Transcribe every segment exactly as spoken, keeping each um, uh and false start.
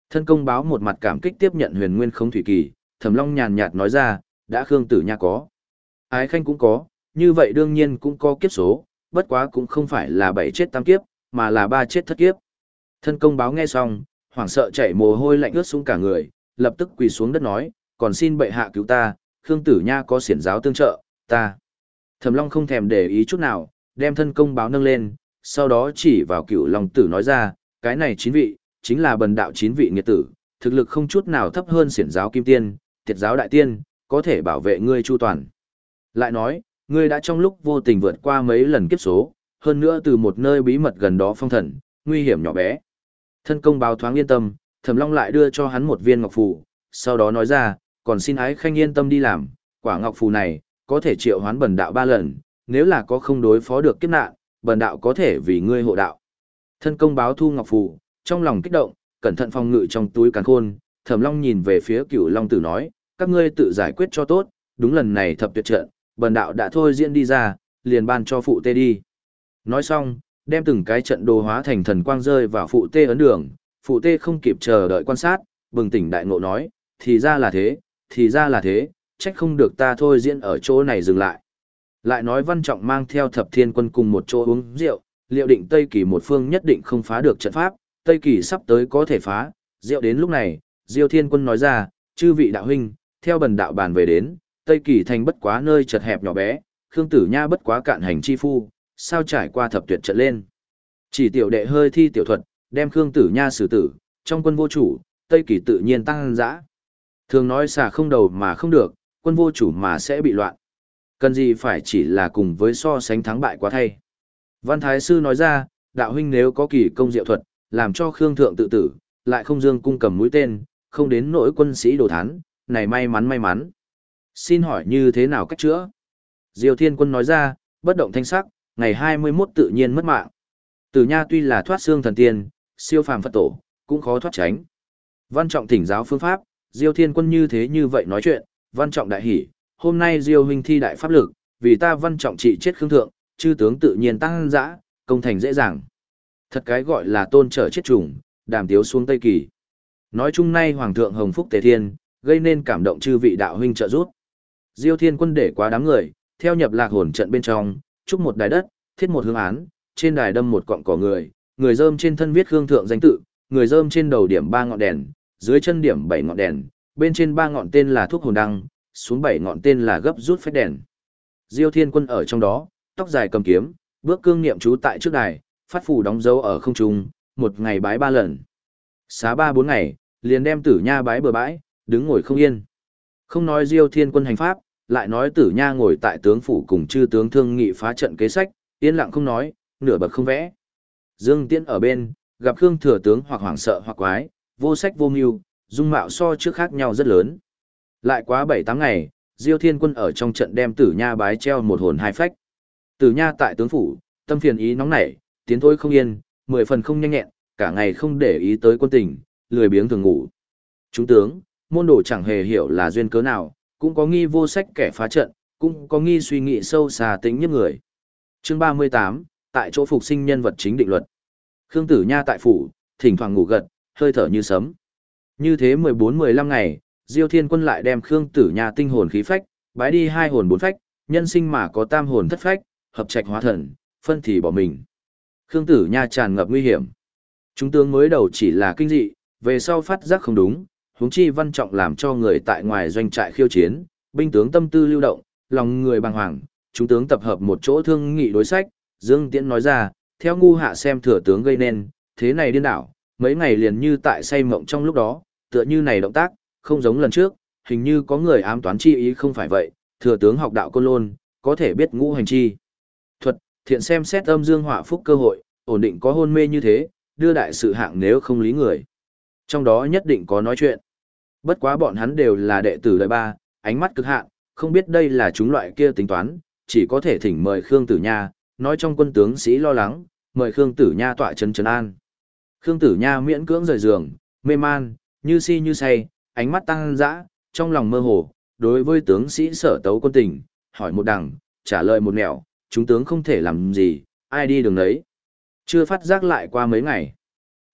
Thân công báo một mặt cảm kích tiếp nhận huyền nguyên không thủy kỳ, Thẩm Long nhàn nhạt nói ra, đã Khương Tử Nha có. Ái Khanh cũng có, như vậy đương nhiên cũng có kiếp số, bất quá cũng không phải là bảy chết tam kiếp, mà là ba chết thất kiếp. Thân công báo nghe xong, hoảng sợ chảy mồ hôi lạnh ướt xuống cả người, lập tức quỳ xuống đất nói, còn xin bệ hạ cứu ta, Khương Tử Nha có xiển giáo tương trợ, ta. Thẩm Long không thèm để ý chút nào, đem thân công báo nâng lên, sau đó chỉ vào Cửu Long Tử nói ra, cái này chín vị, chính là bần đạo chín vị nghiệt tử, thực lực không chút nào thấp hơn xiển giáo kim tiên, tiệt giáo đại tiên, có thể bảo vệ ngươi chu toàn. Lại nói, ngươi đã trong lúc vô tình vượt qua mấy lần kiếp số, hơn nữa từ một nơi bí mật gần đó phong thần, nguy hiểm nhỏ bé. Thân công báo thoáng yên tâm, Thẩm Long lại đưa cho hắn một viên ngọc phù, sau đó nói ra, còn xin Ái Khanh yên tâm đi làm, quả ngọc phù này, có thể triệu hoán bần đạo ba lần, nếu là có không đối phó được kiếp nạn, bần đạo có thể vì ngươi hộ đạo. Thân công báo thu ngọc phù, trong lòng kích động, cẩn thận phòng ngự trong túi càn khôn, Thẩm Long nhìn về phía Cửu Long Tử nói, các ngươi tự giải quyết cho tốt, đúng lần này thập tuyệt trận, bần đạo đã thôi diễn đi ra, liền ban cho phụ tê đi. Nói xong, đem từng cái trận đồ hóa thành thần quang rơi vào phụ tê ấn đường, phụ tê không kịp chờ đợi quan sát, bừng tỉnh đại ngộ nói, thì ra là thế, thì ra là thế, trách không được ta thôi diễn ở chỗ này dừng lại. Lại nói Văn Trọng mang theo thập thiên quân cùng một chỗ uống rượu, liệu định Tây Kỳ một phương nhất định không phá được trận pháp, Tây Kỳ sắp tới có thể phá, rượu đến lúc này, Diêu Thiên Quân nói ra, chư vị đạo huynh, theo bần đạo bàn về đến, Tây Kỳ thành bất quá nơi chật hẹp nhỏ bé, Khương Tử Nha bất quá cạn hành chi phu, sao trải qua thập tuyệt trận lên. Chỉ tiểu đệ hơi thi tiểu thuật, đem Khương Tử Nha xử tử, trong quân vô chủ, Tây Kỳ tự nhiên tăng dã. Thường nói xả không đầu mà không được, quân vô chủ mà sẽ bị loạn. Cần gì phải chỉ là cùng với so sánh thắng bại quá thay. Văn Thái Sư nói ra, đạo huynh nếu có kỳ công diệu thuật, làm cho Khương Thượng tự tử, lại không dương cung cầm mũi tên, không đến nỗi quân sĩ đổ thán, này may mắn may mắn. Xin hỏi như thế nào cách chữa? Diêu Thiên Quân nói ra, bất động thanh sắc, ngày hai mươi mốt tự nhiên mất mạng. Tử Nha tuy là thoát xương thần tiên, siêu phàm Phật tổ, cũng khó thoát tránh. Văn Trọng thỉnh giáo phương pháp, Diêu Thiên Quân như thế như vậy nói chuyện, Văn Trọng đại hỉ, hôm nay Diêu huynh thi đại pháp lực, vì ta Văn Trọng trị chết Khương Thượng, chư tướng tự nhiên tăng dã, công thành dễ dàng. Thật cái gọi là tôn trở chết trùng, đàm tiếu xuống Tây Kỳ. Nói chung nay Hoàng thượng Hồng Phúc Tề Thiên, gây nên cảm động chư vị đạo huynh trợ giúp. Diêu Thiên Quân để quá đám người, theo nhập lạc hồn trận bên trong, trúc một đài đất, thiết một hương án, trên đài đâm một cọng cỏ người, người rơm trên thân viết Khương Thượng danh tự, người rơm trên đầu điểm ba ngọn đèn, dưới chân điểm bảy ngọn đèn, bên trên ba ngọn tên là thuốc hồn đăng, xuống bảy ngọn tên là gấp rút phách đèn. Diêu Thiên Quân ở trong đó, tóc dài cầm kiếm, bước cương niệm chú tại trước đài, phát phù đóng dấu ở không trung, một ngày bái ba lần. Xá ba bốn ngày, liền đem Tử Nha bái bừa bãi, đứng ngồi không yên. Không nói Diêu Thiên Quân hành pháp, lại nói Tử Nha ngồi tại tướng phủ cùng chư tướng thương nghị phá trận kế sách, yên lặng không nói, nửa bậc không vẽ. Dương Tiễn ở bên, gặp Khương thừa tướng hoặc hoảng sợ hoặc quái, vô sách vô mưu, dung mạo so trước khác nhau rất lớn. Lại quá bảy tám ngày, Diêu Thiên Quân ở trong trận đem Tử Nha bái treo một hồn hai phách. Tử Nha tại tướng phủ, tâm phiền ý nóng nảy, tiến thôi không yên, mười phần không nhanh nhẹn, cả ngày không để ý tới quân tình, lười biếng thường ngủ. Chúng tướng, môn đồ chẳng hề hiểu là duyên cớ nào, cũng có nghi vô sách kẻ phá trận, cũng có nghi suy nghĩ sâu xa tính nhiếp người. Chương ba mươi tám, tại chỗ phục sinh nhân vật chính định luật. Khương Tử Nha tại phủ, thỉnh thoảng ngủ gật, hơi thở như sấm. Như thế mười bốn mười lăm ngày, Diêu Thiên Quân lại đem Khương Tử Nha tinh hồn khí phách, bái đi hai hồn bốn phách, nhân sinh mà có tam hồn thất phách, hợp trạch hóa thần, phân thì bỏ mình. Khương Tử Nha tràn ngập nguy hiểm. Chúng tướng mới đầu chỉ là kinh dị, về sau phát giác không đúng, huống chi Văn Trọng làm cho người tại ngoài doanh trại khiêu chiến, binh tướng tâm tư lưu động, lòng người bàng hoàng, chúng tướng tập hợp một chỗ thương nghị đối sách, Dương Tiễn nói ra, theo ngu hạ xem thừa tướng gây nên, thế này điên đảo, mấy ngày liền như tại say mộng trong lúc đó, tựa như này động tác, không giống lần trước, hình như có người ám toán chi ý không phải vậy, thừa tướng học đạo côn lôn, có thể biết ngũ hành chi thuật, thiện xem xét âm dương họa phúc cơ hội, ổn định có hôn mê như thế, đưa đại sự hạng nếu không lý người. Trong đó nhất định có nói chuyện. Bất quá bọn hắn đều là đệ tử đời ba, ánh mắt cực hạn, không biết đây là chúng loại kia tính toán, chỉ có thể thỉnh mời Khương Tử Nha, nói trong quân tướng sĩ lo lắng, mời Khương Tử Nha tọa chân trấn an. Khương Tử Nha miễn cưỡng rời giường, mê man, như si như say, ánh mắt tăng dã, trong lòng mơ hồ, đối với tướng sĩ sở tấu quân tình, hỏi một đằng, trả lời một nẻo, chúng tướng không thể làm gì, ai đi đường đấy. Chưa phát giác lại qua mấy ngày.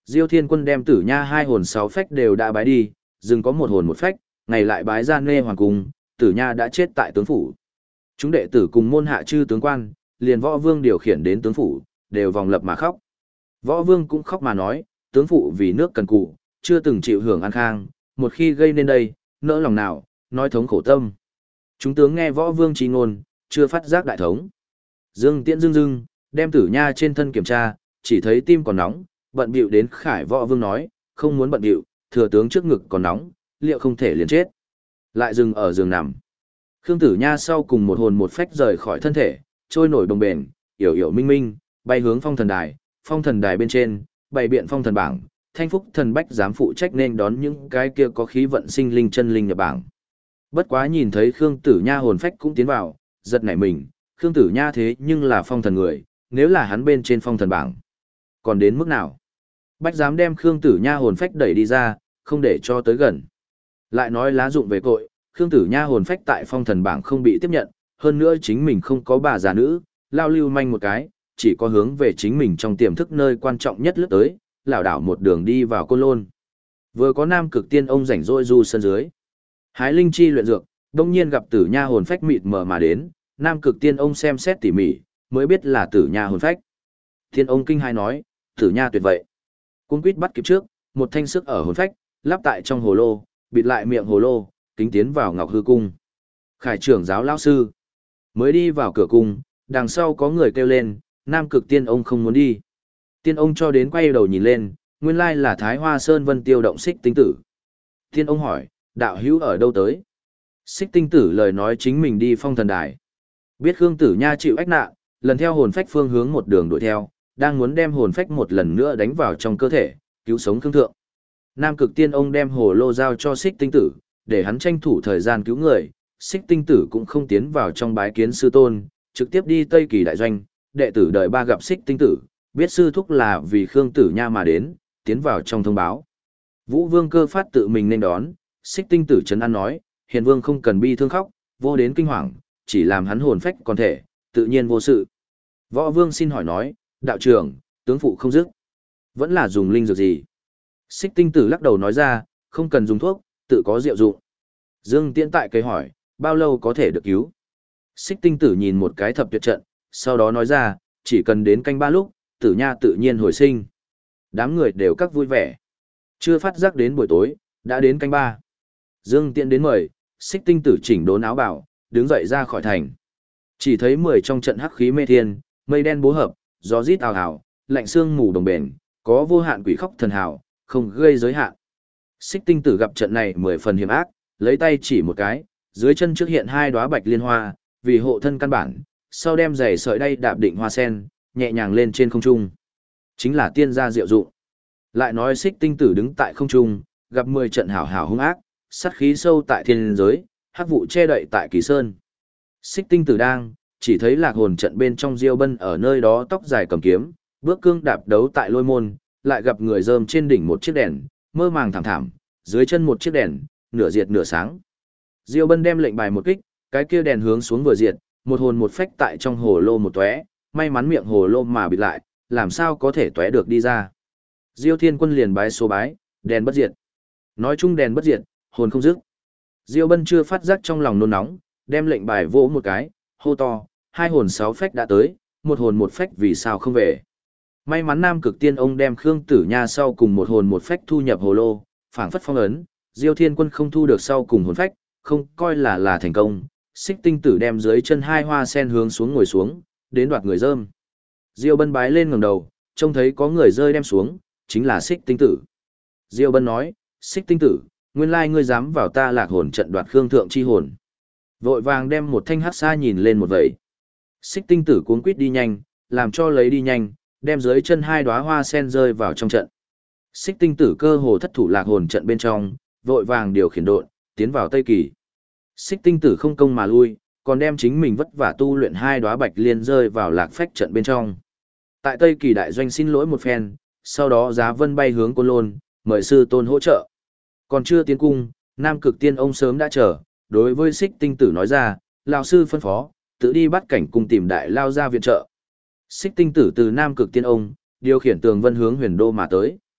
Diêu Thiên Quân đem Tử Nha hai hồn sáu phách đều đã bái đi, dừng có một hồn một phách, ngày lại bái ra Nê Hoàng cung, Tử Nha đã chết tại tướng phủ. Chúng đệ tử cùng môn hạ chư tướng quan, liền Võ Vương điều khiển đến tướng phủ, đều vòng lập mà khóc. Võ Vương cũng khóc mà nói, tướng phụ vì nước cần cù, chưa từng chịu hưởng an khang, một khi gây nên đây, nỡ lòng nào, nói thống khổ tâm. Chúng tướng nghe Võ Vương chí ngôn, chưa phát giác đại thống. Dương Tiễn dưng dưng, đem Tử Nha trên thân kiểm tra, chỉ thấy tim còn nóng, bận bịu đến Khải Võ Vương nói, không muốn bận bịu, thừa tướng trước ngực còn nóng, liệu không thể liền chết. Lại dừng ở giường nằm. Khương Tử Nha sau cùng một hồn một phách rời khỏi thân thể, trôi nổi bồng bềnh, yểu yểu minh minh, bay hướng phong thần đài, phong thần đài bên trên, bày biện phong thần bảng, thanh phúc thần bách dám phụ trách nên đón những cái kia có khí vận sinh linh chân linh nhập bảng. Bất quá nhìn thấy Khương Tử Nha hồn phách cũng tiến vào, giật nảy mình, Khương Tử Nha thế nhưng là phong thần người, nếu là hắn bên trên phong thần bảng. Còn đến mức nào? Bách dám đem Khương Tử Nha hồn phách đẩy đi ra, không để cho tới gần. Lại nói lá dụng về cội, Khương Tử Nha hồn phách tại phong thần bảng không bị tiếp nhận, hơn nữa chính mình không có bà già nữ, lao lưu manh một cái, chỉ có hướng về chính mình trong tiềm thức nơi quan trọng nhất lướt tới, lảo đảo một đường đi vào Côn Lôn. Vừa có Nam Cực Tiên ông rảnh rỗi du sân dưới. Hái linh chi luyện dược, đông nhiên gặp Tử Nha hồn phách mịt mờ mà đến, Nam Cực Tiên ông xem xét tỉ mỉ, mới biết là Tử Nha hồn phách. Tiên ông kinh hai nói, Tử Nha tuyệt vậy. Cung quýt bắt kịp trước, một thanh sức ở hồn phách, lắp tại trong hồ lô, bịt lại miệng hồ lô, kính tiến vào Ngọc Hư cung. Khải trưởng giáo lão sư mới đi vào cửa cung, đằng sau có người kêu lên, Nam Cực Tiên ông không muốn đi. Tiên ông cho đến quay đầu nhìn lên, nguyên lai là Thái Hoa Sơn Vân Tiêu động Xích Tinh Tử. Tiên ông hỏi, đạo hữu ở đâu tới? Xích Tinh Tử lời nói chính mình đi phong thần đài. Biết Khương Tử Nha chịu ách nạn, lần theo hồn phách phương hướng một đường đuổi theo, đang muốn đem hồn phách một lần nữa đánh vào trong cơ thể, cứu sống Khương Thượng. Nam Cực Tiên ông đem hồ lô giao cho Xích Tinh Tử, để hắn tranh thủ thời gian cứu người. Xích Tinh Tử cũng không tiến vào trong bái kiến sư tôn, trực tiếp đi Tây Kỳ đại doanh, đệ tử đợi ba gặp Xích Tinh Tử, biết sư thúc là vì Khương Tử Nha mà đến, tiến vào trong thông báo. Vũ Vương Cơ Phát tự mình nên đón, Xích Tinh Tử trấn an nói, Hiền Vương không cần bi thương khóc, vô đến kinh hoàng, chỉ làm hắn hồn phách còn thể, tự nhiên vô sự. Võ Vương xin hỏi nói, đạo trưởng, tướng phụ không dứt, vẫn là dùng linh dược gì? Xích Tinh Tử lắc đầu nói ra, không cần dùng thuốc, tự có diệu dụng. Dương Tiễn tại cây hỏi, bao lâu có thể được cứu? Xích Tinh Tử nhìn một cái thập tuyệt trận, sau đó nói ra, chỉ cần đến canh ba lúc, Tử Nha tự nhiên hồi sinh. Đám người đều các vui vẻ. Chưa phát giác đến buổi tối, đã đến canh ba. Dương Tiễn đến mời, Xích Tinh Tử chỉnh đốn áo bảo, đứng dậy ra khỏi thành. Chỉ thấy mười trong trận hắc khí mê thiên, mây đen bố hợp, gió rít ào ào, lạnh sương mù đồng bền, có vô hạn quỷ khóc thần hào, không gây giới hạn. Xích Tinh Tử gặp trận này mười phần hiểm ác, lấy tay chỉ một cái, dưới chân trước hiện hai đóa bạch liên hoa, vì hộ thân căn bản, sau đem giày sợi đay đạp định hoa sen, nhẹ nhàng lên trên không trung. Chính là tiên gia diệu dụng. Lại nói Xích Tinh Tử đứng tại không trung, gặp mười trận hảo hảo hung ác, sát khí sâu tại thiên giới, hắc vụ che đậy tại Kỳ Sơn. Xích Tinh Tử đang, chỉ thấy lạc hồn trận bên trong Diêu Bân ở nơi đó tóc dài cầm kiếm, bước cương đạp đấu tại lôi môn, lại gặp người rơm trên đỉnh một chiếc đèn, mơ màng thảm thảm, dưới chân một chiếc đèn, nửa diệt nửa sáng. Diêu Bân đem lệnh bài một kích, cái kia đèn hướng xuống vừa diệt, một hồn một phách tại trong hồ lô một tóe, may mắn miệng hồ lô mà bịt lại, làm sao có thể tóe được đi ra. Diêu Thiên Quân liền bái số bái, đèn bất diệt. Nói chung đèn bất diệt, hồn không dứt. Diêu Bân chưa phát giác trong lòng nôn nóng, đem lệnh bài vỗ một cái, hô to, hai hồn sáu phách đã tới, một hồn một phách vì sao không về. May mắn Nam Cực Tiên ông đem Khương Tử Nha sau cùng một hồn một phách thu nhập hồ lô, phảng phất phong ấn, Diêu Thiên Quân không thu được sau cùng hồn phách, không coi là là thành công. Xích Tinh Tử đem dưới chân hai hoa sen hướng xuống ngồi xuống, đến đoạt người rơm. Diêu Bân bái lên ngẩng đầu, trông thấy có người rơi đem xuống, chính là Xích Tinh Tử. Diêu Bân nói, Xích Tinh Tử, nguyên lai ngươi dám vào ta lạc hồn trận đoạt Khương Thượng chi hồn. Vội vàng đem một thanh hắc sa nhìn lên một vậy. Xích Tinh Tử cuống quýt đi nhanh, làm cho lấy đi nhanh, đem dưới chân hai đóa hoa sen rơi vào trong trận. Xích Tinh Tử cơ hồ thất thủ lạc hồn trận bên trong, vội vàng điều khiển độn, tiến vào Tây Kỳ. Xích Tinh Tử không công mà lui, còn đem chính mình vất vả tu luyện hai đóa bạch liên rơi vào lạc phách trận bên trong. Tại Tây Kỳ đại doanh xin lỗi một phen, sau đó Giá Vân bay hướng Côn Lôn, mời sư tôn hỗ trợ. Còn chưa tiến cung, Nam Cực Tiên ông sớm đã chờ, đối với Xích Tinh Tử nói ra, lão sư phân phó, tự đi bắt cảnh cung tìm đại lao ra viện trợ. Xích Tinh Tử từ Nam Cực Tiên ông, điều khiển tường vân hướng huyền đô mà tới.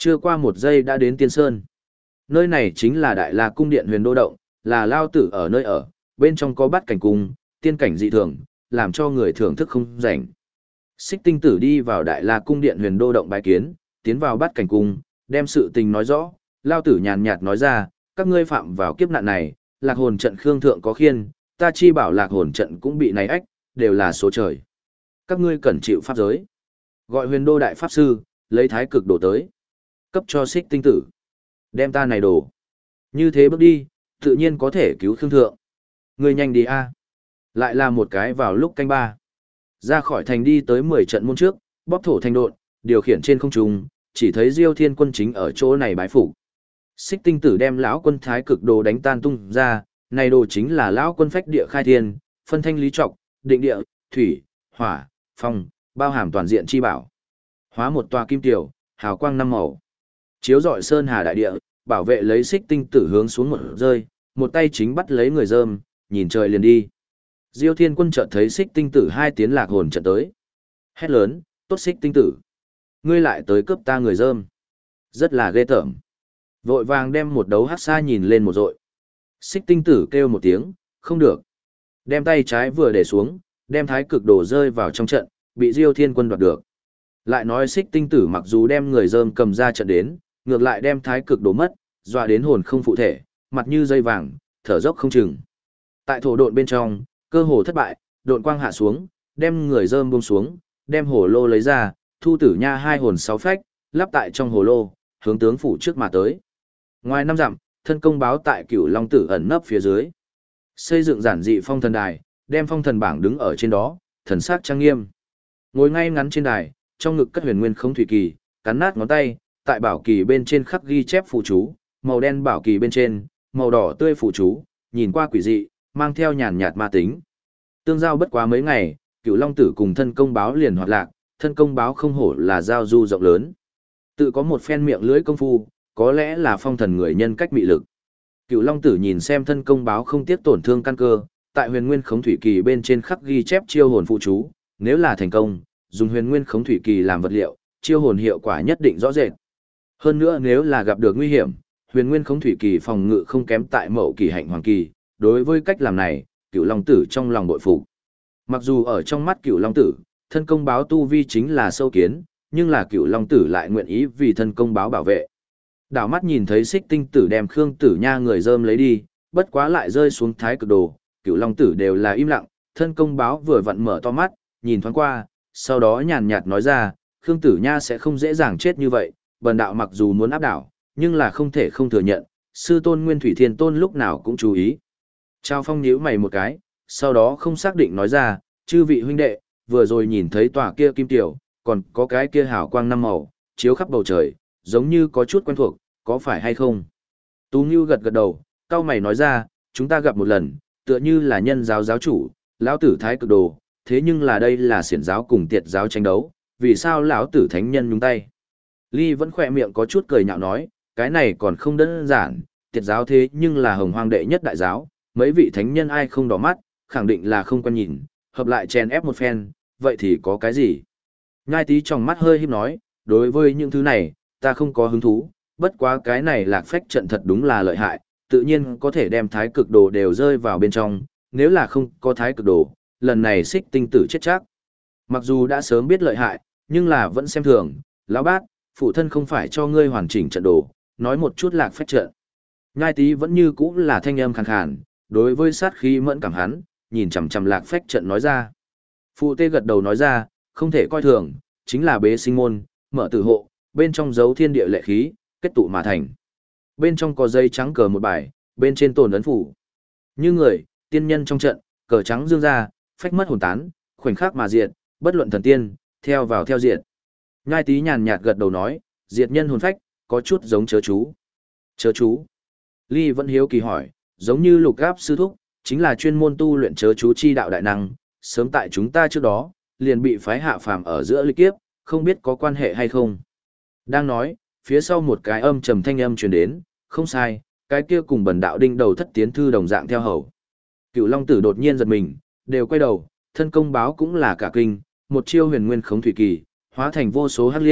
Chưa qua một giây đã đến Tiên Sơn. Nơi này chính là Đại La Cung Điện Huyền Đô Động, là Lao Tử ở nơi ở, bên trong có bát cảnh cung, tiên cảnh dị thường, làm cho người thưởng thức không rảnh. Xích Tinh Tử đi vào Đại La Cung Điện Huyền Đô Động bái kiến, tiến vào bát cảnh cung, đem sự tình nói rõ, Lao Tử nhàn nhạt nói ra, các ngươi phạm vào kiếp nạn này, lạc hồn trận khương thượng có khiên, ta chi bảo lạc hồn trận cũng bị này ách, đều là số trời. Các ngươi cần chịu pháp giới. Gọi Huyền Đô Đại Pháp Sư, lấy thái cực đồ tới. Cấp cho Xích Tinh Tử. Đem ta này đồ. Như thế bước đi, tự nhiên có thể cứu khương thượng. Ngươi nhanh đi a. Lại là một cái vào lúc canh ba. Ra khỏi thành đi tới mười trận môn trước, bóp thổ thành độn, điều khiển trên không trung, chỉ thấy Diêu Thiên Quân chính ở chỗ này bái phục. Xích Tinh Tử đem lão quân thái cực đồ đánh tan tung ra, này đồ chính là lão quân phách địa khai thiên, phân thanh lý trọc, định địa, thủy, hỏa, phong, bao hàm toàn diện chi bảo. Hóa một tòa kim tiểu, hào quang năm màu. Chiếu rọi sơn hà đại địa, bảo vệ lấy Xích Tinh Tử hướng xuống một rơi, một tay chính bắt lấy người dơm, nhìn trời liền đi. Diêu Thiên Quân chợt thấy Xích Tinh Tử hai tiến lạc hồn trận tới. Hét lớn, tốt Xích Tinh Tử. Ngươi lại tới cướp ta người dơm. Rất là ghê tởm. Vội vàng đem một đấu hát xa nhìn lên một dội. Xích Tinh Tử kêu một tiếng, không được. Đem tay trái vừa để xuống, đem thái cực đồ rơi vào trong trận, bị Diêu Thiên Quân đoạt được. Lại nói Xích Tinh Tử mặc dù đem người dơm cầm ra trận đến, ngược lại đem thái cực đồ mất, dọa đến hồn không phụ thể, mặt như dây vàng, thở dốc không chừng. Tại thổ độn bên trong, cơ hồ thất bại, độn quang hạ xuống, đem người dơm buông xuống, đem hồ lô lấy ra, thu tử nha hai hồn sáu phách, lắp tại trong hồ lô, hướng tướng phủ trước mà tới. Ngoài năm dặm, thân công báo tại Cửu Long Tử ẩn nấp phía dưới. Xây dựng giản dị phong thần đài, đem phong thần bảng đứng ở trên đó, thần sắc trang nghiêm. Ngồi ngay ngắn trên đài, trong ngực cất huyền nguyên không thủy kỳ, cắn nát ngón tay, tại bảo kỳ bên trên khắc ghi chép phù chú, màu đen bảo kỳ bên trên, màu đỏ tươi phù chú, nhìn qua quỷ dị, mang theo nhàn nhạt ma tính. Tương giao bất quá mấy ngày, Cửu Long Tử cùng thân công báo liền hoạt lạc, thân công báo không hổ là giao du rộng lớn. Tự có một phen miệng lưỡi công phu, có lẽ là phong thần người nhân cách mị lực. Cửu Long Tử nhìn xem thân công báo không tiếc tổn thương căn cơ, tại huyền nguyên khống thủy kỳ bên trên khắc ghi chép chiêu hồn phụ chú, nếu là thành công, dùng huyền nguyên khống thủy kỳ làm vật liệu, chiêu hồn hiệu quả nhất định rõ rệt. Hơn nữa nếu là gặp được nguy hiểm, huyền nguyên khống thủy kỳ phòng ngự không kém tại mậu kỳ hạnh hoàng kỳ, đối với cách làm này, Cửu Long Tử trong lòng bội phục. Mặc dù ở trong mắt Cửu Long Tử, thân công báo tu vi chính là sâu kiến, nhưng là Cửu Long Tử lại nguyện ý vì thân công báo bảo vệ. Đảo mắt nhìn thấy Xích Tinh Tử đem Khương Tử Nha người dơm lấy đi, bất quá lại rơi xuống thái cực đồ, Cửu Long Tử đều là im lặng, thân công báo vừa vặn mở to mắt, nhìn thoáng qua, sau đó nhàn nhạt nói ra, Khương Tử Nha sẽ không dễ dàng chết như vậy, bần đạo mặc dù muốn áp đảo, nhưng là không thể không thừa nhận, sư tôn Nguyên Thủy Thiên Tôn lúc nào cũng chú ý. Trao Phong nhíu mày một cái, sau đó không xác định nói ra, chư vị huynh đệ, vừa rồi nhìn thấy tòa kia kim tiểu, còn có cái kia hào quang năm màu, chiếu khắp bầu trời, giống như có chút quen thuộc, có phải hay không? Tú Ngưu gật gật đầu, cao mày nói ra, chúng ta gặp một lần, tựa như là nhân giáo giáo chủ, lão tử thái cực đồ, thế nhưng là đây là xiển giáo cùng tiệt giáo tranh đấu, vì sao lão tử thánh nhân nhúng tay? Ly vẫn khỏe miệng có chút cười nhạo nói, cái này còn không đơn giản, tiệt giáo thế nhưng là hồng hoang đệ nhất đại giáo, mấy vị thánh nhân ai không đỏ mắt, khẳng định là không quen nhìn, hợp lại chèn ép một phen, vậy thì có cái gì? Nhai Tý trong mắt hơi híp nói, đối với những thứ này, ta không có hứng thú, bất quá cái này lạc phách trận thật đúng là lợi hại, tự nhiên có thể đem thái cực đồ đều rơi vào bên trong, nếu là không có thái cực đồ, lần này Xích Tinh Tử chết chắc. Mặc dù đã sớm biết lợi hại, nhưng là vẫn xem thường, lão bát, phụ thân không phải cho ngươi hoàn chỉnh trận đồ, nói một chút lạc phách trận. Nhai Tý vẫn như cũ là thanh âm khàn khàn, đối với sát khí mẫn cảm hắn, nhìn chằm chằm lạc phách trận nói ra. Phụ tê gật đầu nói ra, không thể coi thường, chính là bế sinh môn, mở tử hộ, bên trong giấu thiên địa lệ khí, kết tụ mà thành. Bên trong có dây trắng cờ một bài, bên trên tồn ấn phủ. Như người, tiên nhân trong trận, cờ trắng dương ra, phách mất hồn tán, khoảnh khắc mà diệt, bất luận thần tiên, theo vào theo diệt. Nhai Tý nhàn nhạt gật đầu nói, diệt nhân hồn phách, có chút giống chớ chú. Chớ chú. Ly vẫn hiếu kỳ hỏi, giống như Lục Gáp sư thúc, chính là chuyên môn tu luyện chớ chú chi đạo đại năng, sớm tại chúng ta trước đó, liền bị phái hạ phàm ở giữa lịch kiếp, không biết có quan hệ hay không. Đang nói, phía sau một cái âm trầm thanh âm truyền đến, không sai, cái kia cùng bần đạo đinh đầu thất tiến thư đồng dạng theo hầu. Cửu Long Tử đột nhiên giật mình, đều quay đầu, thân công báo cũng là cả kinh, một chiêu huyền nguyên khống thủy kỳ, hóa thành vô số hắc liên,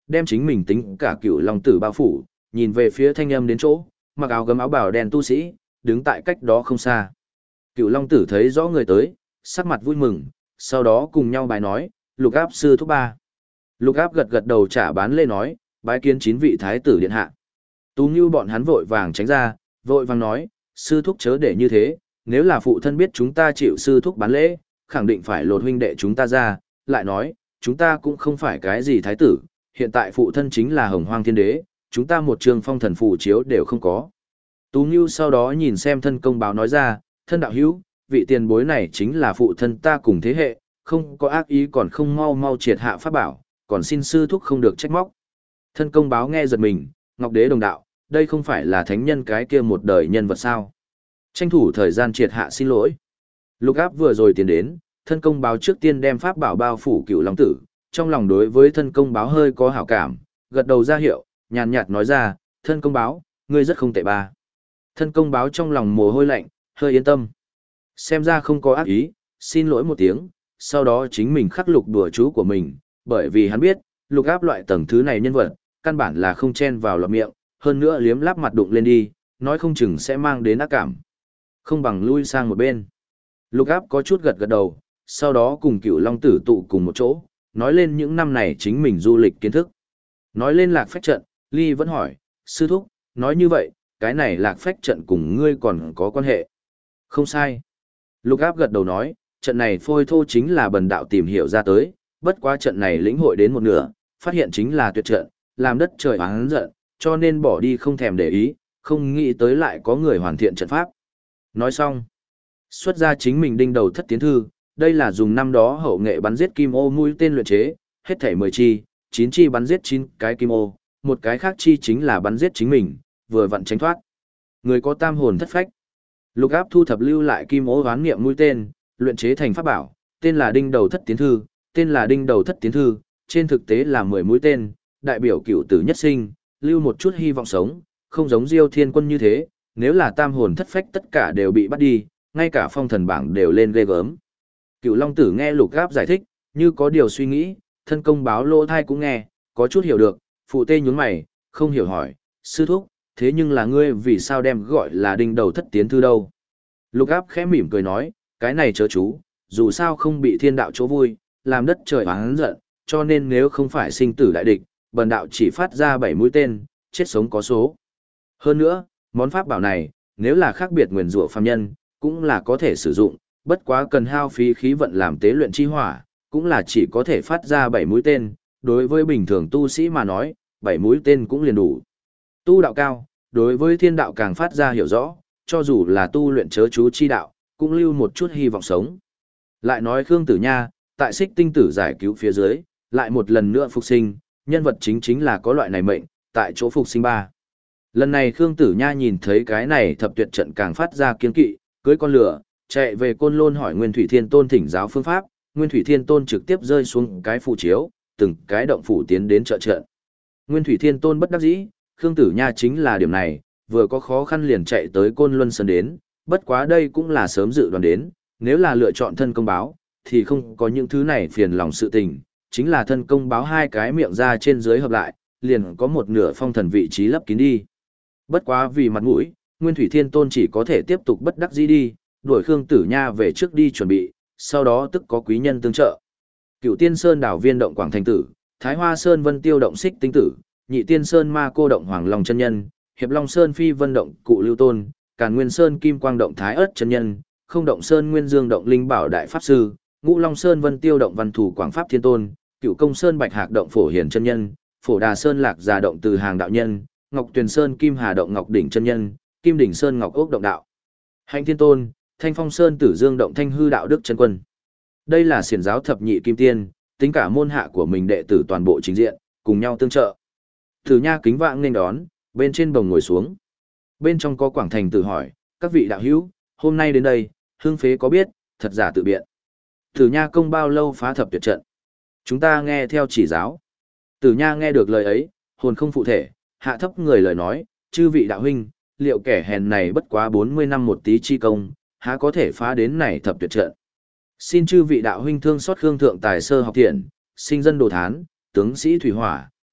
đem chính mình tính cả Cựu Long Tử bao phủ, nhìn về phía thanh âm đến chỗ, mặc áo gấm áo bào đen tu sĩ, đứng tại cách đó không xa. Cựu Long Tử thấy rõ người tới, sắc mặt vui mừng, sau đó cùng nhau bài nói, Lục Áp sư thúc ba. Lục Áp gật gật đầu trả bán lê nói, bái kiến chín vị thái tử điện hạ. Tú Ngưu bọn hắn vội vàng tránh ra, vội vàng nói, sư thúc chớ để như thế, nếu là phụ thân biết chúng ta chịu sư thúc bán lễ, khẳng định phải lột huynh đệ chúng ta ra, lại nói, chúng ta cũng không phải cái gì thái tử, hiện tại phụ thân chính là Hồng Hoang Thiên Đế, chúng ta một trường phong thần phù chiếu đều không có. Tú Ngưu sau đó nhìn xem thân công báo nói ra, thân đạo hữu, vị tiền bối này chính là phụ thân ta cùng thế hệ, không có ác ý còn không mau mau triệt hạ pháp bảo, còn xin sư thúc không được trách móc. Thân công báo nghe giật mình, Ngọc Đế đồng đạo, đây không phải là thánh nhân cái kia một đời nhân vật sao. Tranh thủ thời gian triệt hạ xin lỗi. Lục Áp vừa rồi tiến đến, thân công báo trước tiên đem pháp bảo bao phủ Cựu Long Tử, trong lòng đối với thân công báo hơi có hảo cảm, gật đầu ra hiệu, nhàn nhạt nói ra, thân công báo, ngươi rất không tệ ba. Thân công báo trong lòng mồ hôi lạnh, hơi yên tâm. Xem ra không có ác ý, xin lỗi một tiếng, sau đó chính mình khắc lục đùa chú của mình, bởi vì hắn biết, Lục Áp loại tầng thứ này nhân vật, căn bản là không chen vào lọt miệng, hơn nữa liếm láp mặt đụng lên đi, nói không chừng sẽ mang đến ác cảm. Không bằng lui sang một bên. Lục Áp có chút gật gật đầu, sau đó cùng Cựu Long Tử tụ cùng một chỗ, nói lên những năm này chính mình du lịch kiến thức. Nói lên Lạc Phách trận, Ly vẫn hỏi, sư thúc, nói như vậy, cái này Lạc Phách trận cùng ngươi còn có quan hệ. Không sai. Lục Áp gật đầu nói, trận này phôi thô chính là bần đạo tìm hiểu ra tới, bất quá trận này lĩnh hội đến một nửa, phát hiện chính là tuyệt trận, làm đất trời oán giận, cho nên bỏ đi không thèm để ý, không nghĩ tới lại có người hoàn thiện trận pháp. Nói xong, xuất ra chính mình đinh đầu thất tiến thư, đây là dùng năm đó hậu nghệ bắn giết kim ô mũi tên luyện chế, hết thảy mười chi, chín chi bắn giết chín cái kim ô, một cái khác chi chính là bắn giết chính mình, vừa vặn tránh thoát. Người có tam hồn thất phách. Lục Áp thu thập lưu lại kim ô hoán niệm mũi tên, luyện chế thành pháp bảo, tên là đinh đầu thất tiến thư, tên là đinh đầu thất tiến thư, trên thực tế là mười mũi tên, đại biểu cựu tử nhất sinh, lưu một chút hy vọng sống, không giống Diêu Thiên Quân như thế, nếu là tam hồn thất phách tất cả đều bị bắt đi, ngay cả phong thần bảng đều lên ghê gớm. Cựu Long Tử nghe Lục Áp giải thích, như có điều suy nghĩ, thân công báo lỗ thai cũng nghe, có chút hiểu được, phụ tê nhún mày, không hiểu hỏi, sư thúc, thế nhưng là ngươi vì sao đem gọi là đinh đầu thất tiến thư đâu? Lục Áp khẽ mỉm cười nói, cái này chớ chú, dù sao không bị thiên đạo chỗ vui, làm đất trời oán giận, cho nên nếu không phải sinh tử đại địch, bần đạo chỉ phát ra bảy mũi tên, chết sống có số. Hơn nữa, món pháp bảo này, nếu là khác biệt nguyền rủa phàm nhân, cũng là có thể sử dụng, bất quá cần hao phí khí vận làm tế luyện chi hỏa, cũng là chỉ có thể phát ra bảy mũi tên, đối với bình thường tu sĩ mà nói, bảy mũi tên cũng liền đủ. Tu đạo cao, đối với thiên đạo càng phát ra hiểu rõ, cho dù là tu luyện chớ chú chi đạo, cũng lưu một chút hy vọng sống. Lại nói Khương Tử Nha, tại Xích Tinh Tử giải cứu phía dưới, lại một lần nữa phục sinh, nhân vật chính chính là có loại này mệnh, tại chỗ phục sinh ba. Lần này Khương Tử Nha nhìn thấy cái này thập tuyệt trận càng phát ra kiên kỵ, cưới con lửa, chạy về Côn Lôn hỏi Nguyên Thủy Thiên Tôn thỉnh giáo phương pháp, Nguyên Thủy Thiên Tôn trực tiếp rơi xuống cái phù chiếu, từng cái động phủ tiến đến trợ trận. Nguyên Thủy Thiên Tôn bất đắc dĩ, Khương Tử Nha chính là điểm này, vừa có khó khăn liền chạy tới Côn Luân Sơn đến, bất quá đây cũng là sớm dự đoán đến, nếu là lựa chọn thân công báo, thì không có những thứ này phiền lòng sự tình, chính là thân công báo hai cái miệng ra trên dưới hợp lại, liền có một nửa phong thần vị trí lấp kín đi. Bất quá vì mặt mũi, Nguyên Thủy Thiên Tôn chỉ có thể tiếp tục bất đắc dĩ đi, đuổi Khương Tử Nha về trước đi chuẩn bị, sau đó tức có quý nhân tương trợ. Cựu Tiên Sơn đảo viên động Quảng Thành Tử, Thái Hoa Sơn Vân Tiêu động Xích Tinh Tử, Nhị Tiên Sơn Ma Cô động Hoàng Long chân nhân, Hiệp Long Sơn Phi Vân động Cụ Lưu Tôn, Càn Nguyên Sơn Kim Quang động Thái Ất chân nhân, Không động Sơn Nguyên Dương động Linh Bảo đại pháp sư, Ngũ Long Sơn Vân Tiêu động Văn Thủ Quảng Pháp Thiên Tôn, Cựu Công Sơn Bạch Hạc động Phổ Hiền chân nhân, Phổ Đà Sơn Lạc Già động Từ Hàng đạo nhân, Ngọc Tuyền Sơn Kim Hà động Ngọc đỉnh chân nhân, Kim đỉnh Sơn Ngọc Ốc động đạo Hạnh Thiên Tôn, Thanh Phong Sơn Tử Dương động Thanh Hư đạo đức chân quân. Đây là xiển giáo thập nhị kim tiên, tính cả môn hạ của mình đệ tử toàn bộ chính diện, cùng nhau tương trợ. Tử Nha kính vạng nên đón, bên trên bồng ngồi xuống. Bên trong có Quảng Thành Tử hỏi, các vị đạo hữu, hôm nay đến đây, hương phế có biết, thật giả tự biện. Tử Nha công bao lâu phá thập tuyệt trận? Chúng ta nghe theo chỉ giáo. Tử Nha nghe được lời ấy, hồn không phụ thể, hạ thấp người lời nói, chư vị đạo huynh, liệu kẻ hèn này bất quá bốn mươi năm một tí chi công, há có thể phá đến này thập tuyệt trận. Xin chư vị đạo huynh thương xót Khương thượng tài sơ học thiện, sinh dân đồ thán, tướng sĩ thủy hỏa,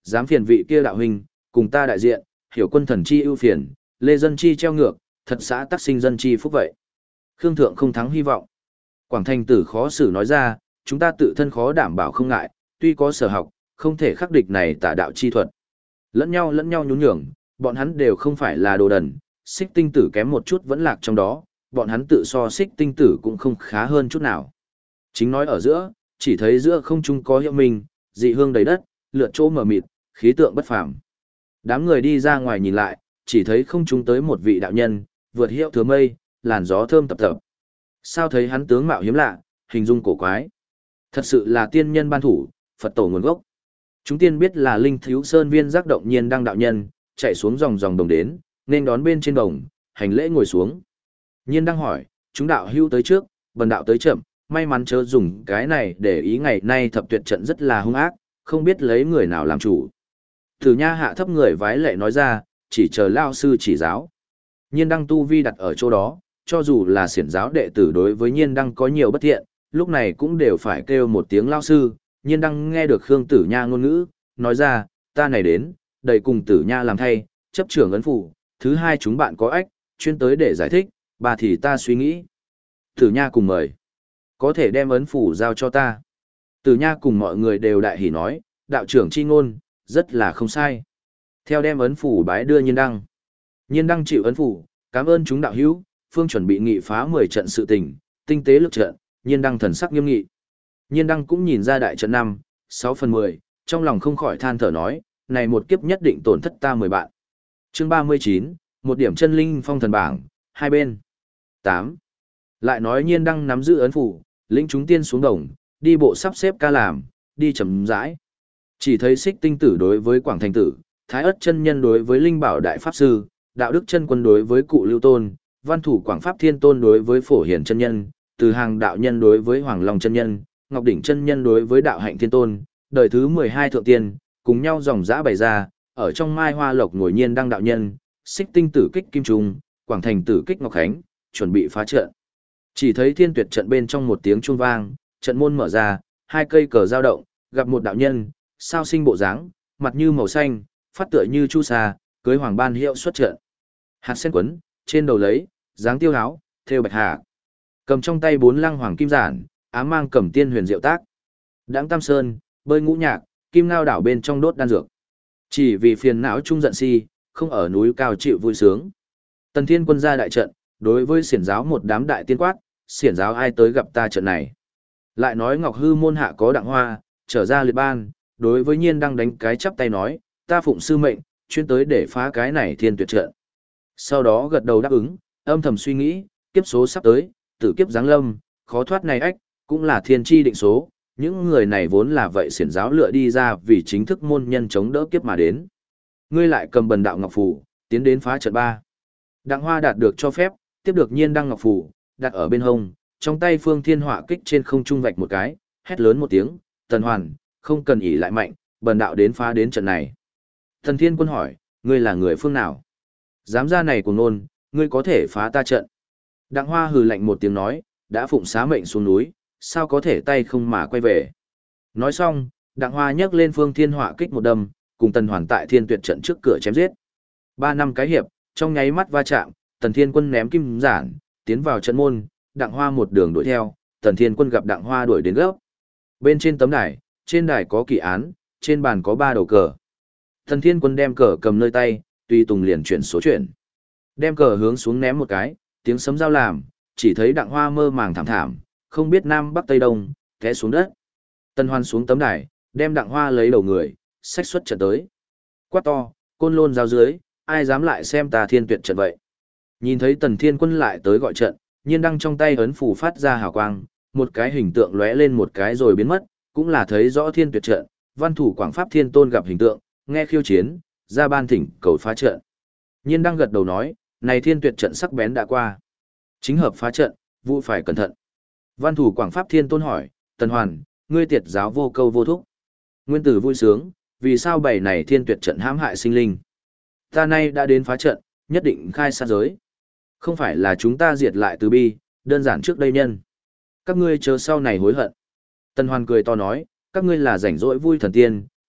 dám phiền vị kia đạo huynh, cùng ta đại diện, hiểu quân thần chi ưu phiền, lê dân chi treo ngược, thật xã tác sinh dân chi phúc vậy. Khương Thượng không thắng hy vọng. Quảng Thành Tử khó xử nói ra, chúng ta tự thân khó đảm bảo không ngại, tuy có sở học, không thể khắc địch này tả đạo chi thuật. Lẫn nhau lẫn nhau nhún nhường, bọn hắn đều không phải là đồ đần, Xích Tinh Tử kém một chút vẫn lạc trong đó, bọn hắn tự so Xích Tinh Tử cũng không khá hơn chút nào. Chính nói ở giữa, chỉ thấy giữa không trung có hiệu mình, dị hương đầy đất, lượn chỗ mở mịt, khí tượng bất phàm. Đám người đi ra ngoài nhìn lại, chỉ thấy không trung tới một vị đạo nhân, vượt hiệu thừa mây, làn gió thơm tập tập. Sao thấy hắn tướng mạo hiếm lạ, hình dung cổ quái. Thật sự là tiên nhân ban thủ, Phật tổ nguồn gốc. Chúng tiên biết là Linh Thiếu Sơn viên giác động nhiên đăng đạo nhân, chạy xuống dòng dòng đồng đến, nên đón bên trên đồng, hành lễ ngồi xuống. Nhiên đăng hỏi, chúng đạo hưu tới trước, bần đạo tới chậm, may mắn chớ dùng cái này để ý ngày nay thập tuyệt trận rất là hung ác, không biết lấy người nào làm chủ. Tử Nha hạ thấp người vái lệ nói ra, chỉ chờ lao sư chỉ giáo. Nhiên đăng tu vi đặt ở chỗ đó, cho dù là xiển giáo đệ tử đối với nhiên đăng có nhiều bất thiện, lúc này cũng đều phải kêu một tiếng lao sư. Nhiên đăng nghe được Khương Tử Nha ngôn ngữ, nói ra, ta này đến, đầy cùng Tử Nha làm thay, chấp trưởng ấn phủ, thứ hai chúng bạn có ách, chuyên tới để giải thích, bà thì ta suy nghĩ. Tử Nha cùng mời, có thể đem ấn phủ giao cho ta. Tử Nha cùng mọi người đều đại hỉ nói, đạo trưởng chi ngôn, rất là không sai. Theo đem ấn phủ bái đưa Nhiên đăng. Nhiên đăng chịu ấn phủ, cảm ơn chúng đạo hữu, phương chuẩn bị nghị phá mười trận sự tình, tinh tế lực trận, Nhiên đăng thần sắc nghiêm nghị. Nhiên đăng cũng nhìn ra đại trận năm, sáu phần mười, trong lòng không khỏi than thở nói, này một kiếp nhất định tổn thất ta mười bạn. Chương ba mươi chín, một điểm chân linh phong thần bảng, hai bên. tám. Lại nói Nhiên đăng nắm giữ ấn phủ, lĩnh chúng tiên xuống đồng, đi bộ sắp xếp ca làm, đi chậm rãi. Chỉ thấy Xích Tinh Tử đối với Quảng Thành Tử, Thái Ất chân nhân đối với Linh Bảo đại pháp sư, Đạo Đức chân quân đối với Cụ Lưu Tôn, Văn Thủ Quảng Pháp Thiên Tôn đối với Phổ Hiển chân nhân, Từ Hàng đạo nhân đối với Hoàng Long chân nhân, Ngọc Đỉnh chân nhân đối với Đạo Hạnh Thiên Tôn, đời thứ mười hai thượng tiên, cùng nhau dòng dã bày ra, ở trong Mai Hoa Lộc ngồi Nhiên đăng đạo nhân, Xích Tinh Tử kích Kim Trung, Quảng Thành Tử kích Ngọc Khánh, chuẩn bị phá trận. Chỉ thấy Thiên Tuyệt trận bên trong một tiếng chuông vang, trận môn mở ra, hai cây cờ dao động, gặp một đạo nhân, sao sinh bộ dáng, mặt như màu xanh, phát tựa như chu sa, cưới hoàng ban hiệu xuất trận. Hạt sen quấn, trên đầu lấy, dáng tiêu áo, thêu bạch hà. Cầm trong tay bốn lăng hoàng kim giản, ám mang cầm tiên huyền diệu tác. Đãng tam sơn, bơi ngũ nhạc, kim ngao đảo bên trong đốt đan dược. Chỉ vì phiền não trung giận si, không ở núi cao chịu vui sướng. Tần Thiên quân ra đại trận, đối với xiển giáo một đám đại tiên quát, xiển giáo ai tới gặp ta trận này. Lại nói Ngọc Hư môn hạ có Đặng Hoa, trở ra liệt ban, đối với Nhiên đăng đánh cái chắp tay nói, ta phụng sư mệnh, chuyên tới để phá cái này thiên tuyệt trận. Sau đó gật đầu đáp ứng, âm thầm suy nghĩ, kiếp số sắp tới, tử kiếp giáng lâm, khó thoát này ách, cũng là thiên chi định số, những người này vốn là vậy xiển giáo lựa đi ra vì chính thức môn nhân chống đỡ kiếp mà đến. Ngươi lại cầm bần đạo ngọc phù, tiến đến phá trận ba. Đặng Hoa đạt được cho phép, tiếp được Nhiên đăng ngọc phù, đặt ở bên hông, trong tay Phương Thiên Họa kích trên không trung vạch một cái, hét lớn một tiếng, Tần Hoàn, không cần ỷ lại mạnh, bần đạo đến phá đến trận này. Thần Thiên Quân hỏi, ngươi là người phương nào? Dám ra này cùng nôn, ngươi có thể phá ta trận. Đặng Hoa hừ lạnh một tiếng nói, đã phụng xá mệnh xuống núi, sao có thể tay không mà quay về. Nói xong, Đặng Hoa nhấc lên Phương Thiên Họa kích một đâm, cùng Tần Hoàn tại Thiên Tuyệt trận trước cửa chém giết. Ba năm cái hiệp, trong nháy mắt va chạm, Tần Thiên Quân ném kim giản, tiến vào trận môn, Đặng Hoa một đường đuổi theo, Tần Thiên Quân gặp Đặng Hoa đuổi đến gấp. Bên trên tấm đài, trên đài có kỳ án, trên bàn có ba đầu cờ. Tần Thiên Quân đem cờ cầm nơi tay, tùy tùng liền chuyển số chuyển. Đem cờ hướng xuống ném một cái, tiếng sấm giao làm, chỉ thấy Đặng Hoa mơ màng thảm thảm, không biết nam bắc tây đông, té xuống đất. Tần Hoan xuống tấm đài, đem Đặng Hoa lấy đầu người, xách xuất trận tới. Quát to, côn lôn giao dưới, ai dám lại xem ta Thiên Tuyệt trận vậy. Nhìn thấy Tần Thiên Quân lại tới gọi trận, Nhiên đăng trong tay ấn phủ phát ra hào quang, một cái hình tượng lóe lên một cái rồi biến mất, cũng là thấy rõ Thiên Tuyệt trận, Văn Thủ Quảng Pháp Thiên Tôn gặp hình tượng, nghe khiêu chiến, ra ban thỉnh cầu phá trận. Nhiên đăng gật đầu nói, này Thiên Tuyệt trận sắc bén đã qua. Chính hợp phá trận, vụ phải cẩn thận. Văn Thủ Quảng Pháp Thiên Tôn hỏi, Tần Hoàn, ngươi tiệt giáo vô câu vô thúc. Nguyên tử vui sướng, vì sao bảy này Thiên Tuyệt trận hãm hại sinh linh. Ta nay đã đến phá trận, nhất định khai sát giới. Không phải là chúng ta diệt lại từ bi, đơn giản trước đây nhân. Các ngươi chờ sau này hối hận. Tần Hoàn cười to nói, các ngươi là rảnh rỗi vui thần tiên,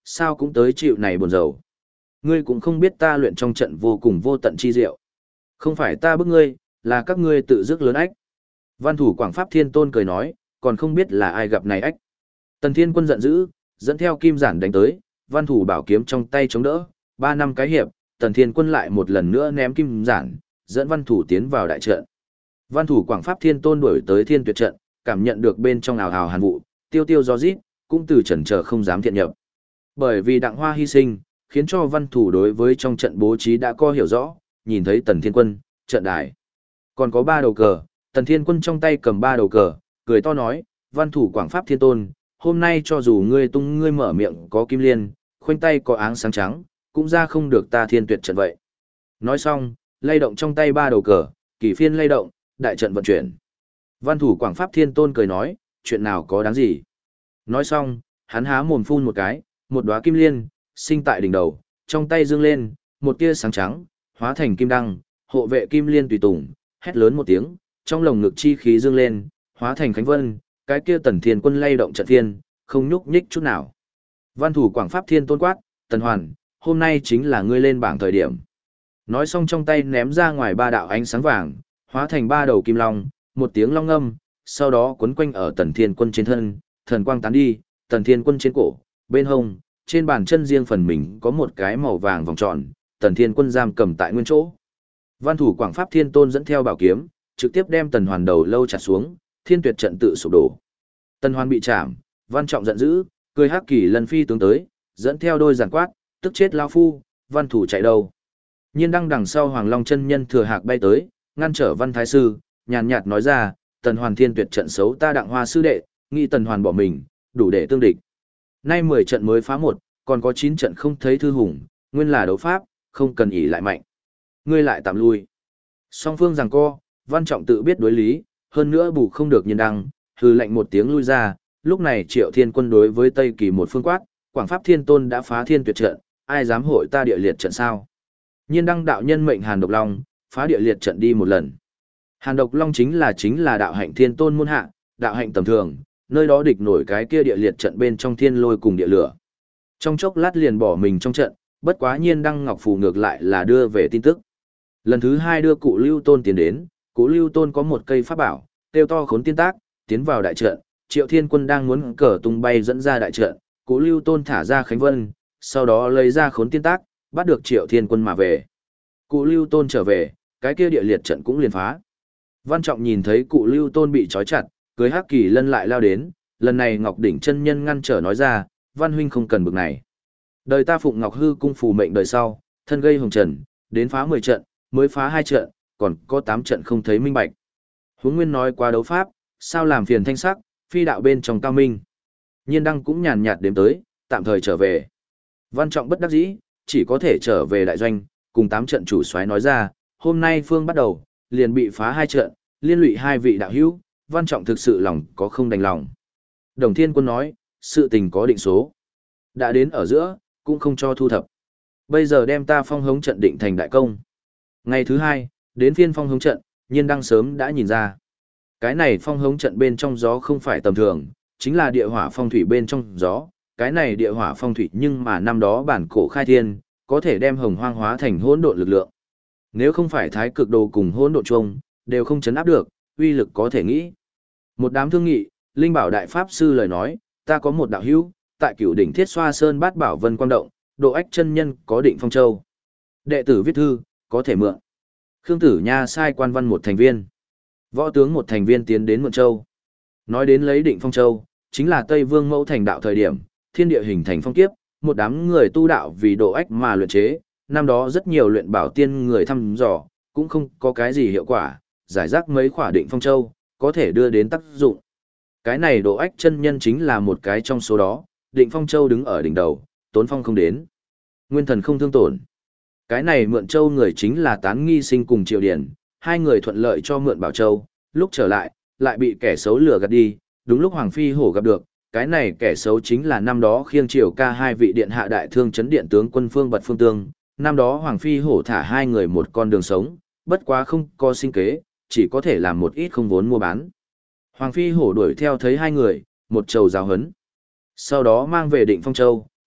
sao cũng tới chịu này buồn rầu. Ngươi cũng không biết ta luyện trong trận vô cùng vô tận chi diệu. Không phải ta bức ngươi, là các ngươi tự dứt lớn ách. Văn thủ Quảng Pháp Thiên Tôn cười nói, còn không biết là ai gặp này ách. Tần Thiên Quân giận dữ, dẫn theo kim giản đánh tới, văn thủ bảo kiếm trong tay chống đỡ, ba năm cái hiệp, Tần Thiên Quân lại một lần nữa ném kim giản, dẫn văn thủ tiến vào đại trận. Văn thủ Quảng Pháp Thiên Tôn đuổi tới Thiên Tuyệt trận, cảm nhận được bên trong ào ào hàn vụ, tiêu tiêu gió rít, cũng từ chần chờ không dám thiện nhập. Bởi vì Đặng Hoa hy sinh, khiến cho văn thủ đối với trong trận bố trí đã có hiểu rõ, nhìn thấy Tần Thiên Quân, trận đài. Còn có ba đầu cờ, Tần Thiên Quân trong tay cầm ba đầu cờ, cười to nói, văn thủ Quảng Pháp Thiên Tôn, hôm nay cho dù ngươi tung ngươi mở miệng có kim liên, khoanh tay có áng sáng trắng, cũng ra không được ta Thiên Tuyệt trận vậy. Nói xong, lay động trong tay ba đầu cờ, kỳ phiên lay động, đại trận vận chuyển. Văn thủ Quảng Pháp Thiên Tôn cười nói, chuyện nào có đáng gì. Nói xong, hắn há mồm phun một cái, một đóa kim liên, sinh tại đỉnh đầu, trong tay dương lên, một tia sáng trắng, hóa thành kim đăng, hộ vệ kim liên tùy tùng, hét lớn một tiếng, trong lồng ngực chi khí dương lên, hóa thành khánh vân, cái kia Tần Thiên Quân lay động trận thiên, không nhúc nhích chút nào. Văn thủ Quảng Pháp Thiên Tôn quát, Tần Hoàn, hôm nay chính là ngươi lên bảng thời điểm. Nói xong trong tay ném ra ngoài ba đạo ánh sáng vàng, hóa thành ba đầu kim long, một tiếng long ngâm, sau đó quấn quanh ở Tần Thiên Quân trên thân, thần quang tán đi, Tần Thiên Quân trên cổ, bên hông, trên bàn chân riêng phần mình có một cái màu vàng vòng tròn, Tần Thiên Quân giam cầm tại nguyên chỗ. Văn thủ Quảng Pháp Thiên Tôn dẫn theo bảo kiếm, trực tiếp đem Tần Hoàn đầu lâu chặt xuống, Thiên Tuyệt trận tự sụp đổ. Tần Hoàn bị chạm, Văn Trọng giận dữ, cười hắc kỳ lần phi tướng tới, dẫn theo đôi giàn quát, tức chết lao phu, Văn thủ chạy đâu. Nhiên đăng đằng sau Hoàng Long chân nhân thừa hạc bay tới, ngăn trở Văn Thái Sư, nhàn nhạt nói ra, Tần Hoàn Thiên Tuyệt trận xấu ta Đặng Hoa sư đệ, nghĩ Tần Hoàn bỏ mình, đủ để tương địch. Nay mười trận mới phá một, còn có chín trận không thấy thư hùng, nguyên là đấu pháp, không cần ỷ lại mạnh. Ngươi lại tạm lui. Song phương giằng co, Văn Trọng tự biết đối lý, hơn nữa bù không được Nhiên đăng, hừ lạnh một tiếng lui ra, lúc này Triệu Thiên Quân đối với Tây Kỳ một phương quát, Quảng Pháp Thiên Tôn đã phá Thiên Tuyệt trận, ai dám hội ta địa liệt trận sao? Nhiên đăng đạo nhân mệnh Hàn Độc Long, phá địa liệt trận đi một lần. Hàn Độc Long chính là chính là đạo hạnh Thiên Tôn môn hạ, đạo hạnh tầm thường, nơi đó địch nổi cái kia địa liệt trận bên trong thiên lôi cùng địa lửa. Trong chốc lát liền bỏ mình trong trận, bất quá Nhiên đăng ngọc phù ngược lại là đưa về tin tức. Lần thứ hai đưa cụ Lưu Tôn tiến đến, cụ Lưu Tôn có một cây pháp bảo, tiêu to khốn tiên tác, tiến vào đại trận, Triệu Thiên Quân đang muốn cờ tung bay dẫn ra đại trận, cụ Lưu Tôn thả ra Khánh Vân, sau đó lấy ra khốn tiên tác, bắt được Triệu Thiên Quân mà về. Cụ Lưu Tôn trở về, cái kia địa liệt trận cũng liền phá. Văn Trọng nhìn thấy cụ Lưu Tôn bị trói chặt, cưới hắc kỳ lân lại lao đến, lần này Ngọc Đỉnh chân nhân ngăn trở nói ra, Văn huynh không cần bực này. Đời ta phụng Ngọc Hư cung phù mệnh đời sau, thân gây hồng trần, đến phá mười trận, mới phá hai trận, còn có tám trận không thấy minh bạch. Huống Nguyên nói qua đấu pháp, sao làm phiền thanh sắc, phi đạo bên trong cao minh. Nhiên đăng cũng nhàn nhạt đếm tới, tạm thời trở về. Văn Trọng bất đắc dĩ, chỉ có thể trở về đại doanh, cùng tám trận chủ soái nói ra, hôm nay phương bắt đầu, liền bị phá hai trận, liên lụy hai vị đạo hữu, Văn Trọng thực sự lòng có không đành lòng. Đồng Thiên Quân nói, sự tình có định số. Đã đến ở giữa, cũng không cho thu thập. Bây giờ đem ta phong hống trận định thành đại công. Ngày thứ hai, đến phiên phong hống trận, Nhiên đăng sớm đã nhìn ra. Cái này phong hống trận bên trong gió không phải tầm thường, chính là địa hỏa phong thủy bên trong gió. Cái này địa hỏa phong thủy nhưng mà năm đó bản cổ khai thiên, có thể đem hồng hoang hóa thành hỗn độn lực lượng. Nếu không phải thái cực đồ cùng hỗn độn chung, đều không chấn áp được, uy lực có thể nghĩ. Một đám thương nghị, Linh Bảo Đại Pháp Sư lời nói, ta có một đạo hữu, tại cửu đỉnh Thiết Xoa Sơn Bát Bảo Vân Quang Động, Độ Ách chân nhân có định phong châu. Đệ tử viết thư, có thể mượn. Khương Tử Nha sai quan văn một thành viên. Võ tướng một thành viên tiến đến mượn châu. Nói đến lấy định phong châu, chính là Tây Vương Mẫu thành đạo thời điểm, thiên địa hình thành phong kiếp, một đám người tu đạo vì độ ách mà luyện chế, năm đó rất nhiều luyện bảo tiên người thăm dò, cũng không có cái gì hiệu quả, giải rác mấy khỏa định phong châu, có thể đưa đến tác dụng. Cái này độ ách chân nhân chính là một cái trong số đó, định phong châu đứng ở đỉnh đầu, tốn phong không đến. Nguyên thần không thương tổn. Cái này mượn châu người chính là Tán Nghi Sinh cùng Triệu Điển, hai người thuận lợi cho mượn bảo châu, lúc trở lại, lại bị kẻ xấu lừa gạt đi, đúng lúc Hoàng Phi Hổ gặp được, cái này kẻ xấu chính là năm đó khiêng triều ca hai vị điện hạ đại thương chấn điện tướng quân Phương Bật Phương Tương, năm đó Hoàng Phi Hổ thả hai người một con đường sống, bất quá không có sinh kế, chỉ có thể làm một ít không vốn mua bán. Hoàng Phi Hổ đuổi theo thấy hai người, một trầu giáo hấn. Sau đó mang về Định Phong Châu,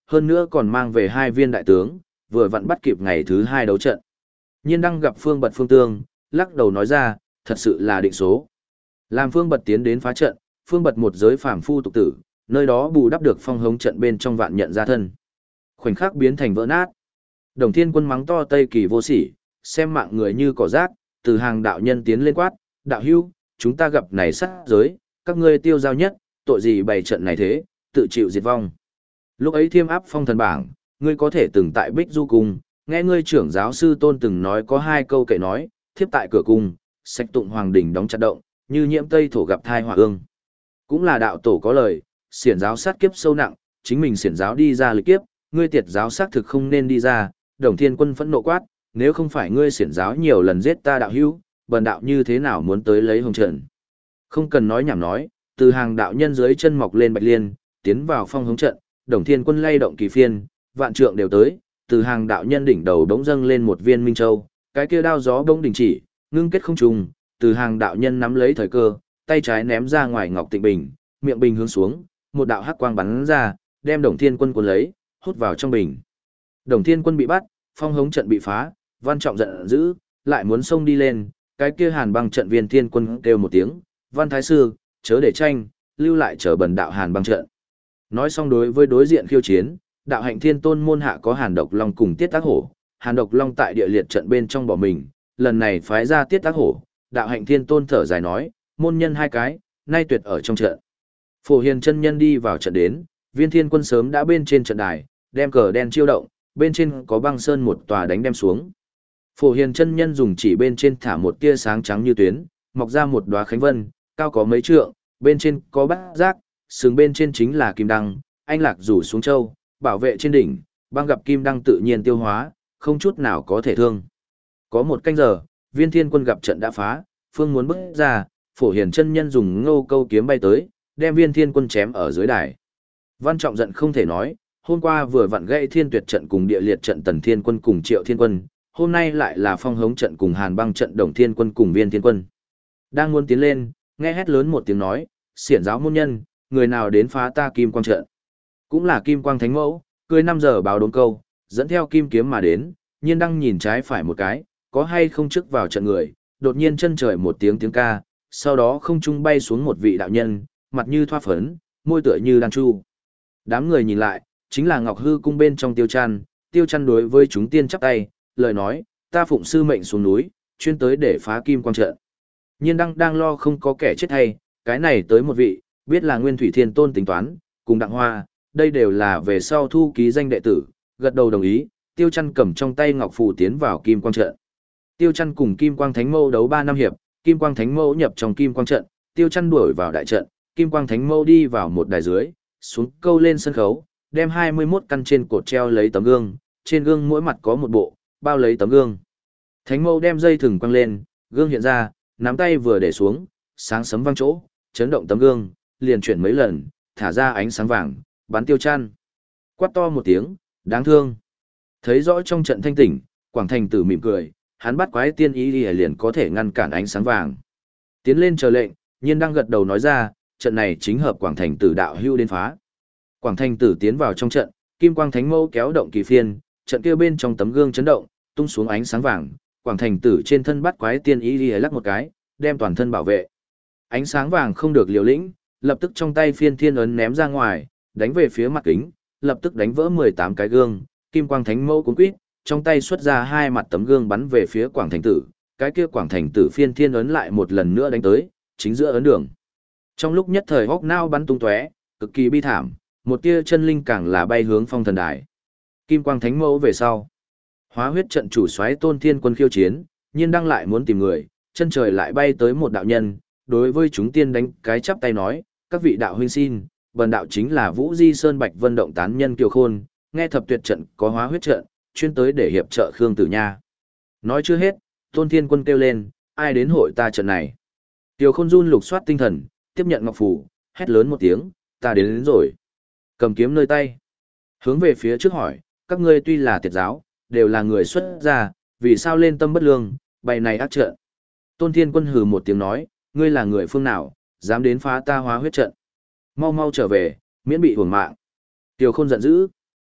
hơn nữa còn mang về hai viên đại tướng, vừa vặn bắt kịp ngày thứ hai đấu trận. Nhiên Đăng gặp Phương Bật Phương Tương, lắc đầu nói ra, thật sự là định số. Làm Phương Bật tiến đến phá trận, Phương Bật một giới phàm phu tục tử, nơi đó bù đắp được phong hống trận bên trong vạn nhận ra thân. Khoảnh khắc biến thành vỡ nát. Đồng Thiên Quân mắng to Tây Kỳ vô sỉ, xem mạng người như cỏ rác, từ hàng đạo nhân tiến lên quát, đạo hưu, chúng ta gặp này sát giới, các ngươi tiêu giao nhất, tội gì bày trận này thế, tự chịu diệt vong. Lúc ấy thiêm áp phong thần bảng, ngươi có thể từng tại Bích Du Cung, nghe ngươi trưởng giáo sư Tôn từng nói có hai câu kệ nói, thiếp tại cửa cung, sạch tụng hoàng đỉnh đóng chặt động, như nhiễm tây thổ gặp thai hỏa ương. Cũng là đạo tổ có lời, xiển giáo sát kiếp sâu nặng, chính mình xiển giáo đi ra lịch kiếp, ngươi tiệt giáo xác thực không nên đi ra. Đồng Thiên Quân phẫn nộ quát, nếu không phải ngươi xiển giáo nhiều lần giết ta đạo hữu, bần đạo như thế nào muốn tới lấy hồng trận. Không cần nói nhảm nói, từ hàng đạo nhân dưới chân mọc lên bạch liên, tiến vào phong hống trận, Đồng Thiên Quân lay động kỳ phiên, vạn trượng đều tới, từ hàng đạo nhân đỉnh đầu đống dâng lên một viên minh châu, cái kia đao gió bỗng đình chỉ, ngưng kết không trùng, từ hàng đạo nhân nắm lấy thời cơ, tay trái ném ra ngoài ngọc tịnh bình, miệng bình hướng xuống, một đạo hắc quang bắn ra, đem Đồng Thiên Quân cuốn lấy, hút vào trong bình. Đồng Thiên Quân bị bắt, phong hống trận bị phá, Văn Trọng giận dữ, lại muốn xông đi lên, cái kia Hàn Băng trận viên Thiên Quân kêu một tiếng, Văn Thái Sư, chớ để tranh, lưu lại chờ bần đạo Hàn Băng trận. Nói xong đối với đối diện khiêu chiến, đạo hạnh Thiên Tôn môn hạ có Hàn Độc Long cùng Tiết Tác Hổ, Hàn Độc Long tại địa liệt trận bên trong bỏ mình, lần này phái ra Tiết Tác Hổ, đạo hạnh Thiên Tôn thở dài nói, môn nhân hai cái, nay tuyệt ở trong trận. Phổ Hiền chân nhân đi vào trận đến, Viên Thiên Quân sớm đã bên trên trận đài, đem cờ đen chiêu động, bên trên có băng sơn một tòa đánh đem xuống. Phổ Hiền chân nhân dùng chỉ bên trên thả một tia sáng trắng như tuyến, mọc ra một đóa khánh vân, cao có mấy trượng, bên trên có bát giác, sừng bên trên chính là kim đăng, anh lạc rủ xuống châu, bảo vệ trên đỉnh, băng gặp kim đăng tự nhiên tiêu hóa, không chút nào có thể thương. Có một canh giờ, Viên Thiên Quân gặp trận đã phá, phương muốn bước ra, Phổ Hiền chân nhân dùng ngô câu kiếm bay tới, đem Viên Thiên Quân chém ở dưới đài. Văn Trọng giận không thể nói, hôm qua vừa vặn gãy Thiên Tuyệt trận cùng địa liệt trận Tần Thiên Quân cùng Triệu Thiên Quân, hôm nay lại là phong hống trận cùng Hàn Băng trận Đồng Thiên Quân cùng Viên Thiên Quân. Đang muốn tiến lên, nghe hét lớn một tiếng nói, xiển giáo môn nhân, người nào đến phá ta kim quang trận. Cũng là kim quang thánh mẫu, cười năm giờ báo đốn câu, dẫn theo kim kiếm mà đến, Nhiên Đăng nhìn trái phải một cái, có hay không trước vào trận người, đột nhiên chân trời một tiếng tiếng ca, sau đó không trung bay xuống một vị đạo nhân, mặt như thoa phấn, môi tựa như đan chu. Đám người nhìn lại, chính là Ngọc Hư cung bên trong Tiêu Chăn, Tiêu Chăn đối với chúng tiên chắp tay, lời nói, ta phụng sư mệnh xuống núi, chuyên tới để phá kim quang trận. Nhiên Đăng đang lo không có kẻ chết hay, cái này tới một vị, biết là Nguyên Thủy Thiên Tôn tính toán, cùng Đặng Hoa, đây đều là về sau thu ký danh đệ tử, gật đầu đồng ý, Tiêu Chăn cầm trong tay ngọc phù tiến vào kim quang trận. Tiêu Chăn cùng Kim Quang Thánh Mâu đấu ba năm hiệp, Kim Quang Thánh Mâu nhập trong kim quang trận, Tiêu Chăn đuổi vào đại trận, Kim Quang Thánh Mâu đi vào một đài dưới, xuống câu lên sân khấu, đem hai mươi mốt căn trên cột treo lấy tấm gương, trên gương mỗi mặt có một bộ, bao lấy tấm gương. Thánh Mâu đem dây thừng quăng lên, gương hiện ra, nắm tay vừa để xuống, sáng sấm vang chỗ, chấn động tấm gương, liền chuyển mấy lần, thả ra ánh sáng vàng, bắn Tiêu Chăn. Quát to một tiếng, đáng thương. Thấy rõ trong trận thanh tỉnh, Quảng Thành Tử mỉm cười, hắn bắt quái tiên ý liền có thể ngăn cản ánh sáng vàng. Tiến lên chờ lệnh, Nhiên Đăng gật đầu nói ra, trận này chính hợp Quảng Thành Tử đạo hưu đến phá. Quảng Thành Tử tiến vào trong trận, Kim Quang Thánh Mâu kéo động kỳ phiên, trận kia bên trong tấm gương chấn động, tung xuống ánh sáng vàng, Quảng Thành Tử trên thân bắt quái tiên ý lắc một cái, đem toàn thân bảo vệ. Ánh sáng vàng không được liều lĩnh, lập tức trong tay phiên thiên ấn ném ra ngoài, đánh về phía mặt kính, lập tức đánh vỡ mười tám cái gương, Kim Quang Thánh Mâu cuốn quýt, trong tay xuất ra hai mặt tấm gương bắn về phía Quảng Thành Tử, cái kia Quảng Thành Tử phiên thiên ấn lại một lần nữa đánh tới, chính giữa ấn đường. Trong lúc nhất thời hốc nao bắn tung tóe, cực kỳ bi thảm, một tia chân linh càng là bay hướng phong thần đài. Kim Quang Thánh Mâu về sau, Hóa huyết trận chủ soái Tôn Thiên Quân khiêu chiến, Nhiên Đăng lại muốn tìm người, chân trời lại bay tới một đạo nhân, đối với chúng tiên đánh cái chắp tay nói, các vị đạo huynh xin, bần đạo chính là Vũ Di Sơn Bạch Vân Động tán nhân Kiều Khôn, nghe thập tuyệt trận có hóa huyết trận, chuyên tới để hiệp trợ Khương Tử Nha. Nói chưa hết, Tôn Thiên Quân kêu lên, ai đến hội ta trận này. Kiều Khôn run lục soát tinh thần, tiếp nhận ngọc phù, hét lớn một tiếng, ta đến, đến rồi. Cầm kiếm nơi tay, hướng về phía trước hỏi, các ngươi tuy là tiệt giáo, đều là người xuất gia, vì sao lên tâm bất lương, bày này ác trận. Tôn Thiên Quân hừ một tiếng nói, ngươi là người phương nào, dám đến phá ta hóa huyết trận. Mau mau trở về, miễn bị uổng mạng. Kiều Khôn giận dữ.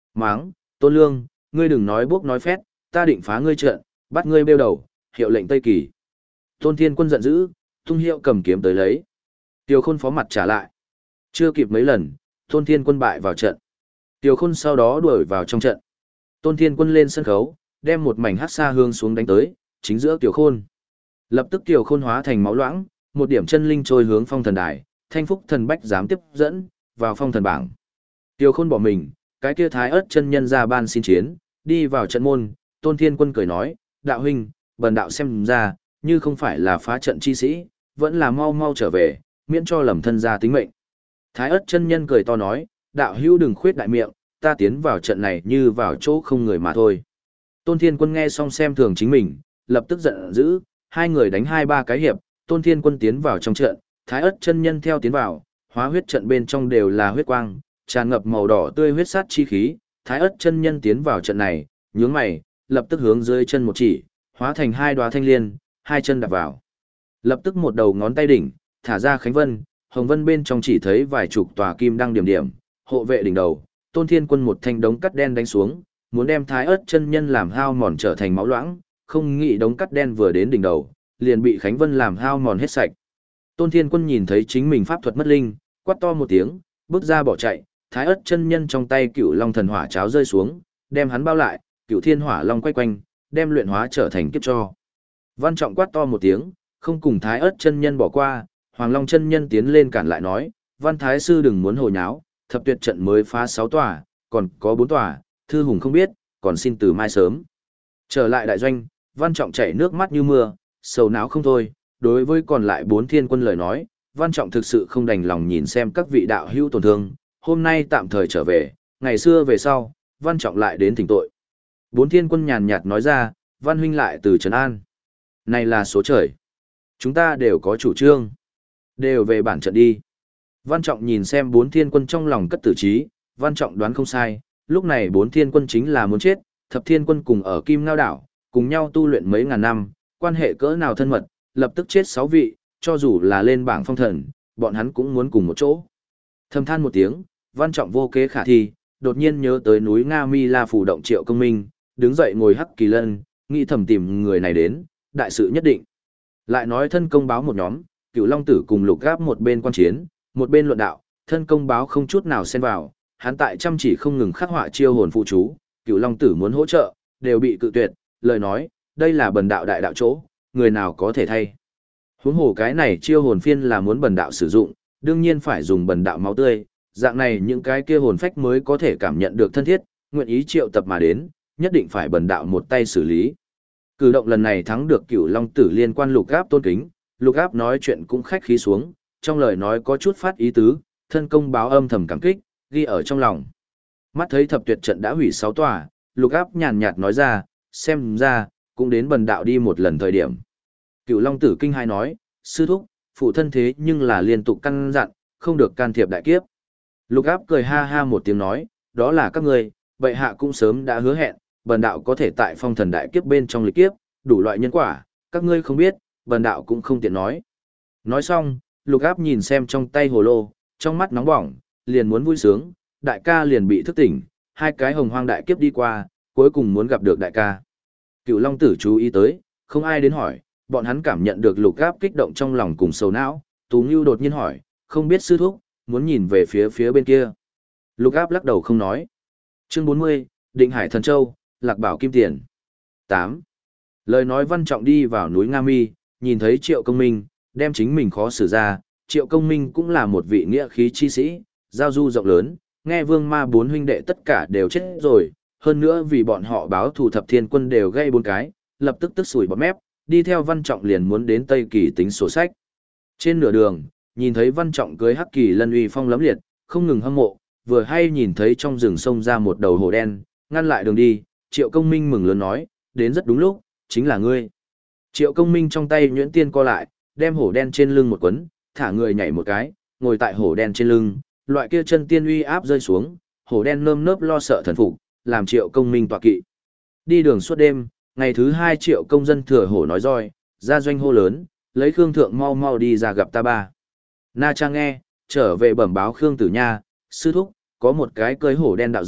Máng, Tôn Lương, ngươi đừng nói bốc nói phét, ta định phá ngươi trận, bắt ngươi bêu đầu, hiệu lệnh Tây Kỳ. Tôn Thiên Quân giận dữ, tung hiệu cầm kiếm tới lấy. Tiêu Khôn phó mặt trả lại. Chưa kịp mấy lần, Tôn Thiên Quân bại vào trận. Tiêu Khôn sau đó đuổi vào trong trận. Tôn Thiên Quân lên sân khấu, đem một mảnh hắc sa hương xuống đánh tới, chính giữa Tiêu Khôn. Lập tức Tiêu Khôn hóa thành máu loãng, một điểm chân linh trôi hướng phong thần đài, thanh phúc thần bách dám tiếp dẫn, vào phong thần bảng. Tiêu Khôn bỏ mình, cái kia thái ớt chân nhân ra ban xin chiến, đi vào trận môn, Tôn Thiên Quân cười nói, đạo huynh, bần đạo xem ra, như không phải là phá trận chi sĩ, vẫn là mau mau trở về, miễn cho lầm thân ra tính mệnh. Thái ớt chân nhân cười to nói, đạo hữu đừng khuyết đại miệng, ta tiến vào trận này như vào chỗ không người mà thôi. Tôn Thiên Quân nghe xong xem thường chính mình, lập tức giận dữ, hai người đánh hai ba cái hiệp, Tôn Thiên Quân tiến vào trong trận, Thái ớt chân nhân theo tiến vào, hóa huyết trận bên trong đều là huyết quang, tràn ngập màu đỏ tươi huyết sát chi khí, Thái ớt chân nhân tiến vào trận này, nhướng mày, lập tức hướng dưới chân một chỉ, hóa thành hai đóa thanh liên, hai chân đạp vào. Lập tức một đầu ngón tay đỉnh, thả ra khánh vân, hồng vân bên trong chỉ thấy vài chục tòa kim đăng điểm điểm, hộ vệ đỉnh đầu, Tôn Thiên Quân một thanh đống cắt đen đánh xuống, muốn đem Thái ớt chân nhân làm hao mòn trở thành máu loãng, không nghĩ đống cắt đen vừa đến đỉnh đầu, liền bị khánh vân làm hao mòn hết sạch. Tôn Thiên Quân nhìn thấy chính mình pháp thuật mất linh, quát to một tiếng, bước ra bỏ chạy, Thái ớt chân nhân trong tay Cửu Long thần hỏa cháo rơi xuống, đem hắn bao lại, Cửu Thiên Hỏa Long quay quanh, đem luyện hóa trở thành kiếp cho. Văn Trọng quát to một tiếng, không cùng Thái ớt chân nhân bỏ qua, Hoàng Long chân nhân tiến lên cản lại nói, Văn Thái sư đừng muốn hồ nháo, thập tuyệt trận mới phá sáu tòa, còn có bốn tòa, thư hùng không biết, còn xin từ mai sớm. Trở lại đại doanh, Văn Trọng chảy nước mắt như mưa, sầu não không thôi, đối với còn lại bốn thiên quân lời nói, Văn Trọng thực sự không đành lòng nhìn xem các vị đạo hữu tổn thương, hôm nay tạm thời trở về, ngày xưa về sau, Văn Trọng lại đến thỉnh tội. Bốn thiên quân nhàn nhạt nói ra, Văn huynh lại từ Trấn An. Này là số trời. Chúng ta đều có chủ trương. Đều về bản trận đi. Văn Trọng nhìn xem bốn thiên quân trong lòng cất tử trí, Văn Trọng đoán không sai, lúc này bốn thiên quân chính là muốn chết, thập thiên quân cùng ở Kim Ngao Đảo, cùng nhau tu luyện mấy ngàn năm, quan hệ cỡ nào thân mật, lập tức chết sáu vị, cho dù là lên bảng phong thần, bọn hắn cũng muốn cùng một chỗ. Thầm than một tiếng, Văn Trọng vô kế khả thi, đột nhiên nhớ tới núi Nga Mi La phủ động Triệu Công Minh, đứng dậy ngồi hắc kỳ lân, nghĩ thầm tìm người này đến, đại sự nhất định. Lại nói thân công báo một nhóm, Cửu Long Tử cùng Lục Gáp một bên quan chiến, một bên luận đạo, thân công báo không chút nào xen vào, hắn tại chăm chỉ không ngừng khắc họa chiêu hồn phụ chú, Cửu Long Tử muốn hỗ trợ, đều bị cự tuyệt, lời nói, đây là bần đạo đại đạo chỗ, người nào có thể thay. Huống hồ cái này chiêu hồn phiên là muốn bần đạo sử dụng, đương nhiên phải dùng bần đạo máu tươi, dạng này những cái kia hồn phách mới có thể cảm nhận được thân thiết, nguyện ý triệu tập mà đến, nhất định phải bần đạo một tay xử lý. Cử động lần này thắng được Cửu Long Tử liên quan Lục Gáp tôn kính, Lục Gáp nói chuyện cũng khách khí xuống, trong lời nói có chút phát ý tứ, thân công báo âm thầm cảm kích, ghi ở trong lòng. Mắt thấy thập tuyệt trận đã hủy sáu tòa, Lục Gáp nhàn nhạt nói ra, xem ra, cũng đến bần đạo đi một lần thời điểm. Cửu Long Tử kinh hai nói, sư thúc, phụ thân thế nhưng là liên tục căn dặn, không được can thiệp đại kiếp. Lục Áp cười ha ha một tiếng nói, đó là các ngươi, bệ hạ cũng sớm đã hứa hẹn, bần đạo có thể tại phong thần đại kiếp bên trong lịch kiếp, đủ loại nhân quả, các ngươi không biết, bần đạo cũng không tiện nói. Nói xong, Lục Áp nhìn xem trong tay hồ lô, trong mắt nóng bỏng, liền muốn vui sướng, đại ca liền bị thức tỉnh, hai cái hồng hoang đại kiếp đi qua, cuối cùng muốn gặp được đại ca. Cửu Long Tử chú ý tới, không ai đến hỏi, bọn hắn cảm nhận được Lục Áp kích động trong lòng cùng sầu não, Tú Ngưu đột nhiên hỏi, không biết sư thúc, muốn nhìn về phía phía bên kia. Lục Áp lắc đầu không nói. Chương bốn mươi, Định Hải Thần Châu, Lạc Bảo Kim Tiền. tám. Lời nói Văn Trọng đi vào núi Nga Mi, nhìn thấy Triệu Công Minh, đem chính mình khó xử ra, Triệu Công Minh cũng là một vị nghĩa khí chi sĩ, giao du rộng lớn, nghe Vương Ma bốn huynh đệ tất cả đều chết rồi, hơn nữa vì bọn họ báo thù thập thiên quân đều gây bốn cái, lập tức tức sủi bọt mép, đi theo Văn Trọng liền muốn đến Tây Kỳ tính sổ sách. Trên nửa đường, nhìn thấy Văn Trọng cưới hắc kỳ lân uy phong lấm liệt, không ngừng hâm mộ, vừa hay nhìn thấy trong rừng sông ra một đầu hổ đen, ngăn lại đường đi, Triệu Công Minh mừng lớn nói, đến rất đúng lúc, chính là ngươi. Triệu Công Minh trong tay nhuyễn tiên co lại, đem hổ đen trên lưng một quấn, thả người nhảy một cái, ngồi tại hổ đen trên lưng, loại kia chân tiên uy áp rơi xuống, hổ đen nơm nớp lo sợ thần phục, làm Triệu Công Minh tọa kỵ. Đi đường suốt đêm, ngày thứ hai Triệu công dân thừa hổ nói roi, ra doanh hô lớn, lấy Khương Thượng mau mau đi ra gặp ta ba. Na Cha nghe, trở về bẩm báo Khương Tử Nha, sư thúc, có một cái cưới hổ đen đạo giả,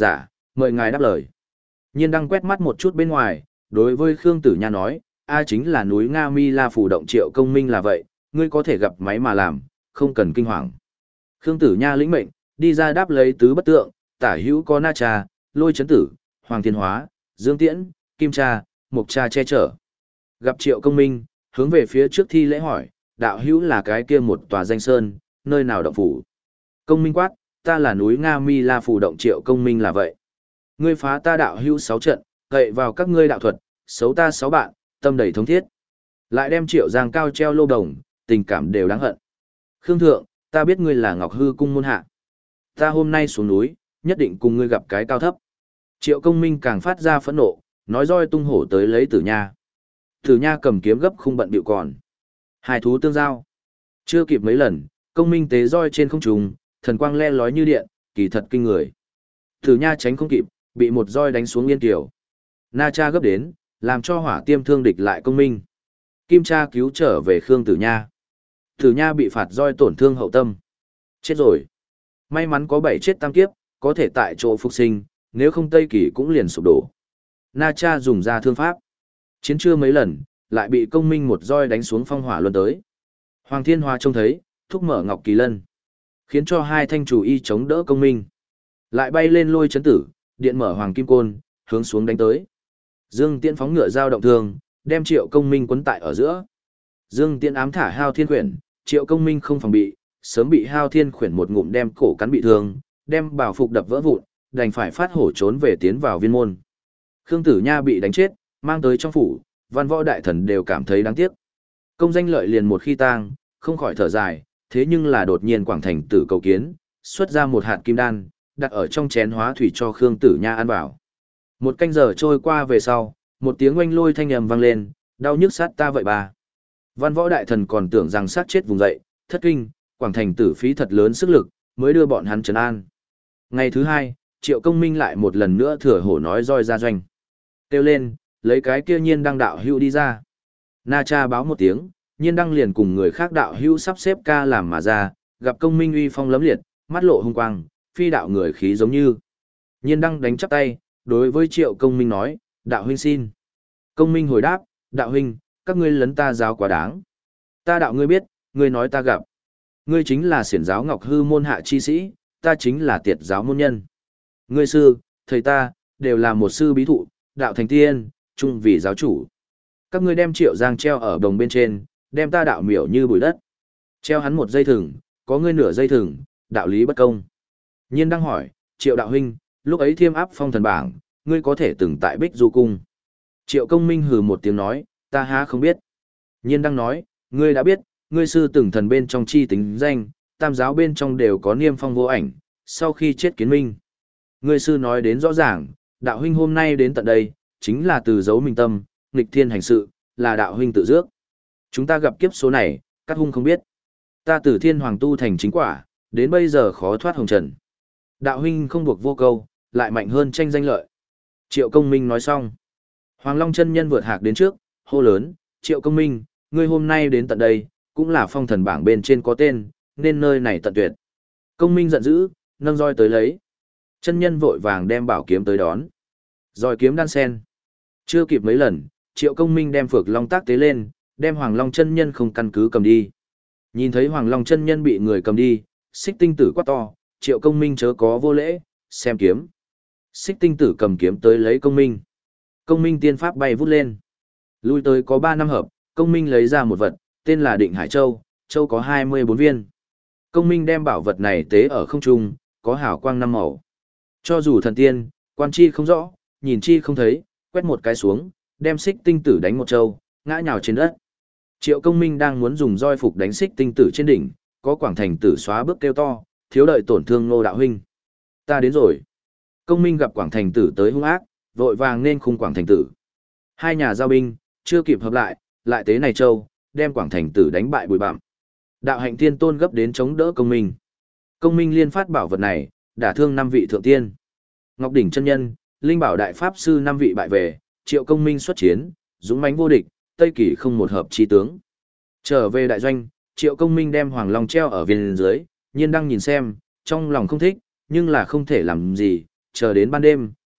mời ngài đáp lời. Nhiên Đăng quét mắt một chút bên ngoài, đối với Khương Tử Nha nói, A chính là núi Nga Mi La phủ động Triệu Công Minh là vậy, ngươi có thể gặp máy mà làm, không cần kinh hoàng. Khương Tử Nha lĩnh mệnh, đi ra đáp lấy tứ bất tượng, tả hữu có Na Cha, Lôi Chấn Tử, Hoàng Thiên Hóa, Dương Tiễn, Kim Cha, Mộc Cha che chở. Gặp Triệu Công Minh, hướng về phía trước thi lễ hỏi, đạo hữu là cái kia một tòa danh sơn, nơi nào động phủ. Công Minh quát, ta là núi Nga Mi La phủ động Triệu Công Minh là vậy. Ngươi phá ta đạo hữu sáu trận, cậy vào các ngươi đạo thuật, xấu ta sáu bạn, tâm đầy thống thiết. Lại đem Triệu Giang cao treo lô đồng, tình cảm đều đáng hận. Khương Thượng, ta biết ngươi là Ngọc Hư Cung môn hạ. Ta hôm nay xuống núi, nhất định cùng ngươi gặp cái cao thấp. Triệu Công Minh càng phát ra phẫn nộ, nói roi tung hổ tới lấy Tử Nha. Tử Nha cầm kiếm gấp không bận bịu còn. Hai thú tương giao. Chưa kịp mấy lần, Công Minh tế roi trên không trung, thần quang le lói như điện, kỳ thật kinh người. Tử Nha tránh không kịp, bị một roi đánh xuống yên kiều. Na Cha gấp đến, làm cho hỏa tiêm thương địch lại Công Minh. Kim Cha cứu trở về Khương Tử Nha. Tử Nha bị phạt roi tổn thương hậu tâm. Chết rồi. May mắn có bảy chết tam kiếp, có thể tại chỗ phục sinh, nếu không Tây Kỳ cũng liền sụp đổ. Na Cha dùng ra thương pháp. Chiến chưa mấy lần, lại bị Công Minh một roi đánh xuống phong hỏa luân tới. Hoàng Thiên Hóa trông thấy, thúc mở Ngọc Kỳ Lân, khiến cho hai thanh chủ y chống đỡ Công Minh. Lại bay lên Lôi Chấn Tử, điện mở Hoàng Kim Côn, hướng xuống đánh tới. Dương Tiễn phóng ngựa giao động thương, đem Triệu Công Minh quấn tại ở giữa. Dương Tiễn ám thả Hao Thiên Khuyển, Triệu Công Minh không phòng bị, sớm bị Hao Thiên Khuyển một ngụm đem cổ cắn bị thương, đem bảo phục đập vỡ vụn, đành phải phát hổ trốn về tiến vào viên môn. Khương Tử Nha bị đánh chết, mang tới trong phủ, văn võ đại thần đều cảm thấy đáng tiếc. Công danh lợi liền một khi tang, không khỏi thở dài, thế nhưng là đột nhiên Quảng Thành Tử cầu kiến, xuất ra một hạt kim đan, đặt ở trong chén hóa thủy cho Khương Tử Nha ăn vào. Một canh giờ trôi qua về sau, một tiếng oanh lôi thanh ầm vang lên, đau nhức sát ta vậy bà. Văn võ đại thần còn tưởng rằng sát chết vùng dậy, thất kinh, Quảng Thành Tử phí thật lớn sức lực, mới đưa bọn hắn trấn an. Ngày thứ hai, Triệu Công Minh lại một lần nữa thừa hổ nói roi ra doanh. Kêu lên, lấy cái kia Nhiên Đăng đạo hữu đi ra. Na Cha báo một tiếng, Nhiên Đăng liền cùng người khác đạo hữu sắp xếp ca làm mà ra, gặp Công Minh uy phong lấm liệt, mắt lộ hung quang, phi đạo người khí giống như. Nhiên Đăng đánh chắp tay, đối với Triệu Công Minh nói, đạo huynh xin. Công Minh hồi đáp, đạo huynh, các ngươi lấn ta giáo quá đáng. Ta đạo ngươi biết, ngươi nói ta gặp. Ngươi chính là xiển giáo Ngọc Hư môn hạ chi sĩ, ta chính là tiệt giáo môn nhân. Ngươi sư, thầy ta, đều là một sư bí thụ, đạo thành tiên, chung vì giáo chủ. Các ngươi đem Triệu Giang treo ở đồng bên trên, đem ta đạo miểu như bụi đất. Treo hắn một dây thừng, có ngươi nửa dây thừng, đạo lý bất công. Nhiên đang hỏi, Triệu đạo huynh, lúc ấy thiêm áp phong thần bảng, ngươi có thể từng tại Bích Du Cung. Triệu Công Minh hừ một tiếng nói, ta há không biết. Nhiên đang nói, ngươi đã biết, ngươi sư từng thần bên trong chi tính danh, tam giáo bên trong đều có niêm phong vô ảnh, sau khi chết kiến minh. Ngươi sư nói đến rõ ràng, đạo huynh hôm nay đến tận đây, chính là từ dấu minh tâm, nghịch thiên hành sự, là đạo huynh tự dước. Chúng ta gặp kiếp số này, các hung không biết. Ta từ thiên hoàng tu thành chính quả, đến bây giờ khó thoát hồng trần. Đạo huynh không buộc vô câu, lại mạnh hơn tranh danh lợi. Triệu Công Minh nói xong. Hoàng Long chân nhân vượt hạc đến trước, hô lớn, Triệu Công Minh, ngươi hôm nay đến tận đây, cũng là phong thần bảng bên trên có tên, nên nơi này tận tuyệt. Công Minh giận dữ, nâng roi tới lấy. Chân nhân vội vàng đem bảo kiếm tới đón. Roi kiếm đan sen. Chưa kịp mấy lần, Triệu Công Minh đem Phược Long tác tế lên, đem Hoàng Long chân nhân không căn cứ cầm đi. Nhìn thấy Hoàng Long chân nhân bị người cầm đi, Xích Tinh Tử quát to, Triệu Công Minh chớ có vô lễ, xem kiếm. Xích Tinh Tử cầm kiếm tới lấy Công Minh. Công Minh tiên pháp bay vút lên. Lui tới có ba năm hợp, Công Minh lấy ra một vật, tên là Định Hải Châu, châu có hai mươi bốn viên. Công Minh đem bảo vật này tế ở không trung, có hào quang năm màu. Cho dù thần tiên, quan chi không rõ, nhìn chi không thấy, quét một cái xuống, đem Xích Tinh Tử đánh một châu, ngã nhào trên đất. Triệu Công Minh đang muốn dùng roi phục đánh Xích Tinh Tử trên đỉnh, có Quảng Thành Tử xóa bước kêu to, thiếu đợi tổn thương Ngô đạo huynh. Ta đến rồi. Công Minh gặp Quảng Thành Tử tới hung ác, vội vàng nên khung Quảng Thành Tử. Hai nhà giao binh, chưa kịp hợp lại, lại tế này châu, đem Quảng Thành Tử đánh bại bụi bặm. Đạo Hạnh Thiên Tôn gấp đến chống đỡ Công Minh. Công Minh liên phát bảo vật này, đả thương năm vị thượng tiên. Ngọc Đỉnh chân nhân, Linh Bảo đại pháp sư năm vị bại về, Triệu Công Minh xuất chiến, dũng mãnh vô địch, Tây Kỳ không một hợp chi tướng. Trở về đại doanh, Triệu Công Minh đem Hoàng Long treo ở viên dưới, Nhiên đang nhìn xem, trong lòng không thích, nhưng là không thể làm gì, chờ đến ban đêm,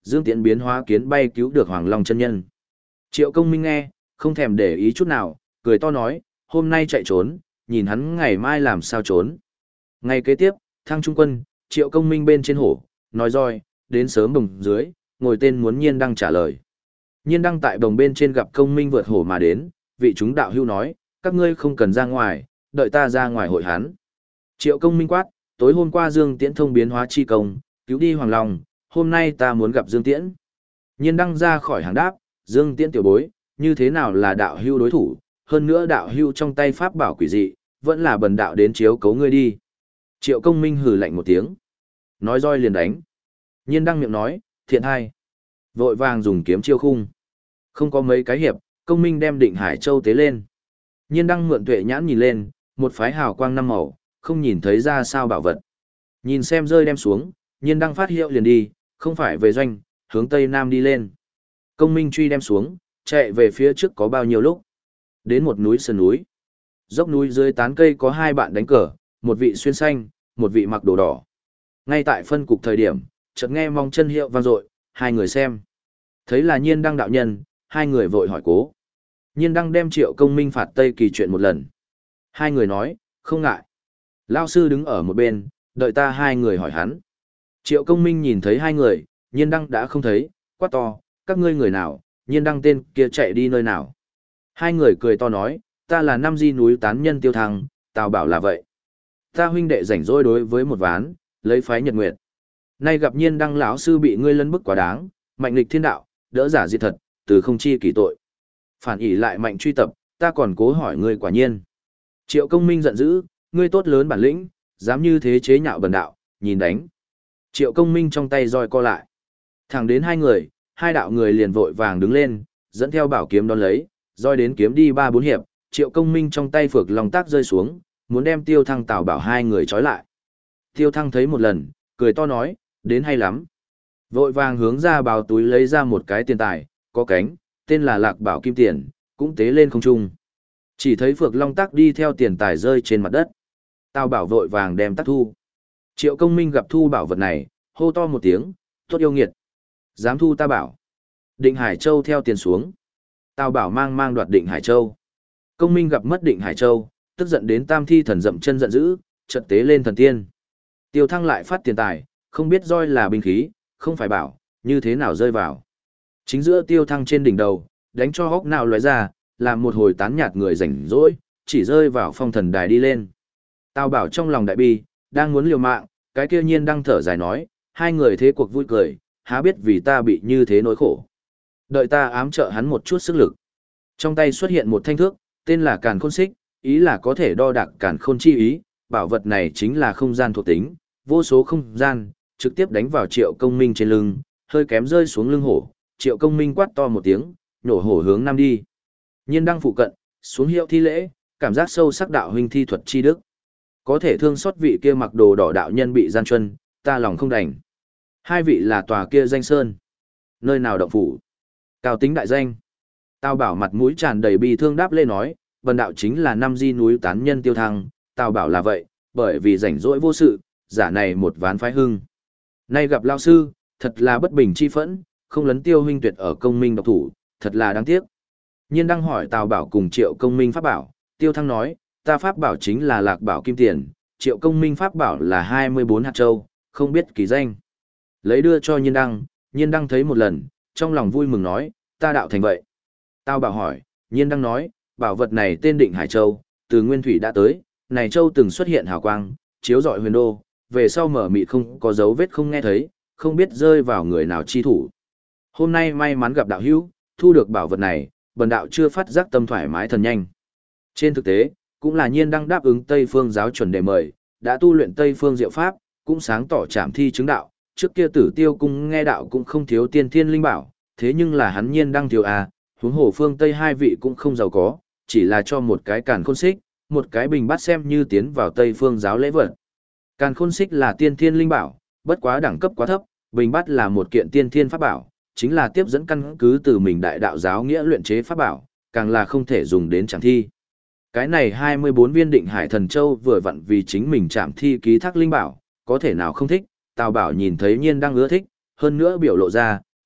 Dương Tiễn biến hóa kiến bay cứu được Hoàng Long chân nhân. Triệu Công Minh nghe, không thèm để ý chút nào, cười to nói, hôm nay chạy trốn, nhìn hắn ngày mai làm sao trốn. Ngày kế tiếp, Thăng Trung Quân, Triệu Công Minh bên trên hổ, nói roi, đến sớm bồng dưới, ngồi tên muốn Nhiên Đăng trả lời. Nhiên Đăng tại bồng bên trên gặp Công Minh vượt hổ mà đến, vị chúng đạo hưu nói, các ngươi không cần ra ngoài, đợi ta ra ngoài hội hắn. Triệu Công Minh quát, tối hôm qua Dương Tiễn thông biến hóa chi công, cứu đi Hoàng Long, hôm nay ta muốn gặp Dương Tiễn. Nhiên Đăng ra khỏi hàng đáp, Dương Tiễn tiểu bối, như thế nào là đạo hưu đối thủ, hơn nữa đạo hưu trong tay pháp bảo quỷ dị, vẫn là bần đạo đến chiếu cấu ngươi đi. Triệu Công Minh hừ lạnh một tiếng, nói roi liền đánh. Nhiên Đăng miệng nói, thiện hai, vội vàng dùng kiếm chiêu khung. Không có mấy cái hiệp, Công Minh đem Định Hải Châu tế lên. Nhiên Đăng mượn tuệ nhãn nhìn lên, một phái hào quang năm màu, không nhìn thấy ra sao bảo vật. Nhìn xem rơi đem xuống, Nhiên Đăng phát hiệu liền đi, không phải về doanh, hướng tây nam đi lên. Công Minh truy đem xuống, chạy về phía trước có bao nhiêu lúc. Đến một núi sườn núi. Dốc núi dưới tán cây có hai bạn đánh cờ, một vị xuyên xanh, một vị mặc đồ đỏ. Ngay tại phân cục thời điểm, chợt nghe mong chân hiệu vang dội, hai người xem. Thấy là Nhiên Đăng đạo nhân, hai người vội hỏi cố. Nhiên Đăng đem Triệu Công Minh phạt Tây Kỳ chuyện một lần. Hai người nói, không ngại. Lao sư đứng ở một bên, đợi ta hai người hỏi hắn. Triệu Công Minh nhìn thấy hai người, Nhiên Đăng đã không thấy, quát to, các ngươi người nào, Nhiên Đăng tên kia chạy đi nơi nào. Hai người cười to nói, ta là Nam Di núi tán nhân Tiêu Thăng, Tào Bảo là vậy. Ta huynh đệ rảnh rỗi đối với một ván, lấy phái Nhật Nguyệt. Nay gặp Nhiên Đăng lão sư bị ngươi lấn bức quá đáng, mạnh nghịch thiên đạo, đỡ giả diệt thật, từ không chi kỳ tội. Phản ỷ lại mạnh truy tập, ta còn cố hỏi ngươi quả nhiên. Triệu Công Minh giận dữ, ngươi tốt lớn bản lĩnh, dám như thế chế nhạo bần đạo, nhìn đánh. Triệu Công Minh trong tay roi co lại. Thẳng đến hai người, hai đạo người liền vội vàng đứng lên, dẫn theo bảo kiếm đón lấy, roi đến kiếm đi ba bốn hiệp, Triệu Công Minh trong tay phược lòng tác rơi xuống, muốn đem Tiêu Thăng Tào Bảo hai người trói lại. Tiêu Thăng thấy một lần, cười to nói, đến hay lắm. Vội vàng hướng ra bào túi lấy ra một cái tiền tài, có cánh, tên là Lạc Bảo Kim Tiền, cũng tế lên không trung. Chỉ thấy phược long tắc đi theo tiền tài rơi trên mặt đất. Tào Bảo vội vàng đem tắc thu. Triệu Công Minh gặp thu bảo vật này, hô to một tiếng, tốt yêu nghiệt. Dám thu ta bảo. Định Hải Châu theo tiền xuống. Tào Bảo mang mang đoạt Định Hải Châu. Công Minh gặp mất Định Hải Châu, tức giận đến tam thi thần dậm chân giận dữ, chợt tế lên thần tiên. Tiêu Thăng lại phát tiền tài, không biết roi là binh khí, không phải bảo, như thế nào rơi vào. Chính giữa Tiêu Thăng trên đỉnh đầu, đánh cho hốc nào lóe ra, làm một hồi tán nhạt người rảnh rỗi, chỉ rơi vào phong thần đài đi lên. Tào Bảo trong lòng đại bi, đang muốn liều mạng, cái kia Nhiên đang thở dài nói, hai người thế cuộc vui cười, há biết vì ta bị như thế nỗi khổ. Đợi ta ám trợ hắn một chút sức lực. Trong tay xuất hiện một thanh thước, tên là Càn Khôn Xích, ý là có thể đo đạc Càn Khôn chi ý, bảo vật này chính là không gian thuộc tính, vô số không gian, trực tiếp đánh vào Triệu Công Minh trên lưng, hơi kém rơi xuống lưng hổ, Triệu Công Minh quát to một tiếng, nổ hổ hướng nam đi. Nhiên đang phụ cận, xuống hiệu thi lễ, cảm giác sâu sắc đạo huynh thi thuật chi đức. Có thể thương xót vị kia mặc đồ đỏ đạo nhân bị gian truân, ta lòng không đành. Hai vị là tòa kia danh sơn. Nơi nào động phủ? Cao tính đại danh. Tào Bảo mặt mũi tràn đầy bi thương đáp lê nói, vần đạo chính là năm di núi tán nhân Tiêu Thăng, Tào Bảo là vậy, bởi vì rảnh rỗi vô sự, giả này một ván phái hưng. Nay gặp lao sư, thật là bất bình chi phẫn, không lấn Tiêu huynh tuyệt ở công minh độc thủ, thật là đáng tiếc. Nhiên đang hỏi Tào Bảo cùng Triệu Công Minh pháp bảo, Tiêu Thăng nói, ta pháp bảo chính là Lạc Bảo Kim Tiền, Triệu Công Minh pháp bảo là hai mươi bốn hạt châu, không biết kỳ danh. Lấy đưa cho Nhiên Đăng, Nhiên Đăng thấy một lần, trong lòng vui mừng nói, ta đạo thành vậy. Tào Bảo hỏi, Nhiên Đăng nói, bảo vật này tên Định Hải Châu, từ Nguyên Thủy đã tới, này châu từng xuất hiện hào quang, chiếu rọi huyền đô, về sau mở mịt không có dấu vết không nghe thấy, không biết rơi vào người nào chi thủ. Hôm nay may mắn gặp đạo hữu, thu được bảo vật này, bần đạo chưa phát giác tâm thoải mái thần nhanh. Trên thực tế, cũng là Nhiên Đăng đáp ứng Tây Phương giáo chuẩn đề mời, đã tu luyện Tây Phương diệu pháp, cũng sáng tỏ trảm thi chứng đạo, trước kia Tử Tiêu cung nghe đạo cũng không thiếu tiên thiên linh bảo, thế nhưng là hắn Nhiên Đăng thiếu à, huống hồ phương Tây hai vị cũng không giàu có, chỉ là cho một cái Càn Khôn Xích, một cái bình bát xem như tiến vào Tây Phương giáo lễ vật. Càn Khôn Xích là tiên thiên linh bảo, bất quá đẳng cấp quá thấp, bình bát là một kiện tiên thiên pháp bảo, chính là tiếp dẫn căn cứ từ mình đại đạo giáo nghĩa luyện chế pháp bảo, càng là không thể dùng đến trảm thi. Cái này hai mươi bốn viên Định Hải Thần Châu vừa vặn vì chính mình trảm thi ký thác linh bảo, có thể nào không thích, Tào Bảo nhìn thấy Nhiên Đăng ưa thích, hơn nữa biểu lộ ra,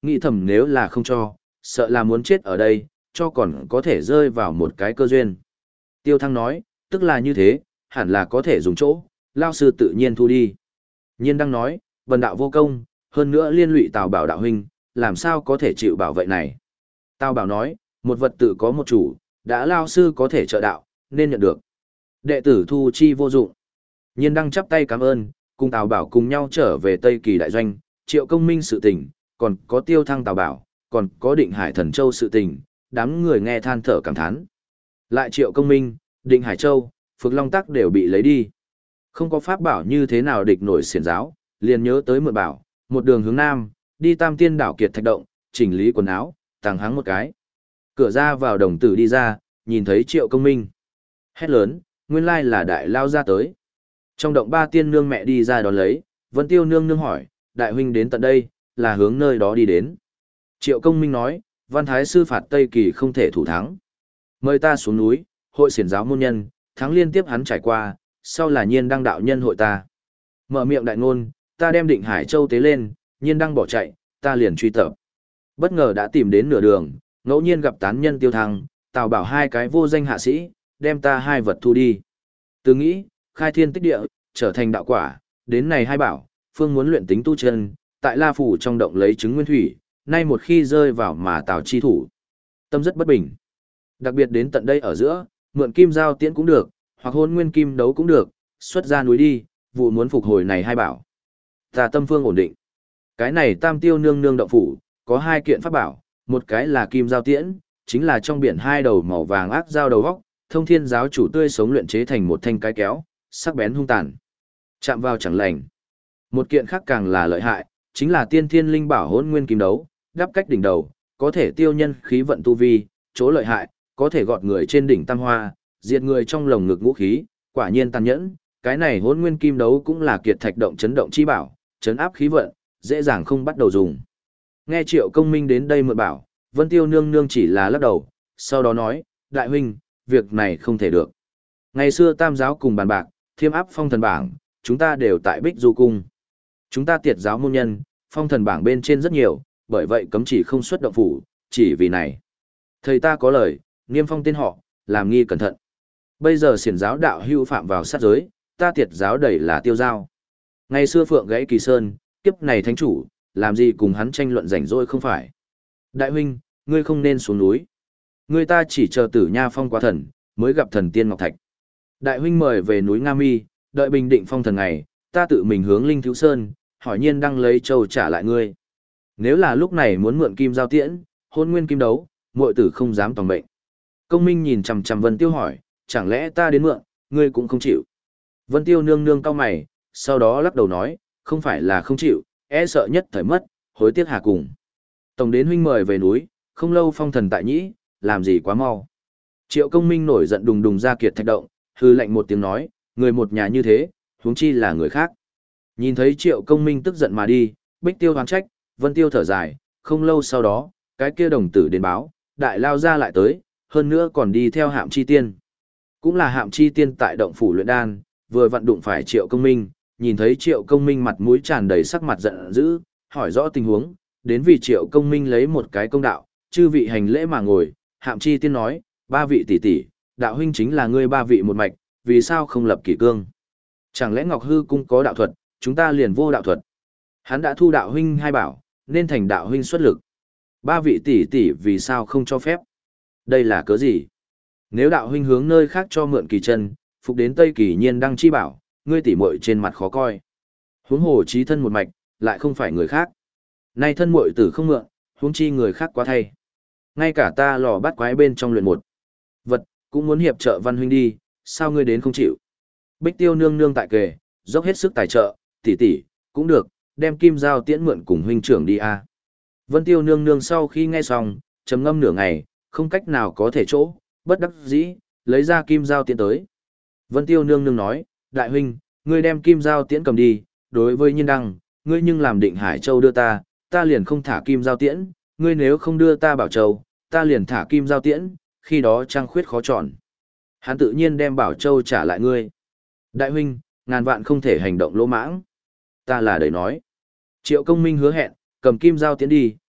nghĩ thầm nếu là không cho, sợ là muốn chết ở đây, cho còn có thể rơi vào một cái cơ duyên. Tiêu Thăng nói, tức là như thế, hẳn là có thể dùng chỗ, lao sư tự nhiên thu đi. Nhiên đang nói, bần đạo vô công, hơn nữa liên lụy Tào Bảo đạo huynh, làm sao có thể chịu bảo vệ này. Tào Bảo nói, một vật tự có một chủ, đã lao sư có thể trợ đạo, nên nhận được. Đệ tử thu chi vô dụng. Nhiên đang chắp tay cảm ơn, cùng Tào Bảo cùng nhau trở về Tây Kỳ đại doanh, Triệu Công Minh sự tình, còn có Tiêu Thăng Tào Bảo, còn có Định Hải Thần Châu sự tình, đám người nghe than thở cảm thán. Lại Triệu Công Minh, Định Hải Châu, Phược Long Tắc đều bị lấy đi. Không có pháp bảo như thế nào địch nổi xiển giáo, liền nhớ tới mượn bảo, một đường hướng nam, đi Tam Tiên đảo Kiệt Thạch Động, chỉnh lý quần áo, tàng hắng một cái. Cửa ra vào đồng tử đi ra, nhìn thấy Triệu Công Minh. Hét lớn, nguyên lai là đại lao ra tới. Trong động ba tiên nương mẹ đi ra đón lấy, Vân Tiêu nương nương hỏi, đại huynh đến tận đây, là hướng nơi đó đi đến. Triệu Công Minh nói, Văn Thái sư phạt Tây Kỳ không thể thủ thắng. Mời ta xuống núi, hội xiển giáo môn nhân, thắng liên tiếp hắn trải qua, sau là nhiên đăng đạo nhân hội ta. Mở miệng đại ngôn, ta đem Định Hải Châu tế lên, nhiên đăng bỏ chạy, ta liền truy tập. Bất ngờ đã tìm đến nửa đường, ngẫu nhiên gặp tán nhân Tiêu Thăng, Tào Bảo hai cái vô danh hạ sĩ, đem ta hai vật thu đi. Từ nghĩ, khai thiên tích địa, trở thành đạo quả, đến này hai bảo, phương muốn luyện tính tu chân, tại La Phủ trong động lấy trứng nguyên thủy, nay một khi rơi vào mà Tào chi thủ. Tâm rất bất bình. Đặc biệt đến tận đây ở giữa, mượn kim giao tiễn cũng được, hoặc hôn nguyên kim đấu cũng được, xuất ra núi đi, vụ muốn phục hồi này hai bảo. Ta tâm phương ổn định. Cái này Tam Tiêu nương nương động phủ, có hai kiện pháp bảo, một cái là kim giao tiễn, chính là trong biển hai đầu màu vàng ác giao đầu góc, thông thiên giáo chủ tươi sống luyện chế thành một thanh cái kéo, sắc bén hung tàn. Chạm vào chẳng lành. Một kiện khác càng là lợi hại, chính là tiên thiên linh bảo hôn nguyên kim đấu, đắp cách đỉnh đầu, có thể tiêu nhân khí vận tu vi, chỗ lợi hại, có thể gọt người trên đỉnh tam hoa, diệt người trong lồng ngực ngũ khí, quả nhiên tàn nhẫn, cái này hôn nguyên kim đấu cũng là kiệt thạch động chấn động chi bảo, chấn áp khí vận, dễ dàng không bắt đầu dùng. Nghe Triệu Công Minh đến đây mượn bảo, Vân Tiêu nương nương chỉ là lắc đầu, sau đó nói, đại huynh, việc này không thể được. Ngày xưa tam giáo cùng bàn bạc, thiêm áp phong thần bảng, chúng ta đều tại Bích Du Cung. Chúng ta tiệt giáo môn nhân, phong thần bảng bên trên rất nhiều, bởi vậy cấm chỉ không xuất động phủ, chỉ vì này. Thầy ta có lời, niêm phong tên họ, làm nghi cẩn thận. Bây giờ xiển giáo đạo hưu phạm vào sát giới, ta tiệt giáo đẩy là tiêu giao. Ngày xưa Phượng gãy Kỳ Sơn, kiếp này thánh chủ, làm gì cùng hắn tranh luận rảnh rỗi không phải. Đại huynh, ngươi không nên xuống núi. Ngươi ta chỉ chờ tử nha phong quá thần, mới gặp thần tiên Ngọc Thạch. Đại huynh mời về núi Nga Mi, đợi bình định phong thần ngày, ta tự mình hướng Linh Thiếu Sơn, hỏi nhiên đăng lấy châu trả lại ngươi. Nếu là lúc này muốn mượn kim giao tiễn, hôn nguyên kim đấu, muội tử không dám tòng mệnh. Công Minh nhìn chằm chằm Vân Tiêu hỏi, chẳng lẽ ta đến mượn, ngươi cũng không chịu. Vân Tiêu nương nương cau mày, sau đó lắc đầu nói, không phải là không chịu, e sợ nhất thời mất, hối tiếc hà cùng. Tổng đến huynh mời về núi, không lâu phong thần tại nhĩ, làm gì quá mau. Triệu Công Minh nổi giận đùng đùng ra kiệt thạch động, hư lạnh một tiếng nói, người một nhà như thế, huống chi là người khác. Nhìn thấy Triệu Công Minh tức giận mà đi, Bích Tiêu hoán trách, Vân Tiêu thở dài, không lâu sau đó, cái kia đồng tử đến báo, đại lao ra lại tới, hơn nữa còn đi theo Hạm Chi Tiên. Cũng là Hạm Chi Tiên tại động phủ luyện đan, vừa vặn đụng phải Triệu Công Minh, nhìn thấy Triệu Công Minh mặt mũi tràn đầy sắc mặt giận dữ, hỏi rõ tình huống, đến vì Triệu Công Minh lấy một cái công đạo, chư vị hành lễ mà ngồi, Hạm Chi Tiên nói, ba vị tỷ tỷ, đạo huynh chính là ngươi ba vị một mạch, vì sao không lập kỷ cương? Chẳng lẽ Ngọc Hư cung có đạo thuật, chúng ta liền vô đạo thuật? Hắn đã thu đạo huynh hai bảo, nên thành đạo huynh xuất lực. Ba vị tỷ tỷ vì sao không cho phép? Đây là cớ gì? Nếu đạo huynh hướng nơi khác cho mượn kỳ chân, phục đến Tây Kỳ nhiên đăng chi bảo, ngươi tỷ muội trên mặt khó coi. Huống hồ chí thân một mạch, lại không phải người khác. Nay thân muội tử không mượn, huống chi người khác quá thay. Ngay cả ta lò bắt quái bên trong luyện một vật, cũng muốn hiệp trợ văn huynh đi, sao ngươi đến không chịu? Bích Tiêu nương nương tại kề, dốc hết sức tài trợ, tỷ tỷ, cũng được, đem kim giao tiễn mượn cùng huynh trưởng đi a. Vân Tiêu nương nương sau khi nghe xong, trầm ngâm nửa ngày, không cách nào có thể chỗ, bất đắc dĩ, lấy ra kim giao tiễn tới. Vân Tiêu nương nương nói, đại huynh, ngươi đem kim giao tiễn cầm đi, đối với nhiên đăng, ngươi nhưng làm Định Hải Châu đưa ta, ta liền không thả kim giao tiễn, ngươi nếu không đưa ta Bảo Châu, ta liền thả kim giao tiễn, khi đó trang khuyết khó chọn. Hắn tự nhiên đem Bảo Châu trả lại ngươi. Đại huynh, ngàn vạn không thể hành động lỗ mãng. Ta là đẩy nói. Triệu Công Minh hứa hẹn, cầm kim giao tiễn đi,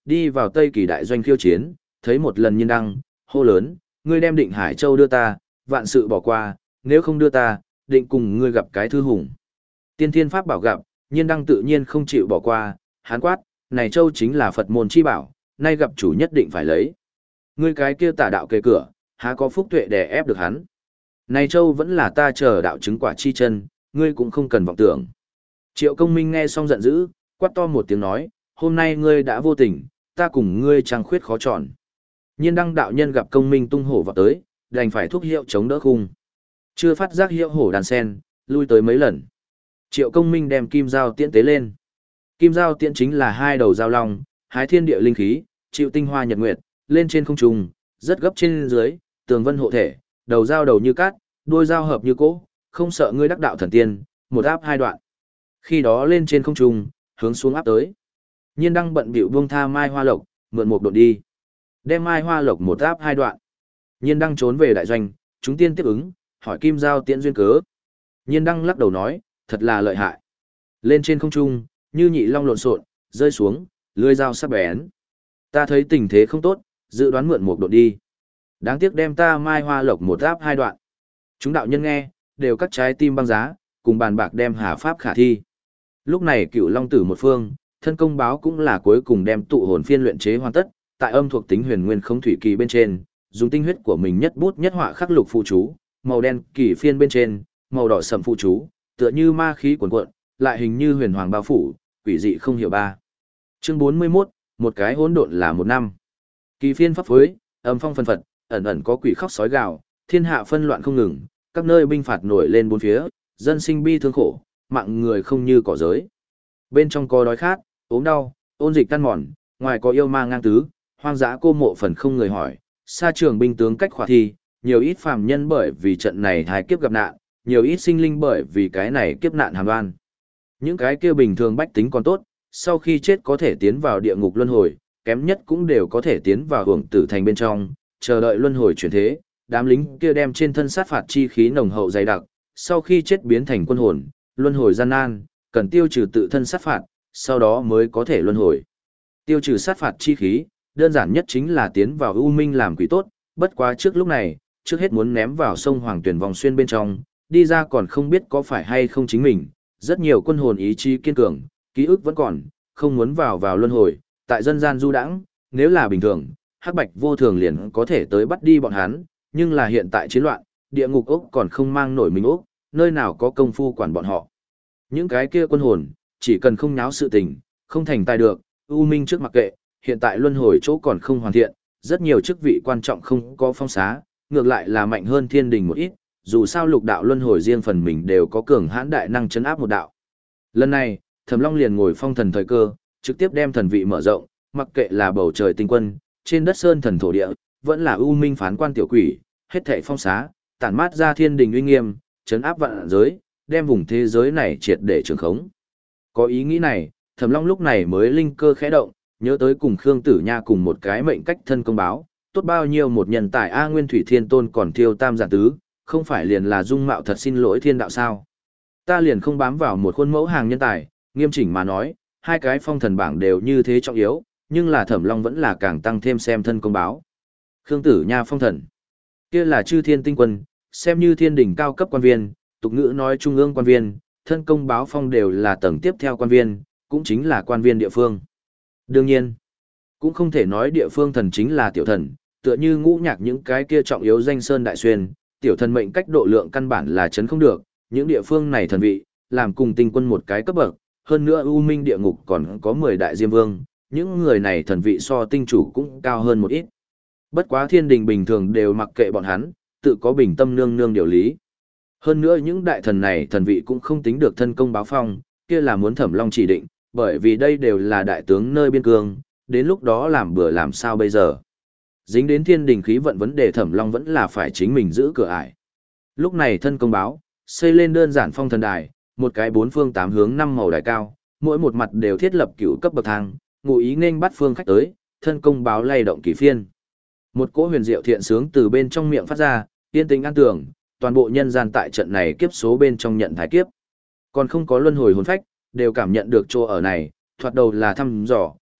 đi vào Tây Kỳ đại doanh khiêu chiến, thấy một lần Nhiên Đăng, hô lớn, ngươi đem Định Hải Châu đưa ta, vạn sự bỏ qua, nếu không đưa ta, định cùng ngươi gặp cái thư hùng. Tiên Thiên Pháp bảo gặp, Nhiên Đăng tự nhiên không chịu bỏ qua, hán quát, này Châu chính là Phật môn chi bảo, nay gặp chủ nhất định phải lấy. Ngươi cái kia tà đạo kề cửa, há có phúc tuệ đè ép được hắn. Này Châu vẫn là ta chờ đạo chứng quả chi chân, ngươi cũng không cần vọng tưởng. Triệu Công Minh nghe xong giận dữ, quát to một tiếng nói, hôm nay ngươi đã vô tình, ta cùng ngươi trang khuyết khó chọn. Nhiên Đăng đạo nhân gặp Công Minh tung hổ vào tới, đành phải thúc hiệu chống đỡ khung. Chưa phát giác hiệu hổ đàn sen, lui tới mấy lần. Triệu Công Minh đem kim dao tiễn tế lên. Kim dao tiễn chính là hai đầu dao long, hái thiên địa linh khí, chịu tinh hoa nhật nguyệt, lên trên không trung, rất gấp trên dưới, tường vân hộ thể, đầu dao đầu như cát, đuôi dao hợp như cỗ, không sợ ngươi đắc đạo thần tiên, một áp hai đoạn. Khi đó lên trên không trung, hướng xuống áp tới. Nhiên Đăng bận bịu buông tha Mai Hoa Lộc, mượn một độn đi. Đem Mai Hoa Lộc một áp hai đoạn. Nhiên Đăng trốn về đại doanh, chúng tiên tiếp ứng, hỏi kim giao tiễn duyên cớ. Nhiên Đăng lắc đầu nói, thật là lợi hại. Lên trên không trung, như nhị long lộn xộn, rơi xuống, lưỡi dao sắc bén. Ta thấy tình thế không tốt, dự đoán mượn một độn đi. Đáng tiếc đem ta Mai Hoa Lộc một áp hai đoạn. Chúng đạo nhân nghe, đều cắt trái tim băng giá, cùng bàn bạc đem hà pháp khả thi. Lúc này Cựu Long Tử một phương, thân công báo cũng là cuối cùng đem tụ hồn phiên luyện chế hoàn tất, tại âm thuộc tính huyền nguyên không thủy kỳ bên trên, dùng tinh huyết của mình nhất bút nhất họa khắc lục phụ chú, màu đen kỳ phiên bên trên, màu đỏ sẫm phụ chú, tựa như ma khí cuồn cuộn, lại hình như huyền hoàng bao phủ, quỷ dị không hiểu ba. Chương bốn mươi mốt, một cái hỗn độn là một năm. Kỳ phiên pháp phối, âm phong phân phật, ẩn ẩn có quỷ khóc sói gào, thiên hạ phân loạn không ngừng, các nơi binh phạt nổi lên bốn phía, dân sinh bi thương khổ, mạng người không như cỏ giới. Bên trong có đói khát, ốm đau, ôn dịch tan mòn, ngoài có yêu ma ngang tứ, hoang dã cô mộ phần không người hỏi, xa trường binh tướng cách khỏa thi, nhiều ít phàm nhân bởi vì trận này hài kiếp gặp nạn, nhiều ít sinh linh bởi vì cái này kiếp nạn hàm oan. Những cái kia bình thường bách tính còn tốt, sau khi chết có thể tiến vào địa ngục luân hồi, kém nhất cũng đều có thể tiến vào hưởng tử thành bên trong, chờ đợi luân hồi chuyển thế, đám lính kia đem trên thân sát phạt chi khí nồng hậu dày đặc, sau khi chết biến thành quân hồn, luân hồi gian nan, cần tiêu trừ tự thân sát phạt, sau đó mới có thể luân hồi. Tiêu trừ sát phạt chi khí, đơn giản nhất chính là tiến vào u minh làm quỷ tốt, bất quá trước lúc này, trước hết muốn ném vào sông Hoàng Tuyển vòng xuyên bên trong, đi ra còn không biết có phải hay không chính mình, rất nhiều quân hồn ý chí kiên cường, ký ức vẫn còn, không muốn vào vào luân hồi, tại dân gian du đãng, nếu là bình thường, Hắc Bạch vô thường liền có thể tới bắt đi bọn hắn, nhưng là hiện tại chiến loạn, địa ngục ốc còn không mang nổi mình ốc, nơi nào có công phu quản bọn họ. Những cái kia quân hồn, chỉ cần không nháo sự tình, không thành tài được, u minh trước mặc kệ, hiện tại luân hồi chỗ còn không hoàn thiện, rất nhiều chức vị quan trọng không có phong xá, ngược lại là mạnh hơn thiên đình một ít, dù sao lục đạo luân hồi riêng phần mình đều có cường hãn đại năng chấn áp một đạo. Lần này, Thẩm Long liền ngồi phong thần thời cơ, trực tiếp đem thần vị mở rộng, mặc kệ là bầu trời tinh quân, trên đất sơn thần thổ địa, vẫn là u minh phán quan tiểu quỷ, hết thảy phong xá, tản mát ra thiên đình uy nghiêm, chấn áp vạn giới, đem vùng thế giới này triệt để trường khống. Có ý nghĩ này, Thẩm Long lúc này mới linh cơ khẽ động, nhớ tới cùng Khương Tử Nha cùng một cái mệnh cách thân công báo, tốt bao nhiêu một nhân tài A Nguyên Thủy Thiên Tôn còn thiêu tam giả tứ, không phải liền là dung mạo thật xin lỗi thiên đạo sao. Ta liền không bám vào một khuôn mẫu hàng nhân tài, nghiêm chỉnh mà nói, hai cái phong thần bảng đều như thế trọng yếu, nhưng là Thẩm Long vẫn là càng tăng thêm xem thân công báo. Khương Tử Nha phong thần, kia là chư thiên tinh quân, xem như thiên đỉnh cao cấp quan viên, tục ngữ nói trung ương quan viên, thân công báo phong đều là tầng tiếp theo quan viên, cũng chính là quan viên địa phương. Đương nhiên, cũng không thể nói địa phương thần chính là tiểu thần, tựa như ngũ nhạc những cái kia trọng yếu danh sơn đại xuyên, tiểu thần mệnh cách độ lượng căn bản là chấn không được, những địa phương này thần vị, làm cùng tinh quân một cái cấp bậc, hơn nữa U Minh địa ngục còn có mười đại diêm vương, những người này thần vị so tinh chủ cũng cao hơn một ít. Bất quá thiên đình bình thường đều mặc kệ bọn hắn, tự có bình tâm nương nương điều lý. Hơn nữa những đại thần này thần vị cũng không tính được thân công báo phong, kia là muốn Thẩm Long chỉ định, bởi vì đây đều là đại tướng nơi biên cương, đến lúc đó làm bừa làm sao bây giờ. Dính đến thiên đình khí vận vấn đề Thẩm Long vẫn là phải chính mình giữ cửa ải. Lúc này thân công báo, xây lên đơn giản phong thần đài, một cái bốn phương tám hướng năm màu đài cao, mỗi một mặt đều thiết lập cửu cấp bậc thang, ngụ ý nên bắt phương khách tới, thân công báo lay động kỳ phiên. Một cỗ huyền diệu thiện sướng từ bên trong miệng phát ra, yên tĩnh an tưởng, toàn bộ nhân gian tại trận này kiếp số bên trong nhận thái kiếp. Còn không có luân hồi hồn phách, đều cảm nhận được chỗ ở này, thoạt đầu là thăm dò,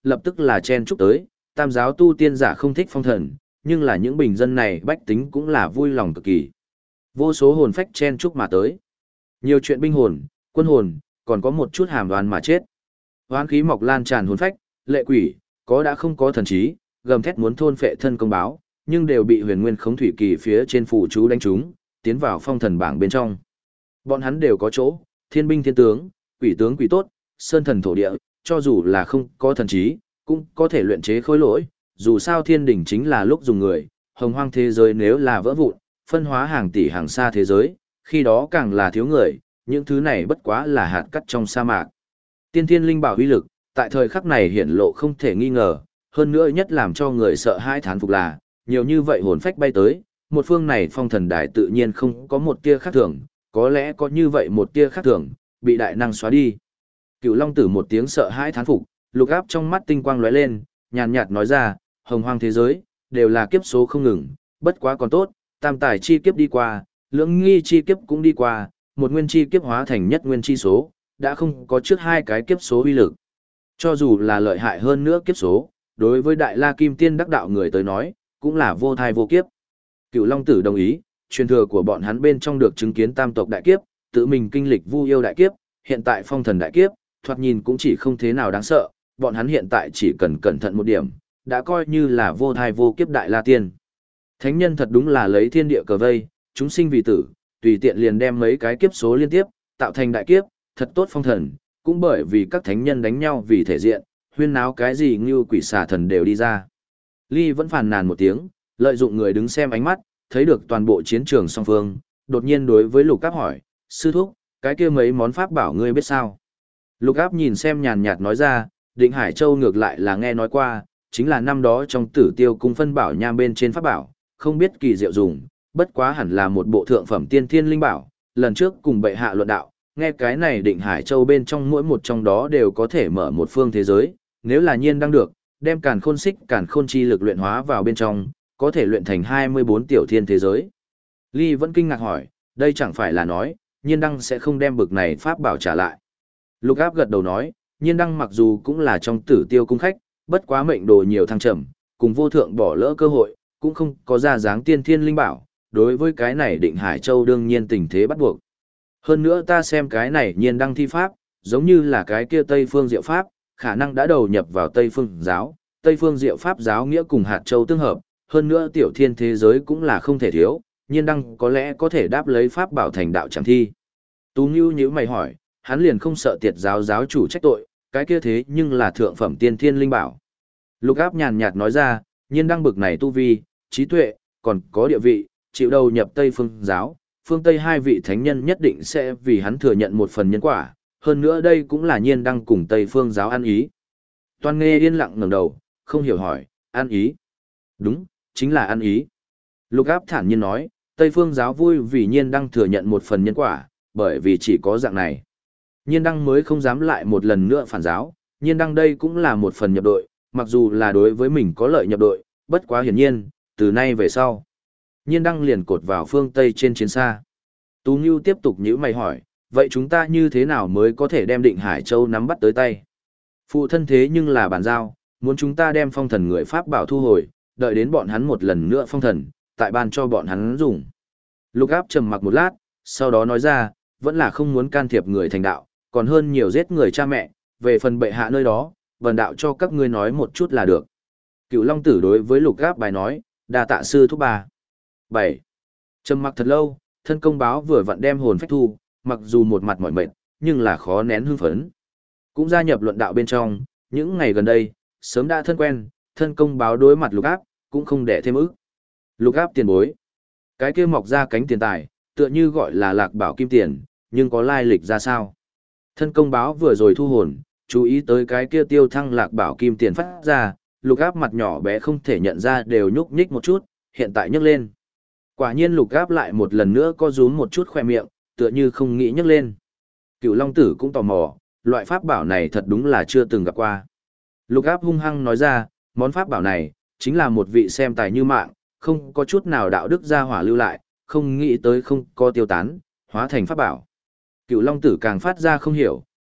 lập tức là chen chúc tới, tam giáo tu tiên giả không thích phong thần, nhưng là những bình dân này bách tính cũng là vui lòng cực kỳ. Vô số hồn phách chen chúc mà tới. Nhiều chuyện binh hồn, quân hồn, còn có một chút hàm đoán mà chết. Hoán khí mọc lan tràn hồn phách, lệ quỷ, có đã không có thần trí, gầm thét muốn thôn phệ thân công báo, nhưng đều bị huyền nguyên khống thủy kỳ phía trên phủ chú đánh trúng, tiến vào phong thần bảng bên trong. Bọn hắn đều có chỗ, thiên binh thiên tướng, quỷ tướng quỷ tốt, sơn thần thổ địa, cho dù là không có thần trí, cũng có thể luyện chế khối lỗi, dù sao thiên đỉnh chính là lúc dùng người, hồng hoang thế giới nếu là vỡ vụn, phân hóa hàng tỷ hàng xa thế giới, khi đó càng là thiếu người, những thứ này bất quá là hạt cát trong sa mạc. Tiên thiên linh bảo uy lực, tại thời khắc này hiển lộ không thể nghi ngờ, hơn nữa nhất làm cho người sợ hãi thán phục là, nhiều như vậy hồn phách bay tới, một phương này phong thần đài tự nhiên không có một tia khác thường, có lẽ có như vậy một tia khác thường, bị đại năng xóa đi. Cựu Long Tử một tiếng sợ hãi thán phục, lục áp trong mắt tinh quang lóe lên, nhàn nhạt nói ra, hồng hoang thế giới, đều là kiếp số không ngừng, bất quá còn tốt, tam tài chi kiếp đi qua, lưỡng nghi chi kiếp cũng đi qua, một nguyên chi kiếp hóa thành nhất nguyên chi số, đã không có trước hai cái kiếp số uy lực. Cho dù là lợi hại hơn nữa kiếp số, đối với đại la kim tiên đắc đạo người tới nói, cũng là vô thai vô kiếp. Cựu Long Tử đồng ý, truyền thừa của bọn hắn bên trong được chứng kiến tam tộc đại kiếp, tự mình kinh lịch vu yêu đại kiếp, hiện tại phong thần đại kiếp, thoạt nhìn cũng chỉ không thế nào đáng sợ, bọn hắn hiện tại chỉ cần cẩn thận một điểm, đã coi như là vô thai vô kiếp đại la tiên. Thánh nhân thật đúng là lấy thiên địa cờ vây, chúng sinh vì tử, tùy tiện liền đem mấy cái kiếp số liên tiếp, tạo thành đại kiếp, thật tốt phong thần, cũng bởi vì các thánh nhân đánh nhau vì thể diện, huyên náo cái gì như quỷ xà thần đều đi ra. Ly vẫn phàn nàn một tiếng, lợi dụng người đứng xem ánh mắt, thấy được toàn bộ chiến trường song phương, đột nhiên đối với Lục Áp hỏi, sư thúc, cái kia mấy món pháp bảo ngươi biết sao? Lục Áp nhìn xem nhàn nhạt nói ra, Định Hải Châu ngược lại là nghe nói qua, chính là năm đó trong Tử Tiêu cung phân bảo nham bên trên pháp bảo, không biết kỳ diệu dùng, bất quá hẳn là một bộ thượng phẩm tiên thiên linh bảo, lần trước cùng bệ hạ luận đạo, nghe cái này Định Hải Châu bên trong mỗi một trong đó đều có thể mở một phương thế giới, nếu là nhiên đang được, đem càn khôn xích càn khôn chi lực luyện hóa vào bên trong, có thể luyện thành hai mươi bốn tiểu thiên thế giới. Ly vẫn kinh ngạc hỏi, đây chẳng phải là nói, nhiên đăng sẽ không đem bực này pháp bảo trả lại. Lục Áp gật đầu nói, nhiên đăng mặc dù cũng là trong Tử Tiêu cung khách, bất quá mệnh đồ nhiều thăng trầm, cùng vô thượng bỏ lỡ cơ hội, cũng không có ra dáng tiên thiên linh bảo, đối với cái này Định Hải Châu đương nhiên tình thế bắt buộc. Hơn nữa ta xem cái này nhiên đăng thi pháp, giống như là cái kia Tây Phương Diệu Pháp, khả năng đã đầu nhập vào Tây Phương giáo, Tây Phương Diệu Pháp giáo nghĩa cùng hạt châu tương hợp, hơn nữa tiểu thiên thế giới cũng là không thể thiếu, nhiên đăng có lẽ có thể đáp lấy pháp bảo thành đạo chẳng thi. Tú Ngưu nhíu mày hỏi, hắn liền không sợ tiệt giáo giáo chủ trách tội, cái kia thế nhưng là thượng phẩm tiên thiên linh bảo. Lục Áp nhàn nhạt nói ra, nhiên đăng bực này tu vi, trí tuệ, còn có địa vị, chịu đầu nhập Tây Phương giáo, phương Tây hai vị thánh nhân nhất định sẽ vì hắn thừa nhận một phần nhân quả, hơn nữa đây cũng là nhiên đăng cùng Tây Phương giáo ăn ý. Toan Nghê yên lặng ngẩng đầu, không hiểu hỏi, ăn ý? Đúng, chính là ăn ý. Lục Áp thản nhiên nói, Tây Phương giáo vui vì nhiên đăng thừa nhận một phần nhân quả, bởi vì chỉ có dạng này. Nhiên đăng mới không dám lại một lần nữa phản giáo, nhiên đăng đây cũng là một phần nhập đội, mặc dù là đối với mình có lợi nhập đội, bất quá hiển nhiên, từ nay về sau. Nhiên đăng liền cột vào phương Tây trên chiến xa. Tú Ngưu tiếp tục nhíu mày hỏi, vậy chúng ta như thế nào mới có thể đem Định Hải Châu nắm bắt tới tay? Phụ thân thế nhưng là bàn giao, muốn chúng ta đem phong thần người Pháp bảo thu hồi, đợi đến bọn hắn một lần nữa phong thần, tại ban cho bọn hắn dùng. Lục Áp trầm mặc một lát, sau đó nói ra, vẫn là không muốn can thiệp người thành đạo, còn hơn nhiều giết người cha mẹ, về phần bệ hạ nơi đó, vần đạo cho các ngươi nói một chút là được. Cựu Long Tử đối với Lục Áp bài nói, đa tạ sư thúc bà. bảy. Trầm mặc thật lâu, thân công báo vừa vặn đem hồn phách thu, mặc dù một mặt mỏi mệt, nhưng là khó nén hưng phấn. Cũng gia nhập luận đạo bên trong, những ngày gần đây, sớm đã thân quen, thân công báo đối mặt Lục Áp, cũng không để thêm ức. Lục Áp tiền bối. Cái kia mọc ra cánh tiền tài, tựa như gọi là Lạc Bảo Kim Tiền, nhưng có lai lịch ra sao? Thân công báo vừa rồi thu hồn, chú ý tới cái kia tiêu thăng Lạc Bảo Kim Tiền phát ra, Lục Áp mặt nhỏ bé không thể nhận ra đều nhúc nhích một chút, hiện tại nhấc lên. Quả nhiên Lục Áp lại một lần nữa co rúm một chút khoe miệng, tựa như không nghĩ nhấc lên. Cựu Long Tử cũng tò mò, loại pháp bảo này thật đúng là chưa từng gặp qua. Lục Áp hung hăng nói ra, món pháp bảo này, chính là một vị xem tài như mạng, không có chút nào đạo đức gia hỏa lưu lại, không nghĩ tới không có tiêu tán, hóa thành pháp bảo. Cựu Long Tử càng phát ra không hiểu,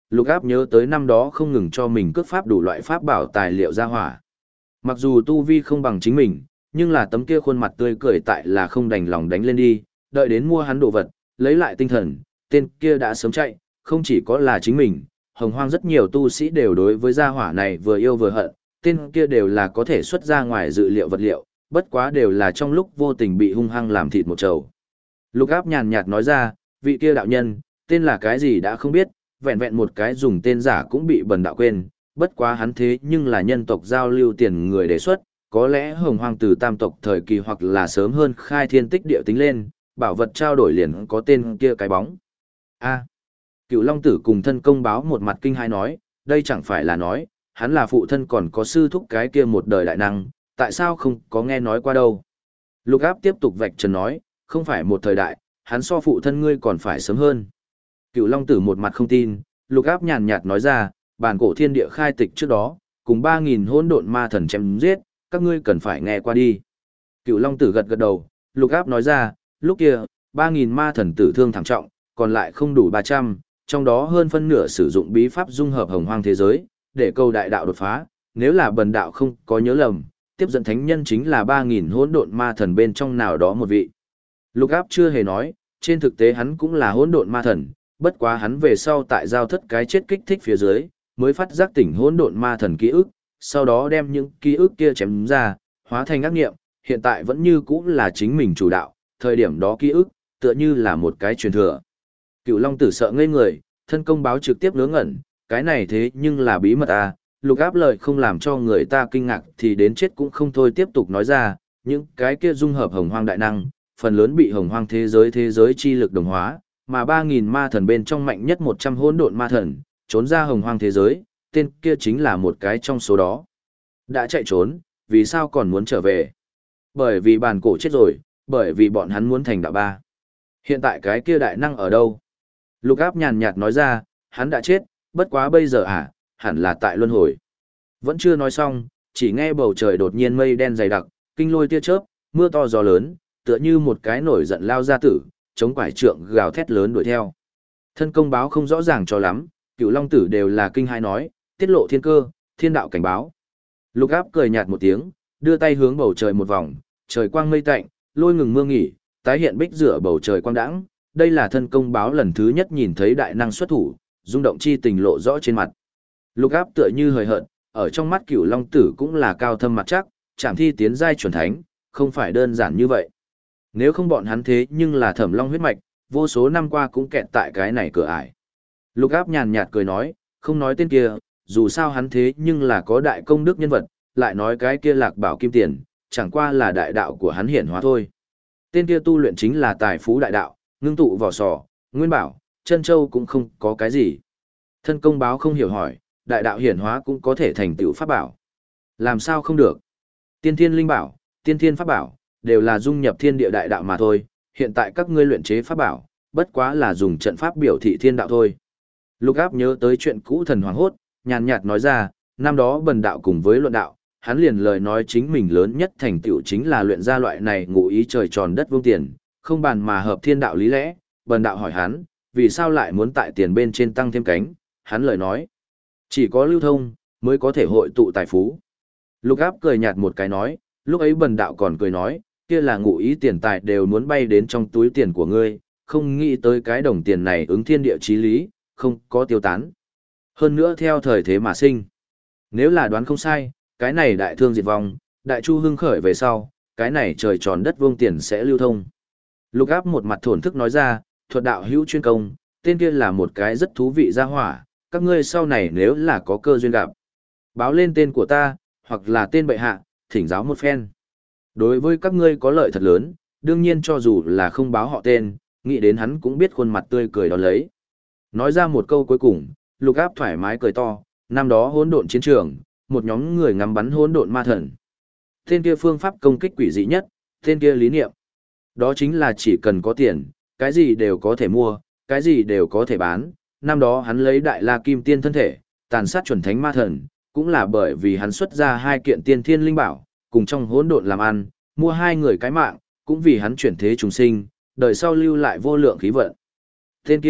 Lục Áp nhớ tới năm đó không ngừng cho mình cướp pháp đủ loại pháp bảo tài liệu ra hỏa. Mặc dù tu vi không bằng chính mình, nhưng là tấm kia khuôn mặt tươi cười tại là không đành lòng đánh lên đi, đợi đến mua hắn đồ vật, lấy lại tinh thần, tên kia đã sớm chạy, không chỉ có là chính mình, hồng hoang rất nhiều tu sĩ đều đối với gia hỏa này vừa yêu vừa hận, tên kia đều là có thể xuất ra ngoài dự liệu vật liệu, bất quá đều là trong lúc vô tình bị hung hăng làm thịt một trầu. Lục Áp nhàn nhạt nói ra, vị kia đạo nhân, tên là cái gì đã không biết, vẹn vẹn một cái dùng tên giả cũng bị bần đạo quên, bất quá hắn thế nhưng là nhân tộc giao lưu tiền người đề xuất, có lẽ hồng hoang từ tam tộc thời kỳ hoặc là sớm hơn khai thiên tích địa tính lên, bảo vật trao đổi liền có tên kia cái bóng. A. Cựu Long Tử cùng thân công báo một mặt kinh hai nói, đây chẳng phải là nói, hắn là phụ thân còn có sư thúc cái kia một đời đại năng, tại sao không có nghe nói qua đâu. Lục Áp tiếp tục vạch trần nói, không phải một thời đại, hắn so phụ thân ngươi còn phải sớm hơn. Cựu Long Tử một mặt không tin, Lục Áp nhàn nhạt nói ra, bản cổ thiên địa khai tịch trước đó, cùng ba nghìn hỗn độn ma thần chém giết, các ngươi cần phải nghe qua đi. Cựu Long Tử gật gật đầu, Lục Áp nói ra, lúc kia, ba nghìn ma thần tử thương thảm trọng, còn lại không đủ ba trăm, trong đó hơn phân nửa sử dụng bí pháp dung hợp hồng hoang thế giới, để câu đại đạo đột phá, nếu là bần đạo không có nhớ lầm, tiếp dẫn thánh nhân chính là ba nghìn hỗn độn ma thần bên trong nào đó một vị. Lục Áp chưa hề nói, trên thực tế hắn cũng là hỗn độn ma thần, bất quá hắn về sau tại giao thất cái chết kích thích phía dưới, mới phát giác tỉnh hỗn độn ma thần ký ức, sau đó đem những ký ức kia chém ra, hóa thành ác nghiệm, hiện tại vẫn như cũ là chính mình chủ đạo, thời điểm đó ký ức, tựa như là một cái truyền thừa. Cựu Long Tử sợ ngây người, thân công báo trực tiếp ngớ ngẩn, cái này thế nhưng là bí mật à, Lục Áp lời không làm cho người ta kinh ngạc thì đến chết cũng không thôi tiếp tục nói ra, những cái kia dung hợp hồng hoang đại năng, phần lớn bị hồng hoang thế giới thế giới chi lực đồng hóa, mà ba nghìn ma thần bên trong mạnh nhất một trăm hỗn độn ma thần, trốn ra hồng hoang thế giới, tên kia chính là một cái trong số đó. Đã chạy trốn, vì sao còn muốn trở về? Bởi vì bàn cổ chết rồi, bởi vì bọn hắn muốn thành đạo ba. Hiện tại cái kia đại năng ở đâu? Lục Áp nhàn nhạt nói ra, hắn đã chết, bất quá bây giờ à, hẳn là tại luân hồi. Vẫn chưa nói xong, chỉ nghe bầu trời đột nhiên mây đen dày đặc, kinh lôi tia chớp, mưa to gió lớn, tựa như một cái nổi giận lao ra tử, chống quải trượng gào thét lớn đuổi theo. Thân công báo không rõ ràng cho lắm, Cựu Long Tử đều là kinh hai nói, tiết lộ thiên cơ, thiên đạo cảnh báo. Lục Áp cười nhạt một tiếng, đưa tay hướng bầu trời một vòng, trời quang mây tạnh, lôi ngừng mưa nghỉ, tái hiện bích rửa bầu trời quang đãng. Đây là thân công báo lần thứ nhất nhìn thấy đại năng xuất thủ, rung động chi tình lộ rõ trên mặt. Lục Áp tựa như hời hợt, ở trong mắt Cựu Long Tử cũng là cao thâm mặt chắc, Trảm Thi tiến giai chuẩn thánh, không phải đơn giản như vậy. Nếu không bọn hắn thế nhưng là Thẩm Long huyết mạch, vô số năm qua cũng kẹt tại cái này cửa ải. Lục Áp nhàn nhạt cười nói, không nói tên kia, dù sao hắn thế nhưng là có đại công đức nhân vật, lại nói cái kia Lạc Bảo Kim Tiền, chẳng qua là đại đạo của hắn hiển hóa thôi. Tên kia tu luyện chính là tài phú đại đạo, ngưng tụ vỏ sò, nguyên bảo, chân châu cũng không có cái gì. Thân công báo không hiểu hỏi, đại đạo hiển hóa cũng có thể thành tựu pháp bảo. Làm sao không được? Tiên thiên linh bảo, tiên thiên pháp bảo, đều là dung nhập thiên địa đại đạo mà thôi, hiện tại các ngươi luyện chế pháp bảo, bất quá là dùng trận pháp biểu thị thiên đạo thôi. Lục Áp nhớ tới chuyện cũ thần hoàng hốt, nhàn nhạt nói ra, năm đó bần đạo cùng với luận đạo, hắn liền lời nói chính mình lớn nhất thành tựu chính là luyện ra loại này ngụ ý trời tròn đất vuông tiền, không bàn mà hợp thiên đạo lý lẽ, bần đạo hỏi hắn, vì sao lại muốn tại tiền bên trên tăng thêm cánh, hắn lời nói, chỉ có lưu thông, mới có thể hội tụ tài phú. Lục Áp cười nhạt một cái nói, lúc ấy bần đạo còn cười nói, kia là ngụ ý tiền tài đều muốn bay đến trong túi tiền của ngươi, không nghĩ tới cái đồng tiền này ứng thiên địa chí lý, không có tiêu tán. Hơn nữa theo thời thế mà sinh. Nếu là đoán không sai, cái này đại thương diệt vong, đại chu hưng khởi về sau, cái này trời tròn đất vuông tiền sẽ lưu thông. Lục Áp một mặt thổn thức nói ra, thuật đạo hữu chuyên công, tên kia là một cái rất thú vị gia hỏa, các ngươi sau này nếu là có cơ duyên gặp, báo lên tên của ta, hoặc là tên bệ hạ, thỉnh giáo một phen. Đối với các ngươi có lợi thật lớn, đương nhiên cho dù là không báo họ tên, nghĩ đến hắn cũng biết khuôn mặt tươi cười đón lấy. Nói ra một câu cuối cùng, Lục Áp thoải mái cười to, năm đó hỗn độn chiến trường, một nhóm người ngắm bắn hỗn độn ma thần. Tên kia phương pháp công kích quỷ dị nhất, tên kia lý niệm. Đó chính là chỉ cần có tiền, cái gì đều có thể mua, cái gì đều có thể bán. Năm đó hắn lấy đại la kim tiên thân thể, tàn sát chuẩn thánh ma thần, cũng là bởi vì hắn xuất ra hai kiện tiên thiên linh bảo, cùng trong hỗn độn làm ăn, mua hai người cái mạng, cũng vì hắn chuyển thế trùng sinh, đời sau lưu lại vô lượng khí vận. Tên kia,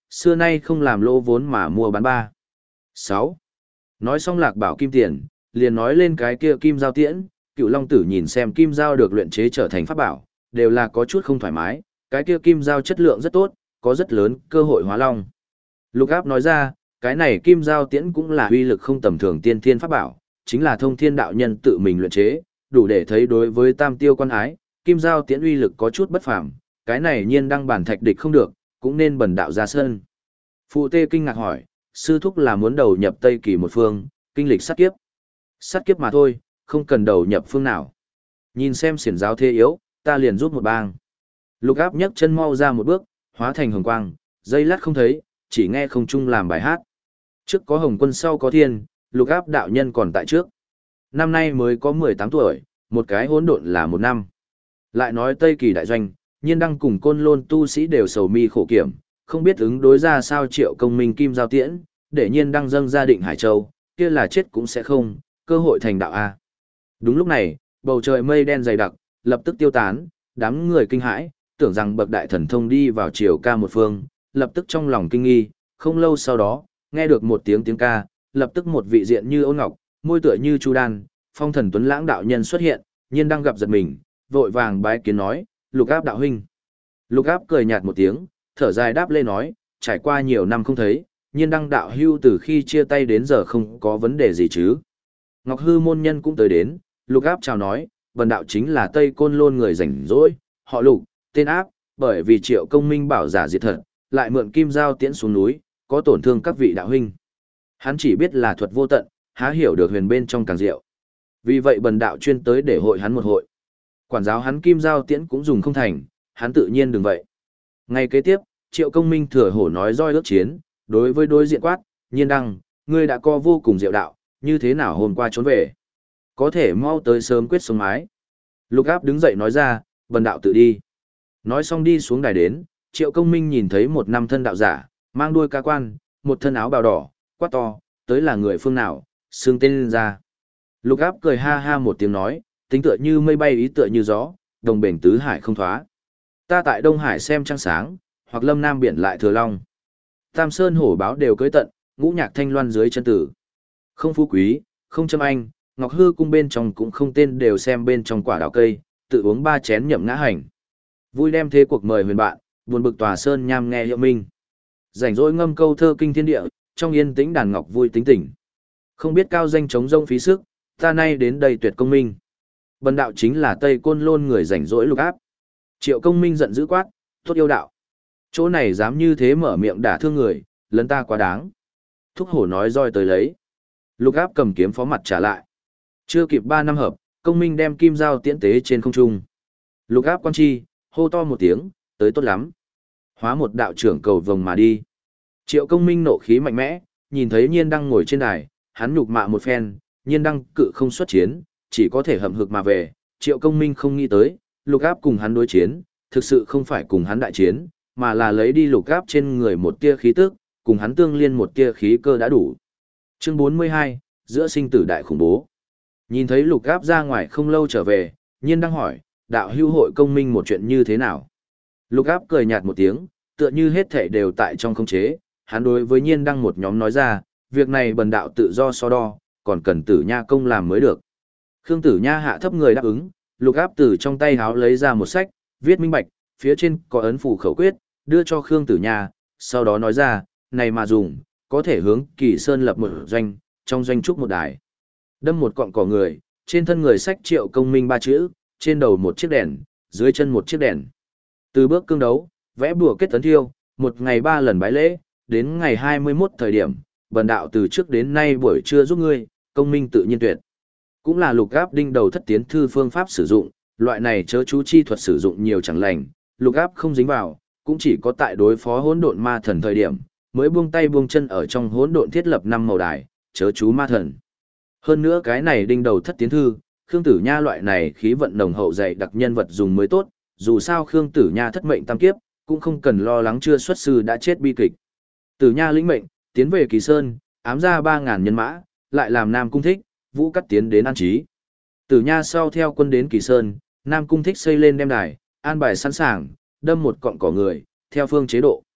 xưa nay không làm lỗ vốn mà mua bán ba. sáu. Nói xong Lạc Bảo kim tiền, liền nói lên cái kia kim giao tiễn, Cựu Long Tử nhìn xem kim giao được luyện chế trở thành pháp bảo, đều là có chút không thoải mái, cái kia kim giao chất lượng rất tốt, có rất lớn cơ hội hóa long. Lục Áp nói ra, cái này kim giao tiễn cũng là uy lực không tầm thường tiên thiên pháp bảo, chính là thông thiên đạo nhân tự mình luyện chế, đủ để thấy đối với tam tiêu quan ái, kim giao tiễn uy lực có chút bất phàm, cái này nhiên đăng bản thạch địch không được, cũng nên bần đạo ra sân. Phụ Tê kinh ngạc hỏi, sư thúc là muốn đầu nhập Tây Kỳ một phương, kinh lịch sát kiếp. Sát kiếp mà thôi, không cần đầu nhập phương nào. Nhìn xem xiển giáo thế yếu, ta liền giúp một bang. Lục Áp nhấc chân mau ra một bước, hóa thành hồng quang, dây lát không thấy, chỉ nghe không trung làm bài hát. Trước có Hồng Quân sau có thiên, Lục Áp đạo nhân còn tại trước. Năm nay mới có mười tám tuổi, một cái hỗn độn là một năm. Lại nói Tây Kỳ đại doanh, Nhiên Đăng cùng Côn Lôn tu sĩ đều sầu mi khổ kiểm, không biết ứng đối ra sao Triệu Công Minh kim giao tiễn, để Nhiên Đăng dâng ra Định Hải Châu, kia là chết cũng sẽ không, cơ hội thành đạo a. Đúng lúc này, bầu trời mây đen dày đặc, lập tức tiêu tán, đám người kinh hãi, tưởng rằng bậc đại thần thông đi vào triều ca một phương, lập tức trong lòng kinh nghi, không lâu sau đó, nghe được một tiếng tiếng ca, lập tức một vị diện như ôn ngọc, môi tựa như chu đan, phong thần tuấn lãng đạo nhân xuất hiện, Nhiên Đăng gặp giật mình, vội vàng bái kiến nói, Lục Áp đạo huynh. Lục Áp cười nhạt một tiếng, thở dài đáp lê nói, trải qua nhiều năm không thấy, Nhiên Đăng đạo hưu từ khi chia tay đến giờ không có vấn đề gì chứ. Ngọc Hư môn nhân cũng tới đến, Lục Áp chào nói, vần đạo chính là Tây Côn Lôn người rảnh rỗi, họ Lục, tên Áp, bởi vì Triệu Công Minh bảo giả diệt thật, lại mượn kim giao tiễn xuống núi, có tổn thương các vị đạo huynh. Hắn chỉ biết là thuật vô tận, há hiểu được huyền bên trong càng diệu. Vì vậy bần đạo chuyên tới để hội hắn một hội. Quản giáo hắn kim giao tiễn cũng dùng không thành, hắn tự nhiên đừng vậy. Ngày kế tiếp, Triệu Công Minh thừa hổ nói roi ước chiến, đối với đối diện quát, Nhiên Đăng, ngươi đã co vô cùng diệu đạo, như thế nào hôm qua trốn về. Có thể mau tới sớm quyết sống mái. Lục Áp đứng dậy nói ra, bần đạo tự đi. Nói xong đi xuống đài đến, Triệu Công Minh nhìn thấy một năm thân đạo giả, mang đuôi ca quan, một thân áo bào đỏ, quát to, tới là người phương nào, xương tên lên ra. Lục Áp cười ha ha một tiếng nói, tính tựa như mây bay ý tựa như gió, đồng bền tứ hải không thoá. Ta tại Đông Hải xem trăng sáng, hoặc Lâm Nam biển lại thừa long. Tam Sơn hổ báo đều cưới tận, ngũ nhạc thanh loan dưới chân tử. Không phú quý, không châm anh, Ngọc Hư cung bên trong cũng không tên đều xem bên trong quả đào cây, tự uống ba chén nhậm ngã hành. Vui đem thế cuộc mời huyền bạn, buồn bực tòa sơn nham nghe hiệu minh. Rảnh rỗi ngâm câu thơ kinh thiên địa, trong yên tĩnh đàn ngọc vui tính tỉnh. Không biết cao danh chống rông phí sức, ta nay đến đây tuyệt công minh. Bần đạo chính là Tây Côn Lôn người rảnh rỗi Lục Áp. Triệu Công Minh giận dữ quát, tốt yêu đạo. Chỗ này dám như thế mở miệng đả thương người, lấn ta quá đáng. Thúc hổ nói roi tới lấy. Lục Áp cầm kiếm phó mặt trả lại. Chưa kịp ba năm hợp, Công Minh đem kim dao tiễn tế trên không trung. Lục Áp quan chi, hô to một tiếng, tới tốt lắm. Hóa một đạo trưởng cầu vồng mà đi. Triệu Công Minh nộ khí mạnh mẽ, nhìn thấy Nhiên Đăng ngồi trên đài, hắn nhục mạ một phen, Nhiên Đăng cự không xuất chiến, chỉ có thể hậm hực mà về. Triệu Công Minh không nghĩ tới, Lục Áp cùng hắn đối chiến, thực sự không phải cùng hắn đại chiến, mà là lấy đi Lục Áp trên người một tia khí tức, cùng hắn tương liên một tia khí cơ đã đủ. Chương bốn mươi hai, giữa sinh tử đại khủng bố. Nhìn thấy Lục Áp ra ngoài không lâu trở về, Nhiên Đăng hỏi, đạo hưu hội Công Minh một chuyện như thế nào? Lục Áp cười nhạt một tiếng, tựa như hết thảy đều tại trong khống chế, hắn đối với Nhiên Đăng một nhóm nói ra, việc này bần đạo tự do so đo, còn cần Tử Nha công làm mới được. Khương Tử Nha hạ thấp người đáp ứng, Lục Áp từ trong tay háo lấy ra một sách, viết minh bạch, phía trên có ấn phù khẩu quyết, đưa cho Khương Tử Nha, sau đó nói ra, này mà dùng, có thể hướng Kỳ Sơn lập một doanh, trong doanh trúc một đài. Đâm một cọng cỏ người, trên thân người sách Triệu Công Minh ba chữ, trên đầu một chiếc đèn, dưới chân một chiếc đèn. Từ bước cương đấu, vẽ bùa kết tấn thiêu, một ngày ba lần bái lễ, đến ngày hai mươi mốt thời điểm, bần đạo từ trước đến nay buổi trưa giúp ngươi, Công Minh tự nhiên tuyệt. Cũng là Lục Áp đinh đầu thất tiến thư phương pháp sử dụng, loại này chớ chú chi thuật sử dụng nhiều chẳng lành, Lục Áp không dính vào, cũng chỉ có tại đối phó hỗn độn ma thần thời điểm, mới buông tay buông chân ở trong hỗn độn thiết lập năm màu đài, chớ chú ma thần. Hơn nữa cái này đinh đầu thất tiến thư, Khương Tử Nha loại này khí vận nồng hậu dày đặc nhân vật dùng mới tốt, dù sao Khương Tử Nha thất mệnh tam kiếp, cũng không cần lo lắng chưa xuất sư đã chết bi kịch. Tử Nha lĩnh mệnh, tiến về Kỳ Sơn, ám ra ba ngàn nhân mã, lại làm Nam Cung Thích, Vũ Cắt tiến đến an trí. Tử Nha sau theo quân đến Kỳ Sơn, Nam Cung Thích xây lên đem đài, an bài sẵn sàng, đâm một cọng cỏ người, theo phương chế độ.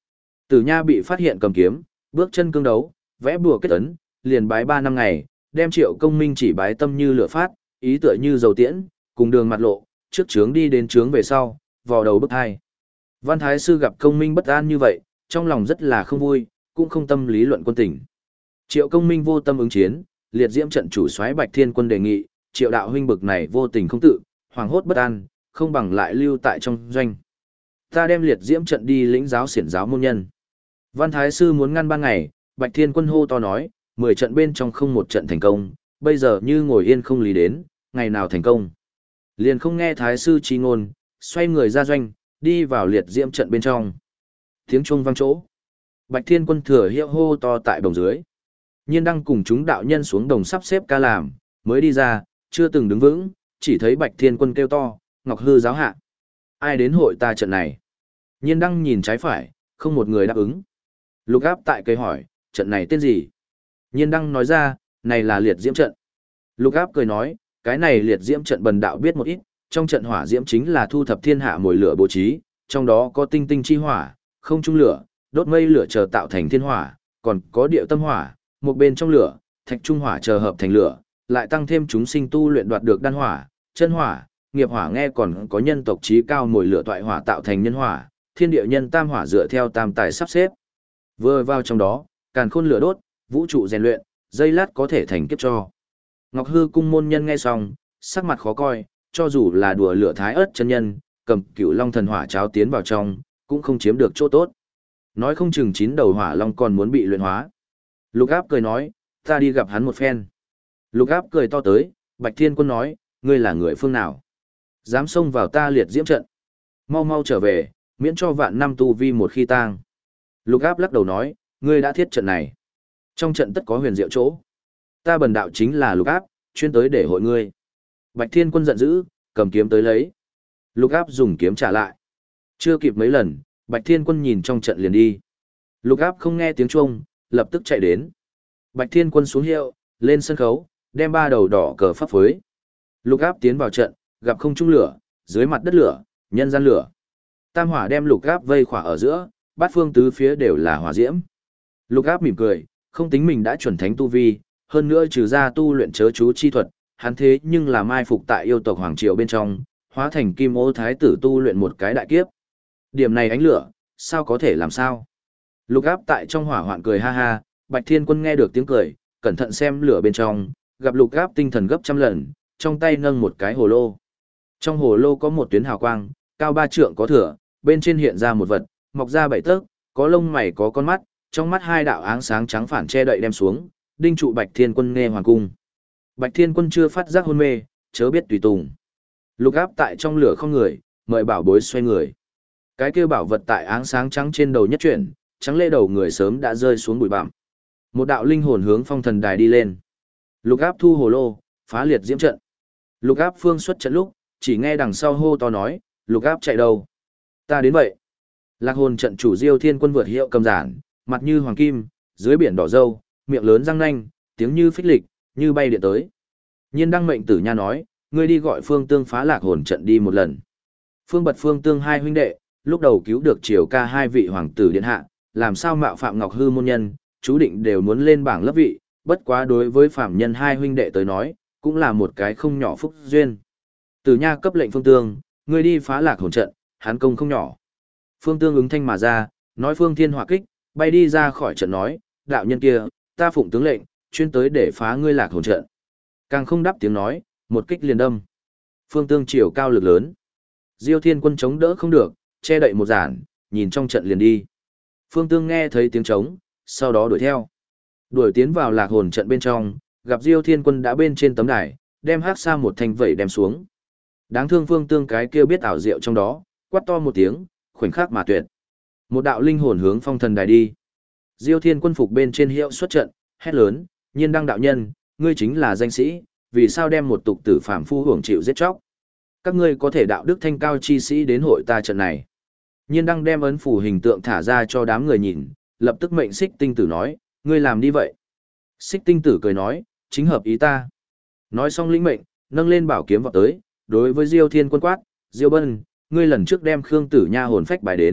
Tử Nha bị phát hiện cầm kiếm, bước chân cương đấu, vẽ bùa kết ấn, liền bái ba năm ngày, đem Triệu Công Minh chỉ bái tâm như lửa phát, ý tựa như dầu tiễn, cùng đường mặt lộ, trước trướng đi đến trướng về sau, vò đầu bức hai. Văn Thái Sư gặp Công Minh bất an như vậy, trong lòng rất là không vui, cũng không tâm lý luận quân tình. Triệu Công Minh vô tâm ứng chiến, liệt diễm trận chủ soái Bạch Thiên Quân đề nghị, Triệu đạo huynh bực này vô tình không tự, hoàng hốt bất an, không bằng lại lưu tại trong doanh. Ta đem liệt diễm trận đi lĩnh giáo xiển giáo môn nhân. Văn Thái Sư muốn ngăn ban ngày, Bạch Thiên Quân hô to nói, mười trận bên trong không một trận thành công, bây giờ như ngồi yên không lý đến, ngày nào thành công. Liền không nghe Thái Sư chi ngôn, xoay người ra doanh, đi vào liệt diễm trận bên trong. Tiếng chuông vang chỗ. Bạch Thiên Quân thừa hiệu hô to tại bồng dưới. Nhiên Đăng cùng chúng đạo nhân xuống đồng sắp xếp ca làm, mới đi ra, chưa từng đứng vững, chỉ thấy Bạch Thiên Quân kêu to, Ngọc Hư giáo hạ. Ai đến hội ta trận này? Nhiên Đăng nhìn trái phải, không một người đáp ứng. Lục Áp tại cây hỏi, trận này tên gì? Nhiên Đăng nói ra, này là liệt diễm trận. Lục Áp cười nói, cái này liệt diễm trận bần đạo biết một ít, trong trận hỏa diễm chính là thu thập thiên hạ mồi lửa bố trí, trong đó có tinh tinh chi hỏa, không trung lửa, đốt mây lửa chờ tạo thành thiên hỏa, còn có địa tâm hỏa, một bên trong lửa, thạch trung hỏa chờ hợp thành lửa, lại tăng thêm chúng sinh tu luyện đoạt được đan hỏa, chân hỏa, nghiệp hỏa nghe còn có nhân tộc trí cao mồi lửa toại hỏa tạo thành nhân hỏa, thiên địa nhân tam hỏa dựa theo tam tài sắp xếp. Vừa vào trong đó, càn khôn lửa đốt, vũ trụ rèn luyện, dây lát có thể thành kiếp cho. Ngọc Hư cung môn nhân nghe xong, sắc mặt khó coi, cho dù là đùa lửa thái ớt chân nhân, cầm cửu long thần hỏa cháo tiến vào trong, cũng không chiếm được chỗ tốt. Nói không chừng chín đầu hỏa long còn muốn bị luyện hóa. Lục Áp cười nói, ta đi gặp hắn một phen. Lục Áp cười to tới, Bạch Thiên Quân nói, ngươi là người phương nào? Dám xông vào ta liệt diễm trận. Mau mau trở về, miễn cho vạn năm tu vi một khi tang. Lục Áp lắc đầu nói, ngươi đã thiết trận này. Trong trận tất có huyền diệu chỗ. Ta bần đạo chính là Lục Áp, chuyên tới để hội ngươi. Bạch Thiên Quân giận dữ, cầm kiếm tới lấy. Lục Áp dùng kiếm trả lại. Chưa kịp mấy lần, Bạch Thiên Quân nhìn trong trận liền đi. Lục Áp không nghe tiếng chuông, lập tức chạy đến. Bạch Thiên Quân xuống hiệu, lên sân khấu, đem ba đầu đỏ cờ phấp phới. Lục Áp tiến vào trận, gặp không trung lửa, dưới mặt đất lửa, nhân gian lửa. Tam hỏa đem Lục Áp vây khỏa ở giữa, bát phương tứ phía đều là hỏa diễm. Lục Áp mỉm cười, không tính mình đã chuẩn thánh tu vi, hơn nữa trừ ra tu luyện chớ chú chi thuật, hắn thế nhưng là mai phục tại yêu tộc hoàng triều bên trong, hóa thành kim ô thái tử tu luyện một cái đại kiếp. Điểm này ánh lửa, sao có thể làm sao? Lục Áp tại trong hỏa hoạn cười ha ha, Bạch Thiên Quân nghe được tiếng cười, cẩn thận xem lửa bên trong, gặp Lục Áp tinh thần gấp trăm lần, trong tay nâng một cái hồ lô. Trong hồ lô có một tuyến hào quang, cao ba trượng có thửa, bên trên hiện ra một vật, mọc ra bảy tấc, có lông mày có con mắt, trong mắt hai đạo áng sáng trắng phản che đậy đem xuống, đinh trụ Bạch Thiên Quân nghe hoàng cung. Bạch Thiên Quân chưa phát giác hôn mê, chớ biết tùy tùng. Lục Áp tại trong lửa không người, mời bảo bối xoay người. Cái kia bảo vật tại áng sáng trắng trên đầu nhất chuyển, trắng lê đầu người sớm đã rơi xuống bụi bặm. Một đạo linh hồn hướng phong thần đài đi lên. Lục Áp thu hồ lô, phá liệt diễm trận. Lục Áp phương xuất trận lúc, chỉ nghe đằng sau hô to nói, Lục Áp chạy đâu? Ta đến vậy. Lạc hồn trận chủ Diêu Thiên Quân vượt hiệu cầm giản, mặt như hoàng kim, dưới biển đỏ dâu, miệng lớn răng nanh, tiếng như phích lịch, như bay điện tới. Nhiên Đăng mệnh Tử Nha nói, ngươi đi gọi Phương Tương phá lạc hồn trận đi một lần. Phương Bật Phương Tương hai huynh đệ, lúc đầu cứu được Triều Ca hai vị hoàng tử điện hạ, làm sao mạo phạm Ngọc Hư môn nhân, chú định đều muốn lên bảng lớp vị, bất quá đối với phạm nhân hai huynh đệ tới nói, cũng là một cái không nhỏ phúc duyên. Tử Nha cấp lệnh Phương Tương, ngươi đi phá lạc hồn trận, hắn công không nhỏ. Phương Tương ứng thanh mà ra, nói Phương Thiên hỏa kích, bay đi ra khỏi trận nói, đạo nhân kia, ta phụng tướng lệnh, chuyên tới để phá ngươi lạc hồn trận. Càng không đáp tiếng nói, một kích liền đâm. Phương Tương chiều cao lực lớn. Diêu Thiên Quân chống đỡ không được, che đậy một giản, nhìn trong trận liền đi. Phương Tương nghe thấy tiếng trống, sau đó đuổi theo. Đuổi tiến vào lạc hồn trận bên trong, gặp Diêu Thiên Quân đã bên trên tấm đài, đem hắc sa một thanh vẩy đem xuống. Đáng thương Phương Tương cái kia biết ảo diệu trong đó, quát to một tiếng, khoảnh khắc mà tuyệt. Một đạo linh hồn hướng phong thần đài đi. Diêu Thiên Quân phục bên trên hiệu xuất trận, hét lớn, Nhiên Đăng đạo nhân, ngươi chính là danh sĩ, vì sao đem một tục tử phàm phu hưởng chịu giết chóc? Các ngươi có thể đạo đức thanh cao chi sĩ đến hội ta trận này. Nhiên Đăng đem ấn phủ hình tượng thả ra cho đám người nhìn, lập tức mệnh Xích Tinh Tử nói, ngươi làm đi vậy. Xích Tinh Tử cười nói, chính hợp ý ta. Nói xong lĩnh mệnh, nâng lên bảo kiếm vọt tới, đối với Diêu Thiên Quân quát, Diêu Bân, ngươi lần trước đem Khương Tử Nha hồn phách bài đến,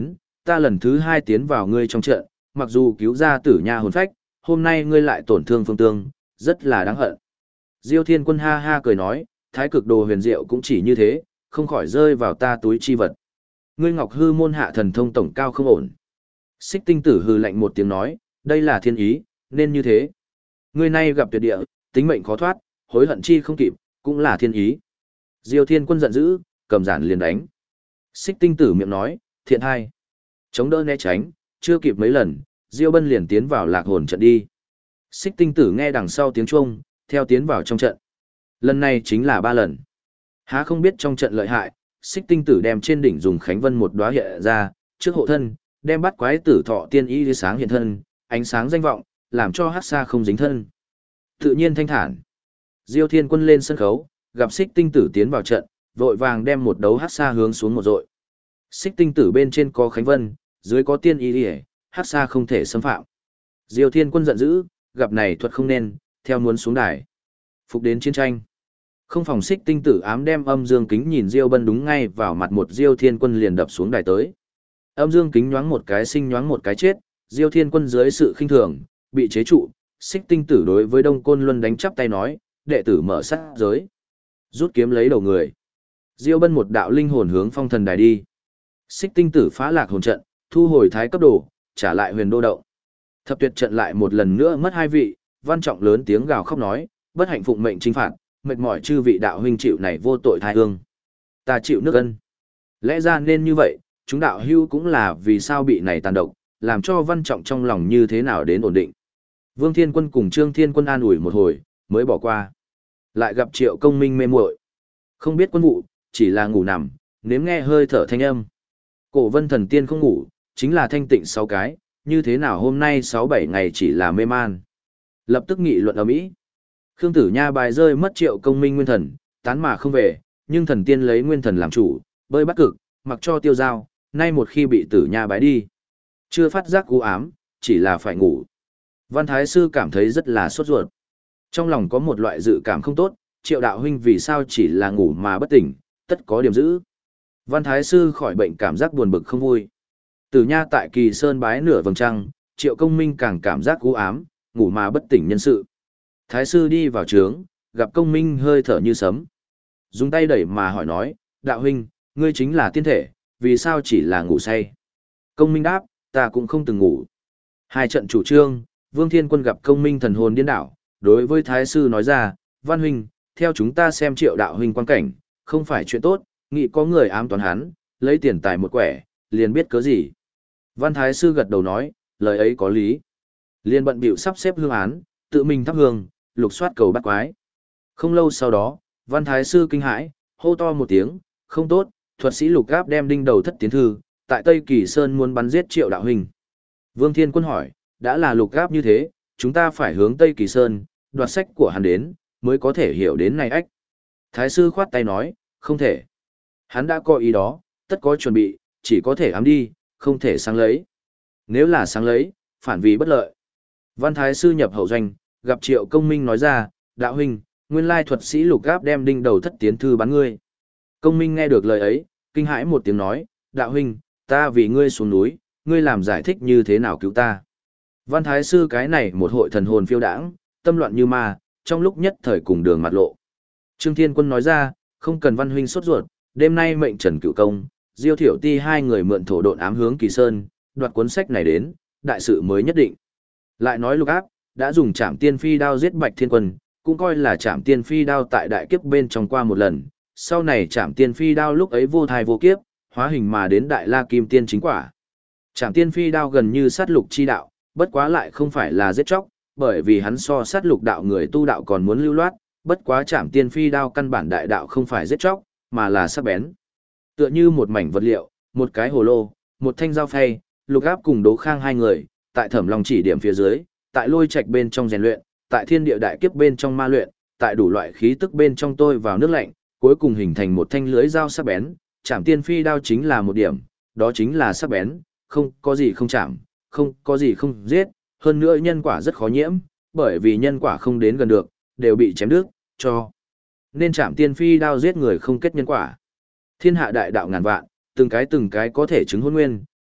ta lần thứ hai tiến vào ngươi trong trận, mặc dù cứu ra tử nha hồn phách, hôm nay ngươi lại tổn thương phương tương, rất là đáng hận. Diêu Thiên Quân ha ha cười nói, thái cực đồ huyền diệu cũng chỉ như thế, không khỏi rơi vào ta túi chi vật. Ngươi Ngọc Hư môn hạ thần thông tổng cao không ổn. Xích Tinh Tử hừ lạnh một tiếng nói, đây là thiên ý, nên như thế. Ngươi nay gặp tuyệt địa, tính mệnh khó thoát, hối hận chi không kịp, cũng là thiên ý. Diêu Thiên Quân giận dữ, cầm giản liền đánh. Xích Tinh Tử miệng nói, thiện hai. Chống đỡ né tránh, chưa kịp mấy lần, Diêu Bân liền tiến vào lạc hồn trận đi. Xích Tinh Tử nghe đằng sau tiếng chuông, theo tiến vào trong trận. Lần này chính là ba lần. Há không biết trong trận lợi hại, Xích Tinh Tử đem trên đỉnh dùng khánh vân một đóa hiện ra, trước hộ thân, đem bắt quái tử thọ tiên y đi sáng hiện thân, ánh sáng danh vọng, làm cho hắc xa không dính thân. Tự nhiên thanh thản. Diêu Thiên Quân lên sân khấu, gặp Xích Tinh Tử tiến vào trận, vội vàng đem một đấu hắc xa hướng xuống một dội. Xích Tinh Tử bên trên có khánh vân, dưới có tiên y đi, hắc xa không thể xâm phạm. Diêu Thiên Quân giận dữ, gặp này thuật không nên, theo muốn xuống đài. Phục đến chiến tranh. Không phòng Xích Tinh Tử ám đem âm dương kính nhìn Diêu Bân đúng ngay vào mặt một Diêu Thiên Quân liền đập xuống đài tới. Âm dương kính nhoáng một cái sinh nhoáng một cái chết, Diêu Thiên Quân dưới sự khinh thường, bị chế trụ, Xích Tinh Tử đối với Đông Côn Luân đánh chắp tay nói, đệ tử mở sát giới. Rút kiếm lấy đầu người. Diêu Bân một đạo linh hồn hướng phong thần đài đi. Xích Tinh Tử phá lạc hồn trận, thu hồi thái cấp đồ, trả lại huyền đô động. Thập tuyệt trận lại một lần nữa mất hai vị, Văn Trọng lớn tiếng gào khóc nói, bất hạnh phụng mệnh chinh phạt, mệt mỏi chư vị đạo huynh chịu này vô tội thai hương. Ta chịu nước ân. Lẽ ra nên như vậy, chúng đạo hưu cũng là vì sao bị này tàn độc, làm cho Văn Trọng trong lòng như thế nào đến ổn định. Vương Thiên Quân cùng Trương Thiên Quân an ủi một hồi, mới bỏ qua. Lại gặp Triệu Công Minh mê muội, không biết quân vụ, chỉ là ngủ nằm, nếm nghe hơi thở thanh âm. Cổ Vân Thần Tiên không ngủ, chính là thanh tịnh sáu cái, như thế nào hôm nay sáu bảy ngày chỉ là mê man. Lập tức nghị luận ở Mỹ. Khương Tử Nha bài rơi mất Triệu Công Minh nguyên thần, tán mà không về, nhưng thần tiên lấy nguyên thần làm chủ, bơi bắt cực, mặc cho tiêu giao, nay một khi bị Tử Nha bái đi. Chưa phát giác u ám, chỉ là phải ngủ. Văn Thái Sư cảm thấy rất là sốt ruột. Trong lòng có một loại dự cảm không tốt, Triệu đạo huynh vì sao chỉ là ngủ mà bất tỉnh, tất có điểm dữ. Văn Thái Sư khỏi bệnh cảm giác buồn bực không vui. Tử Nha tại Kỳ Sơn bái nửa vầng trăng, Triệu Công Minh càng cảm giác u ám, ngủ mà bất tỉnh nhân sự. Thái Sư đi vào trướng, gặp Công Minh hơi thở như sấm. Dùng tay đẩy mà hỏi nói, đạo huynh, ngươi chính là tiên thể, vì sao chỉ là ngủ say? Công Minh đáp, ta cũng không từng ngủ. Hai trận chủ trương, Vương Thiên Quân gặp Công Minh thần hồn điên đảo, đối với Thái Sư nói ra, Văn huynh, theo chúng ta xem Triệu đạo huynh quan cảnh, không phải chuyện tốt, nghĩ có người ám toán hắn, lấy tiền tài một quẻ, liền biết cớ gì. Văn Thái Sư gật đầu nói, lời ấy có lý. Liền bận bịu sắp xếp hương án, tự mình thắp hương, lục soát cầu bắt quái. Không lâu sau đó, Văn Thái Sư kinh hãi, hô to một tiếng, không tốt, thuật sĩ Lục Gáp đem đinh đầu thất tiến thư, tại Tây Kỳ Sơn muốn bắn giết Triệu đạo huynh. Vương Thiên Quân hỏi, đã là Lục Gáp như thế, chúng ta phải hướng Tây Kỳ Sơn, đoạt sách của hắn đến, mới có thể hiểu đến này ách. Thái Sư khoát tay nói, không thể. Hắn đã có ý đó, tất có chuẩn bị, chỉ có thể ám đi, không thể sáng lấy. Nếu là sáng lấy, phản vì bất lợi. Văn Thái Sư nhập hậu doanh, gặp Triệu Công Minh nói ra, đạo huynh, nguyên lai thuật sĩ Lục Gáp đem đinh đầu thất tiến thư bắn ngươi. Công Minh nghe được lời ấy, kinh hãi một tiếng nói, đạo huynh, ta vì ngươi xuống núi, ngươi làm giải thích như thế nào cứu ta. Văn Thái Sư cái này một hội thần hồn phiêu đãng, tâm loạn như ma, trong lúc nhất thời cùng đường mặt lộ. Trương Thiên Quân nói ra, không cần Văn huynh sốt ruột, đêm nay mệnh Trần Cửu Công, Diêu Thiểu Ti hai người mượn thổ độn ám hướng Kỳ Sơn, đoạt cuốn sách này đến, đại sự mới nhất định. Lại nói Lục Áp đã dùng Trảm Tiên Phi đao giết Bạch Thiên Quân, cũng coi là Trảm Tiên Phi đao tại đại kiếp bên trong qua một lần, sau này Trảm Tiên Phi đao lúc ấy vô thai vô kiếp, hóa hình mà đến Đại La Kim Tiên chính quả. Trảm Tiên Phi đao gần như sát lục chi đạo, bất quá lại không phải là giết chóc, bởi vì hắn so sát lục đạo người tu đạo còn muốn lưu loát, bất quá Trảm Tiên Phi đao căn bản đại đạo không phải giết chóc, mà là sắc bén. Tựa như một mảnh vật liệu, một cái hồ lô, một thanh dao phay, Lục Áp cùng Đỗ Khang hai người, tại Thẩm Long chỉ điểm phía dưới, tại lôi trạch bên trong rèn luyện, tại thiên địa đại kiếp bên trong ma luyện, tại đủ loại khí tức bên trong tôi vào nước lạnh, cuối cùng hình thành một thanh lưới dao sắc bén, Trảm Tiên Phi đao chính là một điểm, đó chính là sắc bén, không có gì không chạm, không có gì không giết, hơn nữa nhân quả rất khó nhiễm, bởi vì nhân quả không đến gần được, đều bị chém đứt, cho. Nên Trảm Tiên Phi đao giết người không kết nhân quả. Thiên hạ đại đạo ngàn vạn, từng cái từng cái có thể chứng hôn nguyên,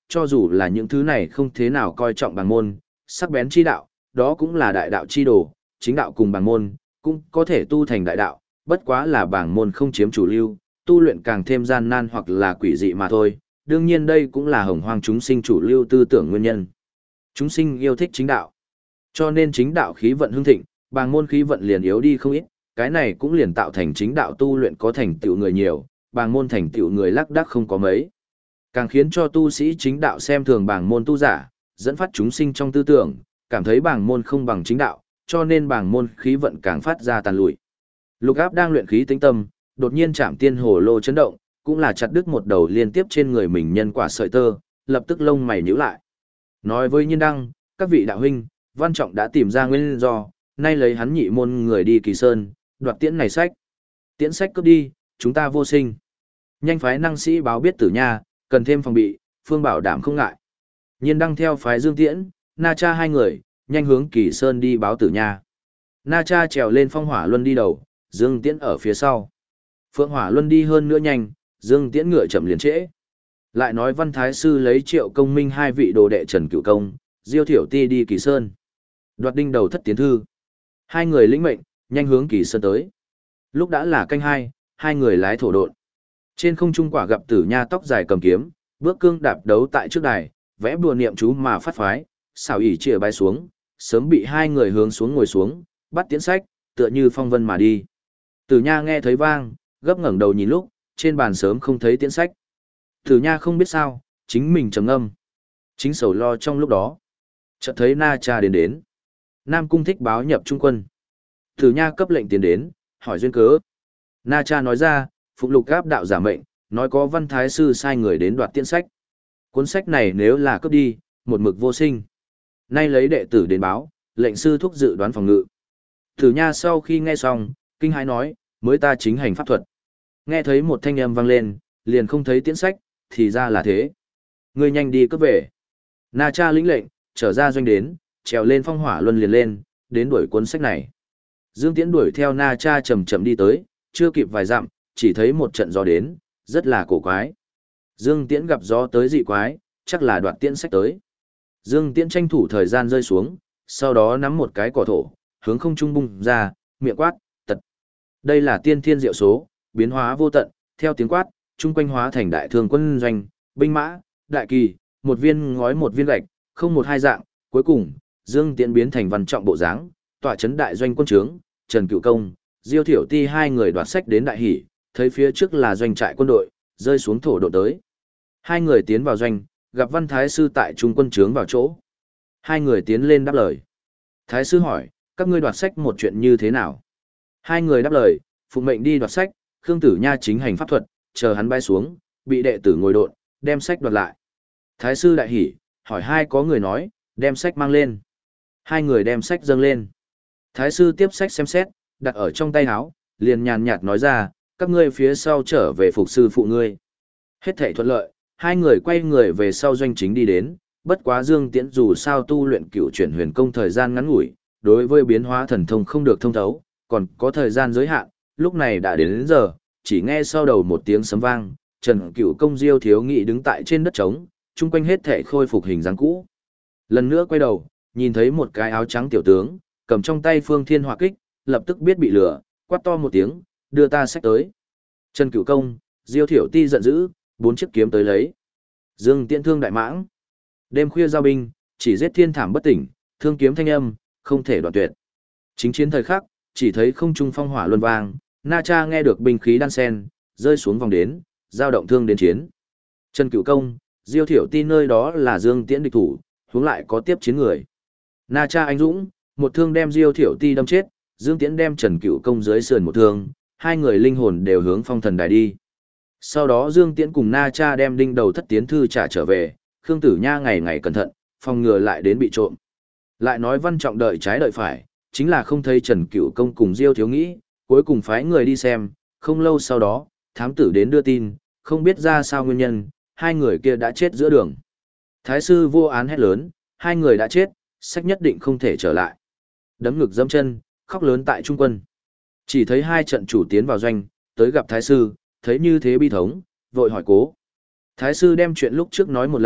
cho dù là những thứ này không thế nào coi trọng bảng môn, sắc bén chi đạo, đó cũng là đại đạo chi đồ, chính đạo cùng bảng môn, cũng có thể tu thành đại đạo, bất quá là bảng môn không chiếm chủ lưu, tu luyện càng thêm gian nan hoặc là quỷ dị mà thôi, đương nhiên đây cũng là hồng hoang chúng sinh chủ lưu tư tưởng nguyên nhân. Chúng sinh yêu thích chính đạo, cho nên chính đạo khí vận hưng thịnh, bảng môn khí vận liền yếu đi không ít, cái này cũng liền tạo thành chính đạo tu luyện có thành tựu người nhiều, bảng môn thành tựu người lác đác không có mấy. Càng khiến cho tu sĩ chính đạo xem thường bảng môn tu giả, dẫn phát chúng sinh trong tư tưởng, cảm thấy bảng môn không bằng chính đạo, cho nên bảng môn khí vận càng phát ra tàn lụi. Lục Áp đang luyện khí tĩnh tâm, đột nhiên chạm tiên hồ lô chấn động, cũng là chặt đứt một đầu liên tiếp trên người mình nhân quả sợi tơ, lập tức lông mày nhíu lại. Nói với Nhiên Đăng, các vị đạo huynh, Văn Trọng đã tìm ra nguyên do, nay lấy hắn nhị môn người đi Kỳ Sơn, đoạt tiễn này sách. Tiễn sách cướp đi, chúng ta vô sinh. Nhanh phái năng sĩ báo biết Tử Nha, cần thêm phòng bị, phương bảo đảm không ngại. Nhiên Đăng theo phái Dương Tiễn, Na Cha hai người, nhanh hướng Kỳ Sơn đi báo Tử Nha. Na Cha trèo lên Phong Hỏa Luân đi đầu, Dương Tiễn ở phía sau. Phượng Hỏa Luân đi hơn nữa nhanh, Dương Tiễn ngựa chậm liền trễ. Lại nói Văn Thái Sư lấy Triệu Công Minh hai vị đồ đệ Trần Cửu Công, Diêu Thiểu Ti đi Kỳ Sơn. Đoạt đinh đầu thất tiến thư. Hai người lĩnh mệnh, nhanh hướng Kỳ Sơn tới. Lúc đã là canh hai, hai người lái thổ độn. Trên không trung quả gặp Tử Nha tóc dài cầm kiếm, bước cương đạp đấu tại trước đài, vẽ bùa niệm chú mà phát phái, xảo ỉ chìa bay xuống, sớm bị hai người hướng xuống ngồi xuống, bắt tiễn sách, tựa như phong vân mà đi. Tử Nha nghe thấy vang, gấp ngẩng đầu nhìn lúc, trên bàn sớm không thấy tiễn sách. Tử Nha không biết sao, chính mình trầm ngâm. Chính sầu lo trong lúc đó. Chợt thấy Na Cha đến đến. Nam Cung Thích báo nhập trung quân. Tử Nha cấp lệnh tiến đến, hỏi duyên cớ. Na Cha nói ra, Phục Lục Gáp đạo giả mệnh, nói có Văn Thái Sư sai người đến đoạt tiễn sách. Cuốn sách này nếu là cướp đi, một mực vô sinh. Nay lấy đệ tử đến báo, lệnh sư thúc dự đoán phòng ngự. Tử Nha sau khi nghe xong, kinh hãi nói, mới ta chính hành pháp thuật. Nghe thấy một thanh âm vang lên, liền không thấy tiễn sách, thì ra là thế. Ngươi nhanh đi cướp về. Na Cha lĩnh lệnh, trở ra doanh đến, trèo lên Phong Hỏa Luân liền lên, đến đuổi cuốn sách này. Dương Tiễn đuổi theo Na Cha chậm chậm đi tới, chưa kịp vài dặm, chỉ thấy một trận gió đến, rất là cổ quái. Dương Tiễn gặp gió tới dị quái, chắc là đoạt tiễn sách tới. Dương Tiễn tranh thủ thời gian rơi xuống, sau đó nắm một cái cỏ thổ, hướng không trung bung ra, miệng quát, tật. Đây là tiên thiên diệu số, biến hóa vô tận, theo tiếng quát, trung quanh hóa thành đại thương quân doanh, binh mã, đại kỳ, một viên ngói một viên gạch, không một hai dạng, cuối cùng, Dương Tiễn biến thành Văn Trọng bộ dáng, tọa chấn đại doanh quân trướng, Trần Cửu Công, Diêu Thiểu Ti hai người đoạt sách đến đại hỉ, thấy phía trước là doanh trại quân đội, rơi xuống thổ độ tới. Hai người tiến vào doanh, gặp Văn Thái Sư tại trung quân trướng vào chỗ. Hai người tiến lên đáp lời. Thái Sư hỏi, các ngươi đoạt sách một chuyện như thế nào? Hai người đáp lời, phụng mệnh đi đoạt sách, Khương Tử Nha chính hành pháp thuật, chờ hắn bay xuống, bị đệ tử ngồi độn, đem sách đoạt lại. Thái Sư đại hỉ, hỏi hai có người nói, đem sách mang lên. Hai người đem sách dâng lên. Thái Sư tiếp sách xem xét, đặt ở trong tay áo, liền nhàn nhạt nói ra, các ngươi phía sau trở về phục sư phụ ngươi. Hết thảy thuận lợi, hai người quay người về sau doanh chính đi đến, bất quá Dương Tiễn dù sao tu luyện cựu chuyển huyền công thời gian ngắn ngủi, đối với biến hóa thần thông không được thông thấu, còn có thời gian giới hạn, lúc này đã đến, đến giờ, chỉ nghe sau đầu một tiếng sấm vang, Trần Cửu Công Diêu Thiếu Nghị đứng tại trên đất trống, chung quanh hết thảy khôi phục hình dáng cũ. Lần nữa quay đầu, nhìn thấy một cái áo trắng tiểu tướng, cầm trong tay Phương Thiên Hỏa Kích, lập tức biết bị lừa, quát to một tiếng, đưa ta sách tới. Trần Cửu Công, Diêu Thiểu Ti giận dữ, bốn chiếc kiếm tới lấy. Dương Tiễn thương đại mãng. Đêm khuya giao binh, chỉ giết thiên thảm bất tỉnh, thương kiếm thanh âm, không thể đoạn tuyệt. Chính chiến thời khắc, chỉ thấy không trung phong hỏa luân vang, Na Cha nghe được binh khí đan sen, rơi xuống vòng đến, giao động thương đến chiến. Trần Cửu Công, Diêu Thiểu Ti nơi đó là Dương Tiễn địch thủ, hướng lại có tiếp chiến người. Na Cha anh dũng, một thương đem Diêu Thiểu Ti đâm chết, Dương Tiễn đem Trần Cửu Công dưới sườn một thương, hai người linh hồn đều hướng phong thần đài đi. Sau đó Dương Tiễn cùng Na Cha đem đinh đầu thất tiến thư trả trở về, Khương Tử Nha ngày ngày cẩn thận, phòng ngừa lại đến bị trộm. Lại nói Văn Trọng đợi trái đợi phải, chính là không thấy Trần Cửu Công cùng Diêu Thiếu Nghĩ, cuối cùng phái người đi xem, không lâu sau đó, thám tử đến đưa tin, không biết ra sao nguyên nhân, hai người kia đã chết giữa đường. Thái sư vô án hét lớn, hai người đã chết, sách nhất định không thể trở lại. Đấm ngực dẫm chân, khóc lớn tại trung quân. Chỉ thấy hai trận chủ tiến vào doanh, tới gặp Thái sư, thấy như thế bi thống, vội hỏi cố. Thái sư đem chuyện lúc trước nói một lần,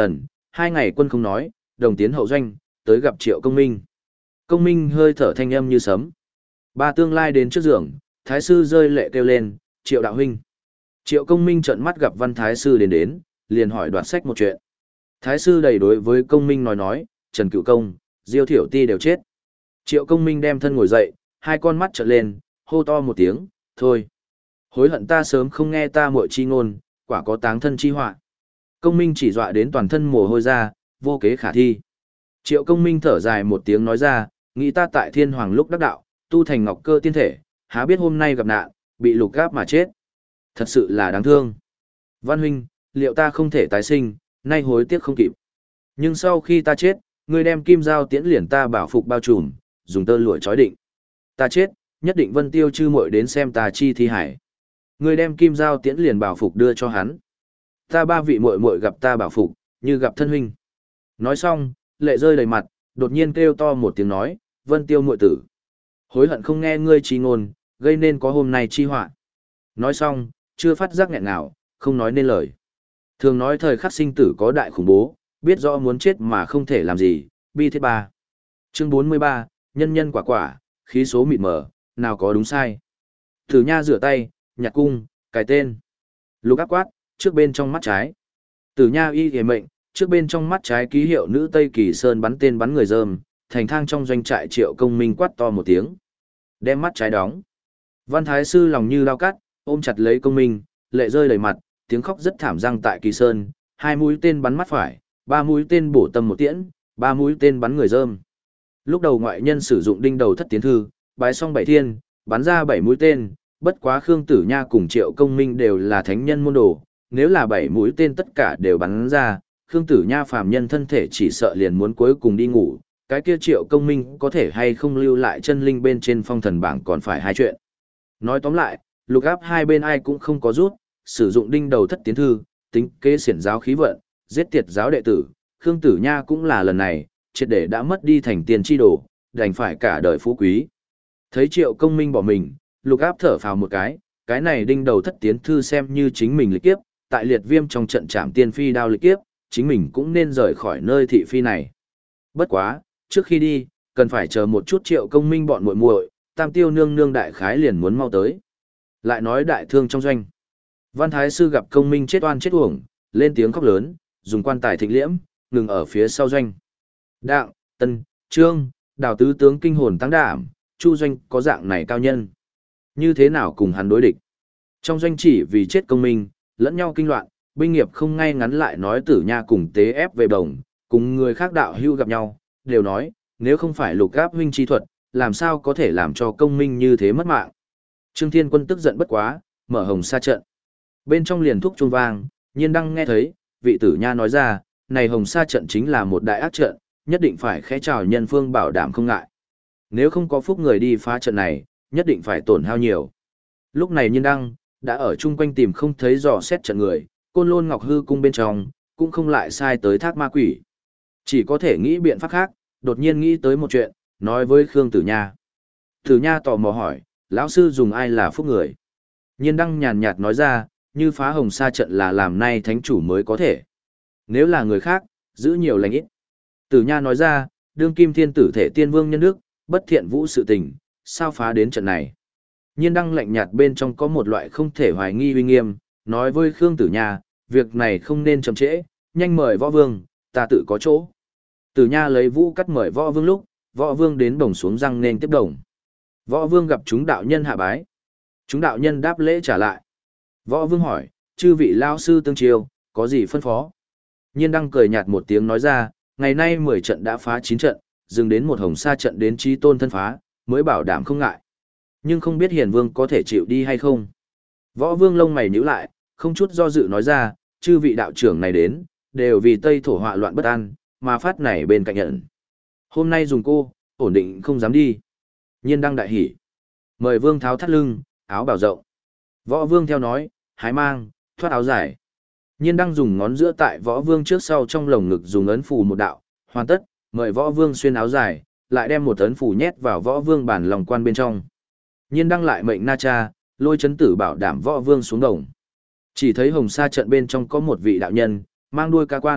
hai ngày quân không nói, đồng tiến hậu doanh, tới gặp Triệu Công Minh. Công Minh hơi thở thanh âm như sấm. Ba tương lai đến trước giường, Thái sư rơi lệ kêu lên, Triệu đạo huynh. Triệu Công Minh trợn mắt gặp Văn Thái sư đến đến, liền hỏi đoạt sách một chuyện. Thái sư đầy đối với Công Minh nói nói, Trần Cựu Công, Diêu Thiểu Ti đều chết. Triệu Công Minh đem thân ngồi dậy, hai con mắt trợn lên, hô to một tiếng, thôi. Hối hận ta sớm không nghe ta muội chi ngôn, quả có táng thân chi họa. Công Minh chỉ dọa đến toàn thân mồ hôi ra, vô kế khả thi. Triệu Công Minh thở dài một tiếng nói ra, nghĩ ta tại thiên hoàng lúc đắc đạo, tu thành ngọc cơ tiên thể, há biết hôm nay gặp nạn, bị lục gáp mà chết. Thật sự là đáng thương. Văn huynh, liệu ta không thể tái sinh, nay hối tiếc không kịp. Nhưng sau khi ta chết, ngươi đem kim dao tiễn liền ta bảo phục bao trùm, dùng tơ lụa trói định. Ta chết, nhất định Vân Tiêu chư muội đến xem ta chi thi hải. Ngươi đem kim dao tiễn liền bảo phục đưa cho hắn. Ta ba vị muội muội gặp ta bảo phục, như gặp thân huynh. Nói xong, lệ rơi đầy mặt, đột nhiên kêu to một tiếng nói, Vân Tiêu muội tử. Hối hận không nghe ngươi chi ngôn, gây nên có hôm nay chi họa. Nói xong, chưa phát giác nghẹn nào, không nói nên lời. Thường nói thời khắc sinh tử có đại khủng bố, biết rõ muốn chết mà không thể làm gì, bi thiết ba. Chương bốn mươi ba, nhân nhân quả quả, khí số mịt mờ, nào có đúng sai. Thử nha rửa tay, nhặt cung, cài tên. Lục áp quát, trước bên trong mắt trái. Tử nha y hề mệnh, trước bên trong mắt trái ký hiệu nữ Tây Kỳ Sơn bắn tên bắn người dơm, thành thang trong doanh trại Triệu Công Minh quát to một tiếng. Đem mắt trái đóng. Văn Thái sư lòng như lao cắt, ôm chặt lấy Công Minh, lệ rơi đầy mặt, tiếng khóc rất thảm răng tại Kỳ Sơn, hai mũi tên bắn mắt phải, ba mũi tên bổ tâm một tiễn, ba mũi tên bắn người dơm. Lúc đầu ngoại nhân sử dụng đinh đầu thất tiến thư, bái xong bảy thiên, bắn ra bảy mũi tên, bất quá Khương Tử Nha cùng Triệu Công Minh đều là thánh nhân môn đồ, nếu là bảy mũi tên tất cả đều bắn ra, Khương Tử Nha phàm nhân thân thể chỉ sợ liền muốn cuối cùng đi ngủ, cái kia Triệu Công Minh có thể hay không lưu lại chân linh bên trên phong thần bảng còn phải hai chuyện. Nói tóm lại, lục áp hai bên ai cũng không có rút, sử dụng đinh đầu thất tiến thư, tính kế xiển giáo khí vận, giết tiệt giáo đệ tử, Khương Tử Nha cũng là lần này, triệt để đã mất đi thành tiền chi đồ, đành phải cả đời phú quý. Thấy Triệu Công Minh bỏ mình, lục áp thở phào một cái, cái này đinh đầu thất tiến thư xem như chính mình lịch kiếp, tại liệt viêm trong trận trảm tiên phi đao lịch kiếp, chính mình cũng nên rời khỏi nơi thị phi này. Bất quá, trước khi đi, cần phải chờ một chút Triệu Công Minh bọn muội muội, Tam Tiêu nương nương đại khái liền muốn mau tới. Lại nói đại thương trong doanh. Văn Thái sư gặp Công Minh chết oan chết uổng, lên tiếng khóc lớn, dùng quan tài thịnh liễm, ngừng ở phía sau doanh. Đặng, Tân, Trương, Đào tứ tướng kinh hồn tăng đảm, Chu doanh có dạng này cao nhân. Như thế nào cùng hắn đối địch? Trong doanh chỉ vì chết Công Minh, lẫn nhau kinh loạn, binh nghiệp không ngay ngắn lại nói Tử Nha cùng tế ép về đồng, cùng người khác đạo hưu gặp nhau, đều nói, nếu không phải lục áp huynh chi thuật, làm sao có thể làm cho Công Minh như thế mất mạng. Trương Thiên Quân tức giận bất quá, mở hồng sa trận. Bên trong liền thúc chuông vang, Nhiên Đăng nghe thấy, vị Tử Nha nói ra, này hồng sa trận chính là một đại ác trận, nhất định phải khẽ chào nhân phương bảo đảm không ngại. Nếu không có phúc người đi phá trận này, nhất định phải tổn hao nhiều. Lúc này Nhiên Đăng đã ở chung quanh tìm không thấy dò xét trận người, Côn Lôn Ngọc Hư cung bên trong, cũng không lại sai tới thác ma quỷ. Chỉ có thể nghĩ biện pháp khác, đột nhiên nghĩ tới một chuyện, nói với Khương Tử Nha. Tử Nha tò mò hỏi, lão sư dùng ai là phúc người? Nhiên Đăng nhàn nhạt nói ra, như phá hồng sa trận là làm nay thánh chủ mới có thể. Nếu là người khác, giữ nhiều lành ít. Tử Nha nói ra, đương kim thiên tử thể tiên vương nhân đức, bất thiện vũ sự tình, sao phá đến trận này? Nhiên Đăng lạnh nhạt bên trong có một loại không thể hoài nghi uy nghiêm, nói với Khương Tử Nha, việc này không nên chậm trễ, nhanh mời võ vương, ta tự có chỗ. Tử Nha lấy vũ cắt mời võ vương lúc, võ vương đến đồng xuống răng nên tiếp đồng. Võ vương gặp chúng đạo nhân hạ bái. Chúng đạo nhân đáp lễ trả lại. Võ vương hỏi, chư vị lao sư tương chiêu, có gì phân phó? Nhiên Đăng cười nhạt một tiếng nói ra, ngày nay mười trận đã phá chín trận, dừng đến một hồng sa trận đến trí tôn thân phá, mới bảo đảm không ngại. Nhưng không biết hiền vương có thể chịu đi hay không? Võ vương lông mày nhíu lại, không chút do dự nói ra, chư vị đạo trưởng này đến, đều vì Tây thổ họa loạn bất an, mà phát này bên cạnh nhận. Hôm nay dùng cô, ổn định không dám đi. Nhiên Đăng đại hỉ. Mời vương tháo thắt lưng, áo bảo rộng. Võ vương theo nói, hái mang, thoát áo dài. Nhiên Đăng dùng ngón giữa tại võ vương trước sau trong lồng ngực dùng ấn phù một đạo, hoàn tất, mời võ vương xuyên áo dài, lại đem một ấn phù nhét vào võ vương bản lòng quan bên trong. Nhiên Đăng lại mệnh Na Cha, lôi chấn tử bảo đảm võ vương xuống đồng. Chỉ thấy hồng sa trận bên trong có một vị đạo nhân, mang đuôi ca quan,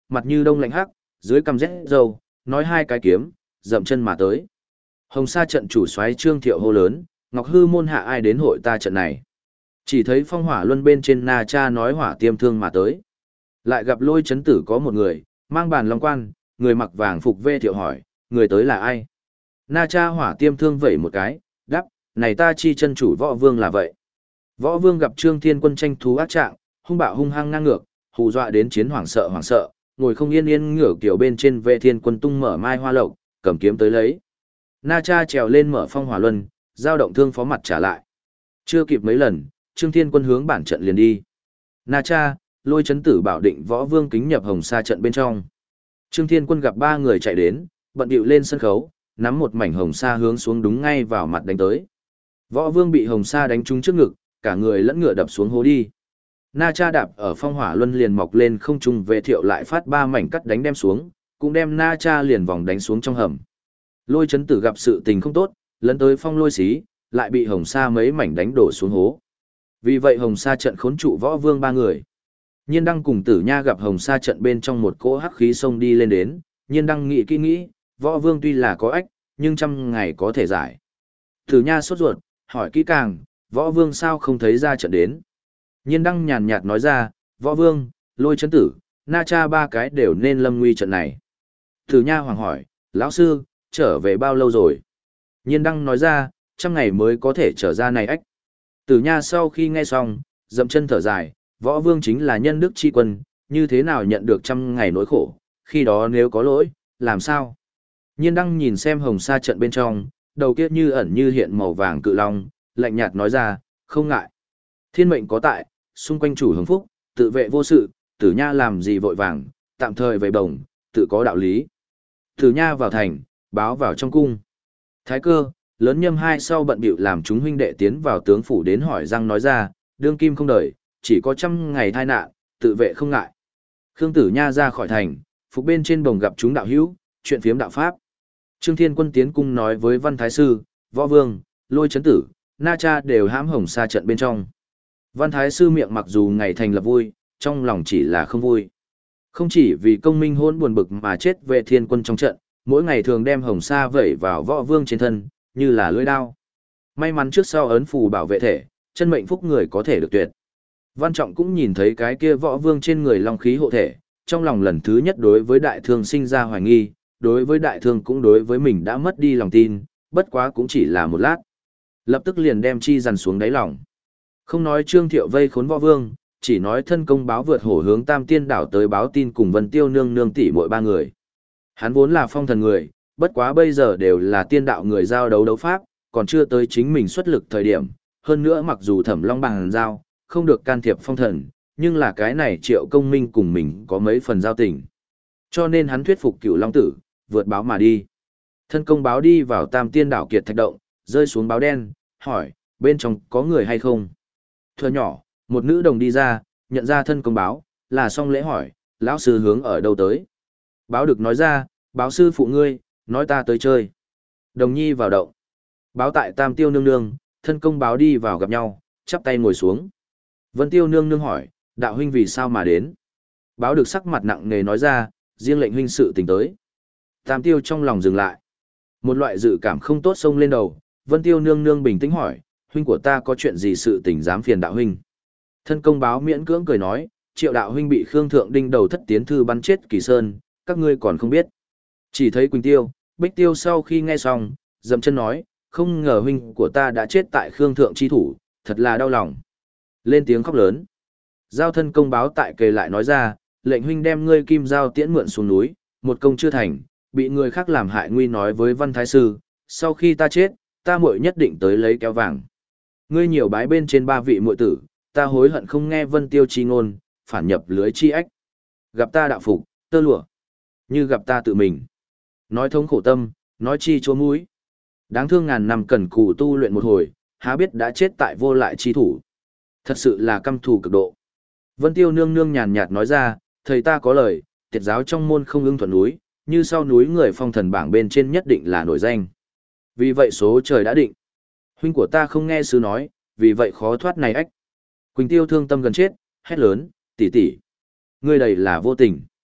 mặt như đông lạnh hắc, dưới cằm rét râu, nói hai cái kiếm, dậm chân mà tới. Hồng Sa trận chủ soái Trương Thiệu hô lớn, Ngọc Hư môn hạ ai đến hội ta trận này. Chỉ thấy phong hỏa luân bên trên Na Cha nói hỏa tiêm thương mà tới. Lại gặp Lôi Chấn Tử có một người, mang bàn long quan, người mặc vàng phục Vê Thiệu hỏi, người tới là ai? Na Cha hỏa tiêm thương vẩy một cái, đáp, này ta chi chân chủ Võ Vương là vậy. Võ Vương gặp Trương Thiên Quân tranh thú ác trạng, hung bạo hung hăng ngang ngược, hù dọa đến chiến hoảng sợ hoảng sợ, ngồi không yên yên ngửa kiểu bên trên Vệ Thiên Quân tung mở mai hoa lộc, cầm kiếm tới lấy. Na Cha trèo lên mở phong hỏa luân, giao động thương phó mặt trả lại. Chưa kịp mấy lần, Trương Thiên Quân hướng bản trận liền đi. Na Cha, Lôi Chấn Tử bảo định Võ Vương kính nhập Hồng Sa trận bên trong. Trương Thiên Quân gặp ba người chạy đến, bận bịu lên sân khấu, nắm một mảnh hồng sa hướng xuống đúng ngay vào mặt đánh tới. Võ Vương bị hồng sa đánh trúng trước ngực, cả người lẫn ngựa đập xuống hố đi. Na Cha đạp ở phong hỏa luân liền mọc lên không trung, Vệ Thiệu lại phát ba mảnh cắt đánh đem xuống, cũng đem Na Cha liền vòng đánh xuống trong hầm. Lôi Chấn Tử gặp sự tình không tốt, lấn tới phong lôi xí, lại bị hồng sa mấy mảnh đánh đổ xuống hố. Vì vậy hồng sa trận khốn trụ Võ Vương ba người. Nhiên Đăng cùng Tử Nha gặp hồng sa trận bên trong một cỗ hắc khí xông đi lên đến, Nhiên Đăng nghĩ kỹ nghĩ, Võ Vương tuy là có ách, nhưng trăm ngày có thể giải. Tử Nha sốt ruột, hỏi kỹ càng, Võ Vương sao không thấy ra trận đến. Nhiên Đăng nhàn nhạt nói ra, Võ Vương, Lôi Chấn Tử, Na Cha ba cái đều nên lâm nguy trận này. Tử Nha hoàng hỏi, lão sư, trở về bao lâu rồi? Nhiên Đăng nói ra, trăm ngày mới có thể trở ra này ách. Tử Nha sau khi nghe xong, dậm chân thở dài, Võ Vương chính là nhân đức chi quân, như thế nào nhận được trăm ngày nỗi khổ, khi đó nếu có lỗi, làm sao? Nhiên Đăng nhìn xem hồng sa trận bên trong, đầu kia như ẩn như hiện màu vàng cự long, lạnh nhạt nói ra, không ngại. Thiên mệnh có tại, xung quanh chủ hưởng phúc, tự vệ vô sự, Tử Nha làm gì vội vàng, tạm thời về bổng, tự có đạo lý. Tử Nha vào thành, báo vào trong cung. Thái Cơ, Lớn Nhâm hai sau bận bịu làm chúng huynh đệ tiến vào tướng phủ đến hỏi răng nói ra, đương kim không đời, chỉ có trăm ngày thai nạn, tự vệ không ngại. Khương Tử Nha ra khỏi thành, phục bên trên bồng gặp chúng đạo hữu, chuyện phiếm đạo pháp. Trương Thiên Quân tiến cung nói với Văn Thái Sư, Võ Vương, Lôi Chấn Tử, Na Cha đều hãm hồng sa trận bên trong. Văn Thái Sư miệng mặc dù ngày thành lập vui, trong lòng chỉ là không vui. Không chỉ vì công minh hôn buồn bực mà chết Vệ Thiên Quân trong trận, mỗi ngày thường đem hồng sa vẩy vào Võ Vương trên thân, như là lưỡi đao. May mắn trước sau ấn phù bảo vệ thể, chân mệnh phúc người có thể được tuyệt. Văn Trọng cũng nhìn thấy cái kia Võ Vương trên người long khí hộ thể, trong lòng lần thứ nhất đối với đại thương sinh ra hoài nghi, đối với đại thương cũng đối với mình đã mất đi lòng tin, bất quá cũng chỉ là một lát. Lập tức liền đem chi dằn xuống đáy lòng. Không nói Trương Thiệu vây khốn Võ Vương, chỉ nói thân công báo vượt hổ hướng Tam Tiên đảo tới báo tin cùng Vân Tiêu nương nương tỷ muội ba người. Hắn vốn là phong thần người, bất quá bây giờ đều là tiên đạo người giao đấu đấu pháp, còn chưa tới chính mình xuất lực thời điểm, hơn nữa mặc dù Thẩm Long bằng giao, không được can thiệp phong thần, nhưng là cái này Triệu Công Minh cùng mình có mấy phần giao tình. Cho nên hắn thuyết phục Cửu Long Tử, vượt báo mà đi. Thân công báo đi vào Tam Tiên đảo Kiệt Thạch Động, rơi xuống báo đen, hỏi, bên trong có người hay không? Thưa nhỏ, một nữ đồng đi ra, nhận ra thân công báo, là xong lễ hỏi, lão sư hướng ở đâu tới? Báo được nói ra, báo sư phụ ngươi, nói ta tới chơi. Đồng nhi vào động. Báo tại Tam Tiêu nương nương, thân công báo đi vào gặp nhau, chắp tay ngồi xuống. Vân Tiêu nương nương hỏi, đạo huynh vì sao mà đến? Báo được sắc mặt nặng nề nói ra, riêng lệnh huynh sự tình tới. Tam Tiêu trong lòng dừng lại. Một loại dự cảm không tốt xông lên đầu, Vân Tiêu nương nương bình tĩnh hỏi, huynh của ta có chuyện gì sự tình dám phiền đạo huynh? Thân công báo miễn cưỡng cười nói, Triệu đạo huynh bị Khương Thượng Đinh đầu thất tiến thư bắn chết Kỳ Sơn, các ngươi còn không biết. Chỉ thấy Quỳnh Tiêu, Bích Tiêu sau khi nghe xong, dậm chân nói, không ngờ huynh của ta đã chết tại Khương Thượng chi thủ, thật là đau lòng. Lên tiếng khóc lớn. Giao thân công báo tại kề lại nói ra, lệnh huynh đem ngươi kim giao tiễn mượn xuống núi, một công chưa thành, bị người khác làm hại nguy nói với Văn Thái Sư, sau khi ta chết, ta muội nhất định tới lấy kéo vàng. Ngươi nhiều bái bên trên ba vị muội tử, ta hối hận không nghe Vân Tiêu chi ngôn, phản nhập lưới chi ách. Gặp ta đạo phục, tơ lụa, như gặp ta tự mình. Nói thống khổ tâm, nói chi chố mũi. Đáng thương ngàn năm cần cù tu luyện một hồi, há biết đã chết tại vô lại chi thủ. Thật sự là căm thù cực độ. Vân Tiêu nương nương nhàn nhạt nói ra, thầy ta có lời, tiệt giáo trong môn không ưng thuận núi, như sau núi người phong thần bảng bên trên nhất định là nổi danh. Vì vậy số trời đã định. Huynh của ta không nghe sư nói, vì vậy khó thoát này ách. Quỳnh Tiêu thương tâm gần chết, hét lớn, tỷ tỷ, ngươi đây là vô tình.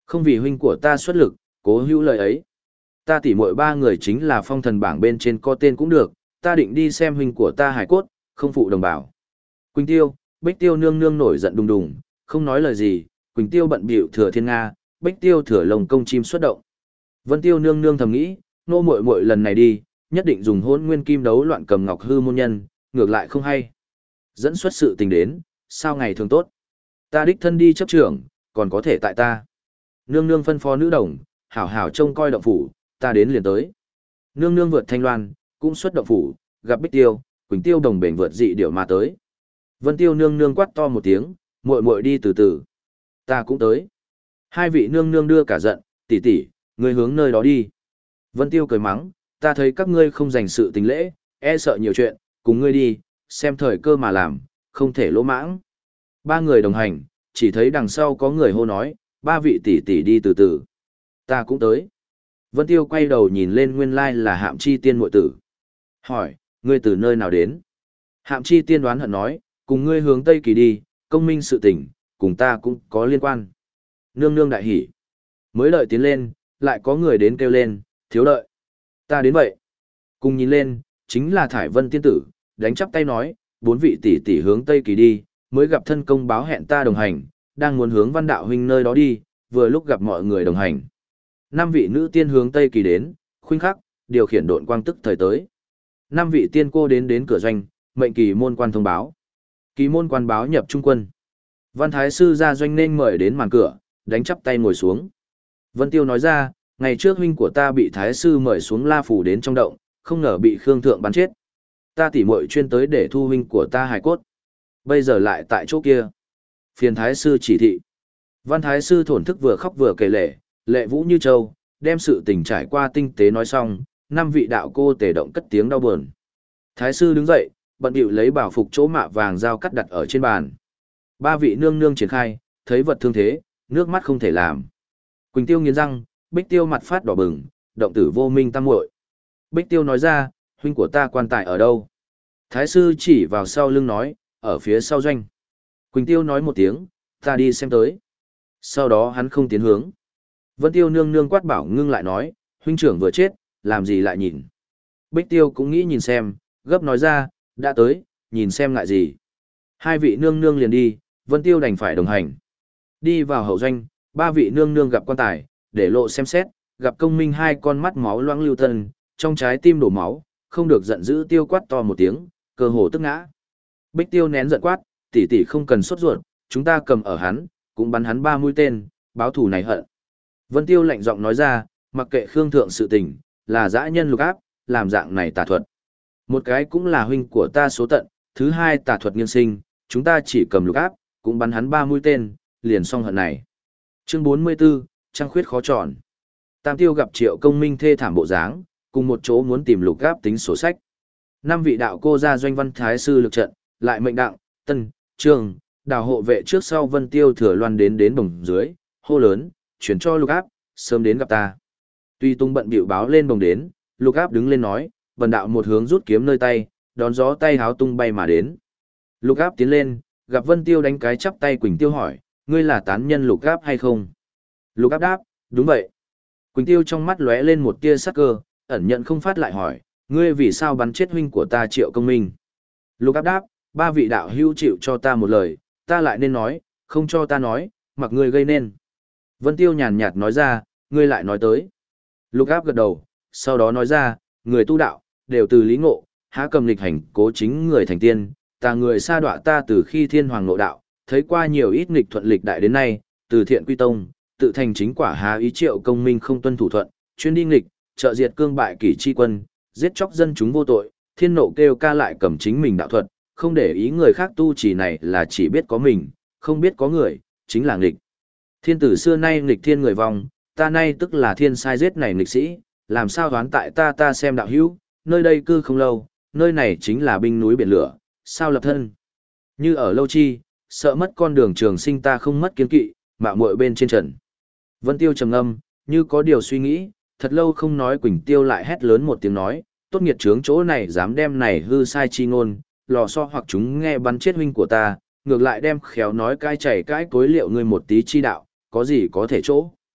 Không vì huynh của ta xuất lực, cố hữu lời ấy. Ta tỉ muội ba người chính là phong thần bảng bên trên có tên cũng được, ta định đi xem huynh của ta hải cốt, không phụ đồng bào. Quỳnh Tiêu, Bích Tiêu nương nương nổi giận đùng đùng, không nói lời gì, Quỳnh Tiêu bận bịu thừa thiên nga, Bích Tiêu thừa lồng công chim xuất động. Vân Tiêu nương nương thầm nghĩ, nô muội muội lần này đi, nhất định dùng hôn nguyên kim đấu loạn cầm ngọc hư môn nhân, ngược lại không hay. Dẫn xuất sự tình đến, sao ngày thường tốt. Ta đích thân đi chấp trưởng, còn có thể tại ta. Nương nương phân phó nữ đồng, hảo hảo trông coi động phủ, ta đến liền tới. Nương nương vượt thanh loan, cũng xuất động phủ, gặp Bích Tiêu, Quỳnh Tiêu đồng bền vượt dị điệu mà tới. Vân Tiêu nương nương quát to một tiếng, muội muội đi từ từ. Ta cũng tới. Hai vị nương nương đưa cả giận, tỷ tỷ, ngươi hướng nơi đó đi. Vân Tiêu cười mắng, ta thấy các ngươi không dành sự tình lễ, e sợ nhiều chuyện, cùng ngươi đi, xem thời cơ mà làm, không thể lỗ mãng. Ba người đồng hành, chỉ thấy đằng sau có người hô nói, ba vị tỷ tỷ đi từ từ. Ta cũng tới. Vân Tiêu quay đầu nhìn lên nguyên lai là Hạm Chi Tiên muội tử. Hỏi, ngươi từ nơi nào đến? Hạm Chi Tiên đoán hận nói, cùng ngươi hướng Tây Kỳ đi, công minh sự tình, cùng ta cũng có liên quan. Nương nương đại hỉ. Mới đợi tiến lên, lại có người đến kêu lên, thiếu đợi. Ta đến vậy. Cùng nhìn lên, chính là Thải Vân tiên tử, đánh chắp tay nói, bốn vị tỷ tỷ hướng Tây Kỳ đi, mới gặp thân công báo hẹn ta đồng hành, đang muốn hướng Văn đạo huynh nơi đó đi, vừa lúc gặp mọi người đồng hành. Năm vị nữ tiên hướng Tây Kỳ đến, khuynh khắc, điều khiển độn quang tức thời tới. Năm vị tiên cô đến đến cửa doanh, mệnh kỳ môn quan thông báo. Kỳ môn quan báo nhập trung quân. Văn thái sư ra doanh nên mời đến màn cửa, đánh chắp tay ngồi xuống. Vân Tiêu nói ra, ngày trước huynh của ta bị thái sư mời xuống La Phủ đến trong động, không ngờ bị Khương Thượng bắn chết. Ta tỉ muội chuyên tới để thu huynh của ta hài cốt. Bây giờ lại tại chỗ kia. Phiền thái sư chỉ thị. Văn thái sư thổn thức vừa khóc vừa kể lệ, lệ vũ như châu, đem sự tình trải qua tinh tế nói xong, năm vị đạo cô tề động cất tiếng đau buồn. Thái sư đứng dậy, bận bịu lấy bảo phục chỗ mạ vàng dao cắt đặt ở trên bàn. Ba vị nương nương triển khai, thấy vật thương thế, nước mắt không thể làm. Quỳnh Tiêu nghiến răng, Bích Tiêu mặt phát đỏ bừng, động tử vô minh tam muội. Bích Tiêu nói ra, huynh của ta quan tài ở đâu? Thái sư chỉ vào sau lưng nói, ở phía sau doanh. Quỳnh Tiêu nói một tiếng, ta đi xem tới. Sau đó hắn không tiến hướng. Vân Tiêu nương nương quát bảo ngưng lại nói, huynh trưởng vừa chết, làm gì lại nhìn. Bích Tiêu cũng nghĩ nhìn xem, gấp nói ra, đã tới, nhìn xem ngại gì. Hai vị nương nương liền đi, Vân Tiêu đành phải đồng hành. Đi vào hậu doanh, ba vị nương nương gặp quan tài, để lộ xem xét, gặp công minh hai con mắt máu loãng lưu thân, trong trái tim đổ máu, không được giận dữ tiêu quát to một tiếng, cơ hồ tức ngã. Bích Tiêu nén giận quát, tỷ tỷ không cần sốt ruột, chúng ta cầm ở hắn, cũng bắn hắn ba mũi tên, báo thù này hận. Vân Tiêu lạnh giọng nói ra, mặc kệ Khương Thượng sự tình, là dã nhân lục áp, làm dạng này tà thuật. Một cái cũng là huynh của ta số tận, thứ hai tà thuật nghiêng sinh, chúng ta chỉ cầm lục áp, cũng bắn hắn ba mũi tên, liền xong hận này. Chương bốn mươi 44, trăng khuyết khó tròn. Tam Tiêu gặp Triệu Công Minh thê thảm bộ dáng, cùng một chỗ muốn tìm lục áp tính sổ sách. Năm vị đạo cô ra doanh văn thái sư lực trận, lại mệnh đặng, tân, trường, đào hộ vệ trước sau Vân Tiêu thừa loan đến đến bồng dưới, hô lớn, chuyển cho lục áp, sớm đến gặp ta. Tuy tung bận bịu báo lên bồng đến, lục áp đứng lên nói, vần đạo một hướng rút kiếm nơi tay, đón gió tay háo tung bay mà đến. Lục áp tiến lên, gặp Vân Tiêu đánh cái chắp tay Quỳnh Tiêu hỏi, ngươi là tán nhân lục áp hay không? Lục áp đáp, đúng vậy. Quỳnh Tiêu trong mắt lóe lên một tia sắc cơ, ẩn nhận không phát lại hỏi, ngươi vì sao bắn chết huynh của ta Triệu Công Minh? Lục áp đáp, ba vị đạo hữu chịu cho ta một lời, ta lại nên nói, không cho ta nói, mặc ngươi gây nên. Vân Tiêu nhàn nhạt nói ra, ngươi lại nói tới. Lục áp gật đầu, sau đó nói ra, người tu đạo, đều từ lý ngộ, há cầm lịch hành cố chính người thành tiên, ta người sa đọa ta từ khi thiên hoàng ngộ đạo, thấy qua nhiều ít nghịch thuận lịch đại đến nay, từ thiện quy tông, tự thành chính quả há ý Triệu Công Minh không tuân thủ thuận, chuyên đi nghịch, trợ diệt cương bại kỷ chi quân, giết chóc dân chúng vô tội, thiên nộ kêu ca lại cầm chính mình đạo thuật, không để ý người khác tu chỉ này là chỉ biết có mình, không biết có người, chính là nghịch. Thiên tử xưa nay nghịch thiên người vong, ta nay tức là thiên sai giết này nghịch sĩ, làm sao đoán tại ta ta xem đạo hữu, nơi đây cư không lâu, nơi này chính là binh núi biển lửa, sao lập thân. Như ở lâu chi, sợ mất con đường trường sinh ta không mất kiến kỵ, mạo muội bên trên trần. Vân Tiêu trầm ngâm, như có điều suy nghĩ, thật lâu không nói Quỳnh Tiêu lại hét lớn một tiếng nói, tốt nghiệt trướng chỗ này dám đem này hư sai chi ngôn, lò so hoặc chúng nghe bắn chết huynh của ta, ngược lại đem khéo nói cai chảy cãi cối liệu ngươi một tí chi đạo, có gì có thể chỗ.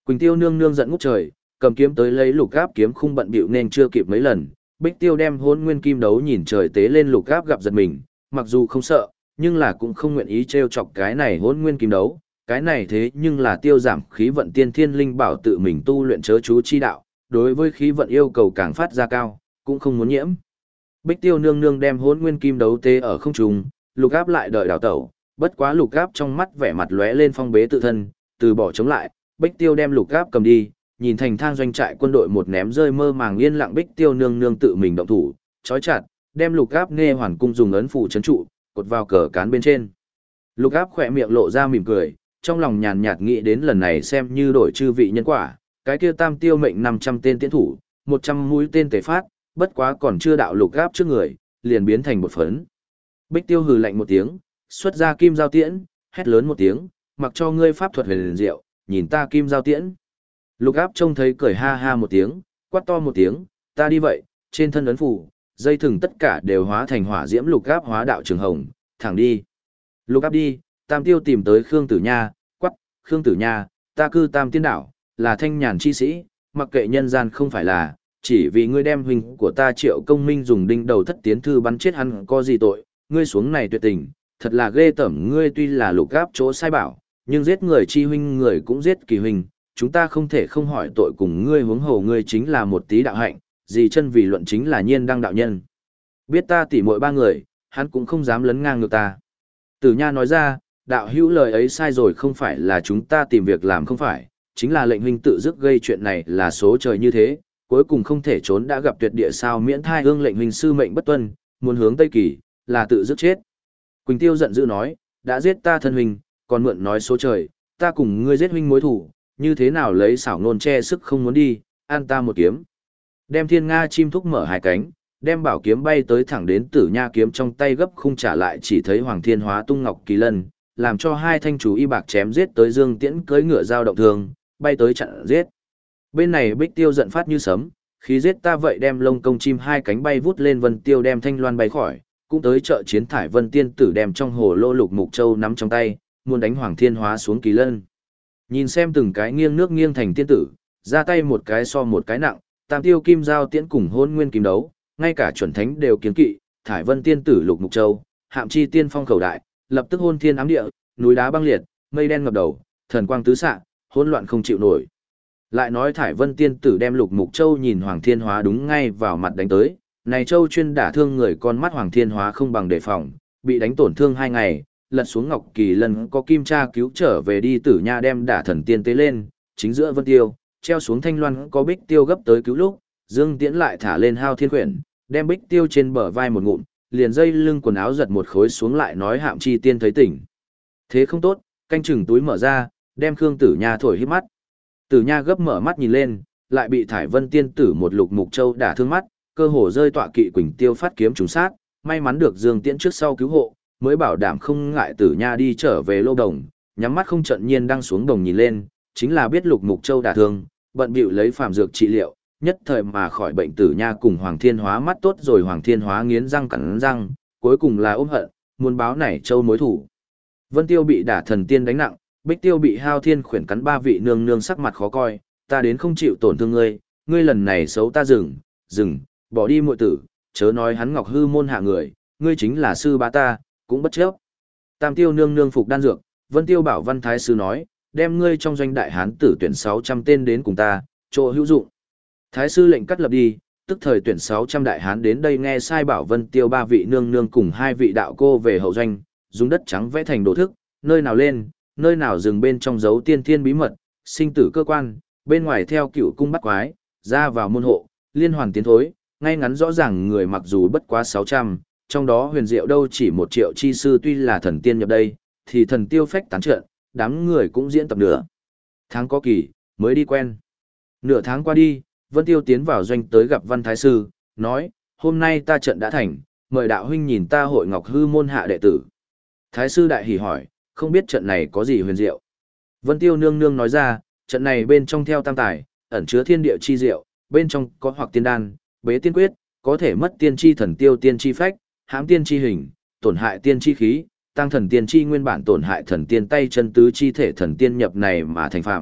Quỳnh Tiêu nương nương giận ngút trời, cầm kiếm tới lấy lục áp kiếm khung bận bịu nên chưa kịp mấy lần. Bích Tiêu đem Hỗn Nguyên Kim Đấu nhìn trời tế lên lục áp gặp giật mình, mặc dù không sợ, nhưng là cũng không nguyện ý trêu chọc cái này Hỗn Nguyên Kim Đấu. Cái này thế nhưng là tiêu giảm khí vận tiên thiên linh bảo tự mình tu luyện chớ chú chi đạo, đối với khí vận yêu cầu càng phát ra cao, cũng không muốn nhiễm. Bích Tiêu nương nương đem Hỗn Nguyên Kim Đấu tế ở không trung, lục áp lại đợi đào tẩu, bất quá lục áp trong mắt vẻ mặt lóe lên phong bế tự thân, từ bỏ chống lại, Bích Tiêu đem lục áp cầm đi, nhìn thành thang doanh trại quân đội một ném rơi mơ màng yên lặng. Bích Tiêu nương nương tự mình động thủ, trói chặt, đem lục áp nghe hoàn cung dùng ấn phủ trấn trụ, cột vào cờ cán bên trên. Lục áp khỏe miệng lộ ra mỉm cười, trong lòng nhàn nhạt nghĩ đến lần này xem như đổi chư vị nhân quả, cái kia tam tiêu mệnh năm trăm tên tiến thủ, một trăm mũi tên tề phát, bất quá còn chưa đạo lục áp trước người, liền biến thành một phấn. Bích Tiêu hừ lạnh một tiếng, xuất ra kim giao tiễn, hét lớn một tiếng, mặc cho ngươi pháp thuật huyền diệu, nhìn ta kim giao tiễn. Lục áp trông thấy cười ha ha một tiếng, quát to một tiếng, ta đi vậy, trên thân ấn phủ, dây thừng tất cả đều hóa thành hỏa diễm. Lục áp hóa đạo trường hồng, thẳng đi. Lục áp đi, tam tiêu tìm tới Khương Tử Nha, quát, Khương Tử Nha, ta cư tam tiên đảo, là thanh nhàn chi sĩ, mặc kệ nhân gian không phải là, chỉ vì ngươi đem huynh của ta Triệu Công Minh dùng đinh đầu thất tiến thư bắn chết hắn có gì tội, ngươi xuống này tuyệt tình, thật là ghê tởm. Ngươi tuy là lục áp chỗ sai bảo, nhưng giết người chi huynh người cũng giết kỳ huynh, chúng ta không thể không hỏi tội cùng ngươi, huống hồ ngươi chính là một tí đạo hạnh, gì chân vì luận chính là nhiên đăng đạo nhân. Biết ta tỉ muội ba người, hắn cũng không dám lấn ngang ngược ta. Tử Nha nói ra, đạo hữu lời ấy sai rồi, không phải là chúng ta tìm việc làm không phải, chính là lệnh huynh tự dứt gây chuyện này là số trời như thế, cuối cùng không thể trốn đã gặp tuyệt địa sao miễn thai ương lệnh huynh sư mệnh bất tuân, muốn hướng Tây Kỳ, là tự dứt chết. Quỳnh Tiêu giận dữ nói, đã giết ta thân huynh, còn mượn nói số trời, ta cùng ngươi giết huynh mối thủ, như thế nào lấy xảo nôn che sức không muốn đi, an ta một kiếm. Đem Thiên Nga chim thúc mở hai cánh, đem bảo kiếm bay tới thẳng đến Tử Nha kiếm trong tay gấp khung trả lại, chỉ thấy Hoàng Thiên Hóa tung ngọc kỳ lân, làm cho hai thanh chú y bạc chém giết tới Dương Tiễn cưỡi ngựa dao động thường, bay tới chặn giết. Bên này Bích Tiêu giận phát như sấm, khí giết ta vậy đem lông công chim hai cánh bay vút lên. Vân Tiêu đem thanh loan bay khỏi, cũng tới trợ chiến. Thải Vân tiên tử đem trong hồ lô lục mục châu nắm trong tay, muốn đánh Hoàng Thiên Hóa xuống kỳ lân. Nhìn xem từng cái nghiêng nước nghiêng thành tiên tử, ra tay một cái so một cái nặng, tam tiêu kim giao tiễn cùng Hỗn Nguyên kim đấu, ngay cả chuẩn thánh đều kiến kỵ. Thải Vân tiên tử lục mục châu, hạm chi tiên phong khẩu đại, lập tức hôn thiên ám địa, núi đá băng liệt, mây đen ngập đầu, thần quang tứ xạ, hỗn loạn không chịu nổi. Lại nói Thải Vân tiên tử đem lục mục châu nhìn Hoàng Thiên Hóa đúng ngay vào mặt đánh tới, này châu chuyên đả thương người, con mắt Hoàng Thiên Hóa không bằng đề phòng, bị đánh tổn thương hai ngày, lật xuống ngọc kỳ lân có kim tra cứu trở về. Đi Tử Nha đem đả thần tiên tế lên, chính giữa Vân Tiêu, treo xuống thanh loan có Bích Tiêu gấp tới cứu lúc, Dương Tiễn lại thả lên hao thiên quyển, đem Bích Tiêu trên bờ vai một ngụm, liền dây lưng quần áo giật một khối xuống, lại nói hạm chi tiên thấy tỉnh. Thế không tốt, canh chừng túi mở ra, đem Khương Tử Nha thổi hít mắt. Tử Nha gấp mở mắt nhìn lên, lại bị Thải Vân tiên tử một lục mục châu đả thương mắt, cơ hồ rơi tọa kỵ Quỳnh Tiêu phát kiếm trùng sát, may mắn được Dương Tiễn trước sau cứu hộ, mới bảo đảm không ngại Tử Nha đi trở về lô đồng, nhắm mắt không trận nhiên đang xuống đồng nhìn lên, chính là biết lục mục châu đả thương, bận bịu lấy phàm dược trị liệu, nhất thời mà khỏi bệnh. Tử Nha cùng Hoàng Thiên Hóa mắt tốt rồi, Hoàng Thiên Hóa nghiến răng cắn răng, cuối cùng là ôm hận, muốn báo nảy châu mối thủ. Vân Tiêu bị đả thần tiên đánh nặng, Bích Tiêu bị hao thiên khuyển cắn, ba vị nương nương sắc mặt khó coi, ta đến không chịu tổn thương ngươi, ngươi lần này xấu ta dừng, dừng, bỏ đi muội tử, chớ nói hắn Ngọc Hư môn hạ người, ngươi chính là sư bá ta, cũng bất chấp. Tam Tiêu nương nương phục đan dược, Vân Tiêu bảo Văn Thái sư nói, đem ngươi trong doanh đại hán tử tuyển sáu trăm tên đến cùng ta, chỗ hữu dụng. Thái sư lệnh cắt lập đi, tức thời tuyển sáu trăm đại hán đến đây. Nghe sai bảo Vân Tiêu ba vị nương nương cùng hai vị đạo cô về hậu doanh, dùng đất trắng vẽ thành đồ thức, nơi nào lên, nơi nào dừng, bên trong giấu tiên thiên bí mật, sinh tử cơ quan, bên ngoài theo cựu cung bắt quái, ra vào môn hộ, liên hoàn tiến thối, ngay ngắn rõ ràng. Người mặc dù bất quá sáu trăm, trong đó huyền diệu đâu chỉ một triệu chi sư, tuy là thần tiên nhập đây, thì thần tiêu phách tán trận, đám người cũng diễn tập nửa tháng có kỳ, mới đi quen. Nửa tháng qua đi, Vân Tiêu tiến vào doanh tới gặp Văn Thái sư, nói, hôm nay ta trận đã thành, mời đạo huynh nhìn ta hội Ngọc Hư môn hạ đệ tử. Thái sư đại hỉ hỏi, không biết trận này có gì huyền diệu. Vân Tiêu nương nương nói ra, trận này bên trong theo tam tài, ẩn chứa thiên địa chi diệu, bên trong có hoặc tiên đan, bế tiên quyết, có thể mất tiên chi thần tiêu tiên chi phách, hãm tiên chi hình, tổn hại tiên chi khí, tăng thần tiên chi nguyên bản, tổn hại thần tiên tay chân tứ chi thể thần tiên nhập này mà thành phạm,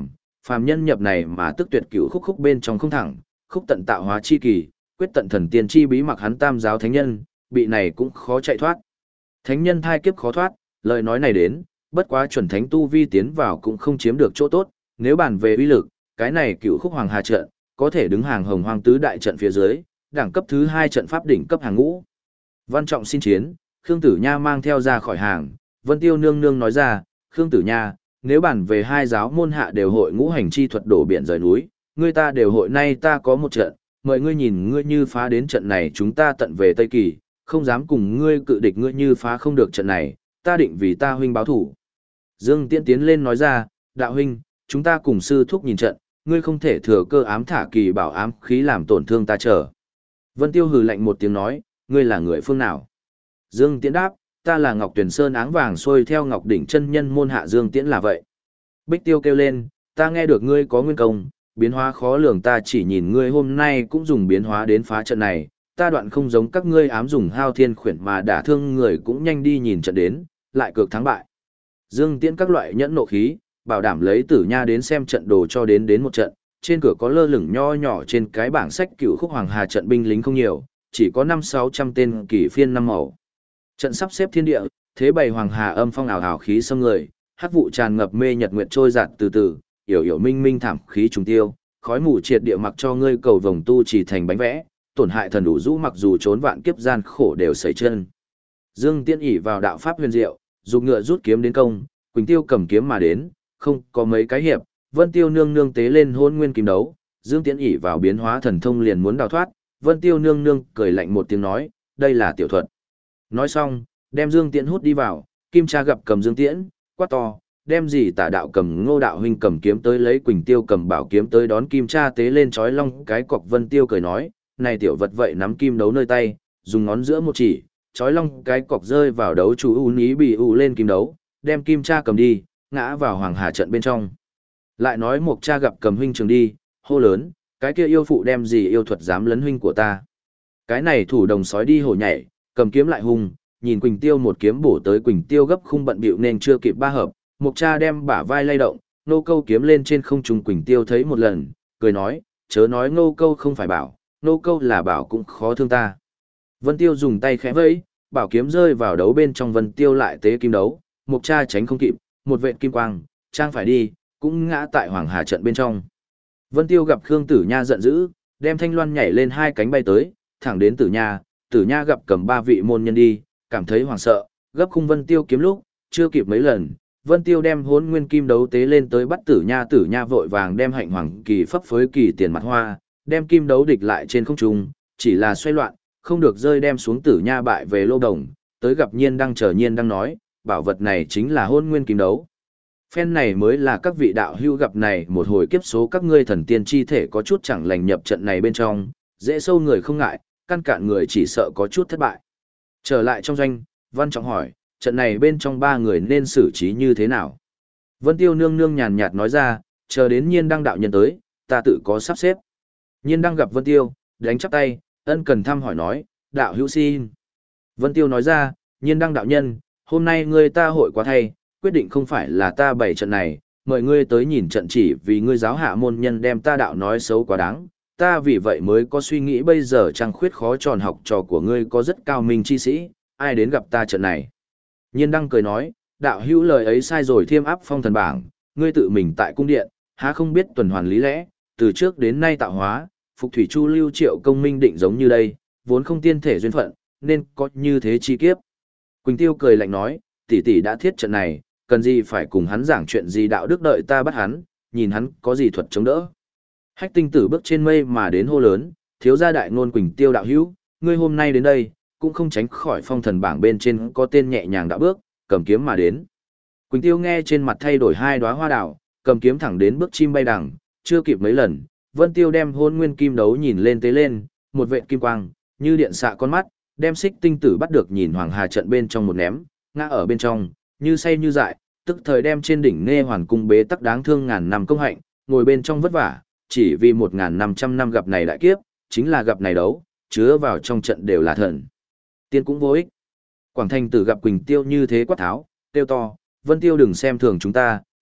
phàm nhân nhập này mà tức tuyệt cửu khúc khúc bên trong không thẳng, khúc tận tạo hóa chi kỳ, quyết tận thần tiên chi bí mặc hắn tam giáo thánh nhân, bị này cũng khó chạy thoát. Thánh nhân thai kiếp khó thoát, lời nói này đến, bất quá chuẩn thánh tu vi tiến vào cũng không chiếm được chỗ tốt, nếu bàn về uy lực, cái này cửu khúc hoàng hà trận, có thể đứng hàng hồng hoang tứ đại trận phía dưới, đẳng cấp thứ hai trận pháp đỉnh cấp hàng ngũ. Văn Trọng xin chiến, Khương Tử Nha mang theo ra khỏi hàng, Vân Tiêu nương nương nói ra, Khương Tử Nha, nếu bản về hai giáo môn hạ đều hội ngũ hành chi thuật đổ biển rời núi, ngươi ta đều hội nay ta có một trận, mời ngươi nhìn ngươi như phá đến trận này chúng ta tận về Tây Kỳ, không dám cùng ngươi cự địch ngươi như phá không được trận này, ta định vì ta huynh báo thủ. Dương Tiễn tiến lên nói ra, đạo huynh, chúng ta cùng sư thúc nhìn trận, ngươi không thể thừa cơ ám thả kỳ bảo ám khí làm tổn thương ta chờ. Vân Tiêu hừ lạnh một tiếng nói, ngươi là người phương nào? Dương Tiễn đáp, ta là Ngọc Tuyền Sơn áng vàng xuôi theo Ngọc Đỉnh chân nhân môn hạ Dương Tiễn là vậy. Bích Tiêu kêu lên, ta nghe được ngươi có nguyên công, biến hóa khó lường ta chỉ nhìn ngươi hôm nay cũng dùng biến hóa đến phá trận này, ta đoạn không giống các ngươi ám dùng hao thiên khuyển mà đả thương người cũng nhanh đi nhìn trận đến, lại cược thắng bại. Dương Tiễn các loại nhẫn nộ khí, bảo đảm lấy Tử Nha đến xem trận đồ cho đến đến một trận, trên cửa có lơ lửng nho nhỏ trên cái bảng sách cửu khúc hoàng hà trận binh lính không nhiều, chỉ có năm sáu trăm tên kỷ phiên năm màu. Trận sắp xếp thiên địa, thế bày hoàng hà âm phong ảo ảo khí xâm người, hắc vụ tràn ngập mê nhật nguyệt trôi giạt từ từ, yểu yểu minh minh thảm khí trùng tiêu, khói mù triệt địa mặc cho ngươi cầu vồng tu chỉ thành bánh vẽ, tổn hại thần đủ rũ mặc dù trốn vạn kiếp gian khổ đều sẩy chân. Dương Tiễn ỷ vào đạo pháp huyền diệu, dùng ngựa rút kiếm đến công, Quỳnh Tiêu cầm kiếm mà đến, không có mấy cái hiệp, Vân Tiêu nương nương tế lên hôn nguyên kim đấu, Dương Tiễn ỷ vào biến hóa thần thông liền muốn đào thoát, Vân Tiêu nương nương cười lạnh một tiếng nói, đây là tiểu thuật. Nói xong, đem Dương Tiễn hút đi vào, Kim Cha gặp cầm Dương Tiễn, quát to, đem gì tả đạo cầm Ngô đạo huynh cầm kiếm tới lấy Quỳnh Tiêu cầm bảo kiếm tới đón Kim Cha tế lên chói long cái cọc. Vân Tiêu cười nói, này tiểu vật vậy nắm kim đấu nơi tay, dùng ngón giữa một chỉ, chói long cái cọc rơi vào đấu chủ u ní bị u lên kim đấu, đem Kim Cha cầm đi, ngã vào hoàng hà trận bên trong. Lại nói Mộc Cha gặp cầm huynh trường đi, hô lớn, cái kia yêu phụ đem gì yêu thuật dám lấn huynh của ta. Cái này thủ đồng sói đi hổ nhảy, cầm kiếm lại hung, nhìn Quỳnh Tiêu một kiếm bổ tới Quỳnh Tiêu gấp khung bận bịu nên chưa kịp ba hợp, Mộc Cha đem bả vai lay động, nô câu kiếm lên trên không trung. Quỳnh Tiêu thấy một lần, cười nói, chớ nói nô câu không phải bảo, nô câu là bảo cũng khó thương ta. Vân Tiêu dùng tay khẽ vẫy, bảo kiếm rơi vào đấu bên trong. Vân Tiêu lại tế kim đấu, Mộc Cha tránh không kịp, một vệt kim quang, trang phải đi, cũng ngã tại hoàng hà trận bên trong. Vân Tiêu gặp Khương Tử Nha giận dữ, đem thanh loan nhảy lên hai cánh bay tới, thẳng đến Tử Nha. Tử Nha gặp cầm ba vị môn nhân đi, cảm thấy hoảng sợ, gấp khung Vân Tiêu kiếm lúc, chưa kịp mấy lần, Vân Tiêu đem hỗn nguyên kim đấu tế lên tới bắt Tử Nha. Tử Nha vội vàng đem hạnh hoàng kỳ phấp phới kỳ tiền mặt hoa, đem kim đấu địch lại trên không trung, chỉ là xoay loạn, không được rơi đem xuống. Tử Nha bại về lô đồng, tới gặp Nhiên Đăng. Chờ Nhiên Đăng nói, bảo vật này chính là hỗn nguyên kim đấu. Phen này mới là các vị đạo hữu gặp này một hồi kiếp số các ngươi thần tiên chi thể có chút chẳng lành nhập trận này bên trong, dễ sâu người không ngại, căn cạn người chỉ sợ có chút thất bại. Trở lại trong doanh, Văn Trọng hỏi, trận này bên trong ba người nên xử trí như thế nào? Vân Tiêu nương nương nhàn nhạt nói ra, chờ đến Nhiên Đăng đạo nhân tới, ta tự có sắp xếp. Nhiên Đăng gặp Vân Tiêu, đánh chắp tay, ân cần thăm hỏi nói, đạo hữu xin. Vân Tiêu nói ra, Nhiên Đăng đạo nhân, hôm nay ngươi ta hội quá thay, quyết định không phải là ta bày trận này, mời ngươi tới nhìn trận chỉ vì ngươi giáo hạ môn nhân đem ta đạo nói xấu quá đáng, ta vì vậy mới có suy nghĩ bây giờ trăng khuyết khó tròn học trò của ngươi có rất cao minh chi sĩ, ai đến gặp ta trận này. Nhiên Đăng cười nói, đạo hữu lời ấy sai rồi, thiêm áp phong thần bảng, ngươi tự mình tại cung điện, há không biết tuần hoàn lý lẽ, từ trước đến nay tạo hóa, phục thủy chu lưu triệu công minh định giống như đây, vốn không tiên thể duyên phận, nên có như thế chi kiếp. Quỳnh Tiêu cười lạnh nói, tỷ tỷ đã thiết trận này, cần gì phải cùng hắn giảng chuyện gì đạo đức, đợi ta bắt hắn, nhìn hắn có gì thuật chống đỡ. Hách Tinh Tử bước trên mây mà đến hô lớn, thiếu gia đại ngôn Quỳnh Tiêu đạo hữu, ngươi hôm nay đến đây, cũng không tránh khỏi phong thần bảng bên trên có tên nhẹ nhàng đạo bước, cầm kiếm mà đến. Quỳnh Tiêu nghe trên mặt thay đổi hai đóa hoa đào, cầm kiếm thẳng đến bước chim bay đằng, chưa kịp mấy lần, Vân Tiêu đem hôn nguyên kim đấu nhìn lên tế lên, một vệt kim quang, như điện xạ con mắt, đem Xích Tinh Tử bắt được nhìn hoàng hà trận bên trong một ném, ngã ở bên trong, như say như dại, tức thời đem trên đỉnh Nghe Hoàn cung bế tắc đáng thương ngàn năm công hạnh, ngồi bên trong vất vả, chỉ vì một ngàn năm trăm năm gặp này đại kiếp, chính là gặp này đấu, chứa vào trong trận đều là thần. Tiên cũng vô ích. Quảng Thành Tử gặp Quỳnh Tiêu như thế quát tháo, tiêu to, Vân Tiêu đừng xem thường chúng ta,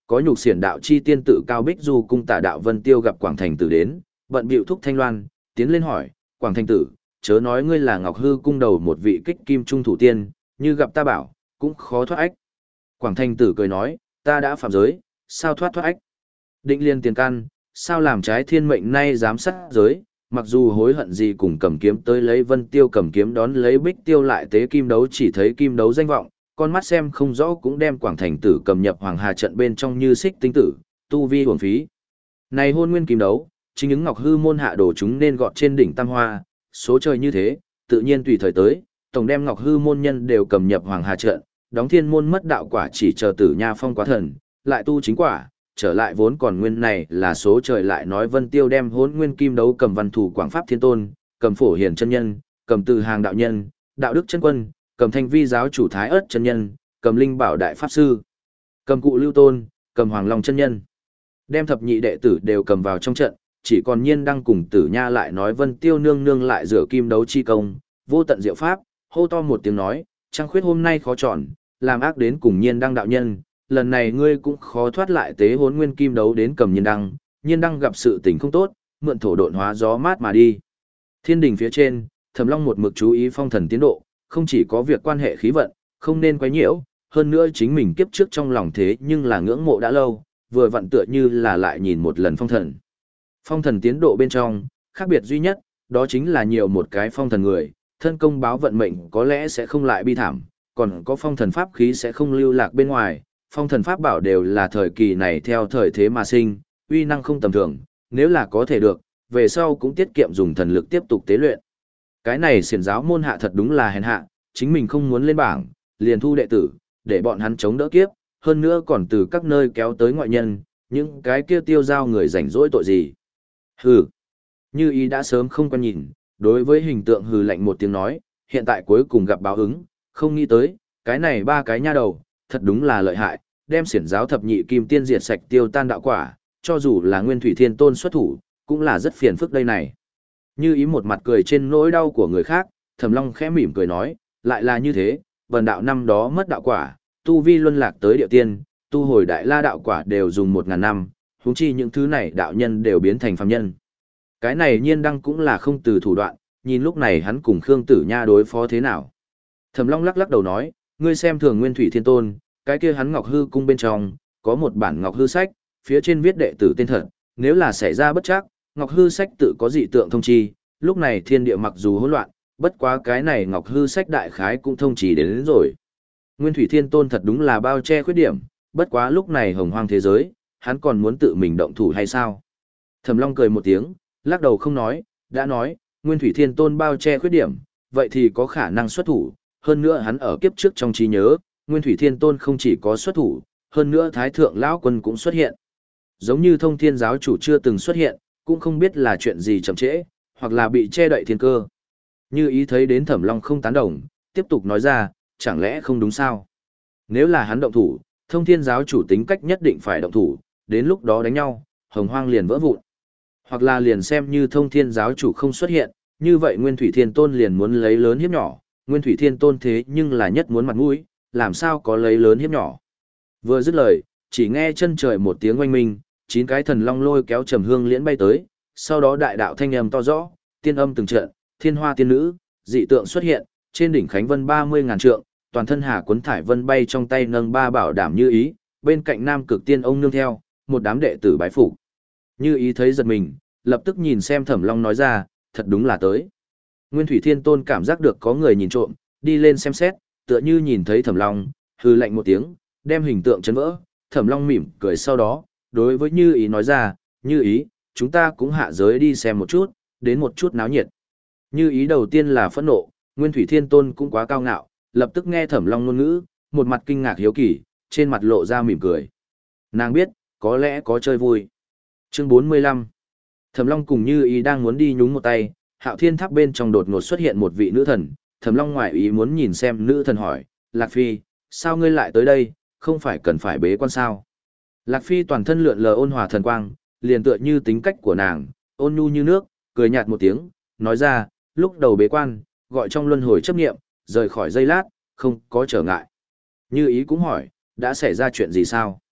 có nhục xiển đạo chi tiên tự cao bích du cung tả đạo Vân Tiêu gặp Quảng Thành Tử đến, bận bịu thúc Thanh Loan, tiến lên hỏi, Quảng Thành Tử, chớ nói ngươi là Ngọc Hư cung đầu một vị kích kim trung thủ tiên, như gặp ta bảo, cũng khó thoát ách. Quảng Thành Tử cười nói, ta đã phạm giới, sao thoát thoát ách. Định liên tiền căn, sao làm trái thiên mệnh nay dám sát giới, mặc dù hối hận gì cùng cầm kiếm tới lấy Vân Tiêu cầm kiếm đón lấy Bích Tiêu lại tế kim đấu chỉ thấy kim đấu danh vọng, con mắt xem không rõ cũng đem Quảng Thành Tử cầm nhập Hoàng Hà trận bên trong như xích tinh tử, tu vi hưởng phí. Này hôn nguyên kim đấu, chính những Ngọc Hư môn hạ đồ chúng nên gọt trên đỉnh tam hoa, số trời như thế, tự nhiên tùy thời tới, tổng đem Ngọc Hư môn nhân đều cầm nhập Hoàng Hà trận, đóng thiên môn mất đạo quả chỉ chờ Tử Nha phong quá thần, lại tu chính quả, trở lại vốn còn nguyên này là số trời lại nói Vân Tiêu đem hôn nguyên kim đấu cầm văn thủ Quảng Pháp Thiên Tôn, cầm Phổ Hiền chân nhân, cầm Từ Hàng đạo nhân, Đạo Đức chân quân, cầm Thanh Vi giáo chủ Thái Ất chân nhân, cầm Linh Bảo đại pháp sư, cầm Cụ Lưu Tôn, cầm Hoàng Long chân nhân. Đem thập nhị đệ tử đều cầm vào trong trận, chỉ còn Nhiên Đăng cùng Tử Nha lại nói Vân Tiêu nương nương lại rửa kim đấu chi công, vô tận diệu pháp, hô to một tiếng nói, trăng khuyết hôm nay khó chọn, làm ác đến cùng Nhiên Đăng đạo nhân, lần này ngươi cũng khó thoát lại tế hốn nguyên kim đấu đến cầm Nhiên Đăng, Nhiên Đăng gặp sự tình không tốt, mượn thổ độn hóa gió mát mà đi. Thiên đình phía trên, Thẩm Long một mực chú ý phong thần tiến độ, không chỉ có việc quan hệ khí vận, không nên quấy nhiễu, hơn nữa chính mình kiếp trước trong lòng thế nhưng là ngưỡng mộ đã lâu, vừa vặn tựa như là lại nhìn một lần phong thần. Phong thần tiến độ bên trong, khác biệt duy nhất, đó chính là nhiều một cái phong thần người, thân công báo vận mệnh có lẽ sẽ không lại bi thảm, còn có phong thần pháp khí sẽ không lưu lạc bên ngoài, phong thần pháp bảo đều là thời kỳ này theo thời thế mà sinh, uy năng không tầm thường, nếu là có thể được, về sau cũng tiết kiệm dùng thần lực tiếp tục tế luyện. Cái này xiển giáo môn hạ thật đúng là hèn hạ, chính mình không muốn lên bảng, liền thu đệ tử, để bọn hắn chống đỡ kiếp, hơn nữa còn từ các nơi kéo tới ngoại nhân, những cái kia tiêu giao người rảnh rỗi tội gì. Hừ, Như Ý đã sớm không quan nhìn, đối với hình tượng hừ lạnh một tiếng nói, hiện tại cuối cùng gặp báo ứng, không nghĩ tới, cái này ba cái nha đầu, thật đúng là lợi hại, đem xiển giáo thập nhị kim tiên diệt sạch tiêu tan đạo quả, cho dù là Nguyên Thủy Thiên Tôn xuất thủ, cũng là rất phiền phức đây này. Như Ý một mặt cười trên nỗi đau của người khác, Thẩm Long khẽ mỉm cười nói, lại là như thế, vần đạo năm đó mất đạo quả, tu vi luân lạc tới địa tiên, tu hồi đại la đạo quả đều dùng một ngàn năm, huống chi những thứ này đạo nhân đều biến thành phàm nhân. Cái này Nhiên Đăng cũng là không từ thủ đoạn, nhìn lúc này hắn cùng Khương Tử Nha đối phó thế nào. Thẩm Long lắc lắc đầu nói, ngươi xem thường Nguyên Thủy Thiên Tôn, cái kia hắn Ngọc Hư cung bên trong, có một bản Ngọc Hư sách, phía trên viết đệ tử tên thật, nếu là xảy ra bất trắc, Ngọc Hư sách tự có dị tượng thông chi, lúc này thiên địa mặc dù hỗn loạn, bất quá cái này Ngọc Hư sách đại khái cũng thông chỉ đến, đến rồi. Nguyên Thủy Thiên Tôn thật đúng là bao che khuyết điểm, bất quá lúc này hồng hoang thế giới, hắn còn muốn tự mình động thủ hay sao? Thẩm Long cười một tiếng, lắc đầu không nói, đã nói, Nguyên Thủy Thiên Tôn bao che khuyết điểm, vậy thì có khả năng xuất thủ, hơn nữa hắn ở kiếp trước trong trí nhớ, Nguyên Thủy Thiên Tôn không chỉ có xuất thủ, hơn nữa Thái Thượng Lão Quân cũng xuất hiện. Giống như Thông Thiên giáo chủ chưa từng xuất hiện, cũng không biết là chuyện gì chậm trễ, hoặc là bị che đậy thiên cơ. Như Ý thấy đến Thẩm Long không tán đồng, tiếp tục nói ra, chẳng lẽ không đúng sao? Nếu là hắn động thủ, Thông Thiên giáo chủ tính cách nhất định phải động thủ, đến lúc đó đánh nhau, hồng hoang liền vỡ vụn. Hoặc là liền xem như Thông Thiên giáo chủ không xuất hiện, như vậy Nguyên Thủy Thiên Tôn liền muốn lấy lớn hiếp nhỏ, Nguyên Thủy Thiên Tôn thế nhưng là nhất muốn mặt mũi, làm sao có lấy lớn hiếp nhỏ. Vừa dứt lời, chỉ nghe chân trời một tiếng oanh minh, chín cái thần long lôi kéo trầm hương liễn bay tới, sau đó đại đạo thanh âm to rõ, tiên âm từng trận, thiên hoa tiên nữ, dị tượng xuất hiện, trên đỉnh khánh vân ba mươi ngàn trượng, toàn thân hà cuốn thải vân bay trong tay nâng ba bảo đảm Như Ý, bên cạnh nam cực tiên ông nương theo, một đám đệ tử bái phục. Như Ý thấy giật mình, lập tức nhìn xem Thẩm Long nói ra, thật đúng là tới. Nguyên Thủy Thiên Tôn cảm giác được có người nhìn trộm, đi lên xem xét, tựa như nhìn thấy Thẩm Long, hừ lạnh một tiếng, đem hình tượng chấn vỡ. Thẩm Long mỉm cười sau đó, đối với Như Ý nói ra, Như Ý, chúng ta cũng hạ giới đi xem một chút, đến một chút náo nhiệt. Như Ý đầu tiên là phẫn nộ, Nguyên Thủy Thiên Tôn cũng quá cao ngạo, lập tức nghe Thẩm Long ngôn ngữ, một mặt kinh ngạc hiếu kỳ, trên mặt lộ ra mỉm cười. Nàng biết, có lẽ có chơi vui. Chương bốn mươi lăm. Thẩm Long cùng Như Ý đang muốn đi nhúng một tay, Hạo Thiên Tháp bên trong đột ngột xuất hiện một vị nữ thần, Thẩm Long ngoại ý muốn nhìn xem nữ thần hỏi, Lạc Phi, sao ngươi lại tới đây, không phải cần phải bế quan sao? Lạc Phi toàn thân lượn lờ ôn hòa thần quang, liền tựa như tính cách của nàng, ôn nhu như nước, cười nhạt một tiếng, nói ra, lúc đầu bế quan, gọi trong luân hồi chấp nghiệm, rời khỏi giây lát, không có trở ngại. Như Ý cũng hỏi, đã xảy ra chuyện gì sao?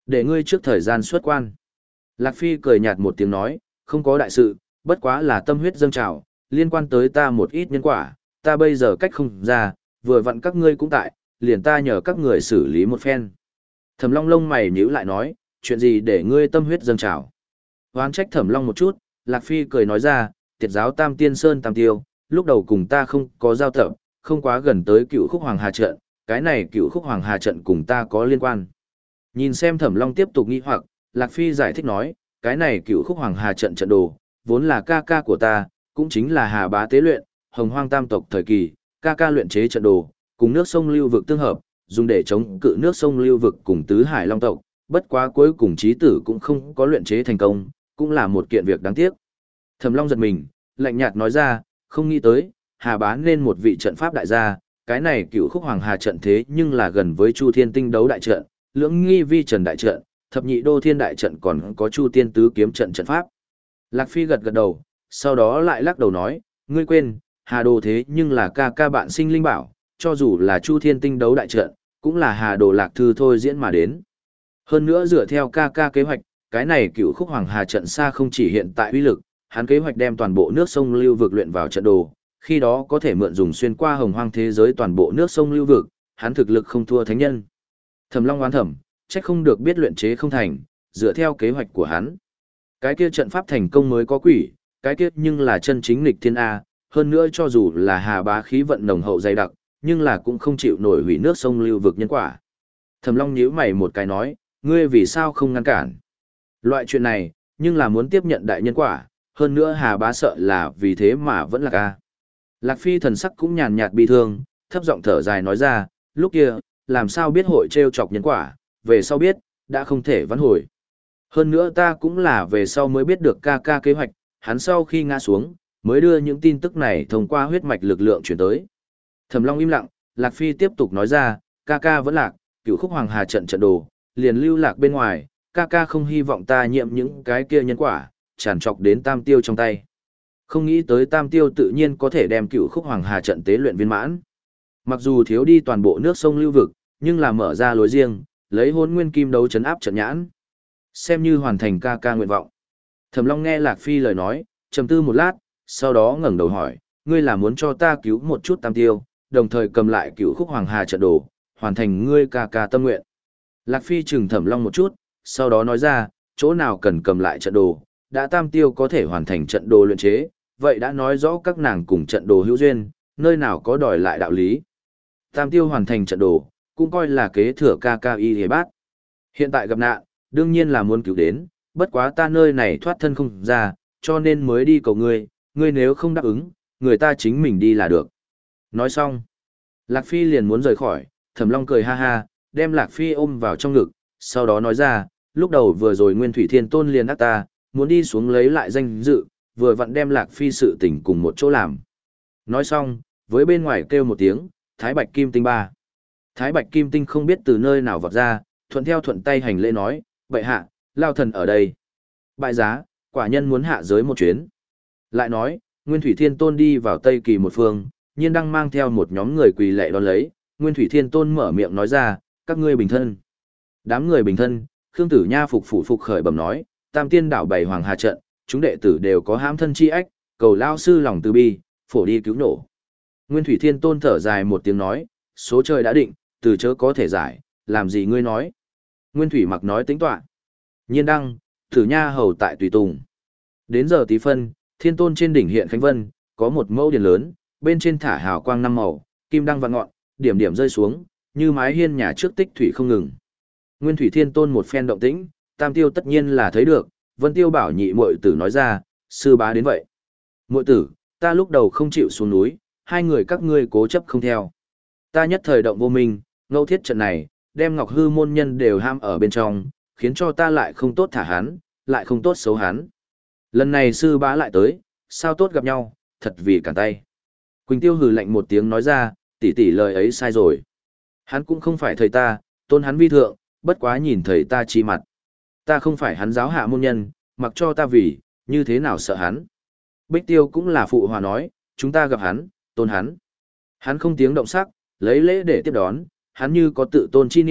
Để ngươi trước thời gian xuất quan. Lạc Phi cười nhạt một tiếng nói, không có đại sự, bất quá là tâm huyết dâng trào, liên quan tới ta một ít nhân quả, ta bây giờ cách không ra, vừa vặn các ngươi cũng tại, liền ta nhờ các người xử lý một phen. Thẩm Long lông mày nhíu lại nói, chuyện gì để ngươi tâm huyết dâng trào? Hoán trách Thẩm Long một chút, Lạc Phi cười nói ra, tiệt giáo Tam Tiên Sơn Tam Tiêu, lúc đầu cùng ta không có giao tập, không quá gần tới cựu khúc Hoàng Hà trận, cái này cựu khúc Hoàng Hà trận cùng ta có liên quan. Nhìn xem Thẩm Long tiếp tục nghi hoặc, Lạc Phi giải thích nói, cái này cựu khúc Hoàng Hà trận trận đồ, vốn là ca ca của ta, cũng chính là Hà Bá tế luyện, Hồng Hoang Tam tộc thời kỳ, ca ca luyện chế trận đồ, cùng nước sông lưu vực tương hợp, dùng để chống cự nước sông lưu vực cùng tứ hải long tộc, bất quá cuối cùng chí tử cũng không có luyện chế thành công, cũng là một kiện việc đáng tiếc. Thẩm Long giật mình, lạnh nhạt nói ra, không nghĩ tới, Hà Bá nên một vị trận pháp đại gia, cái này cựu khúc Hoàng Hà trận thế nhưng là gần với Chu Thiên Tinh đấu đại trận, lưỡng nghi vi trần đại trận, thập nhị đô thiên đại trận còn có Chu Tiên tứ kiếm trận trận pháp. Lạc Phi gật gật đầu, sau đó lại lắc đầu nói, ngươi quên, Hà Đồ thế nhưng là ca ca bạn sinh linh bảo, cho dù là Chu Thiên Tinh đấu đại trận, cũng là Hà Đồ Lạc Thư thôi diễn mà đến. Hơn nữa dựa theo ca ca kế hoạch, cái này cựu khúc Hoàng Hà trận xa không chỉ hiện tại uy lực, hắn kế hoạch đem toàn bộ nước sông lưu vực luyện vào trận đồ, khi đó có thể mượn dùng xuyên qua hồng hoang thế giới toàn bộ nước sông lưu vực, hắn thực lực không thua thánh nhân. Thẩm Long oán thẩm, trách không được biết luyện chế không thành, dựa theo kế hoạch của hắn. Cái kia trận pháp thành công mới có quỷ, cái kia nhưng là chân chính nghịch thiên A, hơn nữa cho dù là Hà Bá khí vận nồng hậu dày đặc, nhưng là cũng không chịu nổi hủy nước sông lưu vực nhân quả. Thẩm Long nhíu mày một cái nói, ngươi vì sao không ngăn cản? Loại chuyện này, nhưng là muốn tiếp nhận đại nhân quả, hơn nữa Hà Bá sợ là vì thế mà vẫn là ca. Lạc Phi thần sắc cũng nhàn nhạt bi thương, thấp giọng thở dài nói ra, lúc kia, làm sao biết hội trêu chọc nhân quả, về sau biết, đã không thể vãn hồi. Hơn nữa ta cũng là về sau mới biết được ca ca kế hoạch, hắn sau khi ngã xuống, mới đưa những tin tức này thông qua huyết mạch lực lượng chuyển tới. Thẩm Long im lặng, Lạc Phi tiếp tục nói ra, ca ca vẫn lạc, cửu khúc Hoàng Hà trận trận đồ, liền lưu lạc bên ngoài, ca ca không hy vọng ta nhiễm những cái kia nhân quả, tràn trọc đến Tam Tiêu trong tay. Không nghĩ tới Tam Tiêu tự nhiên có thể đem cửu khúc Hoàng Hà trận tế luyện viên mãn. Mặc dù thiếu đi toàn bộ nước sông lưu vực, nhưng là mở ra lối riêng, lấy Hỗn Nguyên Kim đấu chấn áp trận nhãn, xem như hoàn thành ca ca nguyện vọng. Thẩm Long nghe Lạc Phi lời nói, trầm tư một lát, sau đó ngẩng đầu hỏi, ngươi là muốn cho ta cứu một chút Tam Tiêu, đồng thời cầm lại cửu khúc Hoàng Hà trận đồ, hoàn thành ngươi ca ca tâm nguyện. Lạc Phi chừng Thẩm Long một chút, sau đó nói ra, chỗ nào cần cầm lại trận đồ, đã Tam Tiêu có thể hoàn thành trận đồ luyện chế, vậy đã nói rõ các nàng cùng trận đồ hữu duyên, nơi nào có đòi lại đạo lý. Tam Tiêu hoàn thành trận đồ, cũng coi là kế thừa ca ca y hề bát. Hiện tại gặp nạn, đương nhiên là muốn cứu đến, bất quá ta nơi này thoát thân không ra, cho nên mới đi cầu ngươi, ngươi nếu không đáp ứng, người ta chính mình đi là được. Nói xong, Lạc Phi liền muốn rời khỏi, Thẩm Long cười ha ha, đem Lạc Phi ôm vào trong ngực, sau đó nói ra, lúc đầu vừa rồi Nguyên Thủy Thiên Tôn liền ác ta, muốn đi xuống lấy lại danh dự, vừa vặn đem Lạc Phi sự tình cùng một chỗ làm. Nói xong, với bên ngoài kêu một tiếng, Thái Bạch Kim Tinh ba. Thái Bạch Kim Tinh không biết từ nơi nào vọt ra, thuận theo thuận tay hành lễ nói, bệ hạ, lao thần ở đây. Bại giá, quả nhân muốn hạ giới một chuyến. Lại nói, Nguyên Thủy Thiên Tôn đi vào Tây Kỳ một phương, nhiên đang mang theo một nhóm người quỳ lệ đón lấy, Nguyên Thủy Thiên Tôn mở miệng nói ra, các ngươi bình thân. Đám người bình thân, Khương Tử Nha phục phủ phục khởi bẩm nói, Tam Tiên đảo bảy Hoàng Hà trận, chúng đệ tử đều có hãm thân chi ách, cầu lao sư lòng từ bi, phổ đi cứu nổ. Nguyên Thủy Thiên Tôn thở dài một tiếng nói, số trời đã định, từ chớ có thể giải, làm gì ngươi nói. Nguyên Thủy mặc nói tính tọa. Nhiên đăng, Tử Nha hầu tại tùy tùng. Đến giờ tí phân, Thiên Tôn trên đỉnh hiện Khánh Vân, có một mẫu điển lớn, bên trên thả hào quang năm màu, kim đăng vạn ngọn, điểm điểm rơi xuống, như mái hiên nhà trước tích thủy không ngừng. Nguyên Thủy Thiên Tôn một phen động tĩnh, Tam Tiêu tất nhiên là thấy được, Vân Tiêu bảo nhị muội tử nói ra, sư bá đến vậy. Muội tử, ta lúc đầu không chịu xuống núi, hai người các ngươi cố chấp không theo. Ta nhất thời động vô minh, ngẫu thiết trận này, đem Ngọc Hư môn nhân đều ham ở bên trong, khiến cho ta lại không tốt thả hắn, lại không tốt xấu hắn. Lần này sư bá lại tới, sao tốt gặp nhau, thật vì cản tay. Quỳnh Tiêu hừ lạnh một tiếng nói ra, tỷ tỷ lời ấy sai rồi. Hắn cũng không phải thầy ta, tôn hắn vi thượng, bất quá nhìn thầy ta chi mặt. Ta không phải hắn giáo hạ môn nhân, mặc cho ta vì, như thế nào sợ hắn. Bích Tiêu cũng là phụ hòa nói, chúng ta gặp hắn, tôn hắn. Hắn không tiếng động sắc, lấy lễ để tiếp đón, hắn như có tự tôn chi niệm,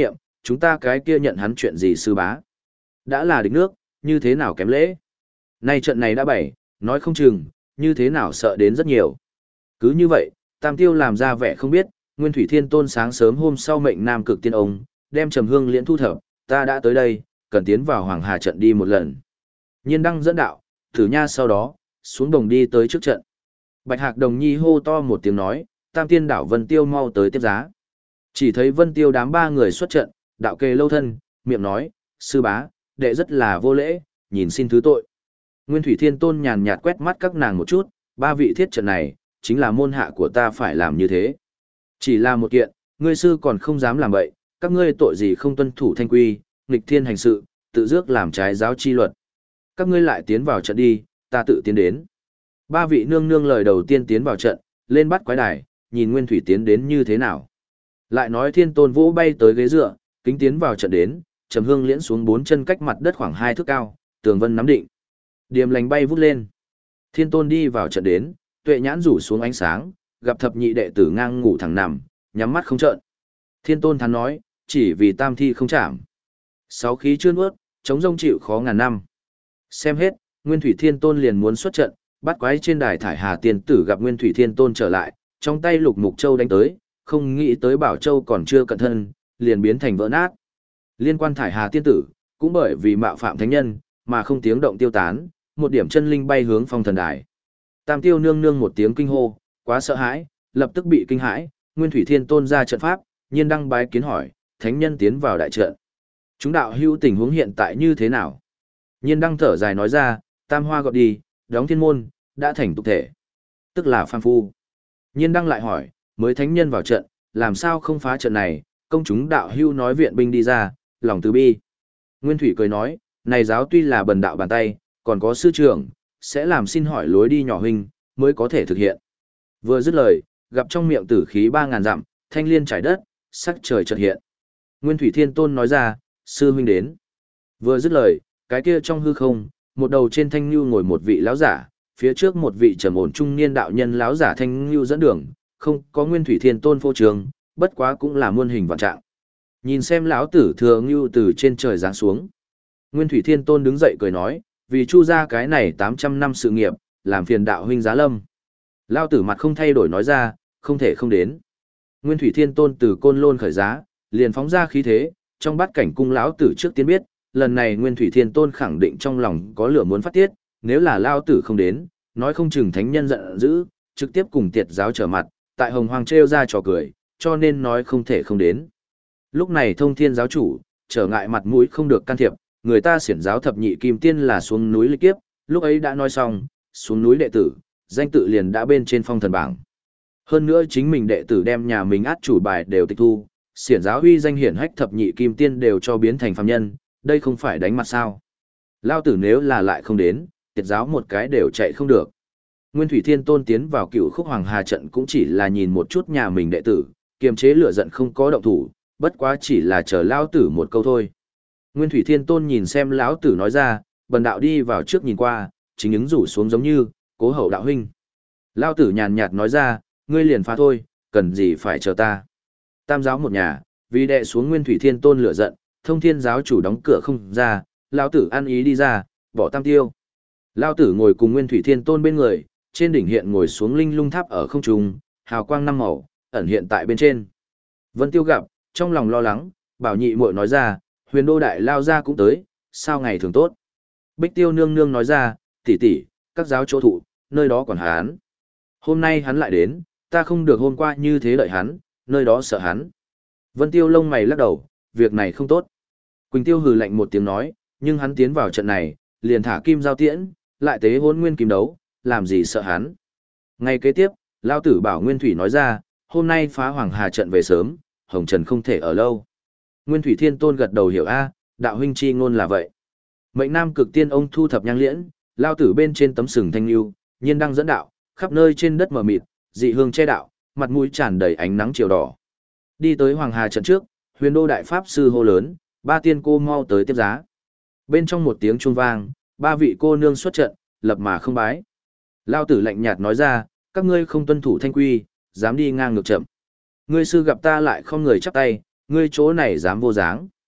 chúng ta cái kia nhận hắn chuyện gì sư bá. Đã là địch nước, như thế nào kém lễ. Nay trận này đã bảy, nói không chừng, như thế nào sợ đến rất nhiều. Cứ như vậy, Tam Tiêu làm ra vẻ không biết, Nguyên Thủy Thiên Tôn sáng sớm hôm sau mệnh Nam Cực Tiên ông, đem Trầm Hương Liễn thu thập, ta đã tới đây, cần tiến vào Hoàng Hà trận đi một lần. Nhiên Đăng dẫn đạo, Thử Nha sau đó, xuống đồng đi tới trước trận. Bạch Hạc Đồng Nhi hô to một tiếng nói, Tam Tiên đảo Vân Tiêu mau tới tiếp giá. Chỉ thấy Vân Tiêu đám ba người xuất trận, đạo kề lâu thân, miệng nói, sư bá, đệ rất là vô lễ, nhìn xin thứ tội. Nguyên Thủy Thiên Tôn nhàn nhạt quét mắt các nàng một chút, ba vị thiết trận này, chính là môn hạ của ta phải làm như thế. Chỉ là một kiện, ngươi sư còn không dám làm vậy, các ngươi tội gì không tuân thủ thanh quy, nghịch thiên hành sự, tự dước làm trái giáo chi luật. Các ngươi lại tiến vào trận đi, ta tự tiến đến. Ba vị nương nương lời đầu tiên tiến vào trận, lên bắt quái đài, nhìn Nguyên Thủy tiến đến như thế nào. Lại nói Thiên Tôn vỗ bay tới ghế dựa, kính tiến vào trận đến, Trầm Hương Liễn xuống bốn chân cách mặt đất khoảng hai thước cao, tường vân nắm định. Điềm lành bay vút lên. Thiên Tôn đi vào trận đến, tuệ nhãn rủ xuống ánh sáng, gặp thập nhị đệ tử ngang ngủ thẳng nằm, nhắm mắt không trợn. Thiên Tôn thắn nói, chỉ vì tam thi không chạm. Sáu khí chưa nuốt, chống rông chịu khó ngàn năm. Xem hết, Nguyên Thủy Thiên Tôn liền muốn xuất trận, bắt quái trên đài thải hà tiên tử gặp Nguyên Thủy Thiên Tôn trở lại, trong tay lục mục châu đánh tới, không nghĩ tới bảo châu còn chưa cẩn thân, liền biến thành vỡ nát. Liên quan thải hà tiên tử, cũng bởi vì mạo phạm thánh nhân, mà không tiếng động tiêu tán, một điểm chân linh bay hướng phong thần đài. Tam Tiêu nương nương một tiếng kinh hô, quá sợ hãi, lập tức bị kinh hãi, Nguyên Thủy Thiên Tôn ra trận pháp, Nhiên Đăng bái kiến hỏi, thánh nhân tiến vào đại trận. Chúng đạo hữu tình huống hiện tại như thế nào? Nhiên Đăng thở dài nói ra, Tam Hoa gọi đi, đóng thiên môn, đã thành tục thể. Tức là phàm phu. Nhiên Đăng lại hỏi, mới thánh nhân vào trận, làm sao không phá trận này, công chúng đạo hữu nói viện binh đi ra, lòng từ bi. Nguyên Thủy cười nói, này giáo tuy là bần đạo bàn tay, còn có sư trưởng, sẽ làm xin hỏi lối đi nhỏ huynh, mới có thể thực hiện. Vừa dứt lời, gặp trong miệng tử khí ba ngàn dặm, thanh liên trải đất, sắc trời chợt hiện. Nguyên Thủy Thiên Tôn nói ra, sư huynh đến. Vừa dứt lời, cái kia trong hư không, một đầu trên thanh lưu ngồi một vị lão giả, phía trước một vị trầm ổn trung niên đạo nhân lão giả thanh lưu dẫn đường, không có Nguyên Thủy Thiên Tôn phô trường, bất quá cũng là muôn hình vạn trạng. Nhìn xem lão tử thừa ngưu từ trên trời giáng xuống. Nguyên Thủy Thiên Tôn đứng dậy cười nói, vì chu ra cái này tám trăm năm sự nghiệp, làm phiền đạo huynh giá lâm. Lão tử mặt không thay đổi nói ra, không thể không đến. Nguyên Thủy Thiên Tôn từ côn lôn khởi giá, liền phóng ra khí thế, trong bát cảnh cung lão tử trước tiên biết, lần này Nguyên Thủy Thiên Tôn khẳng định trong lòng có lửa muốn phát tiết, nếu là lão tử không đến, nói không chừng thánh nhân giận dữ, trực tiếp cùng tiệt giáo trở mặt, tại hồng hoàng trêu ra trò cười, cho nên nói không thể không đến. Lúc này thông thiên giáo chủ, trở ngại mặt mũi không được can thiệp, người ta xiển giáo thập nhị kim tiên là xuống núi lịch kiếp, lúc ấy đã nói xong, xuống núi đệ tử, danh tự liền đã bên trên phong thần bảng. Hơn nữa chính mình đệ tử đem nhà mình át chủ bài đều tịch thu, xiển giáo huy danh hiển hách thập nhị kim tiên đều cho biến thành phàm nhân, đây không phải đánh mặt sao. Lao tử nếu là lại không đến, tiệt giáo một cái đều chạy không được. Nguyên Thủy Thiên Tôn tiến vào cựu khúc hoàng hà trận cũng chỉ là nhìn một chút nhà mình đệ tử, kiềm chế lửa giận không có động thủ, bất quá chỉ là chờ Lao tử một câu thôi. Nguyên Thủy Thiên Tôn nhìn xem lão tử nói ra, bần đạo đi vào trước nhìn qua, chính ứng rủ xuống giống như, cố hậu đạo huynh. Lao tử nhàn nhạt nói ra, ngươi liền phá thôi, cần gì phải chờ ta. Tam giáo một nhà, vì đệ xuống Nguyên Thủy Thiên Tôn lửa giận, thông thiên giáo chủ đóng cửa không ra, lão tử ăn ý đi ra, bỏ tam tiêu. Lao tử ngồi cùng Nguyên Thủy Thiên Tôn bên người, trên đỉnh hiện ngồi xuống linh lung tháp ở không trung, hào quang năm màu, ẩn hiện tại bên trên. Vân Tiêu gặp, trong lòng lo lắng, bảo nhị muội nói ra, huyền đô đại lao ra cũng tới, sao ngày thường tốt. Bích Tiêu nương nương nói ra, tỷ tỷ, các giáo chỗ thụ, nơi đó còn hắn. Hôm nay hắn lại đến, ta không được hôm qua như thế đợi hắn, nơi đó sợ hắn. Vân Tiêu lông mày lắc đầu, việc này không tốt. Quỳnh Tiêu hừ lạnh một tiếng nói, nhưng hắn tiến vào trận này, liền thả kim giao tiễn, lại tế hôn nguyên kim đấu, làm gì sợ hắn. Ngay kế tiếp, Lao tử bảo Nguyên Thủy nói ra, hôm nay phá Hoàng Hà trận về sớm, Hồng Trần không thể ở lâu. Nguyên Thủy Thiên Tôn gật đầu hiểu a, đạo huynh chi ngôn là vậy. Mệnh Nam Cực Tiên ông thu thập nhang liễn, Lao tử bên trên tấm sừng thanh lưu, Nhiên Đăng dẫn đạo, khắp nơi trên đất mờ mịt, dị hương che đạo, mặt mũi tràn đầy ánh nắng chiều đỏ. Đi tới Hoàng Hà trận trước, Huyền Đô đại pháp sư hô lớn, ba tiên cô mau tới tiếp giá. Bên trong một tiếng chuông vang, ba vị cô nương xuất trận, lập mà không bái. Lao tử lạnh nhạt nói ra, các ngươi không tuân thủ thanh quy, dám đi ngang ngược chậm. Ngươi sư gặp ta lại không người chắp tay, ngươi chỗ này dám vô dáng.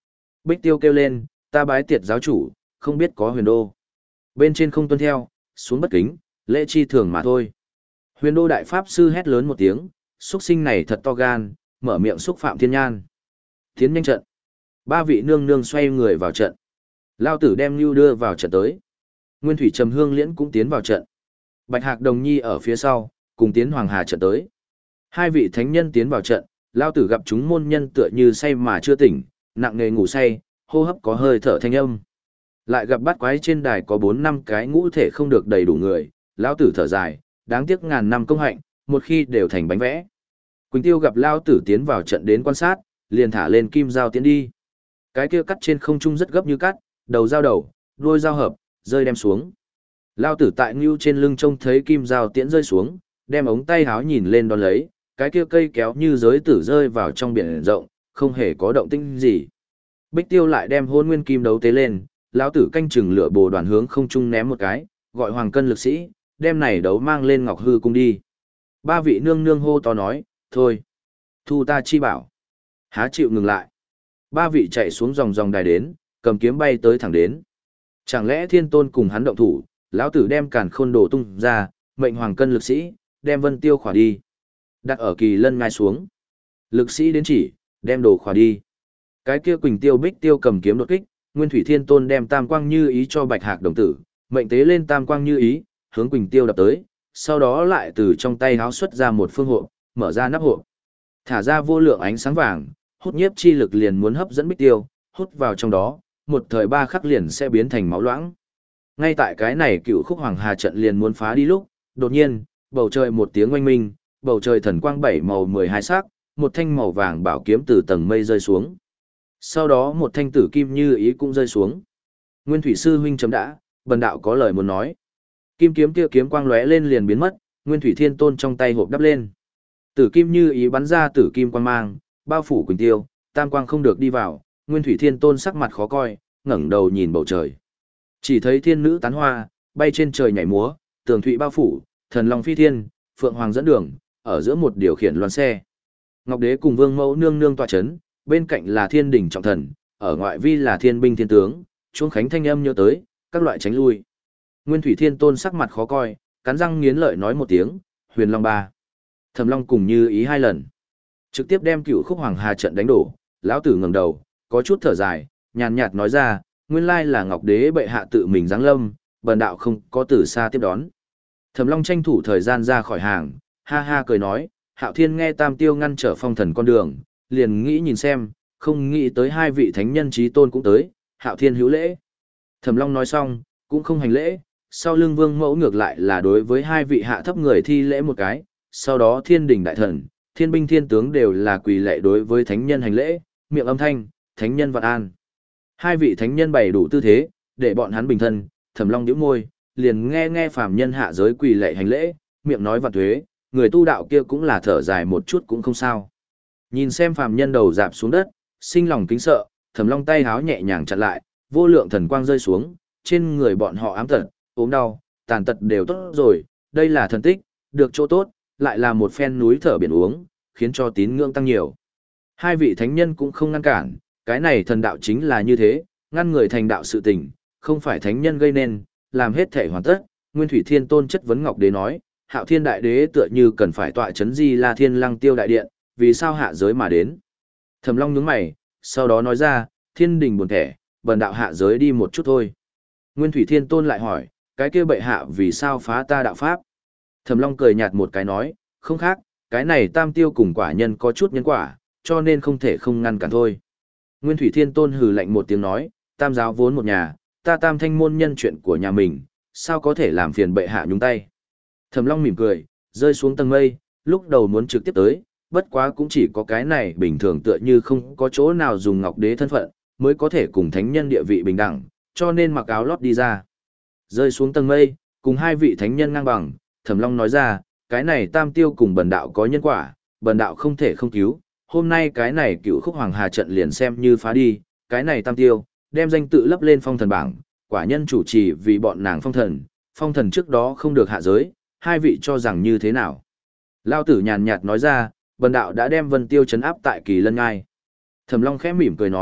Bích Tiêu kêu lên, ta bái tiệt giáo chủ, không biết có huyền đô. Bên trên không tuân theo, xuống bất kính, lễ chi thường mà thôi. Huyền đô đại pháp sư hét lớn một tiếng, xuất sinh này thật to gan, mở miệng xúc phạm thiên nhan. Tiến nhanh trận. Ba vị nương nương xoay người vào trận. Lao tử đem Nưu đưa vào trận tới. Nguyên Thủy Trầm Hương Liễn cũng tiến vào trận. Bạch Hạc Đồng Nhi ở phía sau, cùng tiến Hoàng Hà trận tới. Hai vị thánh nhân tiến vào trận, Lao tử gặp chúng môn nhân tựa như say mà chưa tỉnh, nặng nề ngủ say, hô hấp có hơi thở thanh âm. Lại gặp bát quái trên đài có bốn năm cái ngũ thể không được đầy đủ người, Lao tử thở dài, đáng tiếc ngàn năm công hạnh, một khi đều thành bánh vẽ. Quỳnh Tiêu gặp Lao tử tiến vào trận đến quan sát, liền thả lên kim dao tiến đi. Cái kia cắt trên không trung rất gấp như cắt, đầu dao đầu, đuôi dao hợp, rơi đem xuống. Lao tử tại ngưu trên lưng trông thấy kim dao tiễn rơi xuống, đem ống tay háo nhìn lên đón lấy, cái kia cây kéo như giới tử rơi vào trong biển rộng, không hề có động tĩnh gì. Bích Tiêu lại đem hôn nguyên kim đấu tế lên, lão tử canh chừng lửa bồ đoàn hướng không trung ném một cái, gọi hoàng cân lực sĩ, đem này đấu mang lên Ngọc Hư cung đi. Ba vị nương nương hô to nói, thôi, thu ta chi bảo. Há chịu ngừng lại. Ba vị chạy xuống dòng dòng đài đến, cầm kiếm bay tới thẳng đến. Chẳng lẽ thiên tôn cùng hắn động thủ, lão tử đem càn khôn đồ tung ra, mệnh hoàng cân lực sĩ, đem vân tiêu khỏa đi. Đặt ở kỳ lân ngai xuống. Lực sĩ đến chỉ, đem đồ khỏa đi. Cái kia Quỳnh Tiêu Bích Tiêu cầm kiếm đột kích, Nguyên Thủy Thiên Tôn đem tam quang như ý cho Bạch Hạc đồng tử, mệnh tế lên tam quang như ý, hướng Quỳnh Tiêu đập tới, sau đó lại từ trong tay háo xuất ra một phương hộp, mở ra nắp hộp. Thả ra vô lượng ánh sáng vàng, hút nhiếp chi lực liền muốn hấp dẫn Bích Tiêu, hút vào trong đó, một thời ba khắc liền sẽ biến thành máu loãng. Ngay tại cái này cựu khúc hoàng hà trận liền muốn phá đi lúc, đột nhiên, bầu trời một tiếng oanh minh, bầu trời thần quang bảy màu mười hai sắc, một thanh màu vàng bảo kiếm từ tầng mây rơi xuống. Sau đó một thanh tử kim như ý cũng rơi xuống. Nguyên Thủy sư huynh chấm đã, bần đạo có lời muốn nói. Kim kiếm kia kiếm quang lóe lên liền biến mất, Nguyên Thủy Thiên Tôn trong tay hộp đắp lên. Tử kim như ý bắn ra tử kim quang mang, bao phủ Quỳnh Tiêu, tam quang không được đi vào, Nguyên Thủy Thiên Tôn sắc mặt khó coi, ngẩng đầu nhìn bầu trời. Chỉ thấy thiên nữ tán hoa, bay trên trời nhảy múa, tường thụy bao phủ, thần long phi thiên, phượng hoàng dẫn đường, ở giữa một điều khiển loan xe. Ngọc Đế cùng Vương Mẫu nương nương tọa chấn, bên cạnh là thiên đỉnh trọng thần, ở ngoại vi là thiên binh thiên tướng, chuông khánh thanh âm nhớ tới, các loại tránh lui. Nguyên Thủy Thiên Tôn sắc mặt khó coi, cắn răng nghiến lợi nói một tiếng, huyền long ba. Thẩm Long cùng như ý hai lần. Trực tiếp đem cựu khúc hoàng hà trận đánh đổ, lão tử ngẩng đầu, có chút thở dài, nhàn nhạt nói ra, nguyên lai là Ngọc Đế bệ hạ tự mình giáng lâm, bần đạo không có từ xa tiếp đón. Thẩm Long tranh thủ thời gian ra khỏi hàng, ha ha cười nói, Hạo Thiên nghe Tam Tiêu ngăn trở phong thần con đường, liền nghĩ nhìn xem, không nghĩ tới hai vị thánh nhân chí tôn cũng tới, Hạo Thiên hữu lễ. Thẩm Long nói xong, cũng không hành lễ, sau lưng Vương Mẫu ngược lại là đối với hai vị hạ thấp người thi lễ một cái, sau đó thiên đình đại thần, thiên binh thiên tướng đều là quỳ lệ đối với thánh nhân hành lễ, miệng âm thanh, thánh nhân vạn an. Hai vị thánh nhân bày đủ tư thế, để bọn hắn bình thân, Thẩm Long nhíu môi, liền nghe nghe phàm nhân hạ giới quỳ lệ hành lễ, miệng nói vạn tuế, người tu đạo kia cũng là thở dài một chút cũng không sao. Nhìn xem phàm nhân đầu dạp xuống đất, sinh lòng kính sợ, Thẩm Long tay háo nhẹ nhàng chặn lại, vô lượng thần quang rơi xuống, trên người bọn họ ám tật, ốm đau, tàn tật đều tốt rồi, đây là thần tích, được chỗ tốt, lại là một phen núi thở biển uống, khiến cho tín ngưỡng tăng nhiều. Hai vị thánh nhân cũng không ngăn cản, cái này thần đạo chính là như thế, ngăn người thành đạo sự tình, không phải thánh nhân gây nên, làm hết thể hoàn tất. Nguyên Thủy Thiên Tôn chất vấn Ngọc Đế nói, Hạo Thiên Đại Đế tựa như cần phải tọa chấn Di La Thiên Lăng Tiêu Đại Điện, vì sao hạ giới mà đến? Thẩm Long nhướng mày, sau đó nói ra, thiên đình buồn thẻ, bần đạo hạ giới đi một chút thôi. Nguyên Thủy Thiên Tôn lại hỏi, cái kia bệ hạ vì sao phá ta đạo pháp? Thẩm Long cười nhạt một cái nói, không khác, cái này Tam Tiêu cùng quả nhân có chút nhân quả, cho nên không thể không ngăn cản thôi. Nguyên Thủy Thiên Tôn hừ lạnh một tiếng nói, Tam giáo vốn một nhà, ta Tam thanh môn nhân chuyện của nhà mình, sao có thể làm phiền bệ hạ nhúng tay? Thẩm Long mỉm cười, rơi xuống tầng mây, lúc đầu muốn trực tiếp tới, bất quá cũng chỉ có cái này bình thường tựa như không có chỗ nào dùng Ngọc Đế thân phận, mới có thể cùng thánh nhân địa vị bình đẳng, cho nên mặc áo lót đi ra. Rơi xuống tầng mây, cùng hai vị thánh nhân ngang bằng, Thẩm Long nói ra, cái này Tam Tiêu cùng bần đạo có nhân quả, bần đạo không thể không cứu, hôm nay cái này cựu khúc hoàng hà trận liền xem như phá đi, cái này Tam Tiêu, đem danh tự lấp lên phong thần bảng, quả nhân chủ trì vì bọn nàng phong thần, phong thần trước đó không được hạ giới, hai vị cho rằng như thế nào? Lao tử nhàn nhạt nói ra, bần đạo đã đem Vân Tiêu trấn áp tại Kỳ Lân Ngai. Thẩm Long khẽ mỉm cười nói,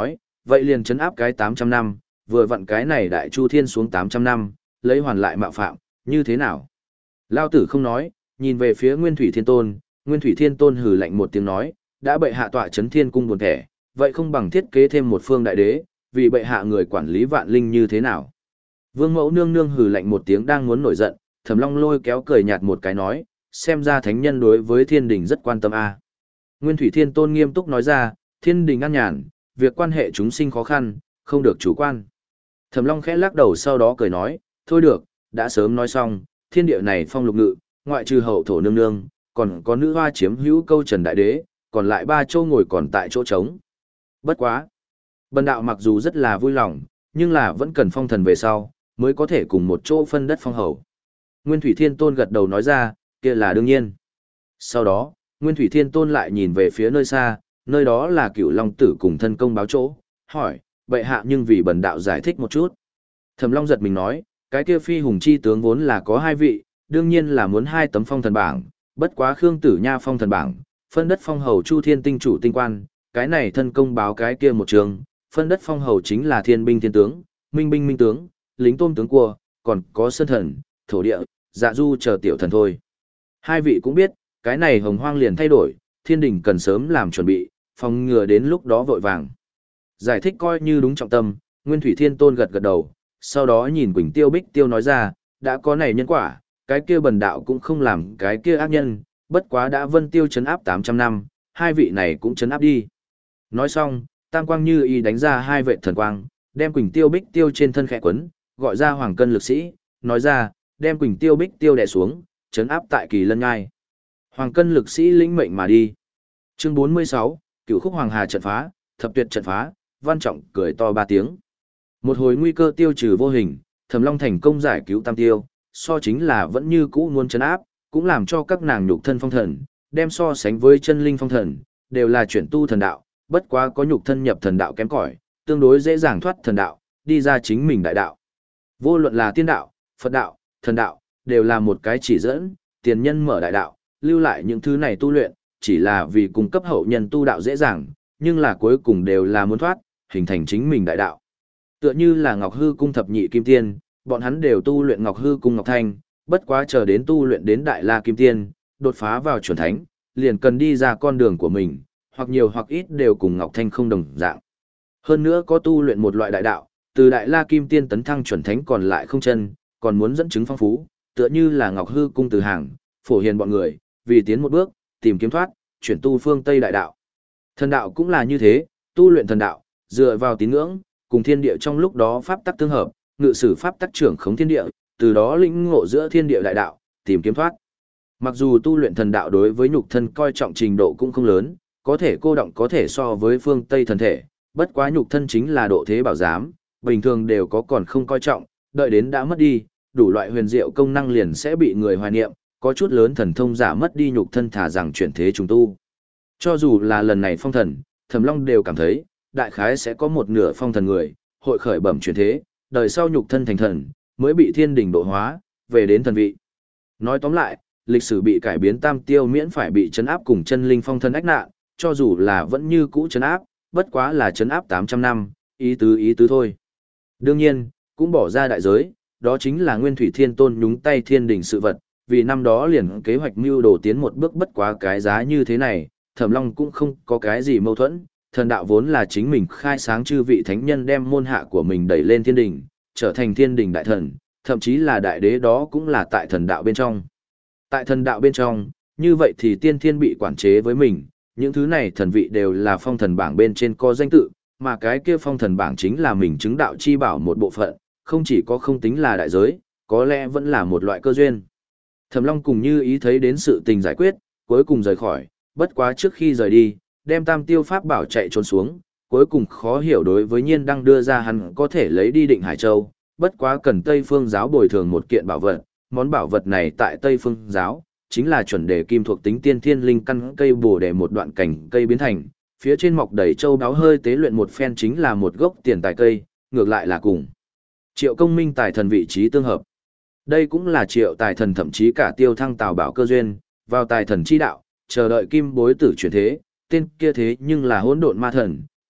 vậy liền chấn áp cái tám trăm năm, vừa vặn cái này đại chu thiên xuống tám trăm năm, lấy hoàn lại mạo phạm, như thế nào? Lao tử không nói, nhìn về phía Nguyên Thủy Thiên Tôn, Nguyên Thủy Thiên Tôn hừ lạnh một tiếng nói, đã bệ hạ tọa chấn thiên cung buồn thẻ, vậy không bằng thiết kế thêm một phương đại đế, vì bệ hạ người quản lý vạn linh như thế nào? Vương Mẫu nương nương hừ lạnh một tiếng đang muốn nổi giận, Thẩm Long lôi kéo cười nhạt một cái nói, xem ra thánh nhân đối với thiên đình rất quan tâm a. Nguyên Thủy Thiên Tôn nghiêm túc nói ra, thiên đình an nhàn, việc quan hệ chúng sinh khó khăn, không được chủ quan. Thẩm Long khẽ lắc đầu sau đó cười nói, thôi được, đã sớm nói xong, thiên địa này phong lục ngự, ngoại trừ hậu thổ nương nương, còn có nữ hoa chiếm hữu câu trần đại đế, còn lại ba châu ngồi còn tại chỗ trống. Bất quá. Bần đạo mặc dù rất là vui lòng, nhưng là vẫn cần phong thần về sau, mới có thể cùng một chỗ phân đất phong hầu. Nguyên Thủy Thiên Tôn gật đầu nói ra, kia là đương nhiên. Sau đó, Nguyên Thủy Thiên Tôn lại nhìn về phía nơi xa, nơi đó là Cửu Long Tử cùng thân công báo chỗ, hỏi, bệ hạ nhưng vì bần đạo giải thích một chút. Thẩm Long giật mình nói, cái kia phi hùng chi tướng vốn là có hai vị, đương nhiên là muốn hai tấm phong thần bảng, bất quá Khương Tử Nha phong thần bảng, phân đất phong hầu Chu Thiên tinh chủ tinh quan, cái này thân công báo cái kia một trường, phân đất phong hầu chính là thiên binh thiên tướng, minh binh minh tướng, lính tôm tướng cua, còn có sơn thần, thổ địa, dạ du chờ tiểu thần thôi. Hai vị cũng biết, cái này hồng hoang liền thay đổi, thiên đình cần sớm làm chuẩn bị, phòng ngừa đến lúc đó vội vàng. Giải thích coi như đúng trọng tâm, Nguyên Thủy Thiên Tôn gật gật đầu, sau đó nhìn Quỳnh Tiêu Bích Tiêu nói ra, đã có này nhân quả, cái kia bần đạo cũng không làm cái kia ác nhân, bất quá đã Vân Tiêu chấn áp tám trăm năm, hai vị này cũng chấn áp đi. Nói xong, Tam Quang Như Y đánh ra hai vệ thần quang, đem Quỳnh Tiêu Bích Tiêu trên thân khẽ quấn, gọi ra Hoàng Cân lực sĩ, nói ra, đem Quỳnh Tiêu Bích Tiêu đè xuống, chấn áp tại Kỳ Lân Nhai. Hoàng Cân lực sĩ lĩnh mệnh mà đi. Chương bốn mươi sáu, Cửu Khúc Hoàng Hà trận phá, thập tuyệt trận phá, Văn Trọng cười to ba tiếng. Một hồi nguy cơ tiêu trừ vô hình, Thẩm Long thành công giải cứu Tam Tiêu, so chính là vẫn như cũ muốn chấn áp, cũng làm cho các nàng nhục thân phong thần, đem so sánh với chân linh phong thần, đều là chuyển tu thần đạo, bất quá có nhục thân nhập thần đạo kém cỏi, tương đối dễ dàng thoát thần đạo, đi ra chính mình đại đạo. Vô luận là tiên đạo, Phật đạo, thần đạo, đều là một cái chỉ dẫn, tiền nhân mở đại đạo, lưu lại những thứ này tu luyện, chỉ là vì cung cấp hậu nhân tu đạo dễ dàng, nhưng là cuối cùng đều là muốn thoát, hình thành chính mình đại đạo. Tựa như là Ngọc Hư cung thập nhị kim tiên, bọn hắn đều tu luyện Ngọc Hư cung Ngọc Thanh, bất quá chờ đến tu luyện đến Đại La Kim Tiên, đột phá vào chuẩn thánh, liền cần đi ra con đường của mình, hoặc nhiều hoặc ít đều cùng Ngọc Thanh không đồng dạng. Hơn nữa có tu luyện một loại đại đạo, từ Đại La Kim Tiên tấn thăng chuẩn thánh còn lại không chân, còn muốn dẫn chứng phong phú, tựa như là Ngọc Hư cung từ hàng, phổ hiền bọn người, vì tiến một bước, tìm kiếm thoát, chuyển tu phương Tây đại đạo. Thần đạo cũng là như thế, tu luyện thần đạo, dựa vào tín ngưỡng, cùng thiên địa trong lúc đó pháp tắc tương hợp, ngự sử pháp tắc trưởng khống thiên địa, từ đó lĩnh ngộ giữa thiên địa đại đạo, tìm kiếm thoát. Mặc dù tu luyện thần đạo đối với nhục thân coi trọng trình độ cũng không lớn, có thể cô động có thể so với phương Tây thần thể, bất quá nhục thân chính là độ thế bảo giám, bình thường đều có còn không coi trọng, đợi đến đã mất đi, đủ loại huyền diệu công năng liền sẽ bị người hoài niệm, có chút lớn thần thông giả mất đi nhục thân thả rằng chuyển thế trùng tu. Cho dù là lần này phong thần, Thẩm Long đều cảm thấy, đại khái sẽ có một nửa phong thần người, hội khởi bẩm chuyển thế, đời sau nhục thân thành thần, mới bị thiên đỉnh độ hóa, về đến thần vị. Nói tóm lại, lịch sử bị cải biến Tam Tiêu miễn phải bị chấn áp cùng chân linh phong thần ách nạn, cho dù là vẫn như cũ chấn áp, bất quá là chấn áp tám trăm năm, ý tứ ý tứ thôi. Đương nhiên, cũng bỏ ra đại giới, đó chính là Nguyên Thủy Thiên Tôn nhúng tay thiên đỉnh sự vật, vì năm đó liền kế hoạch mưu đồ tiến một bước bất quá cái giá như thế này, Thẩm Long cũng không có cái gì mâu thuẫn, thần đạo vốn là chính mình khai sáng chư vị thánh nhân đem môn hạ của mình đẩy lên thiên đỉnh, trở thành thiên đỉnh đại thần, thậm chí là đại đế đó cũng là tại thần đạo bên trong. Tại thần đạo bên trong, như vậy thì tiên thiên bị quản chế với mình, những thứ này thần vị đều là phong thần bảng bên trên có danh tự, mà cái kia phong thần bảng chính là mình chứng đạo chi bảo một bộ phận, không chỉ có không tính là đại giới, có lẽ vẫn là một loại cơ duyên. Thẩm Long cùng Như Ý thấy đến sự tình giải quyết, cuối cùng rời khỏi, bất quá trước khi rời đi, đem Tam Tiêu pháp bảo chạy trốn xuống, cuối cùng khó hiểu đối với Nhiên Đăng đưa ra hắn có thể lấy đi Định Hải Châu, bất quá cần Tây Phương giáo bồi thường một kiện bảo vật, món bảo vật này tại Tây Phương giáo chính là chuẩn đề kim thuộc tính tiên thiên linh căn cây bổ để một đoạn cảnh cây biến thành, phía trên mọc đầy châu đáo hơi tế luyện một phen chính là một gốc tiền tài cây, ngược lại là cùng Triệu Công Minh tài thần vị trí tương hợp. Đây cũng là Triệu tài thần thậm chí cả Tiêu Thăng Tào Bảo cơ duyên, vào tài thần chi đạo, chờ đợi kim bối tử chuyển thế, tên kia thế nhưng là hỗn độn ma thần,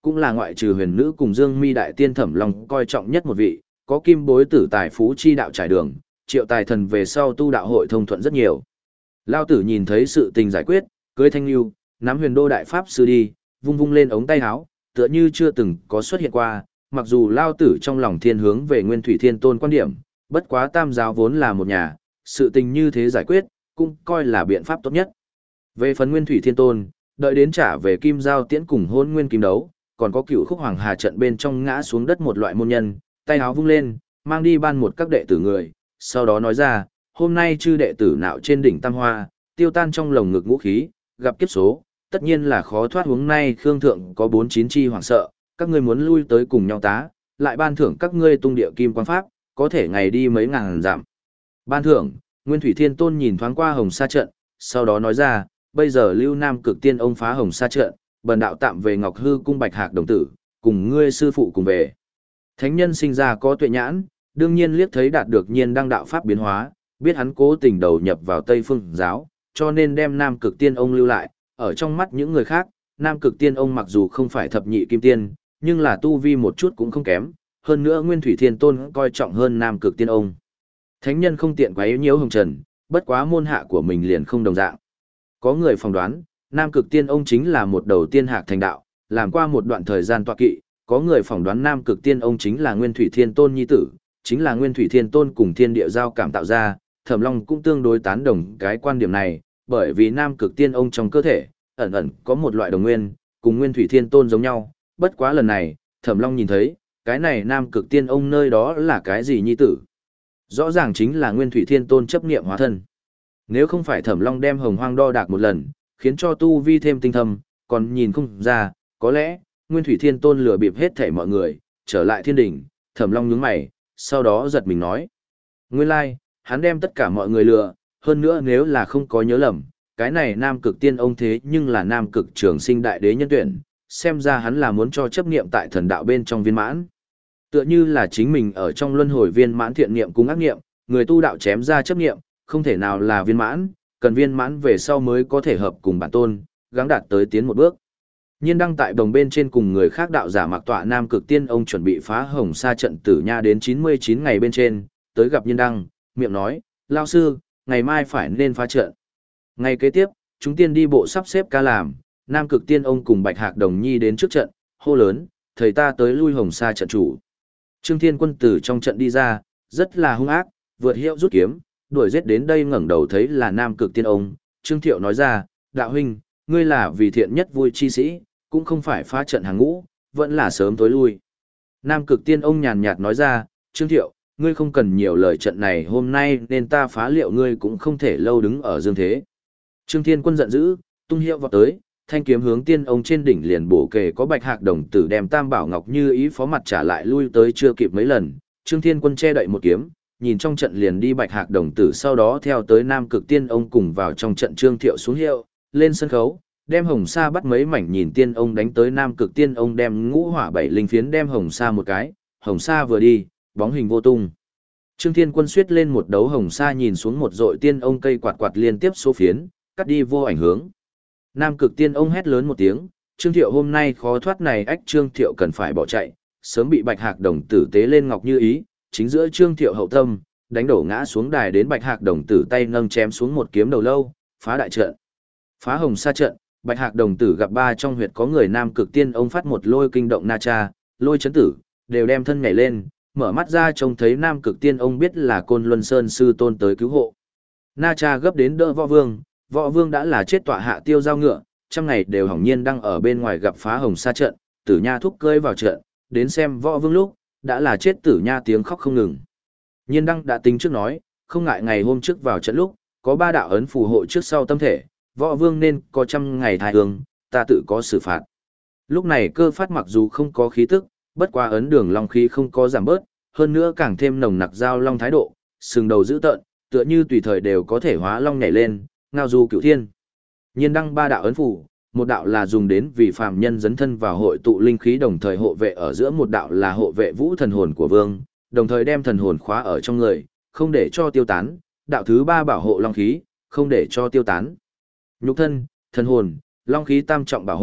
cũng là ngoại trừ huyền nữ cùng Dương Mi đại tiên Thẩm Long coi trọng nhất một vị, có kim bối tử tài phú chi đạo trải đường, triệu tài thần về sau tu đạo hội thông thuận rất nhiều. Lao tử nhìn thấy sự tình giải quyết, cưới thanh lưu, nắm huyền đô đại pháp sư đi, vung vung lên ống tay áo, tựa như chưa từng có xuất hiện qua, mặc dù Lao tử trong lòng thiên hướng về Nguyên Thủy Thiên Tôn quan điểm, bất quá tam giáo vốn là một nhà, sự tình như thế giải quyết, cũng coi là biện pháp tốt nhất. Về phần Nguyên Thủy Thiên Tôn, đợi đến trả về Kim Giao Tiễn cùng Hôn Nguyên Kim Đấu, còn có Cựu Khúc Hoàng Hà trận bên trong ngã xuống đất một loại môn nhân, tay áo vung lên, mang đi ban một các đệ tử người, sau đó nói ra, hôm nay chư đệ tử nạo trên đỉnh Tam Hoa, tiêu tan trong lồng ngực ngũ khí, gặp kiếp số, tất nhiên là khó thoát huống nay Khương Thượng có bốn chín chi hoảng sợ, các ngươi muốn lui tới cùng nhau tá, lại ban thưởng các ngươi tung địa kim quan pháp, có thể ngày đi mấy ngàn dặm. Ban thưởng, Nguyên Thủy Thiên Tôn nhìn thoáng qua Hồng Sa trận, sau đó nói ra, bây giờ Lưu Nam Cực Tiên ông phá Hồng Sa trận, bần đạo tạm về Ngọc Hư cung Bạch Hạc đồng tử, cùng ngươi sư phụ cùng về. Thánh nhân sinh ra có tuệ nhãn, đương nhiên liếc thấy đạt được nhiên đăng đạo pháp biến hóa, biết hắn cố tình đầu nhập vào Tây Phương giáo, cho nên đem Nam Cực Tiên ông lưu lại, ở trong mắt những người khác, Nam Cực Tiên ông mặc dù không phải thập nhị kim tiên, nhưng là tu vi một chút cũng không kém, hơn nữa Nguyên Thủy Thiên Tôn coi trọng hơn Nam Cực Tiên ông. Thánh nhân không tiện quấy nhiễu hồng trần, bất quá môn hạ của mình liền không đồng dạng. Có người phỏng đoán, Nam Cực Tiên ông chính là một đầu tiên hạc thành đạo, làm qua một đoạn thời gian tọa kỵ, có người phỏng đoán Nam Cực Tiên ông chính là Nguyên Thủy Thiên Tôn nhi tử, chính là Nguyên Thủy Thiên Tôn cùng thiên địa giao cảm tạo ra, Thẩm Long cũng tương đối tán đồng cái quan điểm này, bởi vì Nam Cực Tiên ông trong cơ thể, ẩn ẩn có một loại đồng nguyên, cùng Nguyên Thủy Thiên Tôn giống nhau, bất quá lần này, Thẩm Long nhìn thấy, cái này Nam Cực Tiên ông nơi đó là cái gì nhi tử? Rõ ràng chính là Nguyên Thủy Thiên Tôn chấp niệm hóa thân. Nếu không phải Thẩm Long đem hồng hoang đo đạc một lần, khiến cho tu vi thêm tinh thâm, còn nhìn không ra, có lẽ, Nguyên Thủy Thiên Tôn lừa bịp hết thảy mọi người, trở lại thiên đỉnh, Thẩm Long nhướng mày, sau đó giật mình nói. Nguyên lai, like, hắn đem tất cả mọi người lừa, hơn nữa nếu là không có nhớ lầm, cái này Nam Cực Tiên ông thế nhưng là Nam Cực Trường Sinh Đại Đế nhân tuyển, xem ra hắn là muốn cho chấp niệm tại thần đạo bên trong viên mãn. Tựa như là chính mình ở trong luân hồi viên mãn thiện niệm cùng ác niệm, người tu đạo chém ra chấp niệm, không thể nào là viên mãn, cần viên mãn về sau mới có thể hợp cùng bản tôn, gắng đạt tới tiến một bước. Nhiên đăng tại đồng bên trên cùng người khác đạo giả mặc tọa Nam Cực Tiên ông chuẩn bị phá Hồng Sa trận tử nha đến chín mươi chín ngày bên trên, tới gặp Nhiên đăng, miệng nói, lao sư, ngày mai phải nên phá trận. Ngày kế tiếp, chúng tiên đi bộ sắp xếp ca làm, Nam Cực Tiên ông cùng Bạch Hạc Đồng Nhi đến trước trận, hô lớn, thầy ta tới lui Hồng Sa trận chủ. Trương Thiên Quân từ trong trận đi ra, rất là hung ác, vượt hiệu rút kiếm, đuổi giết đến đây ngẩng đầu thấy là Nam Cực Tiên ông, Trương Thiệu nói ra, đạo huynh, ngươi là vì thiện nhất vui chi sĩ, cũng không phải phá trận hàng ngũ, vẫn là sớm tối lui. Nam Cực Tiên ông nhàn nhạt nói ra, Trương Thiệu, ngươi không cần nhiều lời trận này hôm nay nên ta phá liệu ngươi cũng không thể lâu đứng ở dương thế. Trương Thiên Quân giận dữ, tung hiệu vọt tới, thanh kiếm hướng tiên ông trên đỉnh liền bổ kề có Bạch Hạc đồng tử đem Tam Bảo Ngọc Như ý phó mặt trả lại lui tới chưa kịp mấy lần, Trương Thiên Quân che đậy một kiếm, nhìn trong trận liền đi Bạch Hạc đồng tử sau đó theo tới Nam Cực Tiên ông cùng vào trong trận Trương Thiệu xuống hiệu, lên sân khấu, đem Hồng Sa bắt mấy mảnh nhìn tiên ông đánh tới Nam Cực Tiên ông đem ngũ hỏa bảy linh phiến đem Hồng Sa một cái, Hồng Sa vừa đi, bóng hình vô tung. Trương Thiên Quân suýt lên một đấu Hồng Sa nhìn xuống một dội tiên ông cây quạt quạt liên tiếp số phiến, cắt đi vô ảnh hướng. Nam Cực Tiên ông hét lớn một tiếng, Trương Thiệu hôm nay khó thoát này ách Trương Thiệu cần phải bỏ chạy, sớm bị Bạch Hạc đồng tử tế lên ngọc như ý, chính giữa Trương Thiệu hậu tâm, đánh đổ ngã xuống đài đến Bạch Hạc đồng tử tay nâng chém xuống một kiếm đầu lâu, phá đại trận. Phá Hồng Sa trận, Bạch Hạc đồng tử gặp ba trong huyệt có người Nam Cực Tiên ông phát một lôi kinh động na cha, lôi chấn tử, đều đem thân nhảy lên, mở mắt ra trông thấy Nam Cực Tiên ông biết là Côn Luân Sơn sư tôn tới cứu hộ. Na cha gấp đến đỡ Võ Vương, Võ Vương đã là chết tọa hạ tiêu giao ngựa, trăm ngày đều hỏng nhiên đang ở bên ngoài gặp phá Hồng Sa trận, Tử Nha thúc cơi vào trận, đến xem Võ Vương lúc, đã là chết Tử Nha tiếng khóc không ngừng. Nhiên đăng đã tính trước nói, không ngại ngày hôm trước vào trận lúc, có ba đạo ấn phù hộ trước sau tâm thể, Võ Vương nên có trăm ngày thai hương, ta tự có xử phạt. Lúc này cơ phát mặc dù không có khí tức, bất qua ấn đường long khí không có giảm bớt, hơn nữa càng thêm nồng nặc giao long thái độ, sừng đầu dữ tợn, tựa như tùy thời đều có thể hóa long nhảy lên, ngao du cửu thiên. Nhiên đăng ba đạo ấn phù, một đạo là dùng đến vì phàm nhân dấn thân vào hội tụ linh khí đồng thời hộ vệ ở giữa, một đạo là hộ vệ vũ thần hồn của vương, đồng thời đem thần hồn khóa ở trong người, không để cho tiêu tán, đạo thứ ba bảo hộ long khí, không để cho tiêu tán. Nhục thân, thần hồn, long khí tam trọng bảo hộ,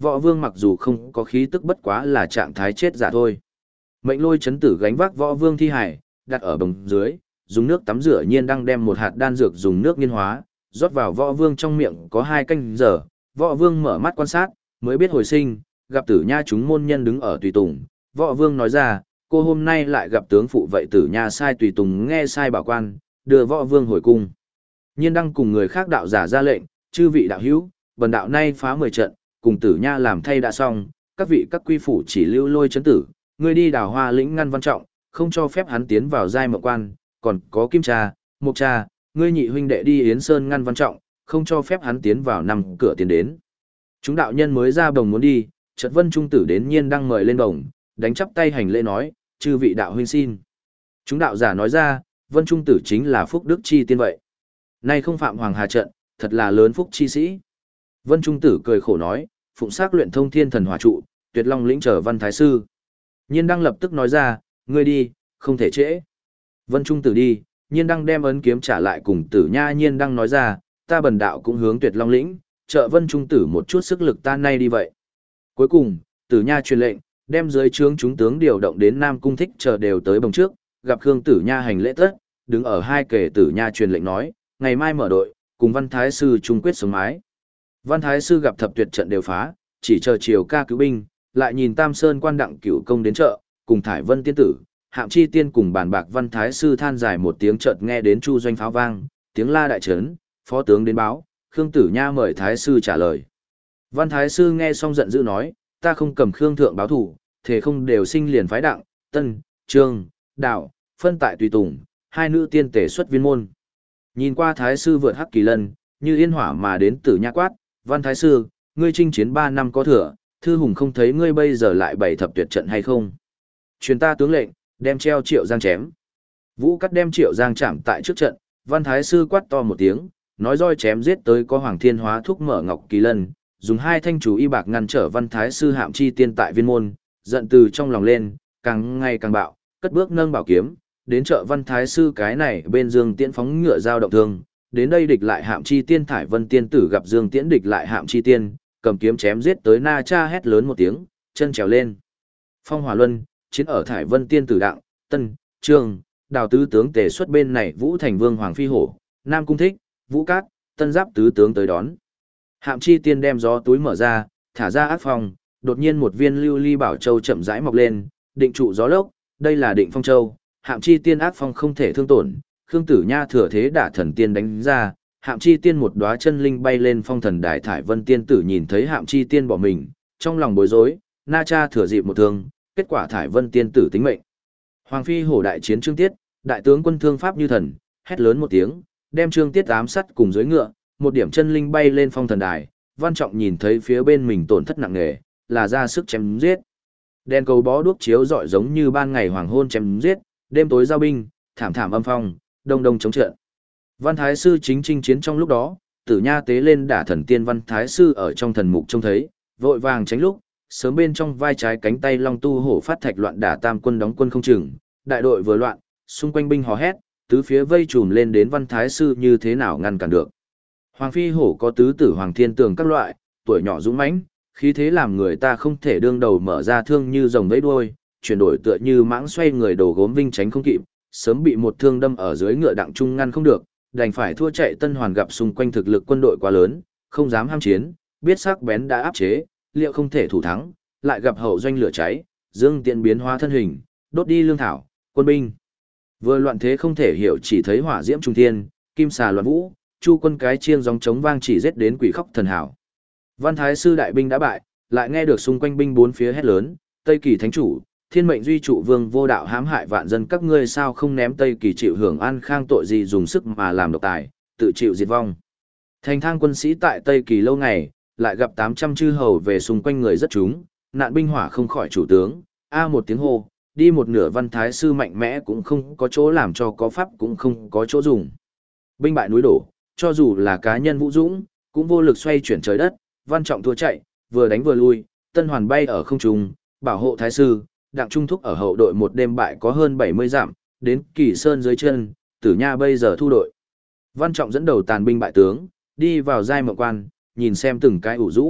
võ vương mặc dù không có khí tức bất quá là trạng thái chết giả thôi. Mệnh lôi chấn tử gánh vác võ vương thi hải, đặt ở bồng dưới, dùng nước tắm rửa nhiên đang đem một hạt đan dược dùng nước nghiên hóa, rót vào võ vương trong miệng có hai canh giờ, võ vương mở mắt quan sát, mới biết hồi sinh, gặp tử nha chúng môn nhân đứng ở tùy tùng, võ vương nói ra, cô hôm nay lại gặp tướng phụ vậy tử nha sai tùy tùng nghe sai bảo quan, đưa võ vương hồi cung. Nhiên đăng cùng người khác đạo giả ra lệnh, chư vị đạo hữu, bần đạo nay phá mười trận, cùng tử nha làm thay đã xong, các vị các quy phủ chỉ lưu lôi chấn tử, ngươi đi đào hoa lĩnh ngăn văn trọng, không cho phép hắn tiến vào giai mộng quan, còn có kim cha, mục cha, ngươi nhị huynh đệ đi yến sơn ngăn văn trọng, không cho phép hắn tiến vào năm cửa tiến đến. Chúng đạo nhân mới ra bồng muốn đi, chợt vân trung tử đến nhiên đang mời lên bồng, đánh chắp tay hành lễ nói, chư vị đạo huynh xin. Chúng đạo giả nói ra, vân trung tử chính là phúc đức chi tiên vậy. Nay không phạm hoàng hà trận, thật là lớn phúc chi sĩ. Vân trung tử cười khổ nói, phụng sắc luyện thông thiên thần hỏa trụ, tuyệt long lĩnh trở văn thái sư. Nhiên đăng lập tức nói ra, ngươi đi, không thể trễ. Vân trung tử đi, nhiên đăng đem ấn kiếm trả lại cùng tử nha nhiên đăng nói ra, ta bần đạo cũng hướng tuyệt long lĩnh, trợ vân trung tử một chút sức lực ta nay đi vậy. Cuối cùng, tử nha truyền lệnh, đem dưới trướng chúng tướng điều động đến Nam Cung Thích chờ đều tới bồng trước, gặp Khương Tử Nha hành lễ tất, đứng ở hai kề Tử Nha truyền lệnh nói, ngày mai mở đội, cùng Văn Thái Sư chung quyết sống mái. Văn Thái Sư gặp thập tuyệt trận đều phá, chỉ chờ chiều ca cứu binh, lại nhìn Tam Sơn quan đặng cửu công đến chợ, cùng Thải Vân tiên tử, Hạm Chi tiên cùng bàn bạc. Văn Thái Sư than dài một tiếng chợt nghe đến chu doanh pháo vang, tiếng la đại trấn, phó tướng đến báo, Khương Tử Nha mời Thái Sư trả lời. Văn Thái Sư nghe xong giận dữ nói, ta không cầm Khương thượng báo thủ, thể không đều sinh liền phái đặng, tân, trương, đạo, phân tại tùy tùng, hai nữ tiên tể xuất viên môn. Nhìn qua Thái Sư vượt hắc kỳ lân, như yên hỏa mà đến Tử Nha quát, Văn Thái Sư, ngươi chinh chiến ba năm có thừa, thư hùng không thấy ngươi bây giờ lại bày thập tuyệt trận hay không? Truyền ta tướng lệnh, đem treo Triệu Giang chém. Vũ Cắt đem Triệu Giang chạm tại trước trận, Văn Thái Sư quát to một tiếng, nói roi chém giết tới có Hoàng Thiên Hóa thúc mở Ngọc Kỳ Lân, dùng hai thanh chú y bạc ngăn trở Văn Thái Sư Hạm Chi tiên tại viên môn, giận từ trong lòng lên, càng ngày càng bạo, cất bước nâng bảo kiếm, đến chợ Văn Thái Sư cái này bên Dương Tiễn phóng ngựa giao động thương, đến đây địch lại Hạm Chi tiên Thải Vân tiên tử gặp Dương Tiễn địch lại Hạm Chi tiên, cầm kiếm chém giết tới Na Cha hét lớn một tiếng, chân trèo lên. Phong Hỏa Luân, chiến ở Thải Vân tiên tử đặng, Tân, Trương, Đào tứ tướng tề xuất bên này Vũ Thành Vương Hoàng Phi Hổ, Nam Cung Thích, Vũ Cát, Tân Giáp tứ tướng tới đón. Hạm Chi tiên đem gió túi mở ra, thả ra ác phong, đột nhiên một viên lưu ly bảo châu chậm rãi mọc lên, định trụ gió lốc, đây là định phong châu, Hạm Chi tiên ác phong không thể thương tổn, Khương Tử Nha thừa thế đả thần tiên đánh ra, Hạm Chi tiên một đóa chân linh bay lên phong thần đài. Thải Vân tiên tử nhìn thấy Hạm Chi tiên bỏ mình, trong lòng bối rối, Na Cha thừa dịp một thương, kết quả Thải Vân tiên tử tính mệnh. Hoàng Phi Hổ đại chiến Trương Tiết, đại tướng quân thương pháp như thần, hét lớn một tiếng, đem Trương Tiết ám sát cùng dưới ngựa, một điểm chân linh bay lên phong thần đài. Văn Trọng nhìn thấy phía bên mình tổn thất nặng nề, là ra sức chém giết. Đèn cầu bó đuốc chiếu rọi giống như ban ngày hoàng hôn chém giết, đêm tối giao binh, thảm thảm âm phong, đông đông chống trận. Văn Thái Sư chính chinh chiến trong lúc đó, Tử Nha tế lên đả thần tiên. Văn Thái Sư ở trong thần mục trông thấy, vội vàng tránh lúc, sớm bên trong vai trái cánh tay long tu hổ phát thạch loạn đả tam quân đóng quân không chừng, đại đội vừa loạn, xung quanh binh hò hét, tứ phía vây trùm lên đến Văn Thái Sư như thế nào ngăn cản được. Hoàng Phi Hổ có tứ tử Hoàng Thiên Tường các loại, tuổi nhỏ dũng mãnh, khí thế làm người ta không thể đương đầu mở ra thương như rồng vẫy đuôi, chuyển đổi tựa như mãng xoay người đổ gốm vinh tránh không kịp, sớm bị một thương đâm ở dưới ngựa đặng trung ngăn không được, đành phải thua chạy. Tân Hoàn gặp xung quanh thực lực quân đội quá lớn, không dám ham chiến, biết sắc bén đã áp chế, liệu không thể thủ thắng, lại gặp hậu doanh lửa cháy, Dương Tiễn biến hóa thân hình, đốt đi lương thảo, quân binh. Vừa loạn thế không thể hiểu, chỉ thấy hỏa diễm trung thiên, kim xà loạn vũ, chu quân cái chiêng gióng trống vang chỉ giết đến quỷ khóc thần hảo. Văn Thái Sư đại binh đã bại, lại nghe được xung quanh binh bốn phía hét lớn, Tây Kỳ thánh chủ, thiên mệnh duy trụ vương vô đạo hãm hại vạn dân, các ngươi sao không ném Tây Kỳ chịu hưởng an khang, tội gì dùng sức mà làm độc tài, tự chịu diệt vong. Thành thang quân sĩ tại Tây Kỳ lâu ngày, lại gặp tám trăm chư hầu về xung quanh người rất chúng, nạn binh hỏa không khỏi chủ tướng, a một tiếng hô, đi một nửa. Văn Thái Sư mạnh mẽ cũng không có chỗ làm cho có pháp cũng không có chỗ dùng. Binh bại núi đổ, cho dù là cá nhân vũ dũng, cũng vô lực xoay chuyển trời đất. Văn Trọng thua chạy, vừa đánh vừa lui, Tân Hoàn bay ở không trung, bảo hộ Thái Sư, đặng trung thúc ở hậu đội một đêm bại có hơn bảy mươi dặm, đến Kỳ Sơn dưới chân, Tử Nha bây giờ thu đội. Văn Trọng dẫn đầu tàn binh bại tướng, đi vào giai mộng quan, nhìn xem từng cái ủ rũ,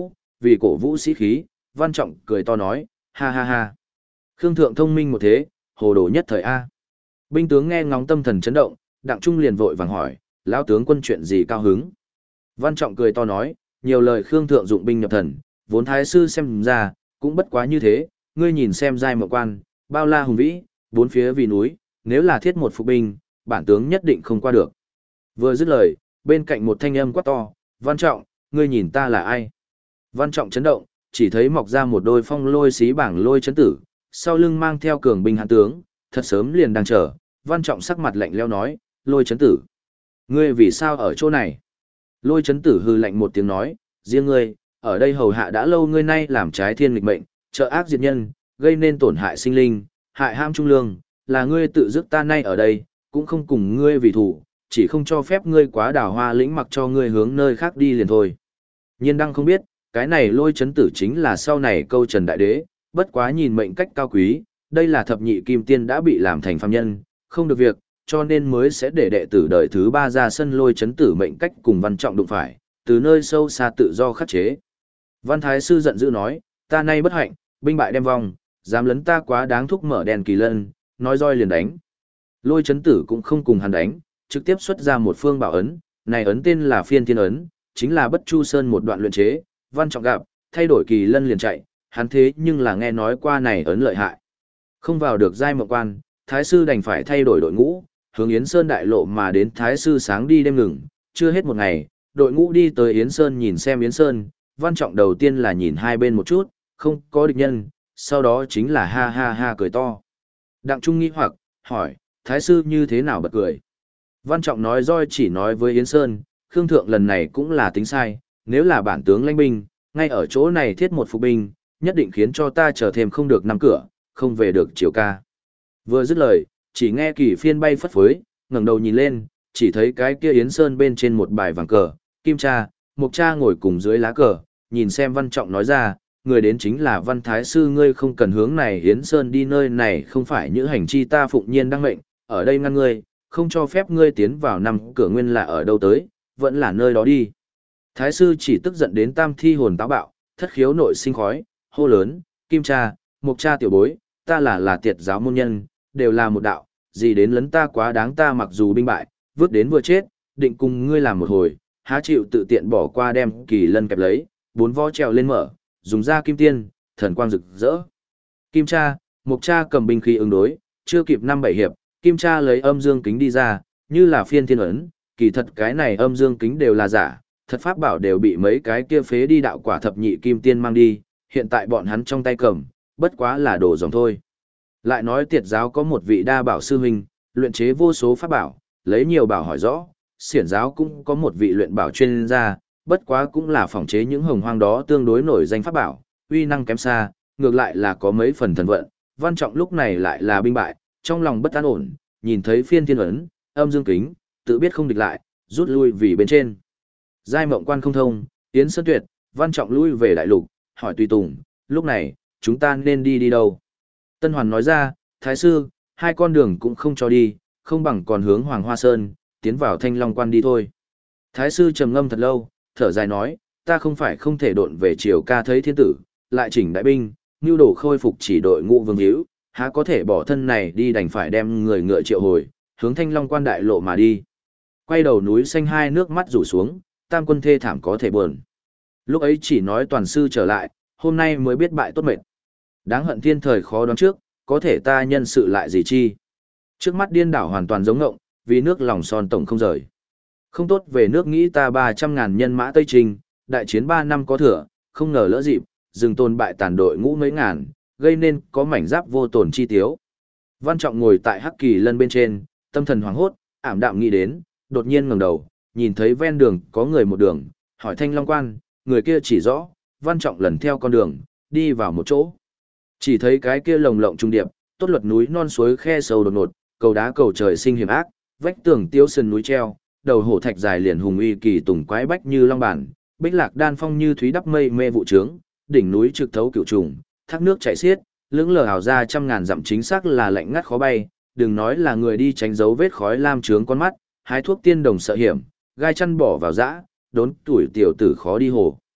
vì cổ vũ sĩ khí, Văn Trọng cười to nói, ha ha ha. Khương Thượng thông minh một thế, hồ đồ nhất thời A. Binh tướng nghe ngóng tâm thần chấn động, Đặng Trung liền vội vàng hỏi, lão tướng quân chuyện gì cao hứng? Văn Trọng cười to nói, nhiều lời Khương Thượng dụng binh nhập thần, vốn thái sư xem ra, cũng bất quá như thế, ngươi nhìn xem giai mộng quan, bao la hùng vĩ, bốn phía vì núi, nếu là thiết một phục binh, bản tướng nhất định không qua được. Vừa dứt lời, bên cạnh một thanh âm quát to, Văn Trọng, ngươi nhìn ta là ai? Văn Trọng chấn động, chỉ thấy mọc ra một đôi phong lôi xí bảng lôi chấn tử, sau lưng mang theo cường binh hãn tướng, thật sớm liền đang chờ. Văn Trọng sắc mặt lạnh lẽo nói, lôi chấn tử, ngươi vì sao ở chỗ này? Lôi chấn tử hư lạnh một tiếng nói, riêng ngươi, ở đây hầu hạ đã lâu ngươi nay làm trái thiên nghịch mệnh, trợ ác diệt nhân, gây nên tổn hại sinh linh, hại ham trung lương, là ngươi tự dứt ta nay ở đây, cũng không cùng ngươi vì thủ, chỉ không cho phép ngươi quá đào hoa lĩnh mặc cho ngươi hướng nơi khác đi liền thôi. Nhiên đăng không biết, cái này lôi chấn tử chính là sau này câu Trần Đại Đế, bất quá nhìn mệnh cách cao quý, đây là thập nhị kim tiên đã bị làm thành phàm nhân, không được việc, cho nên mới sẽ để đệ tử đời thứ ba ra sân lôi chấn tử mệnh cách cùng Văn Trọng đụng phải, từ nơi sâu xa tự do khắc chế. Văn Thái Sư giận dữ nói, ta nay bất hạnh, binh bại đem vong, dám lấn ta quá đáng thúc mở đèn kỳ lân, nói roi liền đánh. Lôi chấn tử cũng không cùng hắn đánh, trực tiếp xuất ra một phương bảo ấn, này ấn tên là phiên thiên ấn, chính là bất chu sơn một đoạn luyện chế, Văn Trọng gặp, thay đổi kỳ lân liền chạy, hắn thế nhưng là nghe nói qua này ấn lợi hại. Không vào được giai mộng quan, Thái Sư đành phải thay đổi đội ngũ, hướng Yến Sơn đại lộ mà đến Thái Sư sáng đi đêm ngừng, chưa hết một ngày, đội ngũ đi tới Yến Sơn nhìn xem Yến Sơn, Văn Trọng đầu tiên là nhìn hai bên một chút, không có địch nhân, sau đó chính là ha ha ha cười to. Đặng Trung nghi hoặc, hỏi, Thái Sư như thế nào bật cười? Văn Trọng nói roi chỉ nói với Yến Sơn, Khương Thượng lần này cũng là tính sai, nếu là bản tướng lãnh binh, ngay ở chỗ này thiết một phục binh, nhất định khiến cho ta chờ thêm không được năm cửa, không về được chiều ca. Vừa dứt lời, chỉ nghe kỳ phiên bay phất phới, ngẩng đầu nhìn lên, chỉ thấy cái kia Yến Sơn bên trên một bài vàng cờ, kim cha, mục cha ngồi cùng dưới lá cờ, nhìn xem Văn Trọng nói ra, người đến chính là Văn Thái Sư, ngươi không cần hướng này Yến Sơn đi, nơi này không phải những hành chi ta phụng nhiên đăng mệnh, ở đây ngăn ngươi, không cho phép ngươi tiến vào năm cửa, nguyên là ở đâu tới, vẫn là nơi đó đi. Thái Sư chỉ tức giận đến tam thi hồn táo bạo, thất khiếu nội sinh khói, hô lớn, kim cha, mục cha tiểu bối, ta là là tiệt giáo môn nhân, đều là một đạo, gì đến lấn ta quá đáng, ta mặc dù binh bại, vứt đến vừa chết, định cùng ngươi làm một hồi, há chịu tự tiện bỏ qua đem kỳ lân kẹp lấy, bốn vó trèo lên mở, dùng ra kim tiên, thần quang rực rỡ. Kim cha, mục cha cầm binh khí ứng đối, chưa kịp năm bảy hiệp, kim cha lấy âm dương kính đi ra, như là phiên thiên ấn, kỳ thật cái này âm dương kính đều là giả, thật pháp bảo đều bị mấy cái kia phế đi đạo quả thập nhị kim tiên mang đi, hiện tại bọn hắn trong tay cầm, bất quá là đồ dòng thôi. Lại nói tiệt giáo có một vị đa bảo sư huynh, luyện chế vô số pháp bảo, lấy nhiều bảo hỏi rõ, xiển giáo cũng có một vị luyện bảo chuyên gia, bất quá cũng là phỏng chế những hồng hoang đó tương đối nổi danh pháp bảo, uy năng kém xa, ngược lại là có mấy phần thần vận. Văn Trọng lúc này lại là binh bại, trong lòng bất an ổn, nhìn thấy phiên thiên ấn, âm dương kính, tự biết không địch lại, rút lui vì bên trên. Giai mộng quan không thông, Yến Sơn tuyệt, Văn Trọng lui về đại lục, hỏi tùy tùng, lúc này, chúng ta nên đi đi đâu? Tân Hoàn nói ra, Thái Sư, hai con đường cũng không cho đi, không bằng còn hướng Hoàng Hoa Sơn, tiến vào Thanh Long Quan đi thôi. Thái Sư trầm ngâm thật lâu, thở dài nói, ta không phải không thể độn về triều ca thấy thiên tử, lại chỉnh đại binh, nưu đồ khôi phục chỉ đội ngũ vương hữu, há có thể bỏ thân này đi, đành phải đem người ngựa triệu hồi, hướng Thanh Long Quan đại lộ mà đi. Quay đầu núi xanh hai nước mắt rủ xuống, tam quân thê thảm có thể buồn. Lúc ấy chỉ nói toàn sư trở lại, hôm nay mới biết bại tốt mệt. Đáng hận thiên thời khó đoán trước, có thể ta nhân sự lại gì chi. Trước mắt điên đảo hoàn toàn giống ngộng, vì nước lòng son tổng không rời. Không tốt về nước nghĩ ta ba trăm ngàn nhân mã Tây Trình, đại chiến ba năm có thừa, không ngờ lỡ dịp, dừng tồn bại tàn đội ngũ mấy ngàn, gây nên có mảnh giáp vô tổn chi tiếu. Văn Trọng ngồi tại hắc kỳ lân bên trên, tâm thần hoảng hốt, ảm đạm nghĩ đến, đột nhiên ngẩng đầu, nhìn thấy ven đường có người một đường, hỏi Thanh Long Quan, người kia chỉ rõ, Văn Trọng lần theo con đường, đi vào một chỗ. Chỉ thấy cái kia lồng lộng trung điệp, tốt luật núi non suối khe sâu đột ngột, cầu đá cầu trời sinh hiểm ác, vách tường tiêu sườn núi treo, đầu hổ thạch dài liền hùng uy kỳ tùng quái bách như long bản, bích lạc đan phong như thúy đắp mây mê vụ trướng, đỉnh núi trực thấu cựu trùng, thác nước chảy xiết, lững lờ hào ra trăm ngàn dặm, chính xác là lạnh ngắt khó bay, đừng nói là người đi tránh dấu vết khói lam trướng con mắt, hái thuốc tiên đồng sợ hiểm, gai chăn bỏ vào dã, đốn tuổi tiểu tử khó đi hồ.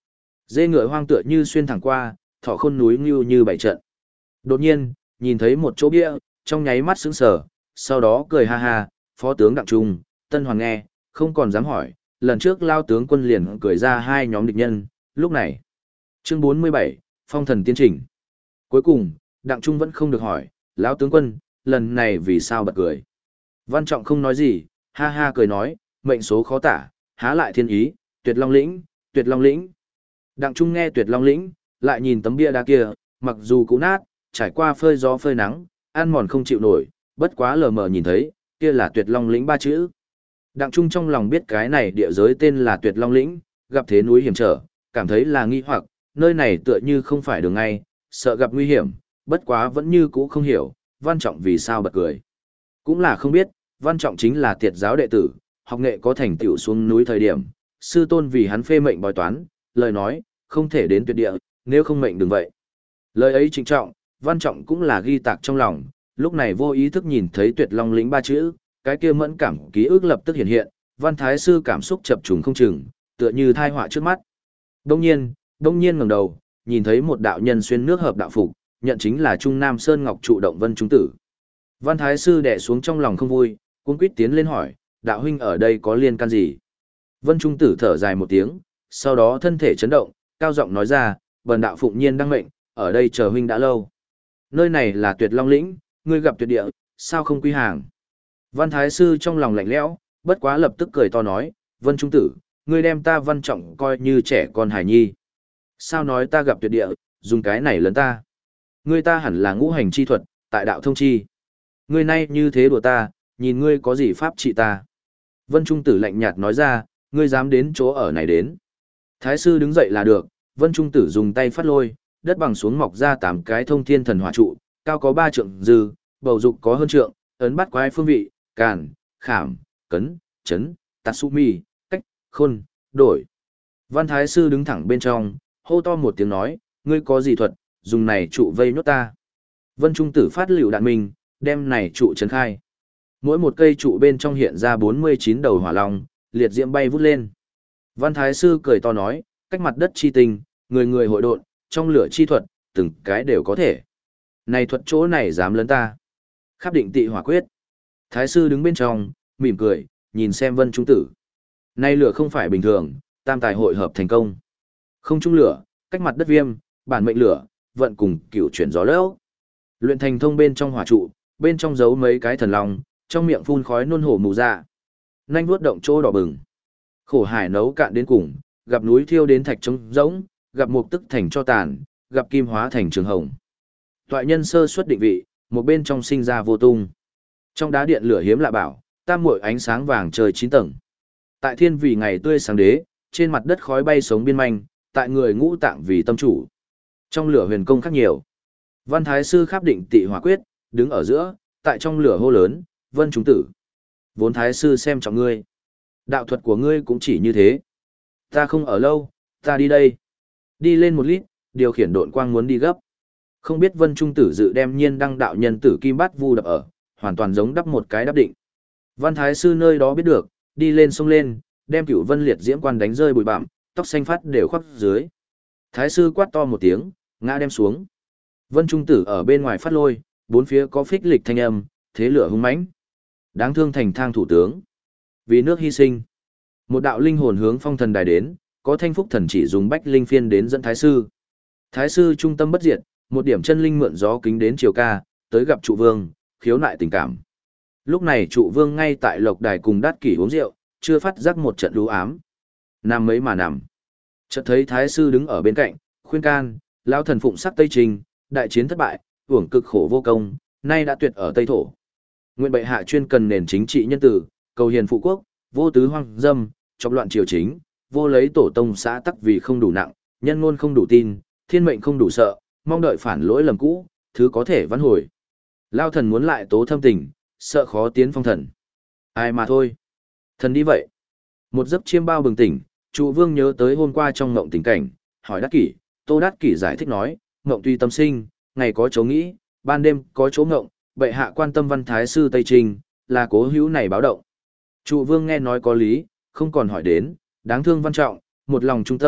Dê ngựa hoang tựa như xuyên thẳng qua, thỏ khôn núi như như bảy trận. Đột nhiên, nhìn thấy một chỗ bia, trong nháy mắt sững sờ, sau đó cười ha ha, phó tướng Đặng Trung, Tân Hoàng nghe, không còn dám hỏi, lần trước lao tướng quân liền cười ra hai nhóm địch nhân, lúc này. Chương bốn mươi bảy, Phong thần tiến trình. Cuối cùng, Đặng Trung vẫn không được hỏi, lão tướng quân, lần này vì sao bật cười. Văn Trọng không nói gì, ha ha cười nói, mệnh số khó tả, há lại thiên ý, tuyệt long lĩnh, tuyệt long lĩnh. Đặng Trung nghe tuyệt long lĩnh, lại nhìn tấm bia đá kia, mặc dù cũ nát, trải qua phơi gió phơi nắng, ăn mòn không chịu nổi, bất quá lờ mờ nhìn thấy, kia là tuyệt long lĩnh ba chữ. Đặng Trung trong lòng biết cái này địa giới tên là tuyệt long lĩnh, gặp thế núi hiểm trở, cảm thấy là nghi hoặc, nơi này tựa như không phải đường ngay, sợ gặp nguy hiểm, bất quá vẫn như cũ không hiểu, Văn Trọng vì sao bật cười. Cũng là không biết, Văn Trọng chính là tiệt giáo đệ tử, học nghệ có thành tựu xuống núi thời điểm, sư tôn vì hắn phê mệnh bói toán, lời nói, không thể đến tuyệt địa, nếu không mệnh đừng vậy. Lời ấy trịnh trọng, Văn Trọng cũng là ghi tạc trong lòng, lúc này vô ý thức nhìn thấy tuyệt long lĩnh ba chữ, cái kia mẫn cảm ký ức lập tức hiện hiện, Văn Thái Sư cảm xúc chập trùng không chừng, tựa như thai họa trước mắt. Đông nhiên, đông nhiên ngẩng đầu, nhìn thấy một đạo nhân xuyên nước hợp đạo phục, nhận chính là Trung Nam Sơn Ngọc trụ động Vân Trung Tử. Văn Thái Sư đè xuống trong lòng không vui, cuống quýt tiến lên hỏi, đạo huynh ở đây có liên can gì? Vân Trung Tử thở dài một tiếng, sau đó thân thể chấn động, cao giọng nói ra, bần đạo phụng nhiên đăng mệnh, ở đây chờ huynh đã lâu. Nơi này là tuyệt long lĩnh, ngươi gặp tuyệt địa, sao không quy hàng? Văn Thái Sư trong lòng lạnh lẽo, bất quá lập tức cười to nói, Vân Trung Tử, ngươi đem ta Văn Trọng coi như trẻ con hài nhi. Sao nói ta gặp tuyệt địa, dùng cái này lớn ta? Ngươi ta hẳn là ngũ hành chi thuật, tại đạo thông chi. Ngươi nay như thế đùa ta, nhìn ngươi có gì pháp trị ta? Vân Trung Tử lạnh nhạt nói ra, ngươi dám đến chỗ ở này đến. Thái Sư đứng dậy là được, Vân Trung Tử dùng tay phát lôi, đất bằng xuống mọc ra tám cái thông thiên thần hỏa trụ, cao có ba trượng dư, bầu dục có hơn trượng, ấn bắt quái phương vị, càn, khảm, cấn, chấn, tatsumi, cách, khôn, đổi. Văn Thái Sư đứng thẳng bên trong, hô to một tiếng nói, ngươi có gì thuật, dùng này trụ vây nhốt ta. Vân Trung Tử phát liều đạn mình, đem này trụ trấn khai. Mỗi một cây trụ bên trong hiện ra bốn mươi chín đầu hỏa long, liệt diễm bay vút lên. Văn Thái Sư cười to nói, cách mặt đất chi tình, người người hội độn, trong lửa chi thuật, từng cái đều có thể. Này thuật chỗ này dám lớn ta. Khắp định tị hỏa quyết. Thái Sư đứng bên trong, mỉm cười, nhìn xem Vân Trung Tử. Này lửa không phải bình thường, tam tài hội hợp thành công. Không trung lửa, cách mặt đất viêm, bản mệnh lửa, vận cùng cửu chuyển gió lốc. Luyện thành thông bên trong hỏa trụ, bên trong giấu mấy cái thần long, trong miệng phun khói nôn hổ mù ra. Nhanh vuốt động chỗ đỏ bừng. Khổ hải nấu cạn đến cùng, gặp núi thiêu đến thạch trống rỗng, gặp mục tức thành cho tàn, gặp kim hóa thành trường hồng. Toại nhân sơ xuất định vị, một bên trong sinh ra vô tung. Trong đá điện lửa hiếm lạ bảo, tam muội ánh sáng vàng trời chín tầng. Tại thiên vì ngày tươi sáng đế, trên mặt đất khói bay sống biên manh, tại người ngũ tạng vì tâm chủ. Trong lửa huyền công khác nhiều. Văn Thái Sư khắp định tị hỏa quyết, đứng ở giữa, tại trong lửa hô lớn, Vân Trung Tử. Vốn Thái Sư xem trọng ngươi. Đạo thuật của ngươi cũng chỉ như thế. Ta không ở lâu, ta đi đây. Đi lên một lít, điều khiển độn quang muốn đi gấp. Không biết Vân Trung Tử dự đem nhiên đăng đạo nhân tử kim bát vu đập ở, hoàn toàn giống đắp một cái đắp định. Văn Thái Sư nơi đó biết được, đi lên sông lên, đem cửu vân liệt diễm quan đánh rơi bụi bặm, tóc xanh phát đều khoác dưới. Thái Sư quát to một tiếng, ngã đem xuống. Vân Trung Tử ở bên ngoài phát lôi, bốn phía có phích lịch thanh âm, thế lửa hung mãnh. Đáng thương thành thang thủ tướng. Vì nước hy sinh. Một đạo linh hồn hướng phong thần đài đến, có thanh phúc thần chỉ dùng bách linh phiên đến dẫn Thái Sư. Thái Sư trung tâm bất diệt, một điểm chân linh mượn gió kính đến triều ca, tới gặp trụ vương, khiếu nại tình cảm. Lúc này trụ vương ngay tại lộc đài cùng đát kỷ uống rượu, chưa phát giác một trận đú ám. Nằm mấy mà nằm. Chợt thấy Thái Sư đứng ở bên cạnh, khuyên can, lão thần phụng sắc Tây Trình, đại chiến thất bại, hưởng cực khổ vô công, nay đã tuyệt ở Tây Thổ. Nguyện bệ hạ chuyên cần nền chính trị nhân tử, cầu hiền phụ quốc, vô tứ hoang dâm, chọc loạn triều chính, vô lấy tổ tông xã tắc vì không đủ nặng, nhân ngôn không đủ tin, thiên mệnh không đủ sợ, mong đợi phản lỗi lầm cũ, thứ có thể vãn hồi. Lao thần muốn lại tố thâm tình, sợ khó tiến phong thần. Ai mà thôi. Thần đi vậy. Một giấc chiêm bao bừng tỉnh, trụ vương nhớ tới hôm qua trong ngộng tình cảnh, hỏi Đát Kỷ, Tô Đát Kỷ giải thích nói, ngộng tuy tâm sinh, ngày có chỗ nghĩ, ban đêm có chỗ ngộng, bệ hạ quan tâm Văn Thái Sư Tây Trình, là cố hữu này báo động. Trụ vương nghe nói có lý, không còn hỏi đến, đáng thương Văn Trọng, một lòng trung tâm,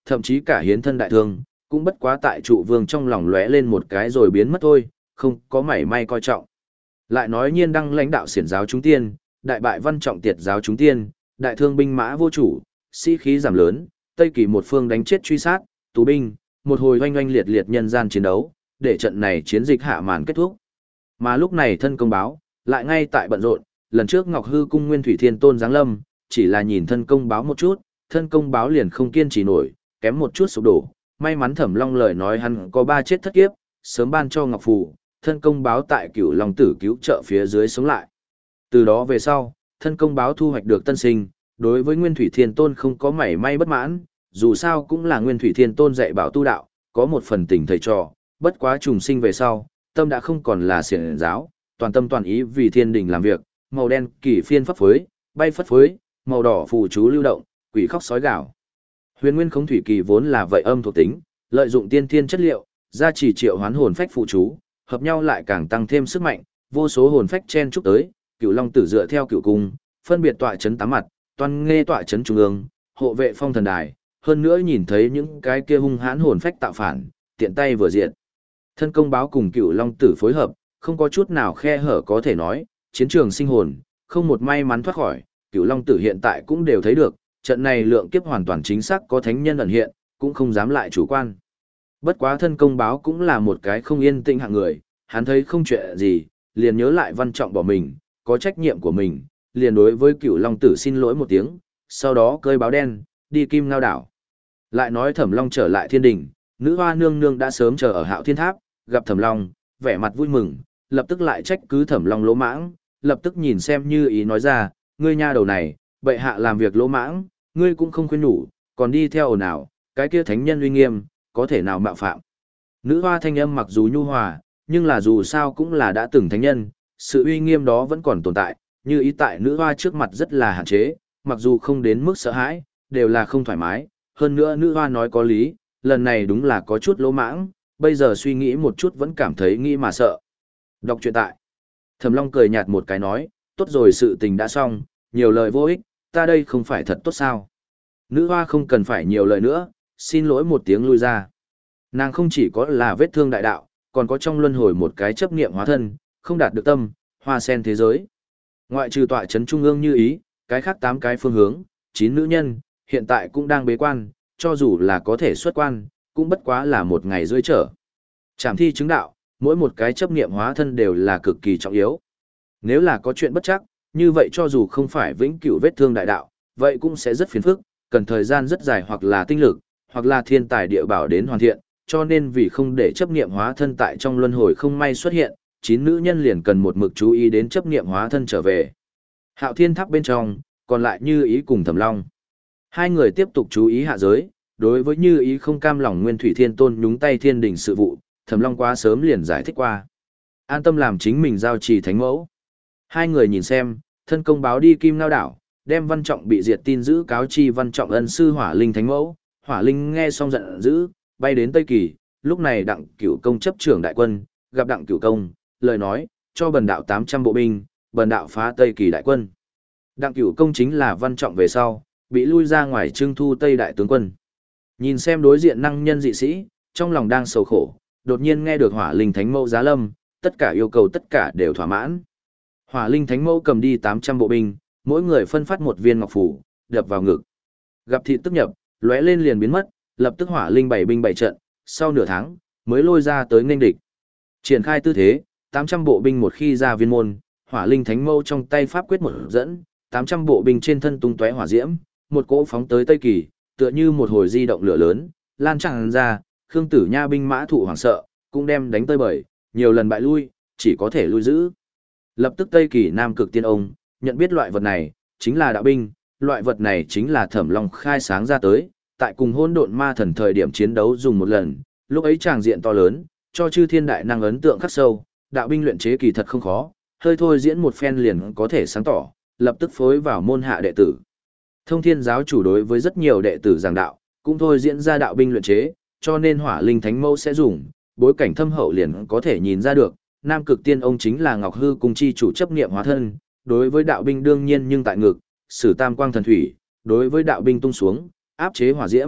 thậm chí cả hiến thân đại thương, cũng bất quá tại trụ vương trong lòng lóe lên một cái rồi biến mất thôi, không có mảy may coi trọng. Lại nói nhiên đăng lãnh đạo xiển giáo chúng tiên, đại bại văn trọng tiệt giáo chúng tiên, đại thương binh mã vô chủ, sĩ khí giảm lớn, Tây Kỳ một phương đánh chết truy sát, tù binh, một hồi oanh oanh liệt liệt nhân gian chiến đấu, để trận này chiến dịch hạ màn kết thúc. Mà lúc này thân công báo, lại ngay tại bận rộn, lần trước Ngọc Hư cung Nguyên Thủy Thiên Tôn giáng lâm, chỉ là nhìn thân công báo một chút, thân công báo liền không kiên trì nổi, kém một chút sụp đổ, may mắn Thẩm Long lời nói hắn có ba chết thất kiếp, sớm ban cho Ngọc Phù, thân công báo tại Cửu Long Tử cứu trợ phía dưới sống lại. Từ đó về sau, thân công báo thu hoạch được tân sinh, đối với Nguyên Thủy Thiên Tôn không có mảy may bất mãn, dù sao cũng là Nguyên Thủy Thiên Tôn dạy bảo tu đạo, có một phần tình thầy trò, bất quá trùng sinh về sau, tâm đã không còn là xiển giáo, toàn tâm toàn ý vì thiên đình làm việc, màu đen kỳ phiên phấp phới, bay phất phới, màu đỏ phù chú lưu động, quỷ khóc sói gào. Huyền Nguyên Khống Thủy Kỳ vốn là vậy âm thuộc tính, lợi dụng tiên thiên chất liệu, gia trì triệu hoán hồn phách phù chú, hợp nhau lại càng tăng thêm sức mạnh, vô số hồn phách chen chúc tới, Cửu Long Tử dựa theo cửu cung, phân biệt tọa chấn tám mặt, toàn nghe tọa chấn trung ương, hộ vệ phong thần đài, hơn nữa nhìn thấy những cái kia hung hãn hồn phách tạo phản, tiện tay vừa diện. Thân công báo cùng Cửu Long Tử phối hợp, không có chút nào khe hở có thể nói, chiến trường sinh hồn, không một may mắn thoát khỏi, Cửu Long Tử hiện tại cũng đều thấy được, trận này lượng kiếp hoàn toàn chính xác có thánh nhân ẩn hiện, cũng không dám lại chủ quan. Bất quá thân công báo cũng là một cái không yên tĩnh hạng người, hắn thấy không chuyện gì, liền nhớ lại Văn Trọng bỏ mình, có trách nhiệm của mình, liền đối với Cửu Long Tử xin lỗi một tiếng, sau đó cơi báo đen, đi Kim Ngao đảo. Lại nói Thẩm Long trở lại thiên đình, nữ hoa nương nương đã sớm chờ ở Hạo Thiên Tháp, gặp Thẩm Long, vẻ mặt vui mừng, lập tức lại trách cứ Thẩm Long lỗ mãng, lập tức nhìn xem Như Ý nói ra, ngươi nha đầu này, bệ hạ làm việc lỗ mãng, ngươi cũng không khuyên nhủ, còn đi theo ồn ào, cái kia thánh nhân uy nghiêm, có thể nào mạo phạm. Nữ hoa thanh âm mặc dù nhu hòa, nhưng là dù sao cũng là đã từng thánh nhân, sự uy nghiêm đó vẫn còn tồn tại, Như Ý tại nữ hoa trước mặt rất là hạn chế, mặc dù không đến mức sợ hãi, đều là không thoải mái, hơn nữa nữ hoa nói có lý, lần này đúng là có chút lỗ mãng, bây giờ suy nghĩ một chút vẫn cảm thấy nghĩ mà sợ. Đọc truyện tại. Thẩm Long cười nhạt một cái nói, tốt rồi sự tình đã xong, nhiều lời vô ích, ta đây không phải thật tốt sao. Nữ hoa không cần phải nhiều lời nữa, xin lỗi một tiếng lui ra. Nàng không chỉ có là vết thương đại đạo, còn có trong luân hồi một cái chấp niệm hóa thân, không đạt được tâm, hoa sen thế giới. Ngoại trừ tọa chấn trung ương Như Ý, cái khác tám cái phương hướng, chín nữ nhân, hiện tại cũng đang bế quan, cho dù là có thể xuất quan, cũng bất quá là một ngày rưỡi trở. Trảm thi chứng đạo, mỗi một cái chấp niệm hóa thân đều là cực kỳ trọng yếu. Nếu là có chuyện bất chắc, như vậy cho dù không phải vĩnh cửu vết thương đại đạo, vậy cũng sẽ rất phiền phức, cần thời gian rất dài hoặc là tinh lực, hoặc là thiên tài địa bảo đến hoàn thiện, cho nên vì không để chấp niệm hóa thân tại trong luân hồi không may xuất hiện, chín nữ nhân liền cần một mực chú ý đến chấp niệm hóa thân trở về. Hạo Thiên Tháp bên trong, còn lại Như Ý cùng Thẩm Long. Hai người tiếp tục chú ý hạ giới, đối với Như Ý không cam lòng Nguyên Thủy Thiên Tôn nhúng tay thiên đình sự vụ, Thẩm Long quá sớm liền giải thích qua. An tâm làm chính mình giao trì thánh mẫu. Hai người nhìn xem, thân công báo đi Kim Ngao đảo, đem Văn Trọng bị diệt tin giữ cáo chi Văn Trọng ân sư Hỏa Linh thánh mẫu. Hỏa Linh nghe xong giận dữ, bay đến Tây Kỳ, lúc này Đặng Cửu Công chấp trưởng đại quân, gặp Đặng Cửu Công, lời nói, cho bần đạo tám trăm bộ binh, bần đạo phá Tây Kỳ đại quân. Đặng Cửu Công chính là Văn Trọng về sau, bị lui ra ngoài trưng thu Tây đại tướng quân. Nhìn xem đối diện năng nhân dị sĩ, trong lòng đang sầu khổ, đột nhiên nghe được Hỏa Linh thánh mẫu giá lâm, tất cả yêu cầu tất cả đều thỏa mãn. Hỏa Linh thánh mẫu cầm đi tám trăm bộ binh, mỗi người phân phát một viên ngọc phủ, đập vào ngực. Gặp thị tức nhập, lóe lên liền biến mất, lập tức Hỏa Linh bảy binh bảy trận, sau nửa tháng mới lôi ra tới nghênh địch. Triển khai tư thế, tám trăm bộ binh một khi ra viên môn, Hỏa Linh thánh mẫu trong tay pháp quyết một dẫn, tám trăm bộ binh trên thân tung tóe hỏa diễm, một cỗ phóng tới Tây Kỳ, tựa như một hồi di động lửa lớn, lan tràn ra, Khương Tử Nha binh mã thụ hoảng sợ, cũng đem đánh tơi bời, nhiều lần bại lui, chỉ có thể lui giữ. Lập tức Tây Kỳ Nam Cực Tiên ông nhận biết loại vật này chính là đạo binh, loại vật này chính là Thẩm Long khai sáng ra tới, tại cùng Hỗn Độn Ma Thần thời điểm chiến đấu dùng một lần, lúc ấy tràng diện to lớn, cho chư thiên đại năng ấn tượng khắc sâu, đạo binh luyện chế kỳ thật không khó, hơi thôi diễn một phen liền có thể sáng tỏ, lập tức phối vào môn hạ đệ tử. Thông Thiên giáo chủ đối với rất nhiều đệ tử giảng đạo, cũng thôi diễn ra đạo binh luyện chế, cho nên Hỏa Linh thánh mẫu sẽ dùng, bối cảnh thâm hậu liền có thể nhìn ra được, Nam Cực Tiên ông chính là Ngọc Hư cung chi chủ chấp niệm hóa thân, đối với đạo binh đương nhiên nhưng tại ngực, sử tam quang thần thủy, đối với đạo binh tung xuống, áp chế hỏa diễm,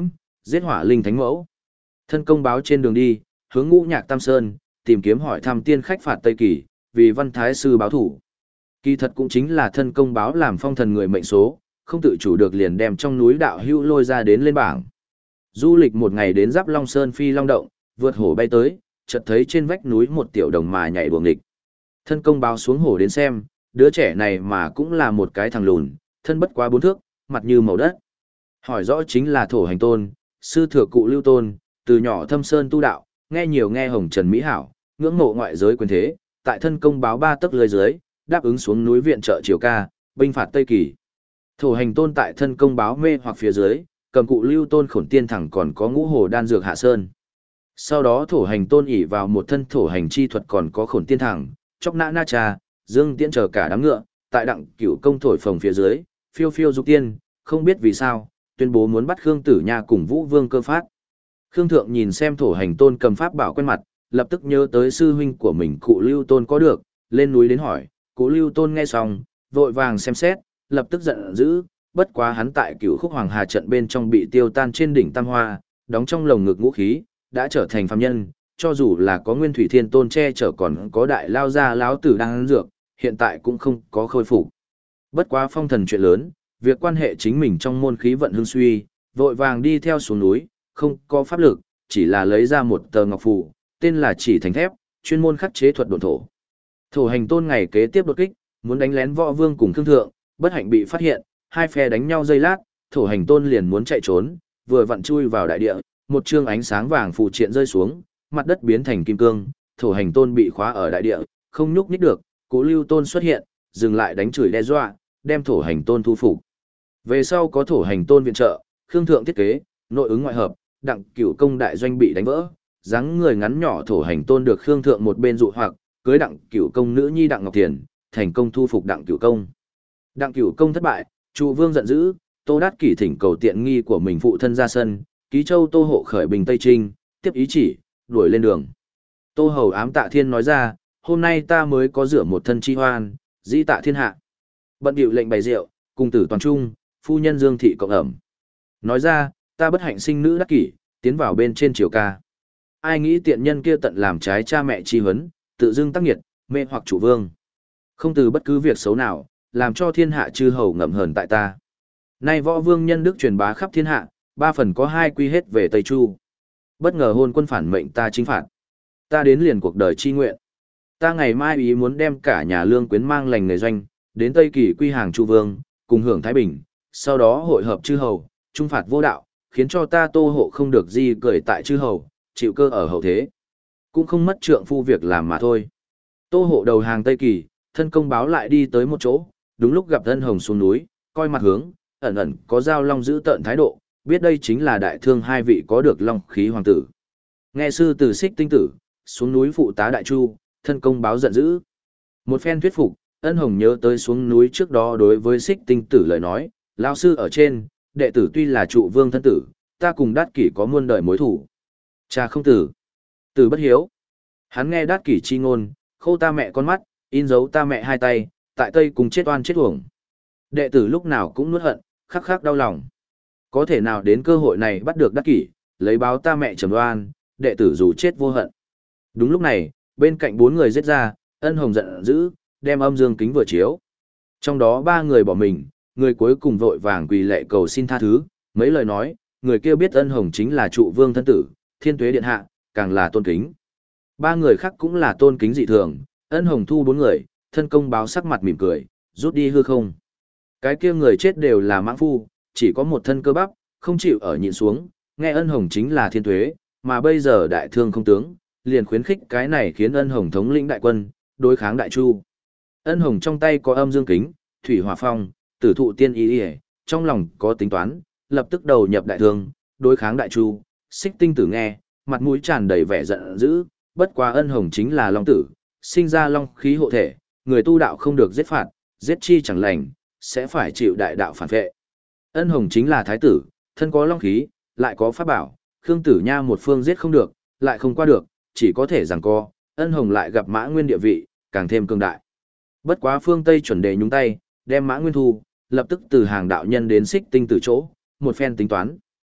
giết hỏa linh thánh mẫu. Thân công báo trên đường đi, hướng Ngũ Nhạc Tam Sơn, tìm kiếm hỏi thăm tiên khách phạt Tây Kỳ, vì văn thái sư báo thủ. Kỳ thật cũng chính là thân công báo làm phong thần người mệnh số, không tự chủ được liền đem trong núi đạo hữu lôi ra đến lên bảng. Du lịch một ngày đến Giáp Long Sơn Phi Long Động, vượt hổ bay tới, chợt thấy trên vách núi một tiểu đồng mà nhảy đuồng nghịch. Thân công báo xuống hổ đến xem, đứa trẻ này mà cũng là một cái thằng lùn, thân bất quá bốn thước, mặt như màu đất. Hỏi rõ chính là Thổ Hành Tôn, sư thừa cụ Lưu Tôn, từ nhỏ thâm sơn tu đạo, nghe nhiều nghe hồng trần mỹ hảo, ngưỡng mộ ngoại giới quyền thế, tại thân công báo ba tấc lưới dưới, đáp ứng xuống núi viện trợ triều ca, binh phạt Tây Kỳ. Thổ Hành Tôn tại thân công báo mê hoặc phía dưới, cầm cụ Lưu Tôn khổn tiên thẳng còn có ngũ hồ đan dược hạ sơn. Sau đó Thổ Hành Tôn ỷ vào một thân thổ hành chi thuật còn có khổn tiên thẳng, chóc nã na trà, dương tiễn chờ cả đám ngựa, tại đặng cửu công thổi phồng phía dưới, phiêu phiêu dục tiên, không biết vì sao, tuyên bố muốn bắt Khương Tử Nha cùng Vũ Vương Cơ Phát. Khương Thượng nhìn xem Thổ Hành Tôn cầm pháp bảo quen mặt, lập tức nhớ tới sư huynh của mình cụ Lưu Tôn có được, lên núi đến hỏi, cụ Lưu Tôn nghe xong, vội vàng xem xét, lập tức giận dữ, bất quá hắn tại Cửu Khúc Hoàng Hà trận bên trong bị tiêu tan trên đỉnh Tam Hoa, đóng trong lồng ngực ngũ khí, đã trở thành phàm nhân, cho dù là có Nguyên Thủy Thiên Tôn che chở còn có đại lao gia láo tử đang ăn dược, hiện tại cũng không có khôi phục. Bất quá phong thần chuyện lớn, việc quan hệ chính mình trong môn khí vận hưng suy, vội vàng đi theo xuống núi, không có pháp lực, chỉ là lấy ra một tờ ngọc phù, tên là Chỉ Thành Thép, chuyên môn khắc chế thuật độn thổ. Thổ Hành Tôn ngày kế tiếp đột kích, muốn đánh lén Võ Vương cùng Khương Thượng, bất hạnh bị phát hiện, hai phe đánh nhau giây lát, Thổ Hành Tôn liền muốn chạy trốn, vừa vặn chui vào đại địa, một chương ánh sáng vàng phù triện rơi xuống, mặt đất biến thành kim cương, Thổ Hành Tôn bị khóa ở đại địa, không nhúc nhích được, Cố Lưu Tôn xuất hiện, dừng lại đánh chửi đe dọa, đem Thổ Hành Tôn thu phục. Về sau có Thổ Hành Tôn viện trợ, Khương Thượng thiết kế, nội ứng ngoại hợp, đặng cửu công đại doanh bị đánh vỡ, dáng người ngắn nhỏ Thổ Hành Tôn được Khương Thượng một bên dụ hoặc, cưới đặng cửu công nữ nhi đặng ngọc tiền, thành công thu phục đặng cửu công. Đặng cửu công thất bại, Trụ Vương giận dữ, Tô Đát Kỷ thỉnh cầu tiện nghi của mình phụ thân ra sân, Ký Châu Tô Hộ khởi bình Tây Trinh, tiếp ý chỉ, đuổi lên đường. Tô Hầu ám Tạ Thiên nói ra, hôm nay ta mới có rửa một thân chi hoan, dĩ tạ thiên hạ. Bận điệu lệnh bày rượu, cùng tử toàn trung, phu nhân Dương Thị cộng ẩm. Nói ra, ta bất hạnh sinh nữ Đắc Kỷ, tiến vào bên trên triều ca. Ai nghĩ tiện nhân kia tận làm trái cha mẹ chi huấn, tự dưng tác nghiệt, mê hoặc chủ vương. Không từ bất cứ việc xấu nào, làm cho thiên hạ chư hầu ngậm hờn tại ta. Nay võ vương nhân đức truyền bá khắp thiên hạ, ba phần có hai quy hết về Tây Chu. Bất ngờ hôn quân phản mệnh ta chính phạt. Ta đến liền cuộc đời chi nguyện. Ta ngày mai ý muốn đem cả nhà lương quyến mang lành người doanh, đến Tây Kỳ quy hàng Chu Vương, cùng hưởng Thái Bình, sau đó hội hợp chư hầu, trung phạt vô đạo, khiến cho ta Tô Hộ không được gì cười tại chư hầu, chịu cơ ở hậu thế. Cũng không mất trượng phu việc làm mà thôi. Tô Hộ đầu hàng Tây Kỳ, thân công báo lại đi tới một chỗ, đúng lúc gặp Ân Hồng xuống núi, coi mặt hướng, ẩn ẩn có giao long giữ tợn thái độ, biết đây chính là đại thương hai vị có được long khí hoàng tử. Nghe sư tử Xích Tinh Tử, xuống núi phụ tá đại chu, thân công báo giận dữ. Một phen thuyết phục, Ân Hồng nhớ tới xuống núi trước đó đối với Xích Tinh Tử lời nói, lão sư ở trên, đệ tử tuy là trụ vương thân tử, ta cùng Đát Kỷ có muôn đời mối thủ. Cha không tử, tử bất hiếu. Hắn nghe Đát Kỷ chi ngôn, khô ta mẹ con mắt, in dấu ta mẹ hai tay, tại Tây cùng chết oan chết uổng. Đệ tử lúc nào cũng nuốt hận, khắc khắc đau lòng. Có thể nào đến cơ hội này bắt được Đát Kỷ, lấy báo ta mẹ trầm oan, đệ tử dù chết vô hận. Đúng lúc này, bên cạnh bốn người giết ra, Ân Hồng giận dữ, đem âm dương kính vừa chiếu. Trong đó ba người bỏ mình, người cuối cùng vội vàng quỳ lạy cầu xin tha thứ, mấy lời nói, người kia biết Ân Hồng chính là trụ vương thân tử, thiên tuế điện hạ, càng là tôn kính. Ba người khác cũng là tôn kính dị thường, Ân Hồng thu bốn người, thân công báo sắc mặt mỉm cười, rút đi hư không. Cái kia người chết đều là mãng phu, chỉ có một thân cơ bắp, không chịu ở nhịn xuống, nghe Ân Hồng chính là thiên tuế, mà bây giờ đại thương không tướng, liền khuyến khích cái này khiến Ân Hồng thống lĩnh đại quân, đối kháng đại chu. Ân Hồng trong tay có âm dương kính, thủy hỏa phong, tử thụ tiên y y, trong lòng có tính toán, lập tức đầu nhập đại thương, đối kháng đại chu. Xích Tinh Tử nghe, mặt mũi tràn đầy vẻ giận dữ, bất quá Ân Hồng chính là long tử, sinh ra long khí hộ thể, người tu đạo không được giết phạt, giết chi chẳng lành, sẽ phải chịu đại đạo phản vệ. Ân Hồng chính là thái tử, thân có long khí, lại có pháp bảo, Khương Tử Nha một phương giết không được, lại không qua được, chỉ có thể giằng co. Ân Hồng lại gặp Mã Nguyên địa vị, càng thêm cường đại. Bất quá phương Tây chuẩn đề nhúng tay, đem Mã Nguyên thu, lập tức từ hàng đạo nhân đến Xích Tinh Tử chỗ, một phen tính toán.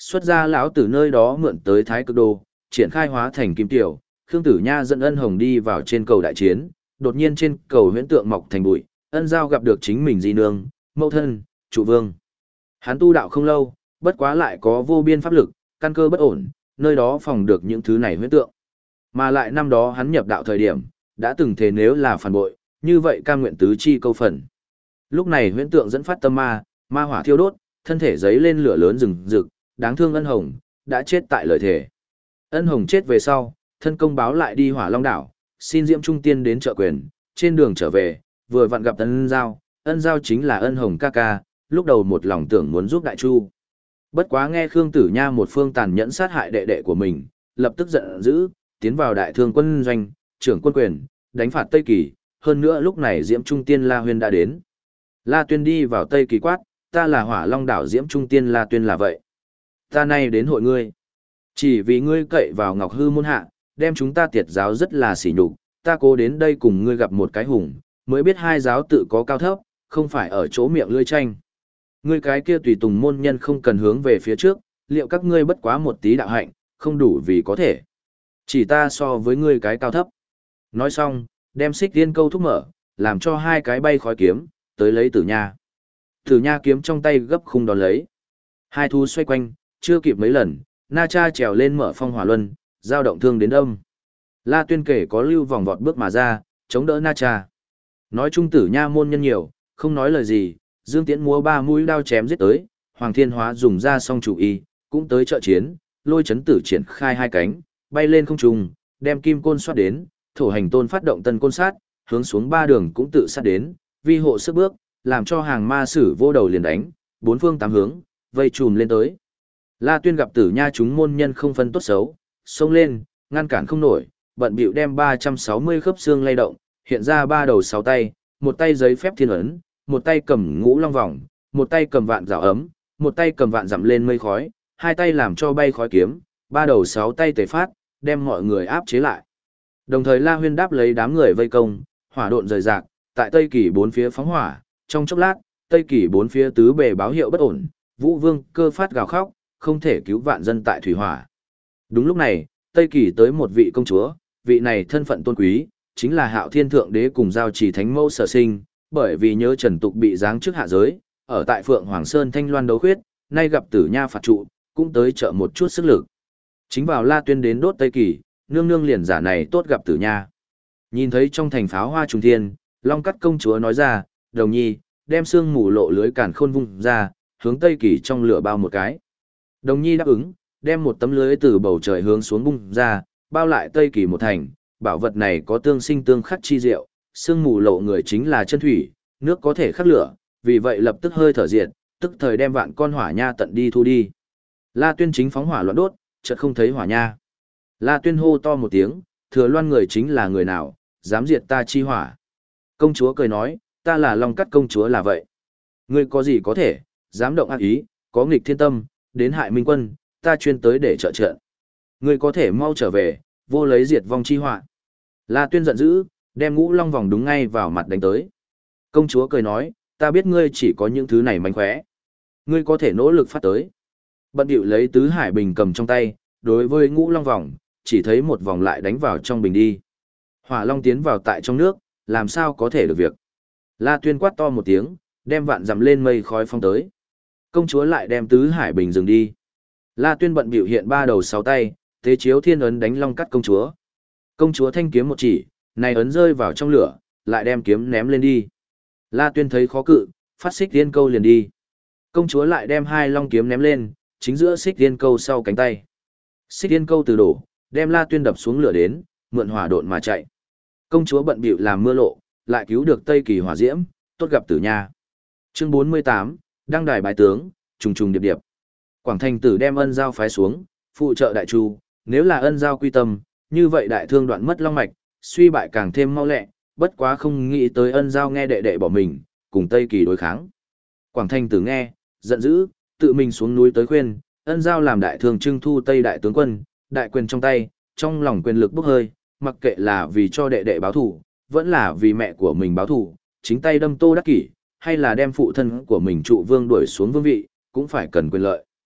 Xuất ra lão tử nơi đó mượn tới Thái Cực Đồ, triển khai hóa thành kim tiểu, Khương Tử Nha dẫn Ân Hồng đi vào trên cầu đại chiến, đột nhiên trên cầu huyễn tượng mọc thành bụi, Ân Giao gặp được chính mình di nương, mẫu thân, trụ vương. Hắn tu đạo không lâu, bất quá lại có vô biên pháp lực, căn cơ bất ổn, nơi đó phòng được những thứ này huyễn tượng. Mà lại năm đó hắn nhập đạo thời điểm, đã từng thề nếu là phản bội, như vậy cam nguyện tứ chi câu phần. Lúc này huyễn tượng dẫn phát tâm ma, ma hỏa thiêu đốt, thân thể giấy lên lửa lớn rừng rực, đáng thương Ân Hồng, đã chết tại lời thể. Ân Hồng chết về sau, thân công báo lại đi Hỏa Long đảo, xin Diễm Trung Tiên đến trợ quyền, trên đường trở về, vừa vặn gặp Ân Giao, Ân Giao chính là Ân Hồng ca ca, lúc đầu một lòng tưởng muốn giúp Đại Chu. Bất quá nghe Khương Tử Nha một phương tàn nhẫn sát hại đệ đệ của mình, lập tức giận dữ, tiến vào đại thương quân doanh, trưởng quân quyền, đánh phạt Tây Kỳ, hơn nữa lúc này Diễm Trung Tiên La Huyên đã đến. La Tuyên đi vào Tây Kỳ quát, ta là Hỏa Long đảo Diễm Trung Tiên La Tuyên là vậy. Ta nay đến hội ngươi. Chỉ vì ngươi cậy vào Ngọc Hư môn hạ, đem chúng ta tiệt giáo rất là sỉ nhục, ta cố đến đây cùng ngươi gặp một cái hùng, mới biết hai giáo tự có cao thấp, không phải ở chỗ miệng lưỡi tranh. Ngươi cái kia tùy tùng môn nhân không cần hướng về phía trước, liệu các ngươi bất quá một tí đạo hạnh, không đủ vì có thể. Chỉ ta so với ngươi cái cao thấp. Nói xong, đem xích tiên câu thúc mở, làm cho hai cái bay khói kiếm, tới lấy Tử Nha. Tử Nha kiếm trong tay gấp khung đón lấy. Hai thú xoay quanh, chưa kịp mấy lần, Na Cha trèo lên mở phong hỏa luân, giao động thương đến đông. La Tuyên kể có lưu vòng vọt bước mà ra, chống đỡ Na Cha. Nói chung Tử Nha môn nhân nhiều, không nói lời gì, Dương Tiễn múa ba mũi đao chém giết tới, Hoàng Thiên Hóa dùng ra song chủ y, cũng tới trợ chiến, lôi chấn tử triển khai hai cánh, bay lên không trung, đem kim côn xoát đến, thổ hành tôn phát động tân côn sát, hướng xuống ba đường cũng tự sát đến, vi hộ sức bước, làm cho hàng ma sử vô đầu liền đánh, bốn phương tám hướng, vây trùm lên tới. La Tuyên gặp Tử Nha chúng môn nhân không phân tốt xấu, xông lên, ngăn cản không nổi, bận bịu đem ba trăm sáu mươi khớp xương lay động, hiện ra ba đầu sáu tay, một tay giấy phép thiên ấn, một tay cầm ngũ long vòng, một tay cầm vạn rào ấm, một tay cầm vạn dặm lên mây khói, hai tay làm cho bay khói kiếm, ba đầu sáu tay tề phát, đem mọi người áp chế lại. Đồng thời La Huyên đáp lấy đám người vây công, hỏa độn rời rạc, tại Tây Kỳ bốn phía phóng hỏa, trong chốc lát, Tây Kỳ bốn phía tứ bề báo hiệu bất ổn, Vũ Vương cơ phát gào khóc, không thể cứu vạn dân tại thủy hỏa. Đúng lúc này, Tây Kỳ tới một vị công chúa, vị này thân phận tôn quý, chính là Hạo Thiên Thượng Đế cùng giao trì thánh mẫu sở sinh, bởi vì nhớ Trần Tục bị giáng chức hạ giới, ở tại Phượng Hoàng Sơn Thanh Loan đấu khuyết, nay gặp Tử Nha phạt trụ, cũng tới trợ một chút sức lực. Chính vào La Tuyên đến đốt Tây Kỳ, nương nương liền giả này tốt gặp Tử Nha. Nhìn thấy trong thành pháo hoa trùng thiên, Long Cắt công chúa nói ra, Đồng Nhi, đem xương mù lộ lưới càn khôn vung ra, hướng Tây Kỳ trong lửa bao một cái. Đồng Nhi đáp ứng, đem một tấm lưới từ bầu trời hướng xuống bung ra, bao lại Tây Kỳ một thành, bảo vật này có tương sinh tương khắc chi diệu, xương mù lộ người chính là chân thủy, nước có thể khắc lửa, vì vậy lập tức hơi thở diệt, tức thời đem vạn con hỏa nha tận đi thu đi. La Tuyên chính phóng hỏa loạn đốt, chợt không thấy hỏa nha. La Tuyên hô to một tiếng, Thừa Loan người chính là người nào, dám diệt ta chi hỏa. Công chúa cười nói, ta là Long Cắt công chúa là vậy. Ngươi có gì có thể, dám động ác ý, có nghịch thiên tâm, đến hại minh quân, ta chuyên tới để trợ trận. Ngươi có thể mau trở về, vô lấy diệt vong chi họa. La Tuyên giận dữ, đem ngũ long vòng đúng ngay vào mặt đánh tới. Công chúa cười nói, ta biết ngươi chỉ có những thứ này mánh khóe. Ngươi có thể nỗ lực phát tới. Bận điệu lấy tứ hải bình cầm trong tay, đối với ngũ long vòng, chỉ thấy một vòng lại đánh vào trong bình đi. Hỏa long tiến vào tại trong nước, làm sao có thể được việc. La Tuyên quát to một tiếng, đem vạn dặm lên mây khói phong tới. Công chúa lại đem tứ hải bình dừng đi. La Tuyên bận biểu hiện ba đầu sáu tay, tế chiếu thiên ấn đánh Long Cắt công chúa. Công chúa thanh kiếm một chỉ, này ấn rơi vào trong lửa, lại đem kiếm ném lên đi. La Tuyên thấy khó cự, phát xích tiên câu liền đi. Công chúa lại đem hai long kiếm ném lên, chính giữa xích tiên câu sau cánh tay. Xích tiên câu từ đổ, đem La Tuyên đập xuống lửa đến, mượn hỏa độn mà chạy. Công chúa bận bịu làm mưa lộ, lại cứu được Tây Kỳ hỏa diễm, tốt gặp Tử Nha. Chương bốn mươi tám, đăng đài bái tướng, trùng trùng điệp điệp. Quảng Thành Tử đem Ân Giao phái xuống, phụ trợ Đại Chu, nếu là Ân Giao quy tâm, như vậy đại thương đoạn mất long mạch, suy bại càng thêm mau lẹ, bất quá không nghĩ tới Ân Giao nghe đệ đệ bỏ mình, cùng Tây Kỳ đối kháng. Quảng Thành Tử nghe, giận dữ, tự mình xuống núi tới khuyên, Ân Giao làm đại thương trưng thu Tây đại tướng quân, đại quyền trong tay, trong lòng quyền lực bốc hơi, mặc kệ là vì cho đệ đệ báo thù, vẫn là vì mẹ của mình báo thù, chính tay đâm Tô Đắc Kỷ, hay là đem phụ thân của mình trụ vương đuổi xuống vương vị, cũng phải cần quyền lợi.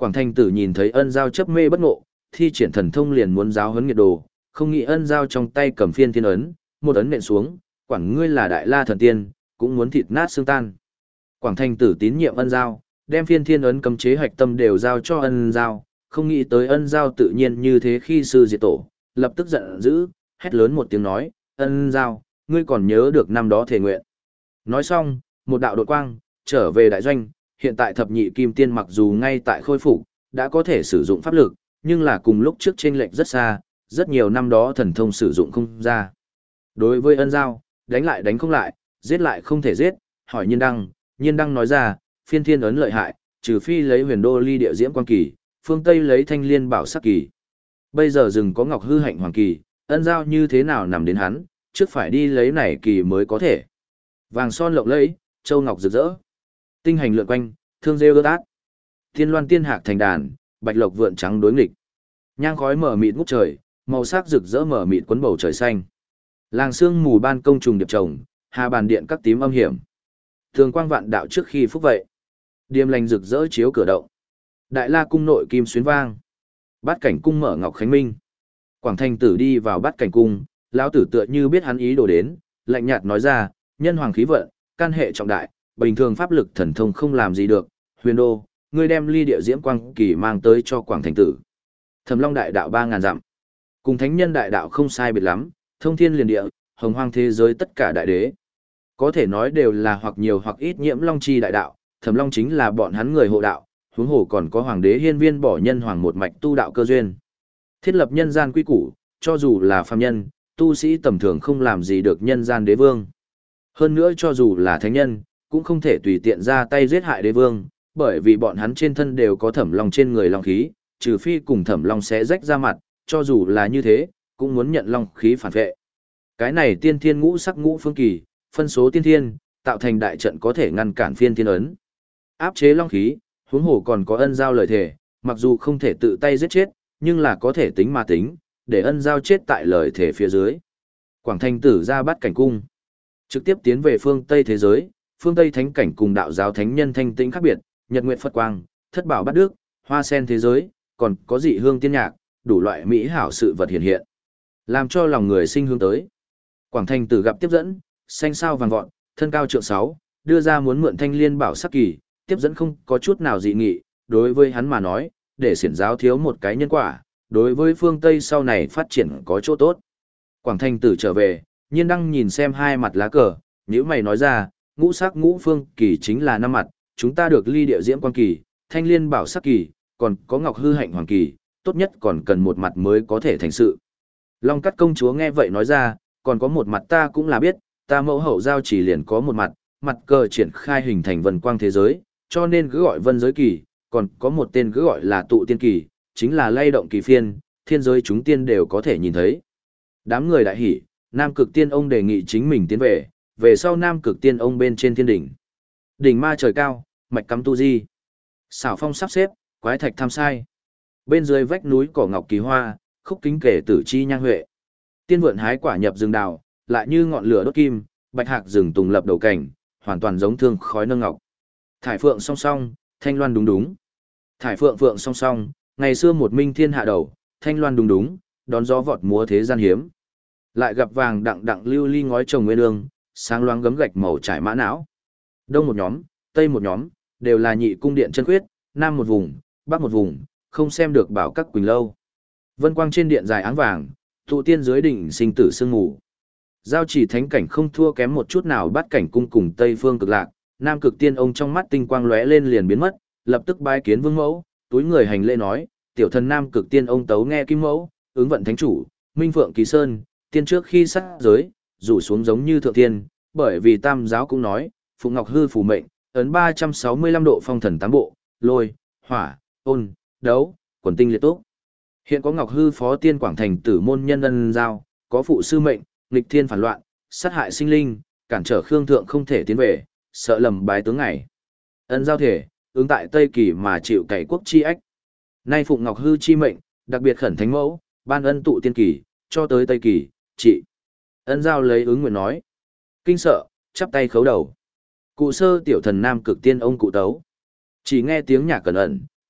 Quảng Thành Tử nhìn thấy Ân Giao chấp mê bất ngộ, thi triển thần thông liền muốn giáo huấn nghiệt đồ, không nghĩ Ân Giao trong tay cầm phiên thiên ấn, một ấn nện xuống, quản ngươi là đại la thần tiên, cũng muốn thịt nát xương tan. Quảng Thành Tử tín nhiệm Ân Giao, đem phiên thiên ấn cấm chế hạch tâm đều giao cho Ân Giao, không nghĩ tới Ân Giao tự nhiên như thế khi sư diệt tổ, lập tức giận dữ, hét lớn một tiếng nói, Ân Giao, ngươi còn nhớ được năm đó thề nguyện. Nói xong, một đạo đột quang, trở về đại doanh, hiện tại thập nhị kim tiên mặc dù ngay tại khôi phục, đã có thể sử dụng pháp lực, nhưng là cùng lúc trước chênh lệch rất xa, rất nhiều năm đó thần thông sử dụng không ra. Đối với Ân Giao, đánh lại đánh không lại, giết lại không thể giết, hỏi Nhiên Đăng, Nhiên Đăng nói ra, phiên thiên ấn lợi hại, trừ phi lấy huyền đô ly địa diễm quan kỳ, phương Tây lấy thanh liên bảo sắc kỳ. Bây giờ rừng có ngọc hư hạnh hoàng kỳ, Ân Giao như thế nào nằm đến hắn, trước phải đi lấy này kỳ mới có thể. Vàng son lộng lẫy, châu ngọc rực rỡ. Tinh hành lượn quanh, thương rêu ướt át. Thiên loan tiên hạc thành đàn, bạch lộc vượn trắng đối nghịch. Nhang khói mở mịt ngút trời, màu sắc rực rỡ mở mịt quấn bầu trời xanh. Làng sương mù ban công trùng điệp trồng, hà bàn điện các tím âm hiểm. Thường quang vạn đạo trước khi phúc vậy. Điềm lành rực rỡ chiếu cửa động. Đại la cung nội kim xuyến vang. Bát cảnh cung mở ngọc khánh minh. Quảng Thành Tử đi vào bát cảnh cung, lão tử tựa như biết hắn ý đồ đến, lạnh nhạt nói ra, nhân hoàng khí vận, can hệ trọng đại, bình thường pháp lực thần thông không làm gì được, huyền đô, ngươi đem ly địa diễm quang kỳ mang tới cho Quảng Thành Tử. Thẩm Long đại đạo ba ngàn dặm, cùng thánh nhân đại đạo không sai biệt lắm, thông thiên liền địa, hồng hoang thế giới tất cả đại đế. Có thể nói đều là hoặc nhiều hoặc ít nhiễm long chi đại đạo, Thẩm Long chính là bọn hắn người hộ đạo, huống hồ còn có hoàng đế hiên viên bỏ nhân hoàng một mạch tu đạo cơ duyên. Thiết lập nhân gian quy củ, cho dù là phàm nhân, tu sĩ tầm thường không làm gì được nhân gian đế vương. Hơn nữa cho dù là thánh nhân, cũng không thể tùy tiện ra tay giết hại đế vương, bởi vì bọn hắn trên thân đều có thẩm long trên người long khí, trừ phi cùng thẩm long sẽ rách ra mặt, cho dù là như thế, cũng muốn nhận long khí phản vệ. Cái này tiên thiên ngũ sắc ngũ phương kỳ, phân số tiên thiên, tạo thành đại trận có thể ngăn cản phiên thiên ấn. Áp chế long khí, huống hồ còn có Ân Giao lời thể, mặc dù không thể tự tay giết chết, nhưng là có thể tính mà tính, để Ân Giao chết tại lời thể phía dưới. Quảng Thành Tử ra bắt cảnh cung, trực tiếp tiến về phương Tây thế giới, phương Tây thánh cảnh cùng đạo giáo thánh nhân thanh tĩnh khác biệt, nhật nguyệt Phật quang, thất bảo bát đức, hoa sen thế giới, còn có dị hương tiên nhạc, đủ loại mỹ hảo sự vật hiện hiện, làm cho lòng người sinh hướng tới. Quảng Thành Tử gặp tiếp dẫn, xanh sao vàng vọt, thân cao trượng sáu, đưa ra muốn mượn thanh liên bảo sắc kỳ, tiếp dẫn không có chút nào dị nghị, đối với hắn mà nói, để xiển giáo thiếu một cái nhân quả, đối với phương Tây sau này phát triển có chỗ tốt. Quảng Thành Tử trở về, Nhiên Đăng nhìn xem hai mặt lá cờ, nếu mày nói ra, ngũ sắc ngũ phương kỳ chính là năm mặt, chúng ta được ly địa diễm quan kỳ, thanh liên bảo sắc kỳ, còn có ngọc hư hạnh hoàng kỳ, tốt nhất còn cần một mặt mới có thể thành sự. Long Cắt công chúa nghe vậy nói ra, còn có một mặt ta cũng là biết, ta mẫu hậu giao chỉ liền có một mặt, mặt cờ triển khai hình thành vân quang thế giới, cho nên cứ gọi vân giới kỳ, còn có một tên cứ gọi là tụ tiên kỳ, chính là lay động kỳ phiên, thiên giới chúng tiên đều có thể nhìn thấy. Đám người đại hỉ, Nam Cực Tiên ông đề nghị chính mình tiến về, về sau Nam Cực Tiên ông bên trên thiên đỉnh. Đỉnh ma trời cao, mạch cắm tu di. Xảo phong sắp xếp, quái thạch tham sai. Bên dưới vách núi cỏ ngọc kỳ hoa, khúc kính kể tử chi nhang huệ. Tiên vượn hái quả nhập rừng đào, lại như ngọn lửa đốt kim, bạch hạc rừng tùng lập đầu cảnh, hoàn toàn giống thương khói nâng ngọc. Thải phượng song song, thanh loan đúng đúng. Thải phượng phượng song song, ngày xưa một minh thiên hạ đầu, thanh loan đúng đúng, đón gió vọt múa thế gian hiếm. Lại gặp vàng đặng đặng lưu ly ngói trồng nguyên ương, sáng loáng gấm gạch màu trải mã não. Đông một nhóm, tây một nhóm, đều là nhị cung điện chân khuyết, nam một vùng, bắc một vùng, không xem được bảo các quỳnh lâu. Vân quang trên điện dài áng vàng, tụ tiên dưới đỉnh sinh tử sương ngủ. Giao chỉ thánh cảnh không thua kém một chút nào bắt cảnh cung cùng tây phương cực lạc, Nam Cực Tiên ông trong mắt tinh quang lóe lên liền biến mất, lập tức bái kiến vương mẫu, túi người hành lễ nói, tiểu thần Nam Cực Tiên ông tấu nghe kim mẫu, ứng vận thánh chủ, minh phượng kỳ sơn, tiên trước khi sát giới, rủ xuống giống như thượng tiên, bởi vì tam giáo cũng nói, phụng ngọc hư phù mệnh, ấn ba trăm sáu mươi lăm độ phong thần tám bộ, lôi, hỏa, ôn, đấu, quần tinh liệt túc. Hiện có ngọc hư phó tiên Quảng Thành Tử môn nhân Ân Giao, có phụ sư mệnh, nghịch thiên phản loạn, sát hại sinh linh, cản trở khương thượng không thể tiến về, sợ lầm bái tướng ngày. Ân Giao thể, ứng tại Tây Kỳ mà chịu cày quốc chi ách. Nay phụng ngọc hư chi mệnh, đặc biệt khẩn thánh mẫu, ban ân tụ tiên kỳ, cho tới Tây Kỳ, trị. Ân Giao lấy ứng nguyện nói. Kinh sợ, chắp tay khấu đầu. Cụ sơ tiểu thần Nam Cực Tiên ông cụ tấu. Chỉ nghe tiếng nhạc cẩn ẩn,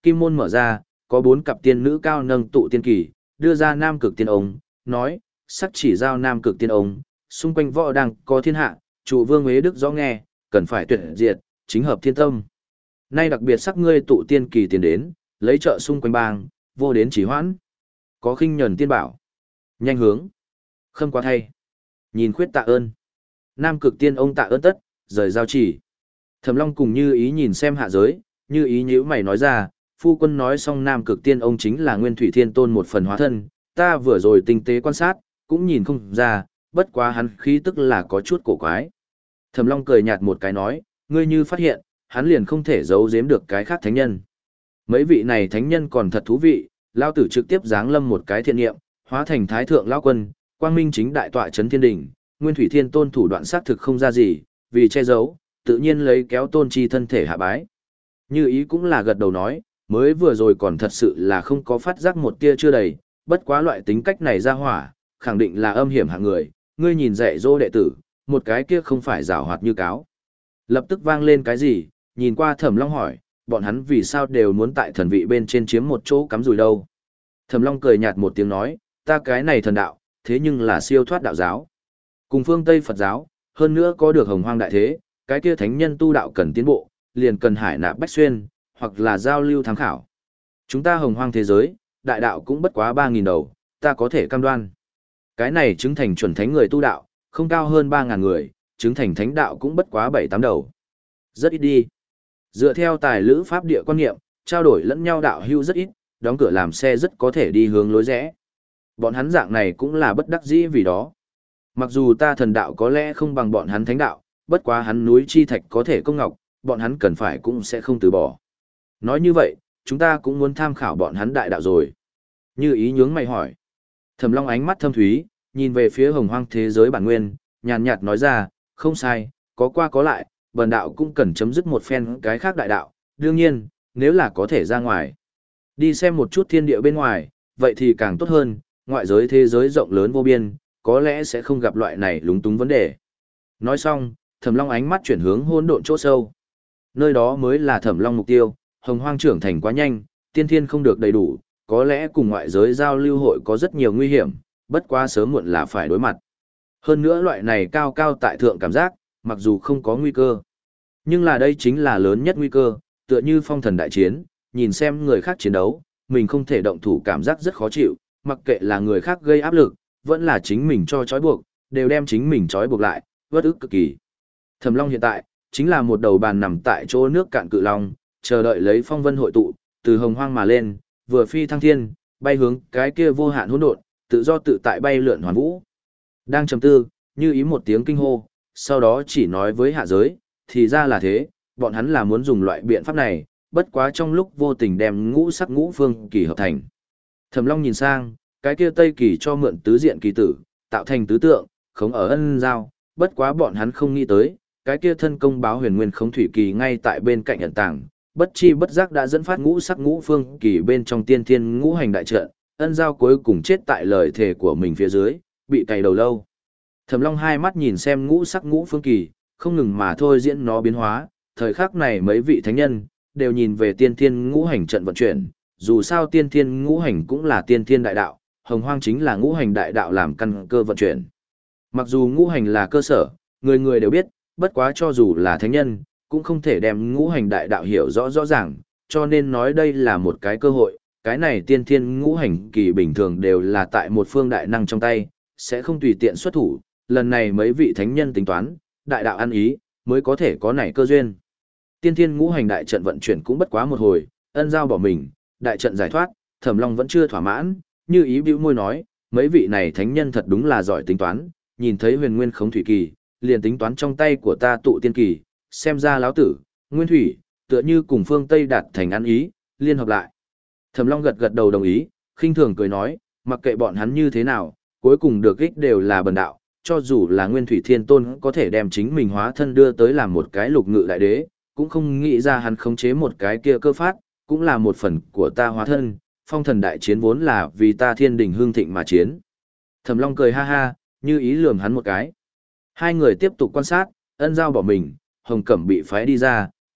kim môn mở ra, có bốn cặp tiên nữ cao nâng tụ tiên kỳ, đưa ra nam cực tiên ông, nói, sắc chỉ giao nam cực tiên ông, xung quanh võ đang có thiên hạ, trụ vương Huế Đức rõ nghe, cần phải tuyệt diệt, chính hợp thiên tâm. Nay đặc biệt sắc ngươi tụ tiên kỳ tiền đến, lấy trợ xung quanh bang, vô đến chỉ hoãn. Có khinh nhẫn tiên bảo. Nhanh hướng. Khâm quá thay. Nhìn khuyết tạ ơn. Nam cực tiên ông tạ ơn tất, rời giao chỉ. Thẩm Long cùng Như Ý nhìn xem hạ giới, Như Ý nhíu mày nói ra, phu quân nói xong Nam cực tiên ông chính là Nguyên Thủy Thiên Tôn một phần hóa thân, ta vừa rồi tinh tế quan sát, cũng nhìn không ra, bất quá hắn khí tức là có chút cổ quái. Thẩm Long cười nhạt một cái nói, ngươi như phát hiện, hắn liền không thể giấu giếm được cái khác thánh nhân. Mấy vị này thánh nhân còn thật thú vị, lao tử trực tiếp giáng lâm một cái thiện niệm, hóa thành thái thượng lão quân, quang minh chính đại tọa chấn thiên đỉnh, Nguyên Thủy Thiên Tôn thủ đoạn sát thực không ra gì, vì che giấu, tự nhiên lấy kéo tôn chi thân thể hạ bái. Như Ý cũng là gật đầu nói, mới vừa rồi còn thật sự là không có phát giác một tia chưa đầy, bất quá loại tính cách này ra hỏa, khẳng định là âm hiểm hạng người, ngươi nhìn dạy dỗ đệ tử, một cái kia không phải giảo hoạt như cáo. Lập tức vang lên cái gì, nhìn qua Thẩm Long hỏi, bọn hắn vì sao đều muốn tại thần vị bên trên chiếm một chỗ cắm rùi đâu. Thẩm Long cười nhạt một tiếng nói, ta cái này thần đạo, thế nhưng là siêu thoát đạo giáo. Cùng phương Tây Phật giáo, hơn nữa có được hồng hoang đại thế, cái kia thánh nhân tu đạo cần tiến bộ, liền cần hải nạp bách xuyên, hoặc là giao lưu tham khảo. Chúng ta hồng hoang thế giới, đại đạo cũng bất quá ba nghìn đầu, ta có thể cam đoan. Cái này chứng thành chuẩn thánh người tu đạo, không cao hơn ba ngàn người, chứng thành thánh đạo cũng bất quá bảy tám đầu. Rất ít đi. Dựa theo tài lữ pháp địa quan niệm, trao đổi lẫn nhau đạo hưu rất ít, đóng cửa làm xe rất có thể đi hướng lối rẽ. Bọn hắn dạng này cũng là bất đắc dĩ vì đó. Mặc dù ta thần đạo có lẽ không bằng bọn hắn thánh đạo, bất quá hắn núi chi thạch có thể công ngọc, bọn hắn cần phải cũng sẽ không từ bỏ. Nói như vậy, chúng ta cũng muốn tham khảo bọn hắn đại đạo rồi. Như Ý nhướng mày hỏi. Thẩm Long ánh mắt thâm thúy, nhìn về phía hồng hoang thế giới bản nguyên, nhàn nhạt nói ra, không sai, có qua có lại, bần đạo cũng cần chấm dứt một phen cái khác đại đạo, đương nhiên, nếu là có thể ra ngoài. Đi xem một chút thiên địa bên ngoài, vậy thì càng tốt hơn, ngoại giới thế giới rộng lớn vô biên, có lẽ sẽ không gặp loại này lúng túng vấn đề. Nói xong, Thẩm Long ánh mắt chuyển hướng hỗn độn chỗ sâu. Nơi đó mới là Thẩm Long mục tiêu, hồng hoang trưởng thành quá nhanh, tiên thiên không được đầy đủ, có lẽ cùng ngoại giới giao lưu hội có rất nhiều nguy hiểm, bất quá sớm muộn là phải đối mặt. Hơn nữa loại này cao cao tại thượng cảm giác, mặc dù không có nguy cơ, nhưng là đây chính là lớn nhất nguy cơ, tựa như phong thần đại chiến, nhìn xem người khác chiến đấu, mình không thể động thủ cảm giác rất khó chịu, mặc kệ là người khác gây áp lực, vẫn là chính mình cho trói buộc, đều đem chính mình trói buộc lại, vất ức cực kỳ. Thẩm Long hiện tại, chính là một đầu bàn nằm tại chỗ nước cạn cự long, chờ đợi lấy phong vân hội tụ, từ hồng hoang mà lên, vừa phi thăng thiên, bay hướng cái kia vô hạn hỗn độn, tự do tự tại bay lượn hoàn vũ. Đang trầm tư, Như Ý một tiếng kinh hô, sau đó chỉ nói với hạ giới, thì ra là thế, bọn hắn là muốn dùng loại biện pháp này, bất quá trong lúc vô tình đem ngũ sắc ngũ phương kỳ hợp thành. Thẩm Long nhìn sang, cái kia Tây Kỳ cho mượn tứ diện kỳ tử, tạo thành tứ tượng, khống ở ân giao, bất quá bọn hắn không nghĩ tới, cái kia thân công báo huyền nguyên khống thủy kỳ ngay tại bên cạnh ẩn tàng, bất chi bất giác đã dẫn phát ngũ sắc ngũ phương kỳ bên trong tiên thiên ngũ hành đại trận, ân giao cuối cùng chết tại lời thề của mình phía dưới, bị cày đầu lâu. Thẩm Long hai mắt nhìn xem ngũ sắc ngũ phương kỳ, không ngừng mà thôi diễn nó biến hóa, thời khắc này mấy vị thánh nhân đều nhìn về tiên thiên ngũ hành trận vận chuyển, dù sao tiên thiên ngũ hành cũng là tiên thiên đại đạo, hồng hoang chính là ngũ hành đại đạo làm căn cơ vận chuyển. Mặc dù ngũ hành là cơ sở, người người đều biết, bất quá cho dù là thánh nhân, cũng không thể đem ngũ hành đại đạo hiểu rõ rõ ràng, cho nên nói đây là một cái cơ hội, cái này tiên thiên ngũ hành kỳ bình thường đều là tại một phương đại năng trong tay, sẽ không tùy tiện xuất thủ, lần này mấy vị thánh nhân tính toán, đại đạo ăn ý, mới có thể có nảy cơ duyên. Tiên thiên ngũ hành đại trận vận chuyển cũng bất quá một hồi, ân giao bỏ mình, đại trận giải thoát, Thẩm Long vẫn chưa thỏa mãn, Như Ý bĩu môi nói, mấy vị này thánh nhân thật đúng là giỏi tính toán, nhìn thấy huyền nguyên khống thủy kỳ, liền tính toán trong tay của ta tụ tiên kỳ, xem ra lão tử, nguyên thủy, tựa như cùng phương Tây đạt thành ăn ý, liên hợp lại. Thẩm Long gật gật đầu đồng ý, khinh thường cười nói, mặc kệ bọn hắn như thế nào, cuối cùng được ích đều là bần đạo, cho dù là Nguyên Thủy Thiên Tôn có thể đem chính mình hóa thân đưa tới làm một cái lục ngự đại đế, cũng không nghĩ ra hắn khống chế một cái kia cơ phát, cũng là một phần của ta hóa thân, phong thần đại chiến vốn là vì ta thiên đình hương thịnh mà chiến. Thẩm Long cười ha ha, Như Ý lườm hắn một cái. Hai người tiếp tục quan sát, ân giao bỏ mình, Hồng Cẩm bị phái đi ra,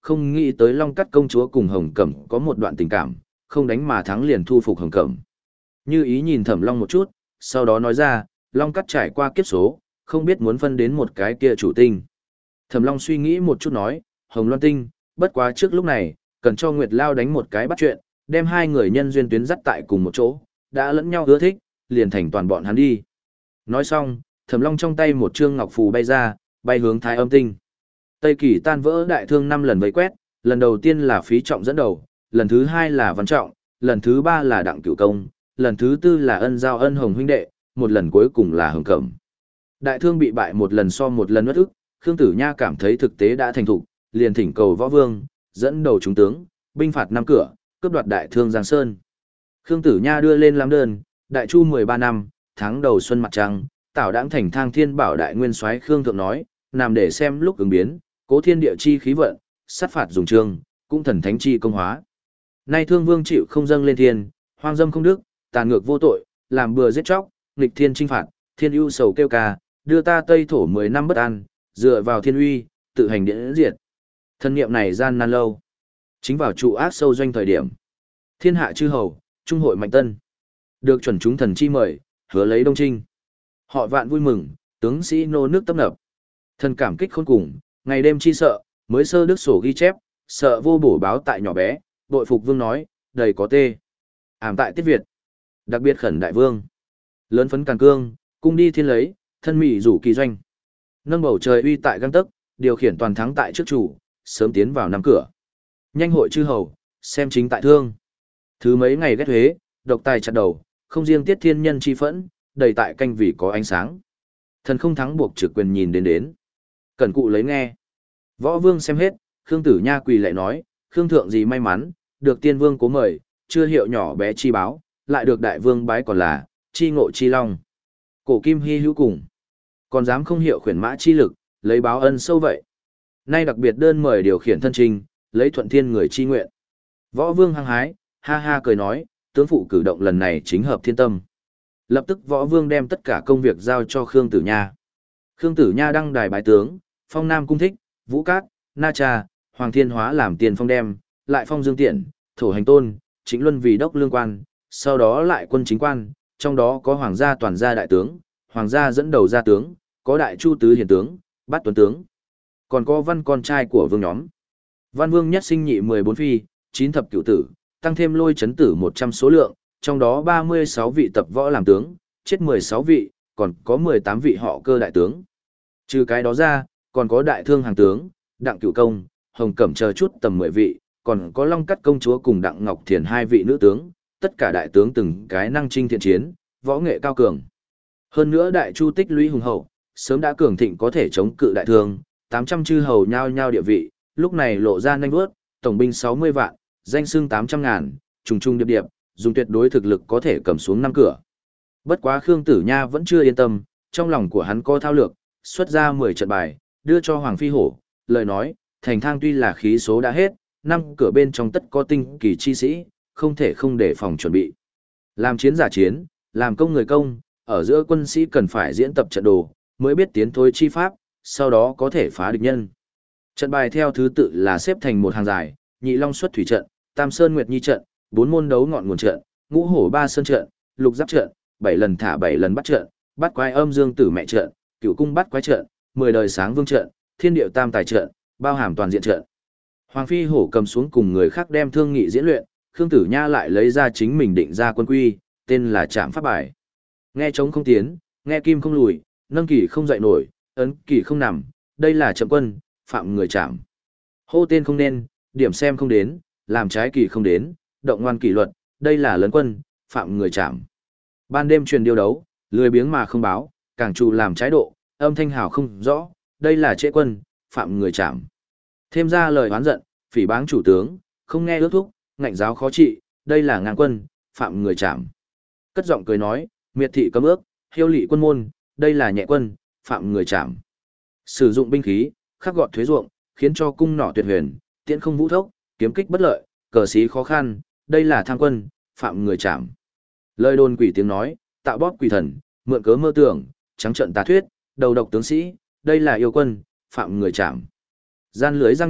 không nghĩ tới Long Cắt công chúa cùng Hồng Cẩm có một đoạn tình cảm, không đánh mà thắng liền thu phục Hồng Cẩm. Như ý nhìn Thẩm Long một chút, sau đó nói ra, Long Cắt trải qua kiếp số, không biết muốn phân đến một cái kia chủ tinh. Thẩm Long suy nghĩ một chút nói, Hồng Loan Tinh, bất quá trước lúc này, cần cho Nguyệt Lao đánh một cái bắt chuyện, đem hai người nhân duyên tuyến dắt tại cùng một chỗ, đã lẫn nhau ưa thích, liền thành toàn bọn hắn đi. Nói xong, Thẩm Long trong tay một trương ngọc phù bay ra, bay hướng Thái Âm Tinh. Tây Kỳ tan vỡ đại thương năm lần vây quét, lần đầu tiên là Phí Trọng dẫn đầu, lần thứ hai là Văn Trọng, lần thứ ba là Đặng Cửu Công, lần thứ tư là Ân Giao Ân Hồng huynh đệ, một lần cuối cùng là Hồng Cẩm. Đại thương bị bại một lần so một lần uất ức, Khương Tử Nha cảm thấy thực tế đã thành thục, liền thỉnh cầu Võ Vương, dẫn đầu chúng tướng, binh phạt năm cửa, cướp đoạt đại thương Giang Sơn. Khương Tử Nha đưa lên làm đơn, đại chu mười ba năm, tháng đầu xuân mặt trăng, Tảo Đãng thành Thang Thiên Bảo đại nguyên soái Khương Thượng nói, nằm để xem lúc ứng biến, cố thiên địa chi khí vận, sát phạt dùng trường, cũng thần thánh chi công hóa. Nay Thương Vương chịu không dâng lên thiên, hoang dâm không đức, tàn ngược vô tội, làm bừa giết chóc, nghịch thiên chinh phạt, thiên ưu sầu kêu ca, đưa ta Tây thổ mười năm bất an, dựa vào thiên uy, tự hành điển diệt. Thân niệm này gian nan lâu, chính vào trụ ác sâu doanh thời điểm. Thiên hạ chư hầu, trung hội mạnh tân, được chuẩn chúng thần chi mời, hứa lấy đông trinh. Họ vạn vui mừng, tướng sĩ nô nước tấp nập. Thần cảm kích khôn cùng, ngày đêm chi sợ, mới sơ đức sổ ghi chép, sợ vô bổ báo tại nhỏ bé, bội phục vương nói, đầy có tê. Ảm tại tiết Việt, đặc biệt khẩn đại vương. Lớn phấn càn cương, cung đi thiên lấy, thân mị rủ kỳ doanh. Nâng bầu trời uy tại găng tấc, điều khiển toàn thắng tại trước chủ, sớm tiến vào năm cửa. Nhanh hội chư hầu, xem chính tại thương. Thứ mấy ngày ghét thuế, độc tài chặt đầu, không riêng tiết thiên nhân chi phẫn, đầy tại canh vì có ánh sáng. Thần không thắng buộc trực quyền nhìn đến đến. Cẩn cụ lấy nghe. Võ vương xem hết, Khương Tử Nha quỳ lại nói, Khương thượng gì may mắn, được tiên vương cố mời, chưa hiệu nhỏ bé chi báo, lại được đại vương bái còn là, chi ngộ chi long. Cổ kim hy hữu cùng. Còn dám không hiệu khuyển mã chi lực, lấy báo ân sâu vậy. Nay đặc biệt đơn mời điều khiển thân trình, lấy thuận thiên người chi nguyện. Võ vương hăng hái, ha ha cười nói, tướng phụ cử động lần này chính hợp thiên tâm. Lập tức võ vương đem tất cả công việc giao cho Khương Tử Nha. Khương Tử Nha đăng đài bái tướng, phong Nam Cung Thích, Vũ Cát, Na Cha, Hoàng Thiên Hóa làm tiền phong đem, lại phong Dương Tiện, Thổ Hành Tôn, Chính Luân vì đốc lương quan, sau đó lại quân chính quan, trong đó có hoàng gia toàn gia đại tướng, hoàng gia dẫn đầu gia tướng, có đại chu tứ hiền tướng, bát tuấn tướng. Còn có văn con trai của vương nhóm. Văn vương nhất sinh nhị mười bốn phi, chín thập cửu tử, tăng thêm lôi chấn tử một trăm số lượng, trong đó ba mươi sáu vị tập võ làm tướng, chết mười sáu vị, còn có mười tám vị họ cơ đại tướng. Trừ cái đó ra, còn có đại thương hàng tướng, Đặng Cửu Công, Hồng Cẩm chờ chút tầm mười vị, còn có Long Cắt công chúa cùng Đặng Ngọc Thiền hai vị nữ tướng, tất cả đại tướng từng cái năng trinh thiện chiến, võ nghệ cao cường. Hơn nữa đại chu tích lũy hùng hậu, sớm đã cường thịnh có thể chống cự đại thương, tám trăm chư hầu nhao nhao địa vị, lúc này lộ ra nhanh bước, tổng binh sáu mươi vạn, danh xưng tám trăm ngàn, trùng trùng điệp điệp, dùng tuyệt đối thực lực có thể cầm xuống năm cửa. Bất quá Khương Tử Nha vẫn chưa yên tâm, trong lòng của hắn có thao lược, xuất ra mười trận bài, đưa cho Hoàng Phi Hổ, lời nói, thành thang tuy là khí số đã hết, năm cửa bên trong tất có tinh kỳ chi sĩ, không thể không để phòng chuẩn bị. Làm chiến giả chiến, làm công người công, ở giữa quân sĩ cần phải diễn tập trận đồ, mới biết tiến thối chi pháp, sau đó có thể phá địch nhân. Trận bài theo thứ tự là xếp thành một hàng dài, Nhị Long xuất thủy trận, Tam Sơn Nguyệt Nhi trận, bốn môn đấu ngọn nguồn trận, Ngũ Hổ ba sơn trận, Lục Giáp trận, bảy lần thả bảy lần bắt trận, Bát Quái âm dương tử mẹ trận, Cửu cung bắt quái trận, mười đời sáng vương trận, Thiên điệu tam tài trận, bao hàm toàn diện trận. Hoàng Phi Hổ cầm xuống cùng người khác đem thương nghị diễn luyện, Khương Tử Nha lại lấy ra chính mình định ra quân quy, tên là Trảm Pháp Bài. Nghe trống không tiến, nghe kim không lùi, nâng kỳ không dậy nổi, ấn kỳ không nằm, đây là chậm quân, phạm người chạm. Hô tên không nên, điểm xem không đến, làm trái kỳ không đến, động ngoan kỷ luật, đây là lớn quân, phạm người chạm. Ban đêm truyền điêu đấu, lười biếng mà không báo, càng trù làm trái độ, âm thanh hào không rõ, đây là trễ quân, phạm người chạm. Thêm ra lời oán giận, phỉ báng chủ tướng, không nghe ước thúc, ngạnh giáo khó trị, đây là ngang quân, phạm người chạm. Cất giọng cười nói, miệt thị cấm ước, hiêu lị quân môn, đây là nhẹ quân, phạm người chạm. Sử dụng binh khí, khắc gọt thuế ruộng, khiến cho cung nỏ tuyệt huyền, tiễn không vũ thốc, kiếm kích bất lợi, cờ sĩ khó khăn, đây là tham quân, phạm người chạm. Lời đồn quỷ tiếng nói, tạo bóp quỷ thần, mượn cớ mơ tưởng, trắng trận tà thuyết, đầu độc tướng sĩ, đây là yêu quân, phạm người chạm. Gian lưới răng nhọn,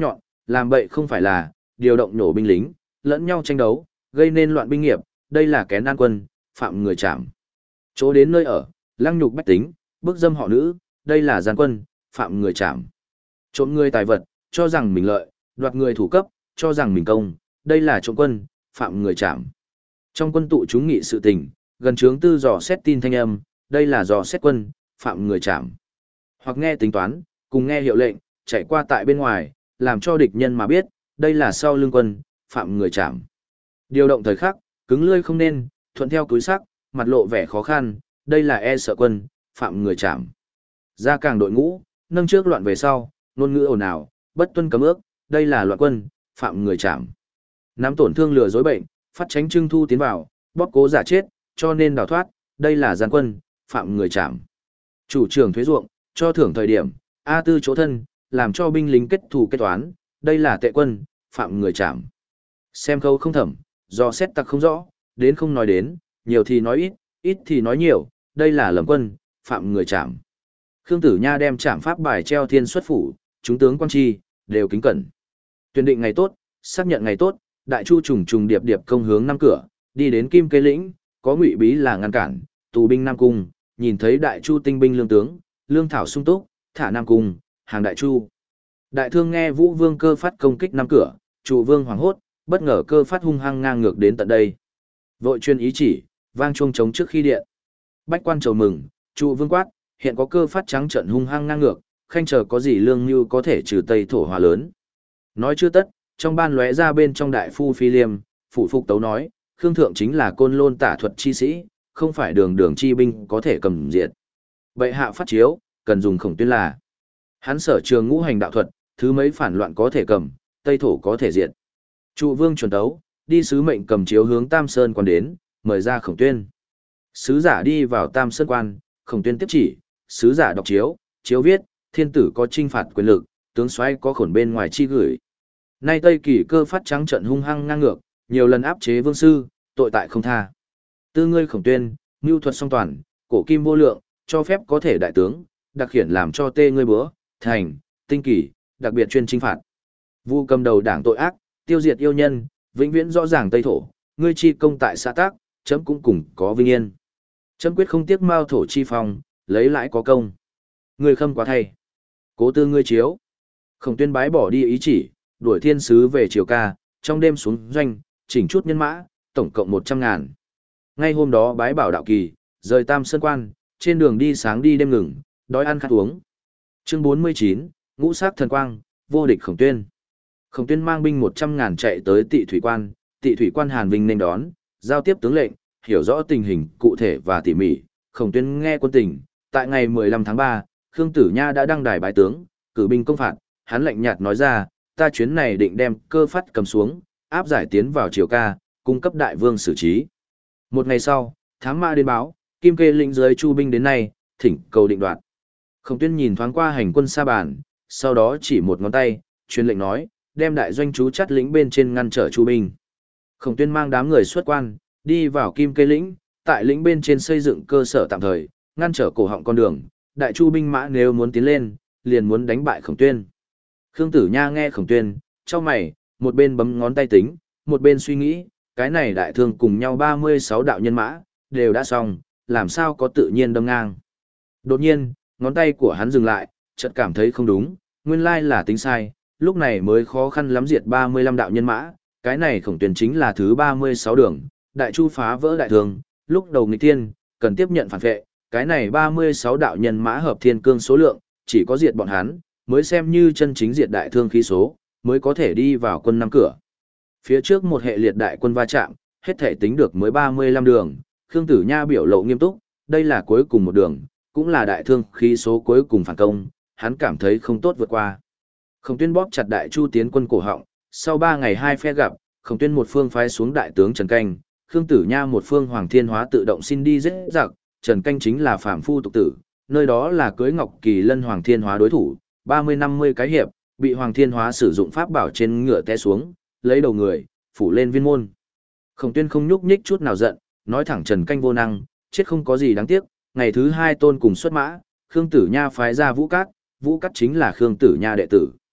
Làm bậy không phải là, điều động nổ binh lính, lẫn nhau tranh đấu, gây nên loạn binh nghiệp, đây là kén an quân, phạm người trảm. Chỗ đến nơi ở, lăng nhục bách tính, bức dâm họ nữ, đây là gian quân, phạm người trảm. Trộm người tài vật, cho rằng mình lợi, đoạt người thủ cấp, cho rằng mình công, đây là trộm quân, phạm người trảm. Trong quân tụ chúng nghị sự tình, gần trướng tư dò xét tin thanh âm, đây là dò xét quân, phạm người trảm. Hoặc nghe tính toán, cùng nghe hiệu lệnh, chạy qua tại bên ngoài, làm cho địch nhân mà biết, đây là sau lưng quân, phạm người trảm. Điều động thời khắc, cứng lươi không nên, thuận theo túi sắc, mặt lộ vẻ khó khăn, đây là e sợ quân, phạm người trảm. Ra càng đội ngũ, nâng trước loạn về sau, ngôn ngữ ồn ào, bất tuân cấm ước, đây là loạn quân, phạm người trảm. Nắm tổn thương lừa dối bệnh, phát tránh trưng thu tiến vào, bóp cố giả chết, cho nên đào thoát, đây là gian quân, phạm người trảm. Chủ trưởng thuế ruộng, cho thưởng thời điểm, A tư chỗ thân, làm cho binh lính kết thù kết toán, đây là tệ quân, phạm người trảm. Xem khâu không thẩm, do xét tặc không rõ, đến không nói đến, nhiều thì nói ít, ít thì nói nhiều, đây là lầm quân, phạm người trảm. Khương Tử Nha đem trảm pháp bài treo thiên xuất phủ, chúng tướng quan tri, đều kính cẩn. Tuyển định ngày tốt, xác nhận ngày tốt, đại chu trùng trùng điệp điệp công hướng năm cửa, đi đến Kim Cây Lĩnh, có Ngụy Bí là ngăn cản, tù binh Nam Cung, nhìn thấy đại chu tinh binh lương tướng, lương thảo sung túc, thả Nam Cung, hàng đại chu. Đại thương nghe Vũ Vương Cơ Phát công kích năm cửa, trụ vương hoảng hốt, bất ngờ Cơ Phát hung hăng ngang ngược đến tận đây. Vội chuyên ý chỉ, vang chuông trống trước khi điện. Bách quan chầu mừng, trụ vương quát, hiện có Cơ Phát trắng trận hung hăng ngang ngược, khanh chờ có gì lương như có thể trừ Tây thổ hòa lớn. Nói chưa tất, trong ban lóe ra bên trong đại phu phi liêm, phụ phục tấu nói, Khương thượng chính là côn lôn tả thuật chi sĩ, không phải đường đường chi binh có thể cầm diệt. Bệ hạ phát chiếu, cần dùng Khổng Tuyên là. Hắn sở trường ngũ hành đạo thuật, thứ mấy phản loạn có thể cầm, Tây thổ có thể diệt. Trụ vương chuẩn tấu, đi sứ mệnh cầm chiếu hướng Tam Sơn quan đến, mời ra Khổng Tuyên. Sứ giả đi vào Tam Sơn quan, Khổng Tuyên tiếp chỉ, sứ giả đọc chiếu, chiếu viết, thiên tử có trinh phạt quyền lực, tướng soái có khổn bên ngoài chi gửi. Nay Tây Kỳ Cơ Phát trắng trận hung hăng ngang ngược, nhiều lần áp chế vương sư, tội tại không tha. Tư ngươi Khổng Tuyên, mưu thuật song toàn, cổ kim vô lượng, cho phép có thể đại tướng, đặc khiển làm cho tê ngươi bữa, thành, tinh kỳ, đặc biệt chuyên trinh phạt. Vu cầm đầu đảng tội ác, tiêu diệt yêu nhân, vĩnh viễn rõ ràng Tây thổ, ngươi chi công tại xã tác, chấm cũng cùng có vinh yên. Chấm quyết không tiếc mao thổ chi phong, lấy lãi có công. Ngươi khâm quá thay. Cố tư ngươi chiếu. Khổng Tuyên bái bỏ đi ý chỉ, đuổi thiên sứ về triều ca, trong đêm xuống doanh, chỉnh chút nhân mã, tổng cộng một trăm ngàn. Ngay hôm đó bái bảo đạo kỳ, rời Tam Sơn quan, trên đường đi sáng đi đêm ngừng, đói ăn khát uống. Chương bốn mươi chín, ngũ sắc thần quang, vô địch Khổng Tuyên. Khổng Tuyên mang binh một trăm ngàn chạy tới Tị Thủy quan, Tị Thủy quan Hàn Vinh nên đón, giao tiếp tướng lệnh, hiểu rõ tình hình cụ thể và tỉ mỉ. Khổng Tuyên nghe quân tình, tại ngày mười lăm tháng ba, Khương Tử Nha đã đăng đài bái tướng, cử binh công phạt, hắn lạnh nhạt nói ra, ta chuyến này định đem Cơ Phát cầm xuống, áp giải tiến vào triều ca, cung cấp đại vương xử trí. Một ngày sau, thám mã đến báo, Kim Kê lĩnh dưới chu binh đến nay, thỉnh cầu định đoạt. Khổng Tuyên nhìn thoáng qua hành quân xa bàn, sau đó chỉ một ngón tay, truyền lệnh nói, đem đại doanh chú chắt lĩnh bên trên ngăn trở chu binh. Khổng Tuyên mang đám người xuất quan, đi vào Kim Kê lĩnh, tại lĩnh bên trên xây dựng cơ sở tạm thời, ngăn trở cổ họng con đường, đại chu binh mã nếu muốn tiến lên, liền muốn đánh bại Khổng Tuyên. Khương Tử Nha nghe Khổng Tuyên, trong mày, một bên bấm ngón tay tính, một bên suy nghĩ, cái này đại thương cùng nhau ba mươi sáu đạo nhân mã, đều đã xong, làm sao có tự nhiên đâm ngang. Đột nhiên, ngón tay của hắn dừng lại, chợt cảm thấy không đúng, nguyên lai là tính sai, lúc này mới khó khăn lắm diệt ba mươi lăm đạo nhân mã, cái này Khổng Tuyên chính là thứ ba mươi sáu đường, đại chu phá vỡ đại thương, lúc đầu nghịch thiên, cần tiếp nhận phản vệ, cái này ba mươi sáu đạo nhân mã hợp thiên cương số lượng, chỉ có diệt bọn hắn, mới xem như chân chính diệt đại thương khí số, mới có thể đi vào quân năm cửa. Phía trước một hệ liệt đại quân va chạm, hết thể tính được mới ba mươi lăm đường, Khương Tử Nha biểu lộ nghiêm túc, đây là cuối cùng một đường, cũng là đại thương khí số cuối cùng phản công, hắn cảm thấy không tốt vượt qua. Khổng Tuyên bóp chặt đại chu tiến quân cổ họng, sau ba ngày hai phe gặp, Khổng Tuyên một phương phái xuống đại tướng Trần Canh, Khương Tử Nha một phương Hoàng Thiên Hóa tự động xin đi giết giặc, Trần Canh chính là phàm phu tục tử, nơi đó là cưới Ngọc Kỳ Lân Hoàng Thiên Hóa đối thủ, ba mươi năm mươi cái hiệp, bị Hoàng Thiên Hóa sử dụng pháp bảo trên ngựa té xuống, lấy đầu người, phủ lên viên môn. Khổng Tuyên không nhúc nhích chút nào giận, nói thẳng Trần Canh vô năng, chết không có gì đáng tiếc, ngày thứ hai tôn cùng xuất mã, Khương Tử Nha phái ra Vũ Cát, Vũ Cát chính là Khương Tử Nha đệ tử.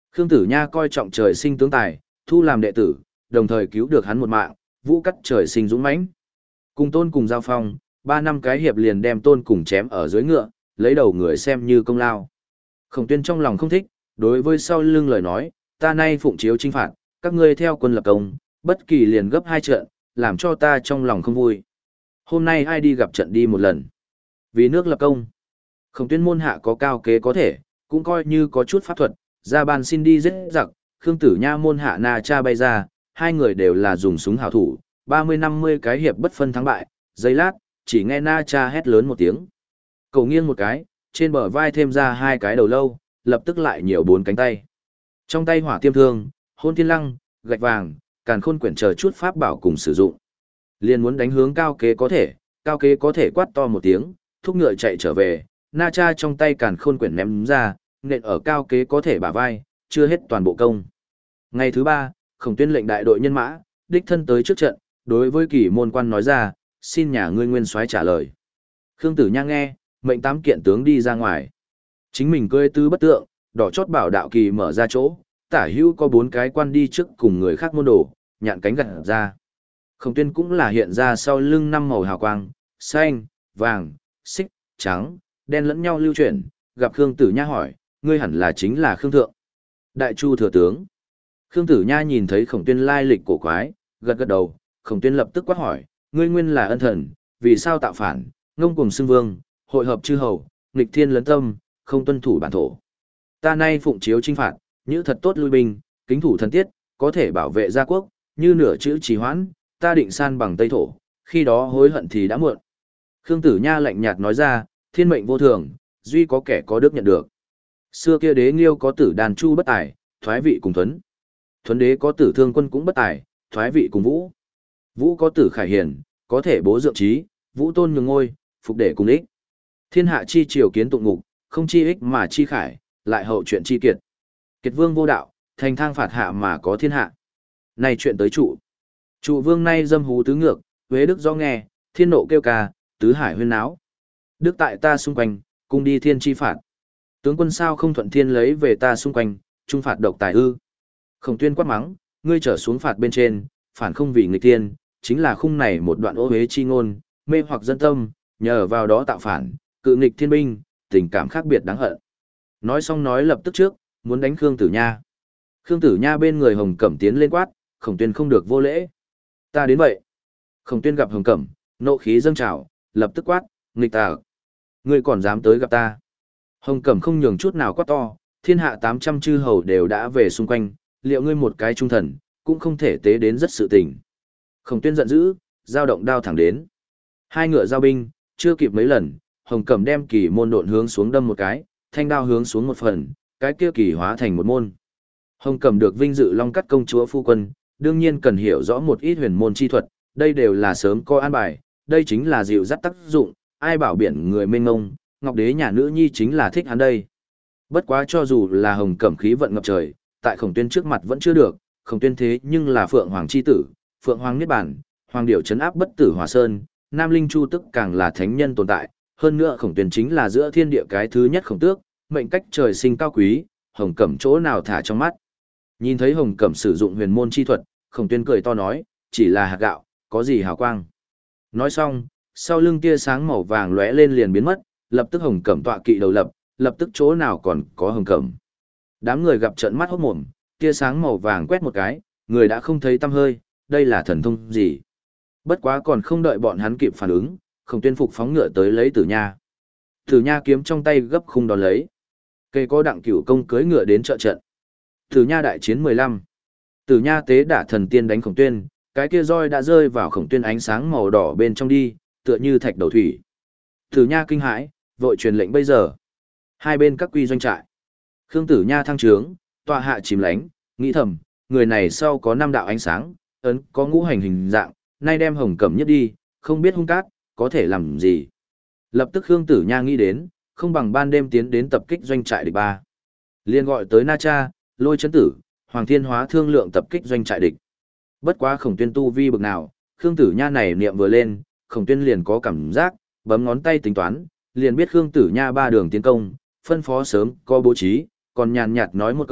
Khương Tử Nha coi trọng trời sinh tướng tài, thu làm đệ tử, đồng thời cứu được hắn một mạng, vũ cắt trời sinh dũng mãnh. Cùng Tôn cùng giao phong, ba năm cái hiệp liền đem Tôn cùng chém ở dưới ngựa, lấy đầu người xem như công lao. Khổng Tuyên trong lòng không thích, đối với sau lưng lời nói, ta nay phụng chiếu chinh phạt, các ngươi theo quân lập công, bất kỳ liền gấp hai trận, làm cho ta trong lòng không vui. Hôm nay ai đi gặp trận đi một lần. Vì nước lập công. Khổng Tuyên môn hạ có cao kế có thể, cũng coi như có chút pháp thuật, ra ban xin đi giết giặc, Khương Tử Nha môn hạ Na Cha bay ra, hai người đều là dùng súng hảo thủ, ba mươi năm mươi cái hiệp bất phân thắng bại, giây lát, chỉ nghe Na Cha hét lớn một tiếng. Cầu nghiêng một cái, trên bờ vai thêm ra hai cái đầu lâu, lập tức lại nhiều bốn cánh tay. Trong tay hỏa tiêm thương, hôn thiên lăng, gạch vàng, càn khôn quyển chờ chút pháp bảo cùng sử dụng. Liền muốn đánh hướng cao kế có thể, cao kế có thể quát to một tiếng, thúc ngựa chạy trở về, Na Cha trong tay càn khôn quyển ném ra, nện ở cao kế có thể bả vai, chưa hết toàn bộ công. Ngày thứ ba, Khổng Tuyên lệnh đại đội nhân mã, đích thân tới trước trận, đối với Kỷ môn quan nói ra, xin nhà ngươi nguyên soái trả lời. Khương Tử Nha nghe, mệnh tám kiện tướng đi ra ngoài. Chính mình cưỡi tứ bất tượng, đỏ chót bảo đạo kỳ mở ra chỗ, tả hữu có bốn cái quan đi trước cùng người khác môn đồ, nhạn cánh gặt ra. Khổng Tuyên cũng là hiện ra sau lưng năm màu hào quang, xanh, vàng, xích, trắng, đen lẫn nhau lưu chuyển, gặp Khương Tử Nha hỏi, ngươi hẳn là chính là Khương Thượng. Đại Chu thừa tướng. Khương Tử Nha nhìn thấy Khổng Tuyên lai lịch cổ quái, gật gật đầu, Khổng Tuyên lập tức quát hỏi, ngươi nguyên là ân thần, vì sao tạo phản, ngông cuồng xưng vương, hội hợp chư hầu, nghịch thiên lấn tâm, không tuân thủ bản thổ. Ta nay phụng chiếu chinh phạt, như thật tốt lui binh, kính thủ thần tiết, có thể bảo vệ gia quốc, như nửa chữ trì hoãn, ta định san bằng Tây thổ, khi đó hối hận thì đã muộn. Khương Tử Nha lạnh nhạt nói ra, thiên mệnh vô thường, duy có kẻ có đức nhận được. Xưa kia đế Nghiêu có tử Đàn Chu bất tài, thoái vị cùng Thuấn. Thuấn đế có tử Thương Quân cũng bất tài, thoái vị cùng Vũ. Vũ có tử Khải Hiền, có thể bố dưỡng trí, Vũ tôn nhường ngôi, phục để cùng ích. Thiên hạ chi triều kiến tụng ngục, không chi ích mà chi khải, lại hậu chuyện chi kiệt. Kiệt vương vô đạo, thành thang phạt hạ mà có thiên hạ. Này chuyện tới trụ. Trụ vương nay dâm hú tứ ngược, huế đức do nghe, thiên nộ kêu ca, tứ hải huyên náo. Đức tại ta xung quanh, cung đi thiên chi phạt. Tướng quân sao không thuận thiên lấy về ta xung quanh, trung phạt độc tài ư. Khổng Tuyên quát mắng, ngươi trở xuống phạt bên trên, phản không vì nghịch tiên, chính là khung này một đoạn ô huế chi ngôn, mê hoặc dân tâm, nhờ vào đó tạo phản, cự nghịch thiên binh, tình cảm khác biệt đáng hận. Nói xong nói lập tức trước, muốn đánh Khương Tử Nha. Khương Tử Nha bên người Hồng Cẩm tiến lên quát, Khổng Tuyên không được vô lễ. Ta đến vậy. Khổng Tuyên gặp Hồng Cẩm, nộ khí dâng trào, lập tức quát, nghịch tà. Ngươi còn dám tới gặp ta. Hồng Cẩm không nhường chút nào quát to, thiên hạ tám trăm chư hầu đều đã về xung quanh, liệu ngươi một cái trung thần, cũng không thể tế đến rất sự tình. Khổng Tuyên giận dữ, giao động đao thẳng đến. Hai ngựa giao binh, chưa kịp mấy lần, Hồng Cẩm đem kỳ môn độn hướng xuống đâm một cái, thanh đao hướng xuống một phần, cái kia kỳ hóa thành một môn. Hồng Cẩm được vinh dự long cắt công chúa phu quân, đương nhiên cần hiểu rõ một ít huyền môn chi thuật, đây đều là sớm có an bài, đây chính là dịu dắt tác dụng, ai bảo biển người mênh ngông, Ngọc Đế nhà nữ nhi chính là thích hắn đây. Bất quá cho dù là Hồng Cẩm khí vận ngập trời, tại Khổng Tuyên trước mặt vẫn chưa được, Khổng Tuyên thế nhưng là Phượng Hoàng chi tử, Phượng Hoàng niết bàn, Hoàng điểu trấn áp bất tử Hòa Sơn, Nam Linh Chu tức càng là thánh nhân tồn tại, hơn nữa Khổng Tuyên chính là giữa thiên địa cái thứ nhất Khổng Tước, mệnh cách trời sinh cao quý, Hồng Cẩm chỗ nào thả trong mắt. Nhìn thấy Hồng Cẩm sử dụng huyền môn chi thuật, Khổng Tuyên cười to nói, chỉ là hạt gạo, có gì hào quang. Nói xong, sau lưng tia sáng màu vàng lóe lên liền biến mất, lập tức Hồng Cẩm tọa kỵ đầu lập, lập tức chỗ nào còn có Hồng Cẩm. Đám người gặp trợn mắt hốt mồm, tia sáng màu vàng quét một cái, người đã không thấy tăm hơi, đây là thần thông gì. Bất quá còn không đợi bọn hắn kịp phản ứng, Khổng Tuyên phục phóng ngựa tới lấy Tử Nha. Tử Nha kiếm trong tay gấp khung đón lấy. Cây có đặng cửu công cưỡi ngựa đến trợ trận. Tử Nha đại chiến mười lăm. Tử Nha tế đả thần tiên đánh Khổng Tuyên, cái kia roi đã rơi vào Khổng Tuyên ánh sáng màu đỏ bên trong đi, tựa như thạch đầu thủy. Tử Nha kinh hãi, vội truyền lệnh bây giờ. Hai bên các quy doanh trại. Khương Tử Nha thăng trướng, tọa hạ chìm lánh, nghĩ thầm, người này sau có năm đạo ánh sáng, ấn có ngũ hành hình dạng, nay đem Hồng Cẩm nhất đi, không biết hung cát, có thể làm gì. Lập tức Khương Tử Nha nghĩ đến, không bằng ban đêm tiến đến tập kích doanh trại địch ba. Liên gọi tới Na Cha, Lôi Chấn Tử, Hoàng Thiên Hóa thương lượng tập kích doanh trại địch. Bất quá Khổng Tuyên tu vi bực nào, Khương Tử Nha này niệm vừa lên, Khổng Tuyên liền có cảm giác, bấm ngón tay tính toán, liền biết Khương Tử Nha ba đường tiến công, phân phó sớm, có bố trí, còn nhàn nhạt nói một câu,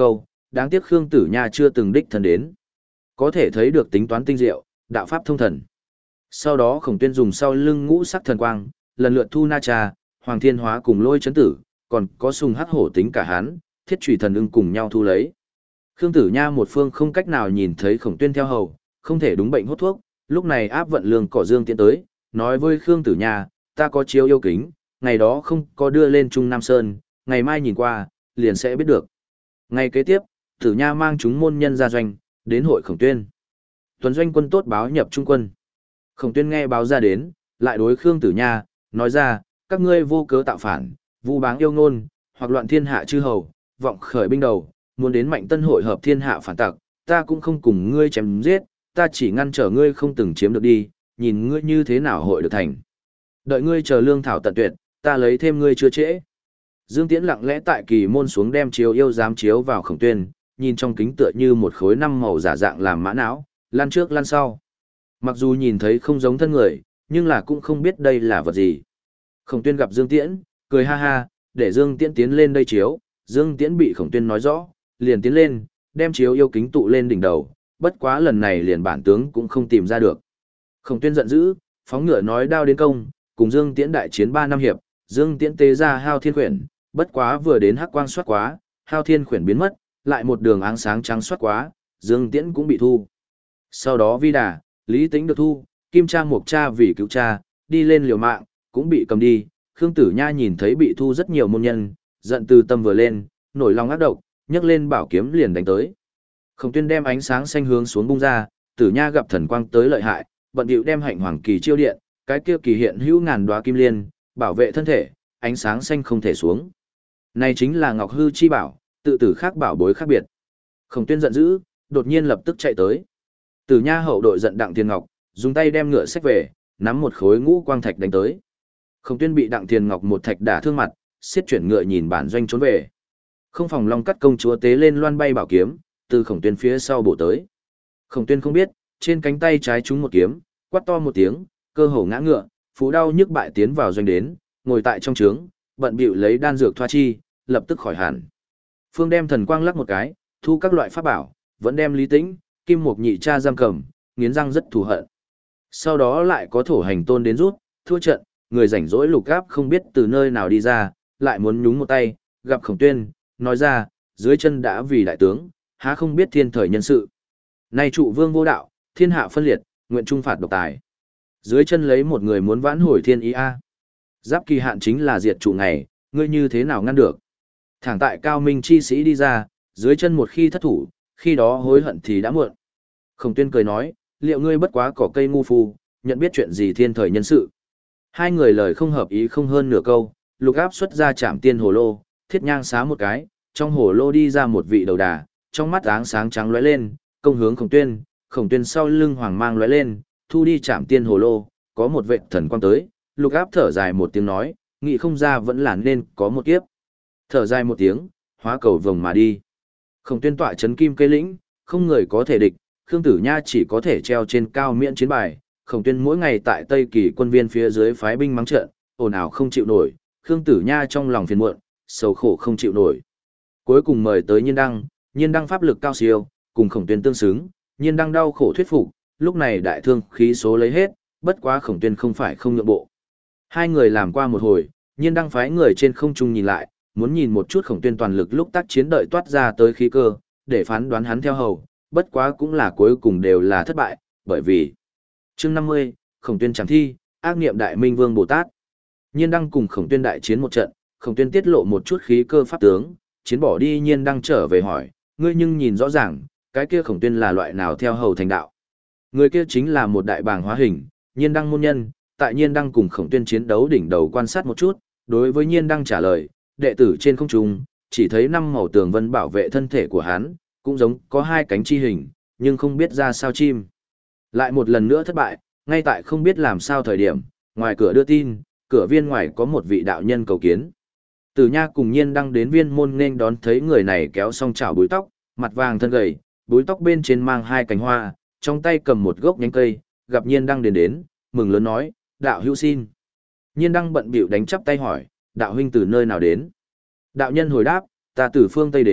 đáng tiếc Khương Tử Nha chưa từng đích thân đến. Có thể thấy được tính toán tinh diệu, đạo pháp thông thần. Sau đó Khổng Tuyên dùng sau lưng ngũ sắc thần quang, lần lượt thu Na Cha, Hoàng Thiên Hóa cùng Lôi Chấn Tử, còn có Sùng Hắc Hổ tính cả hắn, Thiết Chủy Thần Ưng cùng nhau thu lấy. Khương Tử Nha một phương không cách nào nhìn thấy Khổng Tuyên theo hầu, không thể đúng bệnh hốt thuốc, lúc này áp vận lương cỏ dương tiến tới, nói với Khương Tử Nha, ta có chiếu yêu kính, ngày đó không có đưa lên Trung Nam Sơn, ngày mai nhìn qua, liền sẽ biết được. Ngày kế tiếp, Tử Nha mang chúng môn nhân ra doanh, đến hội Khổng Tuyên. Tuần doanh quân tốt báo nhập trung quân. Khổng Tuyên nghe báo ra đến, lại đối Khương Tử Nha, nói ra, các ngươi vô cớ tạo phản, vu báng yêu ngôn, hoặc loạn thiên hạ chư hầu, vọng khởi binh đầu, muốn đến Mạnh Tân hội hợp thiên hạ phản tặc, ta cũng không cùng ngươi chém giết, ta chỉ ngăn trở ngươi không từng chiếm được đi, nhìn ngươi như thế nào hội được thành. Đợi ngươi chờ lương thảo tận tuyệt, ta lấy thêm ngươi chưa trễ. Dương Tiễn lặng lẽ tại kỳ môn xuống đem chiếu yêu giám chiếu vào Khổng Tuyên, nhìn trong kính tựa như một khối năm màu giả dạng làm mã não, lăn trước lăn sau. Mặc dù nhìn thấy không giống thân người, nhưng là cũng không biết đây là vật gì. Khổng Tuyên gặp Dương Tiễn, cười ha ha, để Dương Tiễn tiến lên đây chiếu, Dương Tiễn bị Khổng Tuyên nói rõ, liền tiến lên, đem chiếu yêu kính tụ lên đỉnh đầu, bất quá lần này liền bản tướng cũng không tìm ra được. Khổng Tuyên giận dữ, phóng ngựa nói đao đến công, cùng Dương Tiễn đại chiến ba năm hiệp, Dương Tiễn tế ra Hao Thiên Khuyển, bất quá vừa đến hắc quang soát quá, Hao Thiên Khuyển biến mất, lại một đường áng sáng trắng soát quá, Dương Tiễn cũng bị thu. Sau đó Vi Đà, Lý Tĩnh được thu, Kim Cha Mục Cha vì cứu cha, đi lên liều mạng, cũng bị cầm đi. Khương Tử Nha nhìn thấy bị thu rất nhiều môn nhân, giận từ tâm vừa lên, nổi lòng ác độc, nhấc lên bảo kiếm liền đánh tới. Khổng Tuyên đem ánh sáng xanh hướng xuống bung ra, Tử Nha gặp thần quang tới lợi hại, bận bịu đem hạnh hoàng kỳ chiêu điện, cái kia kỳ hiện hữu ngàn đóa kim liên, bảo vệ thân thể, ánh sáng xanh không thể xuống. Này chính là Ngọc Hư chi bảo, tự tử khác bảo bối khác biệt. Khổng Tuyên giận dữ, đột nhiên lập tức chạy tới. Tử Nha hậu đội giận Đặng Thiên Ngọc, dùng tay đem ngựa xách về, nắm một khối ngũ quang thạch đánh tới. Khổng Tuyên bị Đặng Thiên Ngọc một thạch đả thương mặt, xiết chuyển ngựa nhìn bản doanh trốn về. Không phòng long cắt công chúa tế lên loan bay bảo kiếm, từ Khổng Tuyên phía sau bổ tới. Khổng Tuyên không biết, trên cánh tay trái trúng một kiếm, quát to một tiếng, cơ hồ ngã ngựa, phú đau nhức bại tiến vào doanh đến, ngồi tại trong trướng, bận bịu lấy đan dược thoa chi, lập tức khỏi hẳn. Phương đem thần quang lắc một cái, thu các loại pháp bảo, vẫn đem Lý Tĩnh, Kim Mục Nhị Cha giam cầm, nghiến răng rất thù hận. Sau đó lại có thổ hành tôn đến rút, thua trận, người rảnh rỗi lục gáp không biết từ nơi nào đi ra, lại muốn nhúng một tay, gặp Khổng Tuyên, nói ra, dưới chân đã vì đại tướng, há không biết thiên thời nhân sự. Nay trụ vương vô đạo, thiên hạ phân liệt, nguyện trung phạt độc tài. Dưới chân lấy một người muốn vãn hồi thiên ý a. Giáp kỳ hạn chính là diệt trụ ngày, ngươi như thế nào ngăn được? Thẳng tại cao minh chi sĩ đi ra, dưới chân một khi thất thủ, khi đó hối hận thì đã muộn. Khổng Tuyên cười nói, liệu ngươi bất quá cỏ cây ngu phu, nhận biết chuyện gì thiên thời nhân sự. Hai người lời không hợp ý không hơn nửa câu, lục áp xuất ra chạm tiên hồ lô, thiết nhang xá một cái, trong hồ lô đi ra một vị đầu đà, trong mắt áng sáng trắng lóe lên, công hướng Khổng Tuyên, Khổng Tuyên sau lưng hoàng mang lóe lên, thu đi chạm tiên hồ lô, có một vệ thần quang tới, lục áp thở dài một tiếng nói, nghĩ không ra vẫn là nên có một kiếp. Thở dài một tiếng, hóa cầu vồng mà đi. Khổng Tuyên tọa chấn kim cây lĩnh, không người có thể địch, Khương Tử Nha chỉ có thể treo trên cao miễn chiến bài. Khổng Tuyên mỗi ngày tại Tây Kỳ quân viên phía dưới phái binh mắng trận, ồn ào không chịu nổi, Khương Tử Nha trong lòng phiền muộn, sầu khổ không chịu nổi. Cuối cùng mời tới Nhiên Đăng, Nhiên Đăng pháp lực cao siêu, cùng Khổng Tuyên tương xứng, Nhiên Đăng đau khổ thuyết phục, lúc này đại thương khí số lấy hết, bất quá Khổng Tuyên không phải không nhượng bộ. Hai người làm qua một hồi, Nhiên Đăng phái người trên không trung nhìn lại, muốn nhìn một chút Khổng Tuyên toàn lực lúc tác chiến đợi toát ra tới khí cơ, để phán đoán hắn theo hầu, bất quá cũng là cuối cùng đều là thất bại, bởi vì chương năm mươi, Khổng Tuyên chẳng thi, ác niệm đại minh vương Bồ Tát. Nhiên Đăng cùng Khổng Tuyên đại chiến một trận, Khổng Tuyên tiết lộ một chút khí cơ pháp tướng, chiến bỏ đi Nhiên Đăng trở về hỏi, ngươi nhưng nhìn rõ ràng, cái kia Khổng Tuyên là loại nào theo hầu thành đạo. Người kia chính là một đại bàng hóa hình, Nhiên Đăng môn nhân, tại Nhiên Đăng cùng Khổng Tuyên chiến đấu đỉnh đầu quan sát một chút, đối với Nhiên Đăng trả lời, đệ tử trên không trung, chỉ thấy năm màu tường vân bảo vệ thân thể của hắn, cũng giống có hai cánh chi hình, nhưng không biết ra sao chim. Lại một lần nữa thất bại, ngay tại không biết làm sao thời điểm, ngoài cửa đưa tin, cửa viên ngoài có một vị đạo nhân cầu kiến. Tử Nha cùng Nhiên Đăng đến viên môn nên đón thấy người này kéo song chảo búi tóc, mặt vàng thân gầy, búi tóc bên trên mang hai cánh hoa, trong tay cầm một gốc nhánh cây, gặp Nhiên Đăng đến đến, mừng lớn nói, đạo hữu xin. Nhiên Đăng bận bịu đánh chắp tay hỏi, đạo huynh từ nơi nào đến? Đạo nhân hồi đáp, ta từ phương Tây đến,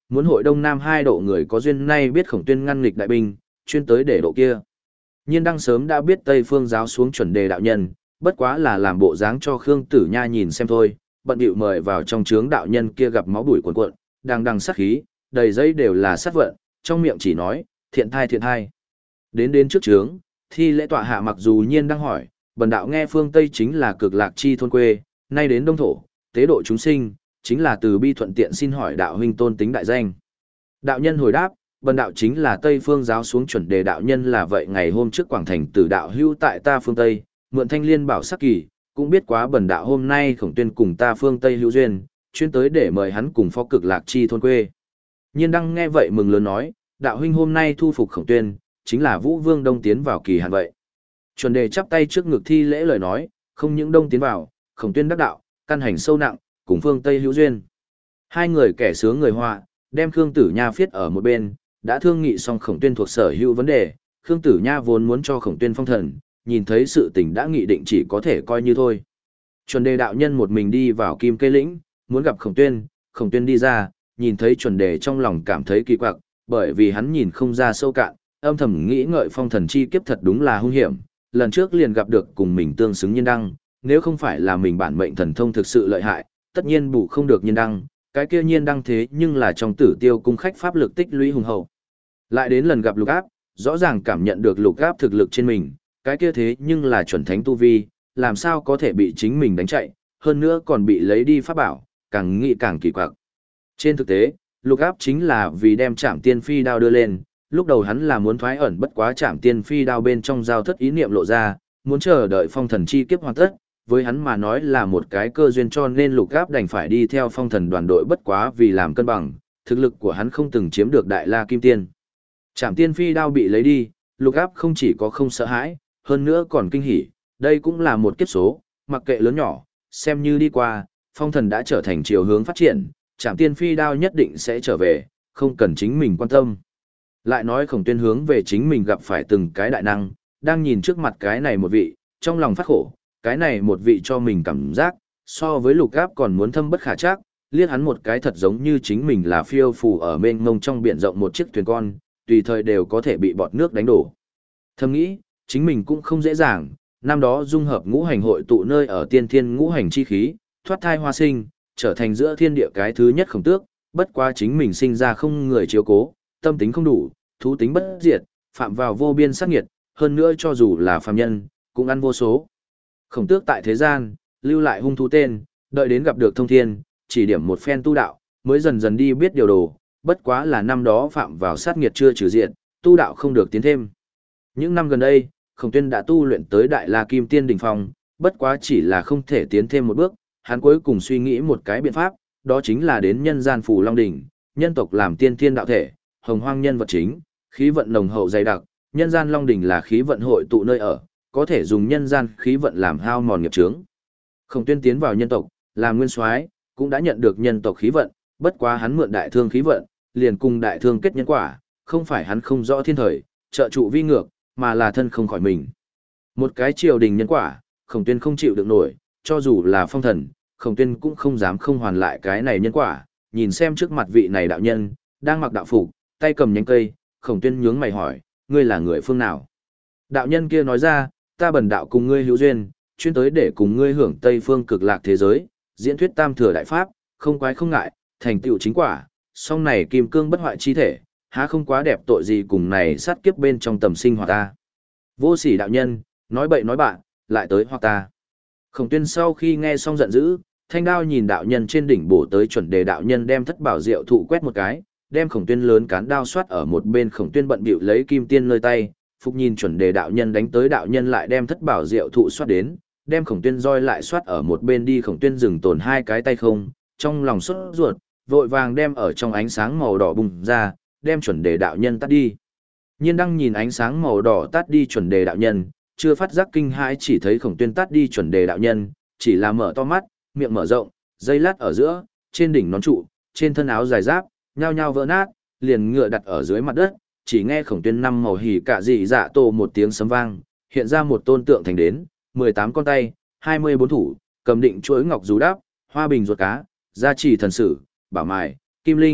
muốn hội đông nam hai độ người có duyên nay biết Khổng Tuyên ngăn nghịch đại binh, chuyên tới để độ kia. Nhiên Đăng sớm đã biết Tây Phương giáo xuống chuẩn đề đạo nhân, bất quá là làm bộ dáng cho Khương Tử Nha nhìn xem thôi, bận bịu mời vào trong trướng đạo nhân kia gặp máu bụi cuồn cuộn, đang đằng sát khí, đầy giấy đều là sát vận, trong miệng chỉ nói, thiện thai thiện thai. Đến đến trước trướng, thi lễ tọa hạ mặc dù Nhiên Đăng hỏi, bần đạo nghe phương Tây chính là cực lạc chi thôn quê, nay đến đông thổ, tế độ chúng sinh, chính là từ bi thuận tiện xin hỏi đạo huynh tôn tính đại danh. Đạo nhân hồi đáp, bần đạo chính là Tây Phương giáo xuống chuẩn đề đạo nhân là vậy ngày hôm trước Quảng Thành tử đạo hữu tại ta phương Tây, mượn thanh liên bảo sắc kỳ, cũng biết quá bần đạo hôm nay Khổng Tuyên cùng ta phương Tây hữu duyên, chuyên tới để mời hắn cùng phó cực lạc chi thôn quê. Nhiên Đăng nghe vậy mừng lớn nói, đạo huynh hôm nay thu phục Khổng Tuyên, chính là Vũ Vương Đông tiến vào kỳ hạn vậy. Chuẩn đề chắp tay trước ngực thi lễ lời nói, không những Đông tiến vào, Khổng Tuyên đắc đạo, căn hành sâu nặng, cùng phương Tây hữu duyên. Hai người kẻ sướng người họa, đem Khương Tử Nha viết ở một bên, đã thương nghị xong Khổng Tuyên thuộc sở hữu vấn đề, Khương Tử Nha vốn muốn cho Khổng Tuyên phong thần, nhìn thấy sự tình đã nghị định chỉ có thể coi như thôi. Chuẩn đề đạo nhân một mình đi vào Kim Cây Lĩnh, muốn gặp Khổng Tuyên, Khổng Tuyên đi ra, nhìn thấy chuẩn đề trong lòng cảm thấy kỳ quặc, bởi vì hắn nhìn không ra sâu cạn, âm thầm nghĩ ngợi phong thần chi kiếp thật đúng là hung hiểm, lần trước liền gặp được cùng mình tương xứng Nhiên Đăng, nếu không phải là mình bản mệnh thần thông thực sự lợi hại, tất nhiên bù không được Nhiên Đăng, cái kia Nhiên Đăng thế nhưng là trong Tử Tiêu cung khách pháp lực tích lũy hùng hậu. Lại đến lần gặp Lục Áp, rõ ràng cảm nhận được Lục Áp thực lực trên mình, cái kia thế nhưng là chuẩn thánh tu vi, làm sao có thể bị chính mình đánh chạy, hơn nữa còn bị lấy đi pháp bảo, càng nghĩ càng kỳ quặc. Trên thực tế, Lục Áp chính là vì đem Trảm Tiên Phi đao đưa lên, lúc đầu hắn là muốn thoái ẩn bất quá Trảm Tiên Phi đao bên trong giao thất ý niệm lộ ra, muốn chờ đợi phong thần chi kiếp hoàn tất, với hắn mà nói là một cái cơ duyên cho nên Lục Áp đành phải đi theo phong thần đoàn đội bất quá vì làm cân bằng, thực lực của hắn không từng chiếm được Đại La Kim Tiên. Trảm Tiên Phi đao bị lấy đi, Lục Áp không chỉ có không sợ hãi, hơn nữa còn kinh hỉ, đây cũng là một kiếp số, mặc kệ lớn nhỏ, xem như đi qua, phong thần đã trở thành chiều hướng phát triển, Trảm Tiên Phi đao nhất định sẽ trở về, không cần chính mình quan tâm. Lại nói Khổng Tuyên hướng về chính mình gặp phải từng cái đại năng, đang nhìn trước mặt cái này một vị, trong lòng phát khổ, cái này một vị cho mình cảm giác, so với Lục Áp còn muốn thâm bất khả trắc, liếc hắn một cái thật giống như chính mình là phiêu phù ở mênh mông trong biển rộng một chiếc thuyền con, tùy thời đều có thể bị bọt nước đánh đổ. Thầm nghĩ, chính mình cũng không dễ dàng, năm đó dung hợp ngũ hành hội tụ nơi ở tiên thiên ngũ hành chi khí, thoát thai hoa sinh, trở thành giữa thiên địa cái thứ nhất Khổng Tước, bất quá chính mình sinh ra không người chiếu cố, tâm tính không đủ, thú tính bất diệt, phạm vào vô biên sát nghiệt, hơn nữa cho dù là phàm nhân, cũng ăn vô số. Khổng Tước tại thế gian, lưu lại hung thú tên, đợi đến gặp được thông thiên, chỉ điểm một phen tu đạo, mới dần dần đi biết điều đồ, bất quá là năm đó phạm vào sát nghiệt chưa trừ diện, tu đạo không được tiến thêm. Những năm gần đây, Khổng Tuyên đã tu luyện tới Đại La Kim Tiên đỉnh phong, bất quá chỉ là không thể tiến thêm một bước, hắn cuối cùng suy nghĩ một cái biện pháp, đó chính là đến nhân gian Phù Long đỉnh, nhân tộc làm tiên thiên đạo thể, hồng hoang nhân vật chính, khí vận nồng hậu dày đặc, nhân gian Long đỉnh là khí vận hội tụ nơi ở, có thể dùng nhân gian khí vận làm hao mòn nghiệp chướng. Khổng Tuyên tiến vào nhân tộc, làm nguyên soái, cũng đã nhận được nhân tộc khí vận, bất quá hắn mượn đại thương khí vận, liền cùng đại thương kết nhân quả, không phải hắn không rõ thiên thời, trợ trụ vi ngược, mà là thân không khỏi mình. Một cái triều đình nhân quả, Khổng Tuyên không chịu được nổi, cho dù là phong thần, Khổng Tuyên cũng không dám không hoàn lại cái này nhân quả, nhìn xem trước mặt vị này đạo nhân, đang mặc đạo phục, tay cầm nhánh cây, Khổng Tuyên nhướng mày hỏi, ngươi là người phương nào? Đạo nhân kia nói ra, ta bần đạo cùng ngươi hữu duyên, chuyên tới để cùng ngươi hưởng Tây phương cực lạc thế giới, diễn thuyết tam thừa đại pháp, không quái không ngại, thành tựu chính quả, song này kim cương bất hoại chi thể, há không quá đẹp tội gì cùng này sát kiếp bên trong tầm sinh hoạt ta. Vô sỉ đạo nhân, nói bậy nói bạn, lại tới hoặc ta. Khổng Tuyên sau khi nghe xong giận dữ, thanh đao nhìn đạo nhân trên đỉnh bổ tới chuẩn đề đạo nhân đem thất bảo diệu thụ quét một cái, đem Khổng Tuyên lớn cán đao xoát ở một bên. Khổng Tuyên bận bịu lấy kim tiên nơi tay, phục nhìn chuẩn đề đạo nhân đánh tới đạo nhân lại đem thất bảo diệu thụ xoát đến, đem Khổng Tuyên roi lại xoát ở một bên đi. Khổng Tuyên dừng tồn hai cái tay không, trong lòng sốt ruột, vội vàng đem ở trong ánh sáng màu đỏ bùng ra, đem chuẩn đề đạo nhân tắt đi. Nhiên Đăng nhìn ánh sáng màu đỏ tắt đi chuẩn đề đạo nhân, chưa phát giác kinh hãi, chỉ thấy Khổng Tuyên tắt đi chuẩn đề đạo nhân, chỉ là mở to mắt, miệng mở rộng, dây lát ở giữa, trên đỉnh nón trụ, trên thân áo dài giáp, nhao nhao vỡ nát, liền ngựa đặt ở dưới mặt đất, chỉ nghe Khổng Tuyên năm màu hỉ cả dị dạ tổ một tiếng sấm vang, hiện ra một tôn tượng thành đến, mười tám con tay, hai mươi bốn thủ, cầm định chuỗi ngọc rú đáp, hoa bình ruột cá, gia trì thần sử, bảo mài, kim linh, kim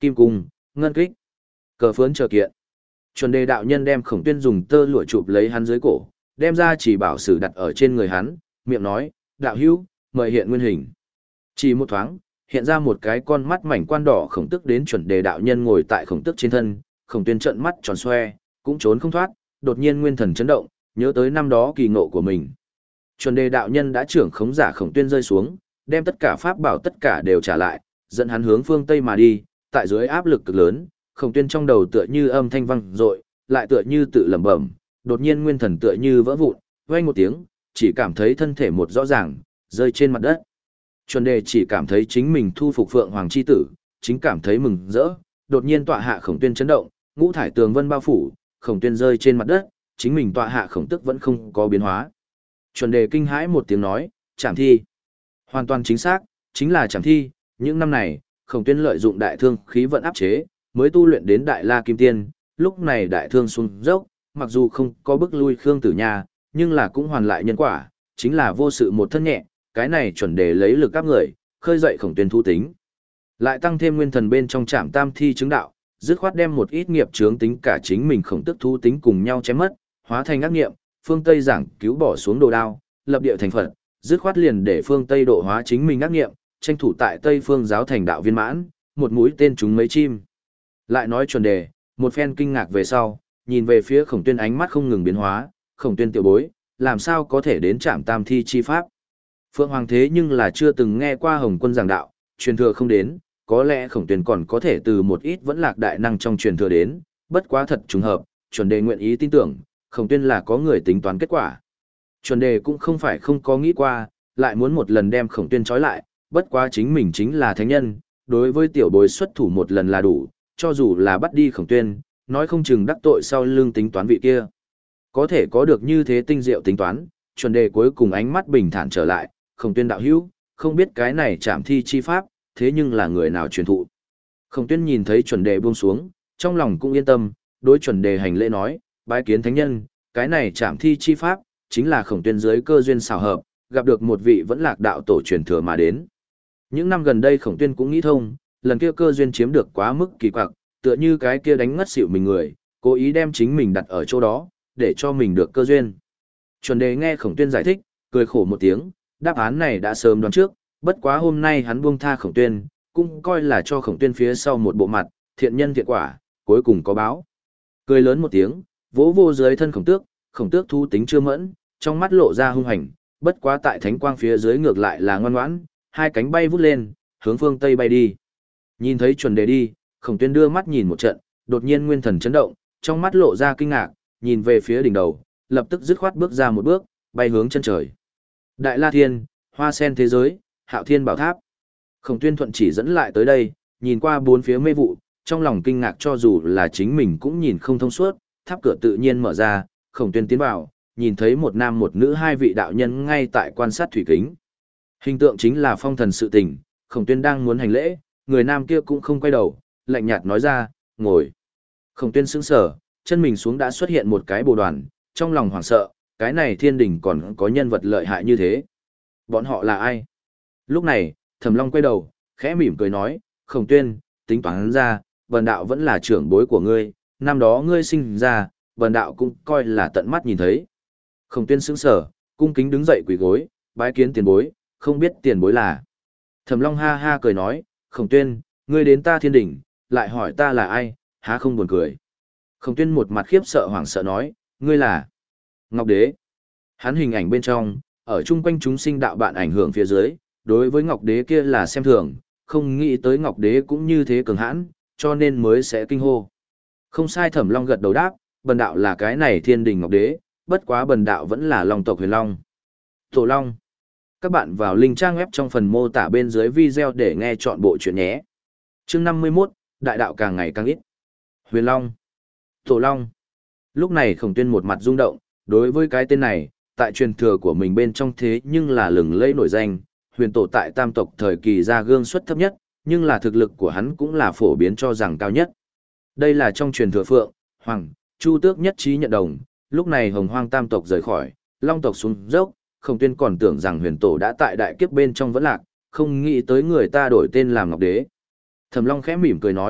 kim cung, ngân kích, cờ phướn chờ kiện. Chuẩn đề đạo nhân đem Khổng Tuyên dùng tơ lụa chụp lấy hắn dưới cổ, đem ra chỉ bảo sử đặt ở trên người hắn, miệng nói, đạo hữu, mời hiện nguyên hình. Chỉ một thoáng, hiện ra một cái con mắt mảnh quan đỏ khổng tức đến chuẩn đề đạo nhân ngồi tại khổng tức trên thân, Khổng Tuyên trợn mắt tròn xoe, cũng trốn không thoát, đột nhiên nguyên thần chấn động, nhớ tới năm đó kỳ ngộ của mình. Chuẩn đề đạo nhân đã trưởng khống giả Khổng Tuyên rơi xuống, đem tất cả pháp bảo tất cả đều trả lại, dẫn hắn hướng phương Tây mà đi, tại dưới áp lực cực lớn, Khổng Tuyên trong đầu tựa như âm thanh vang dội, lại tựa như tự lẩm bẩm, đột nhiên nguyên thần tựa như vỡ vụn, vang một tiếng, chỉ cảm thấy thân thể một rõ ràng, rơi trên mặt đất. Chuẩn đề chỉ cảm thấy chính mình thu phục Phượng Hoàng chi tử, chính cảm thấy mừng rỡ, đột nhiên tọa hạ Khổng Tuyên chấn động, ngũ thải tường vân bao phủ, Khổng Tuyên rơi trên mặt đất, chính mình tọa hạ khổng tức vẫn không có biến hóa. Chuẩn đề kinh hãi một tiếng nói, Trảm Thi. Hoàn toàn chính xác, chính là Trảm Thi, những năm này, Khổng Tuyên lợi dụng đại thương khí vận áp chế, mới tu luyện đến Đại La Kim Tiên, lúc này đại thương xuống dốc, mặc dù không có bức lui Khương Tử Nha, nhưng là cũng hoàn lại nhân quả, chính là vô sự một thân nhẹ, cái này chuẩn đề lấy lực các người, khơi dậy Khổng Tuyên thu tính. Lại tăng thêm nguyên thần bên trong Trảm Tam Thi chứng đạo, dứt khoát đem một ít nghiệp chướng tính cả chính mình khổng tức thu tính cùng nhau chém mất, hóa thành ác nghiệm, phương Tây giảng cứu bỏ xuống đồ đao, lập địa thành Phật, dứt khoát liền để phương Tây độ hóa chính mình ác nghiệm, tranh thủ tại Tây phương giáo thành đạo viên mãn, một mũi tên trúng mấy chim. Lại nói chuẩn đề, một phen kinh ngạc về sau, nhìn về phía Khổng Tuyên ánh mắt không ngừng biến hóa, Khổng Tuyên tiểu bối, làm sao có thể đến Trảm Tam Thi chi pháp? Phượng Hoàng thế nhưng là chưa từng nghe qua Hồng Quân giảng đạo, truyền thừa không đến, có lẽ Khổng Tuyên còn có thể từ một ít vẫn lạc đại năng trong truyền thừa đến, bất quá thật trùng hợp, chuẩn đề nguyện ý tin tưởng, Khổng Tuyên là có người tính toán kết quả. Chuẩn đề cũng không phải không có nghĩ qua, lại muốn một lần đem Khổng Tuyên trói lại, bất quá chính mình chính là thánh nhân, đối với tiểu bối xuất thủ một lần là đủ, cho dù là bắt đi Khổng Tuyên, nói không chừng đắc tội sau lưng tính toán vị kia. Có thể có được như thế tinh diệu tính toán, chuẩn đề cuối cùng ánh mắt bình thản trở lại, Khổng Tuyên đạo hữu, không biết cái này Trảm Thi chi pháp, thế nhưng là người nào truyền thụ. Khổng Tuyên nhìn thấy chuẩn đề buông xuống, trong lòng cũng yên tâm, đối chuẩn đề hành lễ nói, bái kiến thánh nhân, cái này Trảm Thi chi pháp, chính là Khổng Tuyên dưới cơ duyên xảo hợp, gặp được một vị vẫn lạc đạo tổ truyền thừa mà đến. Những năm gần đây Khổng Tuyên cũng nghĩ thông, lần kia cơ duyên chiếm được quá mức kỳ quặc, tựa như cái kia đánh ngất xỉu mình người, cố ý đem chính mình đặt ở chỗ đó, để cho mình được cơ duyên. Chuẩn đề nghe Khổng Tuyên giải thích, cười khổ một tiếng, đáp án này đã sớm đoán trước, bất quá hôm nay hắn buông tha Khổng Tuyên, cũng coi là cho Khổng Tuyên phía sau một bộ mặt, thiện nhân thiện quả, cuối cùng có báo. Cười lớn một tiếng, vỗ vô dưới thân Khổng Tước, Khổng Tước thu tính chưa mẫn, trong mắt lộ ra hung hành, bất quá tại thánh quang phía dưới ngược lại là ngoan ngoãn, hai cánh bay vút lên, hướng phương Tây bay đi. Nhìn thấy chuẩn đề đi, Khổng Tuyên đưa mắt nhìn một trận, đột nhiên nguyên thần chấn động, trong mắt lộ ra kinh ngạc, nhìn về phía đỉnh đầu, lập tức dứt khoát bước ra một bước, bay hướng chân trời. Đại La Thiên, Hoa Sen thế giới, Hạo Thiên Bảo Tháp. Khổng Tuyên thuận chỉ dẫn lại tới đây, nhìn qua bốn phía mê vụ, trong lòng kinh ngạc cho dù là chính mình cũng nhìn không thông suốt, tháp cửa tự nhiên mở ra, Khổng Tuyên tiến vào, nhìn thấy một nam một nữ hai vị đạo nhân ngay tại quan sát thủy kính. Hình tượng chính là phong thần sự tình, Khổng Tuyên đang muốn hành lễ, người nam kia cũng không quay đầu, lạnh nhạt nói ra, ngồi. Khổng Tuyên sững sờ, chân mình xuống đã xuất hiện một cái bồ đoàn, trong lòng hoảng sợ, cái này thiên đình còn có nhân vật lợi hại như thế. Bọn họ là ai? Lúc này, Thẩm Long quay đầu, khẽ mỉm cười nói, Khổng Tuyên, tính toán ra, bần đạo vẫn là trưởng bối của ngươi, năm đó ngươi sinh ra, bần đạo cũng coi là tận mắt nhìn thấy. Khổng Tuyên sững sờ, cung kính đứng dậy quỳ gối, bái kiến tiền bối, không biết tiền bối là. Thẩm Long ha ha cười nói, Khổng Tuyên, ngươi đến ta thiên đỉnh, lại hỏi ta là ai, há không buồn cười. Khổng Tuyên một mặt khiếp sợ hoảng sợ nói, ngươi là Ngọc Đế. Hắn hình ảnh bên trong, ở chung quanh chúng sinh đạo bạn ảnh hưởng phía dưới, đối với Ngọc Đế kia là xem thường, không nghĩ tới Ngọc Đế cũng như thế cường hãn, cho nên mới sẽ kinh hô. Không sai, Thẩm Long gật đầu đáp, bần đạo là cái này thiên đình Ngọc Đế, bất quá bần đạo vẫn là Long tộc Huyền Long. Tổ Long. Các bạn vào link trang web trong phần mô tả bên dưới video để nghe chọn bộ chuyện nhé. Chương năm mươi mốt, Đại đạo càng ngày càng ít. Huyền Long. Tổ Long. Lúc này Khổng Tuyên một mặt rung động, đối với cái tên này, tại truyền thừa của mình bên trong thế nhưng là lừng lẫy nổi danh, huyền tổ tại tam tộc thời kỳ ra gương xuất thấp nhất, nhưng là thực lực của hắn cũng là phổ biến cho rằng cao nhất. Đây là trong truyền thừa Phượng, Hoàng, Chu Tước nhất trí nhận đồng, lúc này Hồng Hoang tam tộc rời khỏi, Long tộc xuống dốc, Khổng Tuyên còn tưởng rằng huyền tổ đã tại đại kiếp bên trong vẫn lạc, không nghĩ tới người ta đổi tên làm Ngọc Đế. Thẩm Long khẽ mỉm cười nói,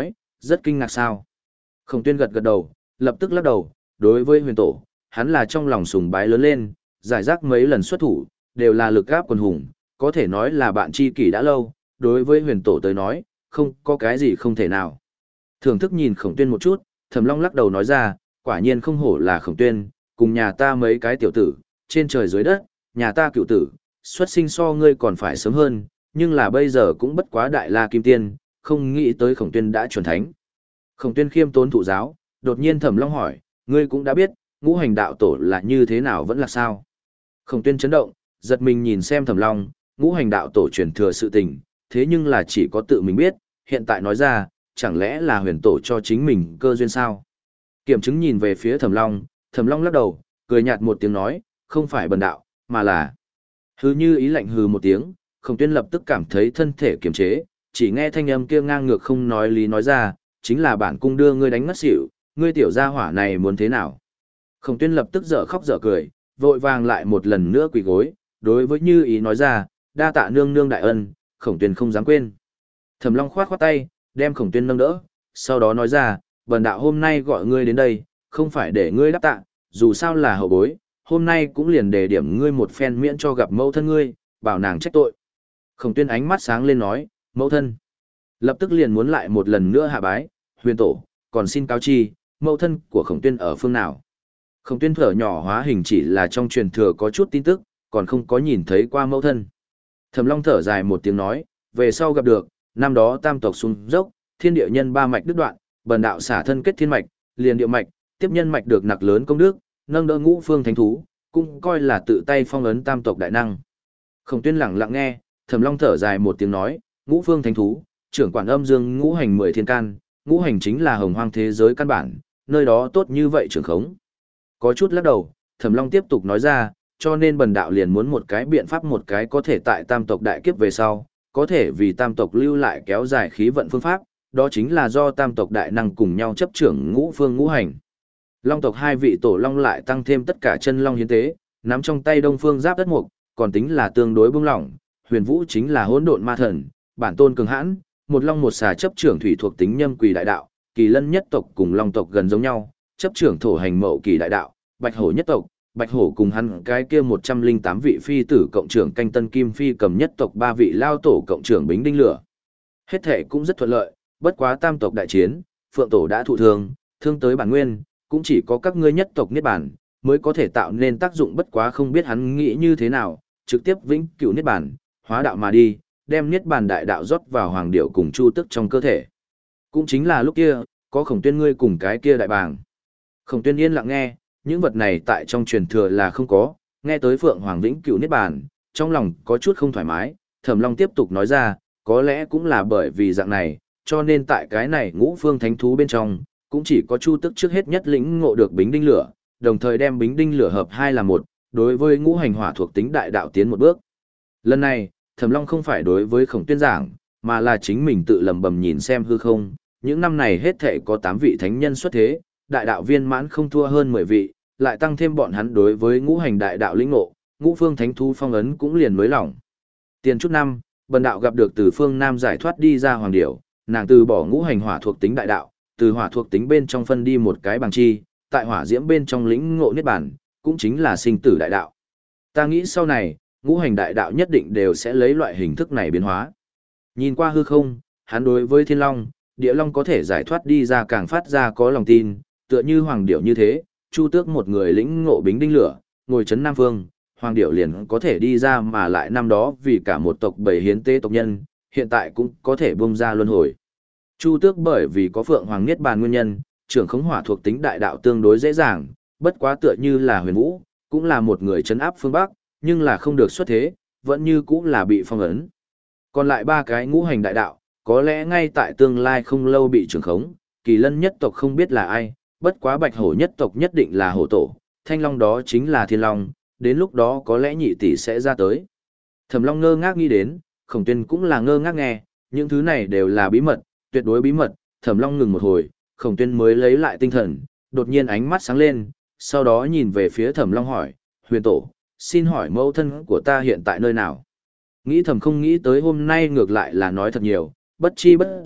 rất kinh ngạc sao? Khổng Tuyên gật gật đầu, lập tức lắc đầu, đối với huyền tổ, hắn là trong lòng sùng bái lớn lên, giải rác mấy lần xuất thủ, đều là lực gáp quần hùng, có thể nói là bạn tri kỷ đã lâu, đối với huyền tổ tới nói, không có cái gì không thể nào. Thưởng thức nhìn Khổng Tuyên một chút, Thẩm Long lắc đầu nói ra, quả nhiên không hổ là Khổng Tuyên, cùng nhà ta mấy cái tiểu tử, trên trời dưới đất, nhà ta cựu tử, xuất sinh so ngươi còn phải sớm hơn, nhưng là bây giờ cũng bất quá đại la kim tiên, không nghĩ tới Khổng Tuyên đã chuẩn thánh. Khổng Tuyên khiêm tốn thụ giáo, đột nhiên Thẩm Long hỏi, ngươi cũng đã biết, ngũ hành đạo tổ là như thế nào vẫn là sao? Khổng Tuyên chấn động, giật mình nhìn xem Thẩm Long, ngũ hành đạo tổ truyền thừa sự tình, thế nhưng là chỉ có tự mình biết, hiện tại nói ra, chẳng lẽ là huyền tổ cho chính mình cơ duyên sao? Kiểm chứng nhìn về phía Thẩm Long, Thẩm Long lắc đầu, cười nhạt một tiếng nói, không phải bần đạo, mà là... Hư như ý lạnh hừ một tiếng, Khổng Tuyên lập tức cảm thấy thân thể kiềm chế, chỉ nghe thanh âm kia ngang ngược không nói lý nói ra, chính là bản cung đưa ngươi đánh ngất xỉu, ngươi tiểu gia hỏa này muốn thế nào? Khổng Tuyên lập tức dở khóc dở cười, vội vàng lại một lần nữa quỳ gối, đối với Như Ý nói ra, đa tạ nương nương đại ân, Khổng Tuyên không dám quên. Thẩm Long khoát khoát tay, đem Khổng Tuyên nâng đỡ, sau đó nói ra, bần đạo hôm nay gọi ngươi đến đây, không phải để ngươi đáp tạ, dù sao là hậu bối, hôm nay cũng liền đề điểm ngươi một phen miễn cho gặp mẫu thân ngươi, bảo nàng trách tội. Khổng Tuyên ánh mắt sáng lên nói, mẫu thân. Lập tức liền muốn lại một lần nữa hạ bái, huyền tổ, còn xin cáo chi, mẫu thân của Khổng Tuyên ở phương nào. Khổng Tuyên thở nhỏ hóa hình chỉ là trong truyền thừa có chút tin tức, còn không có nhìn thấy qua mẫu thân. Thẩm Long thở dài một tiếng nói, về sau gặp được, năm đó tam tộc xuống dốc, thiên địa nhân ba mạch đứt đoạn, bần đạo xả thân kết thiên mạch, liền địa mạch, tiếp nhân mạch được nặc lớn công đức, nâng đỡ ngũ phương thánh thú, cũng coi là tự tay phong ấn tam tộc đại năng. Khổng Tuyên lặng lặng nghe, Thẩm Long thở dài một tiếng nói, ngũ phương thánh thú, trưởng quản âm dương ngũ hành mười thiên can, ngũ hành chính là hồng hoang thế giới căn bản, nơi đó tốt như vậy trưởng khống. Có chút lắc đầu, Thẩm Long tiếp tục nói ra, cho nên bần đạo liền muốn một cái biện pháp một cái có thể tại tam tộc đại kiếp về sau, có thể vì tam tộc lưu lại kéo dài khí vận phương pháp, đó chính là do tam tộc đại năng cùng nhau chấp trưởng ngũ phương ngũ hành. Long tộc hai vị tổ long lại tăng thêm tất cả chân long hiến tế, nắm trong tay đông phương giáp đất mục, còn tính là tương đối bông lỏng, huyền vũ chính là hỗn độn ma thần, bản tôn cường hãn, một long một xà chấp trưởng thủy thuộc tính nhâm quỷ đại đạo, kỳ lân nhất tộc cùng long tộc gần giống nhau, chấp trưởng thổ hành mậu kỳ đại đạo, bạch hổ nhất tộc, bạch hổ cùng hắn cái kia một trăm linh tám vị phi tử cộng trưởng canh tân kim phi cầm nhất tộc ba vị lao tổ cộng trưởng bính đinh lửa. Hết thể cũng rất thuận lợi, bất quá tam tộc đại chiến, phượng tổ đã thụ thương, thương tới bản nguyên, cũng chỉ có các ngươi nhất tộc niết bản, mới có thể tạo nên tác dụng, bất quá không biết hắn nghĩ như thế nào, trực tiếp vĩnh cửu niết bản, hóa đạo mà đi, đem niết bàn đại đạo rót vào hoàng điệu cùng chu tức trong cơ thể. Cũng chính là lúc kia, có Khổng Tuyên ngươi cùng cái kia đại bàng. Khổng Tuyên yên lặng nghe, những vật này tại trong truyền thừa là không có, nghe tới Phượng Hoàng vĩnh cửu niết bàn, trong lòng có chút không thoải mái, Thẩm Long tiếp tục nói ra, có lẽ cũng là bởi vì dạng này, cho nên tại cái này ngũ phương thánh thú bên trong, cũng chỉ có Chu Tức trước hết nhất lĩnh ngộ được bính đinh lửa, đồng thời đem bính đinh lửa hợp hai là một, đối với ngũ hành hỏa thuộc tính đại đạo tiến một bước. Lần này, Thẩm Long không phải đối với Khổng Tuyên giảng, mà là chính mình tự lẩm bẩm nhìn xem hư không, những năm này hết thảy có tám vị thánh nhân xuất thế, đại đạo viên mãn không thua hơn mười vị, lại tăng thêm bọn hắn đối với ngũ hành đại đạo lĩnh ngộ, ngũ phương thánh thú phong ấn cũng liền mới lỏng. Tiền chút năm, bần đạo gặp được từ phương Nam giải thoát đi ra hoàng điểu, nàng từ bỏ ngũ hành hỏa thuộc tính đại đạo, từ hỏa thuộc tính bên trong phân đi một cái bằng chi, tại hỏa diễm bên trong lĩnh ngộ niết bàn, cũng chính là sinh tử đại đạo. Ta nghĩ sau này, ngũ hành đại đạo nhất định đều sẽ lấy loại hình thức này biến hóa. Nhìn qua hư không, hắn đối với Thiên Long, Địa Long có thể giải thoát đi ra càng phát ra có lòng tin, tựa như hoàng điểu như thế, Chu Tước một người lĩnh ngộ bính đinh lửa, ngồi chấn Nam Phương, hoàng điểu liền có thể đi ra, mà lại năm đó vì cả một tộc bảy hiến tế tộc nhân, hiện tại cũng có thể bung ra luân hồi. Chu Tước bởi vì có Phượng Hoàng Niết Bàn nguyên nhân, trưởng khống hỏa thuộc tính đại đạo tương đối dễ dàng, bất quá tựa như là Huyền Vũ, cũng là một người trấn áp phương Bắc, nhưng là không được xuất thế, vẫn như cũng là bị phong ấn. Còn lại ba cái ngũ hành đại đạo, có lẽ ngay tại tương lai không lâu bị trưởng khống, Kỳ Lân nhất tộc không biết là ai, bất quá Bạch Hổ nhất tộc nhất định là hổ tổ, Thanh Long đó chính là Thiên Long, đến lúc đó có lẽ nhị tỷ sẽ ra tới. Thẩm Long ngơ ngác nghĩ đến, Khổng Tuyên cũng là ngơ ngác nghe, những thứ này đều là bí mật, tuyệt đối bí mật. Thẩm Long ngừng một hồi, Khổng Tuyên mới lấy lại tinh thần, đột nhiên ánh mắt sáng lên, sau đó nhìn về phía Thẩm Long hỏi, Huyền tổ, xin hỏi mẫu thân của ta hiện tại nơi nào? Nghĩ thầm không nghĩ tới hôm nay ngược lại là nói thật nhiều, bất chi bất giác,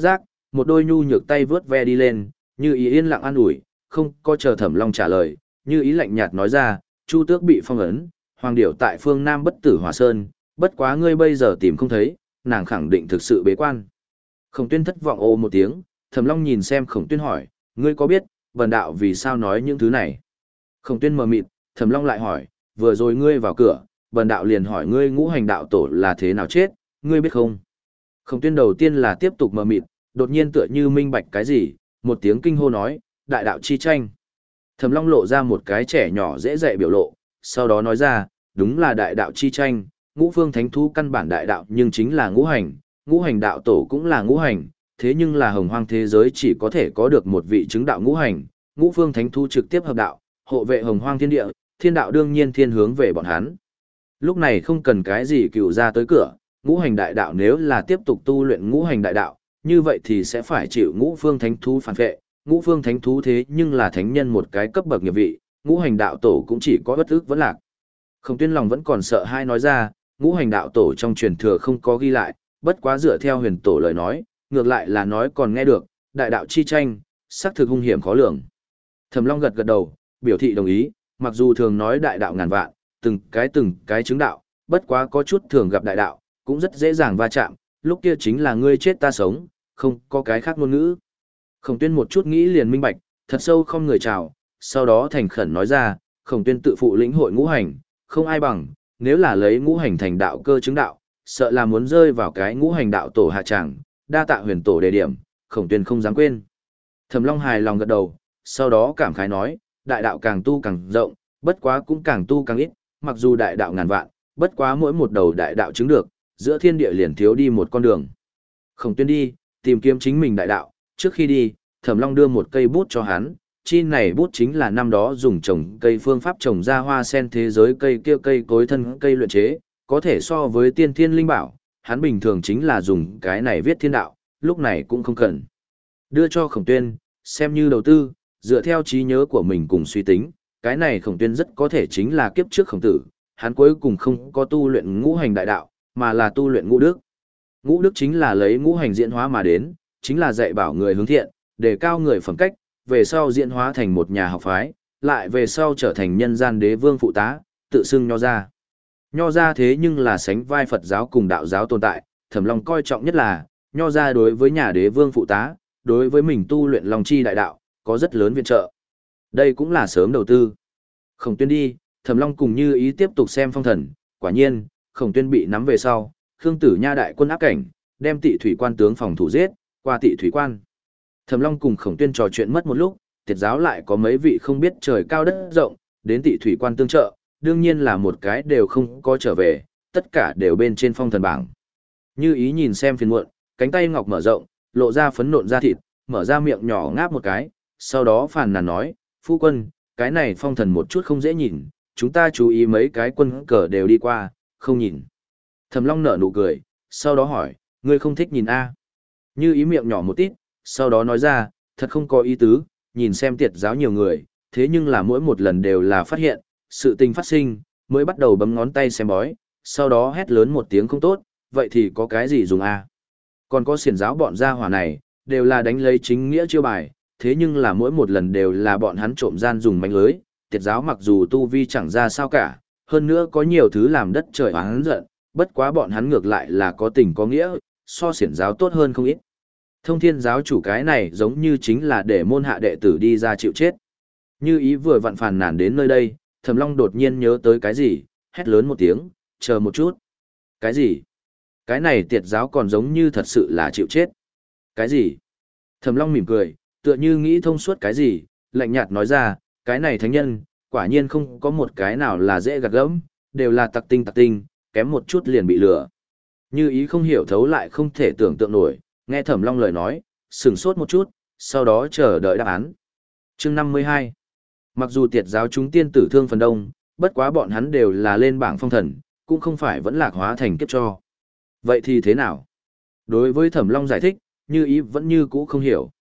một đôi nhu nhược tay vướt ve đi lên, Như Ý yên lặng an ủi, không có chờ Thẩm Long trả lời, Như Ý lạnh nhạt nói ra, Chu Tước bị phong ấn, Hoàng Điểu tại phương Nam bất tử Hỏa Sơn, bất quá ngươi bây giờ tìm không thấy, nàng khẳng định thực sự bế quan. Khổng Tuyên thất vọng ô một tiếng, Thẩm Long nhìn xem Khổng Tuyên hỏi, ngươi có biết, Vân Đạo vì sao nói những thứ này? Khổng Tuyên mờ mịt, Thẩm Long lại hỏi, vừa rồi ngươi vào cửa, Vân Đạo liền hỏi ngươi ngũ hành đạo tổ là thế nào chết, ngươi biết không? Khổng Tuyên đầu tiên là tiếp tục mờ mịt, đột nhiên tựa như minh bạch cái gì, một tiếng kinh hô nói, đại đạo chi tranh. Thẩm Long lộ ra một cái trẻ nhỏ dễ dạy biểu lộ, sau đó nói ra, đúng là đại đạo chi tranh, ngũ phương thánh thú căn bản đại đạo nhưng chính là ngũ hành, ngũ hành đạo tổ cũng là ngũ hành, thế nhưng là hồng hoang thế giới chỉ có thể có được một vị chứng đạo ngũ hành, ngũ phương thánh thú trực tiếp hợp đạo, hộ vệ hồng hoang thiên địa, thiên đạo đương nhiên thiên hướng về bọn hắn. Lúc này không cần cái gì cựu ra tới cửa, ngũ hành đại đạo nếu là tiếp tục tu luyện ngũ hành đại đạo, như vậy thì sẽ phải chịu ngũ phương thánh thú phản vệ, ngũ phương thánh thú thế nhưng là thánh nhân một cái cấp bậc nghiệp vị, ngũ hành đạo tổ cũng chỉ có bất ức vẫn lạc. Khổng Tuyên lòng vẫn còn sợ hai nói ra, ngũ hành đạo tổ trong truyền thừa không có ghi lại, bất quá dựa theo huyền tổ lời nói, ngược lại là nói còn nghe được, đại đạo chi tranh, xác thực hung hiểm khó lường. Thẩm Long gật gật đầu, biểu thị đồng ý, mặc dù thường nói đại đạo ngàn vạn, từng cái từng cái chứng đạo, bất quá có chút thường gặp đại đạo, cũng rất dễ dàng va chạm, lúc kia chính là ngươi chết ta sống, không có cái khác ngôn ngữ. Khổng Tuyên một chút nghĩ liền minh bạch, thật sâu không người chào, sau đó thành khẩn nói ra, Khổng Tuyên tự phụ lĩnh hội ngũ hành, không ai bằng, nếu là lấy ngũ hành thành đạo cơ chứng đạo, sợ là muốn rơi vào cái ngũ hành đạo tổ hạ tràng, đa tạ huyền tổ đề điểm, Khổng Tuyên không dám quên. Thẩm Long hài lòng gật đầu, sau đó cảm khái nói, đại đạo càng tu càng rộng, bất quá cũng càng tu càng ít, mặc dù đại đạo ngàn vạn, bất quá mỗi một đầu đại đạo chứng được, giữa thiên địa liền thiếu đi một con đường. Khổng Tuyên đi, tìm kiếm chính mình đại đạo, trước khi đi, Thẩm Long đưa một cây bút cho hắn, chi này bút chính là năm đó dùng trồng cây phương pháp trồng ra hoa sen thế giới cây kia cây cối thân cây luyện chế, có thể so với tiên thiên linh bảo, hắn bình thường chính là dùng cái này viết thiên đạo, lúc này cũng không cần. Đưa cho Khổng Tuyên, xem như đầu tư, dựa theo trí nhớ của mình cùng suy tính, cái này Khổng Tuyên rất có thể chính là kiếp trước Khổng Tử, hắn cuối cùng không có tu luyện ngũ hành đại đạo, mà là tu luyện ngũ đức. Ngũ đức chính là lấy ngũ hành diễn hóa mà đến, chính là dạy bảo người hướng thiện, đề cao người phẩm cách, về sau diễn hóa thành một nhà học phái, lại về sau trở thành nhân gian đế vương phụ tá, tự xưng Nho gia. Nho gia thế nhưng là sánh vai Phật giáo cùng đạo giáo tồn tại, Thẩm Long coi trọng nhất là, Nho gia đối với nhà đế vương phụ tá, đối với mình tu luyện Long chi đại đạo, có rất lớn viện trợ. Đây cũng là sớm đầu tư. Khổng Tuyên đi, Thẩm Long cùng Như Ý tiếp tục xem phong thần, quả nhiên, Khổng Tuyên bị nắm về sau, Khương Tử Nha đại quân áp cảnh, đem Tị Thủy Quan tướng phòng thủ giết, qua Tị Thủy Quan. Thẩm Long cùng Khổng Tuyên trò chuyện mất một lúc, Tiệt giáo lại có mấy vị không biết trời cao đất rộng, đến Tị Thủy Quan tương trợ, đương nhiên là một cái đều không có trở về, tất cả đều bên trên phong thần bảng. Như Ý nhìn xem phiền muộn, cánh tay ngọc mở rộng, lộ ra phấn nộn da thịt, mở ra miệng nhỏ ngáp một cái, sau đó phàn nàn nói, phu quân, cái này phong thần một chút không dễ nhìn, chúng ta chú ý mấy cái quân cờ đều đi qua, không nhìn. Thẩm Long nở nụ cười, sau đó hỏi, ngươi không thích nhìn a? Như Ý miệng nhỏ một tít, sau đó nói ra, thật không có ý tứ, nhìn xem Tiệt giáo nhiều người, thế nhưng là mỗi một lần đều là phát hiện, sự tình phát sinh, mới bắt đầu bấm ngón tay xem bói, sau đó hét lớn một tiếng không tốt, vậy thì có cái gì dùng a? Còn có xiển giáo bọn gia hỏa này, đều là đánh lấy chính nghĩa chiêu bài, thế nhưng là mỗi một lần đều là bọn hắn trộm gian dùng mánh lưới, Tiệt giáo mặc dù tu vi chẳng ra sao cả, hơn nữa có nhiều thứ làm đất trời oán giận, bất quá bọn hắn ngược lại là có tình có nghĩa, so xiển giáo tốt hơn không ít. Thông Thiên giáo chủ cái này giống như chính là để môn hạ đệ tử đi ra chịu chết. Như Ý vừa vặn phàn nàn đến nơi đây, Thẩm Long đột nhiên nhớ tới cái gì, hét lớn một tiếng, chờ một chút. Cái gì? Cái này Tiệt giáo còn giống như thật sự là chịu chết. Cái gì? Thẩm Long mỉm cười, tựa như nghĩ thông suốt cái gì, lạnh nhạt nói ra, cái này thánh nhân, quả nhiên không có một cái nào là dễ gạt gẫm, đều là tặc tinh tặc tinh, kém một chút liền bị lừa. Như Ý không hiểu thấu lại không thể tưởng tượng nổi, nghe Thẩm Long lời nói, sửng sốt một chút, sau đó chờ đợi đáp án. Chương năm mươi hai. Mặc dù Tiệt giáo chúng tiên tử thương phần đông, bất quá bọn hắn đều là lên bảng phong thần, cũng không phải vẫn lạc hóa thành kiếp cho. Vậy thì thế nào? Đối với Thẩm Long giải thích, Như Ý vẫn như cũ không hiểu.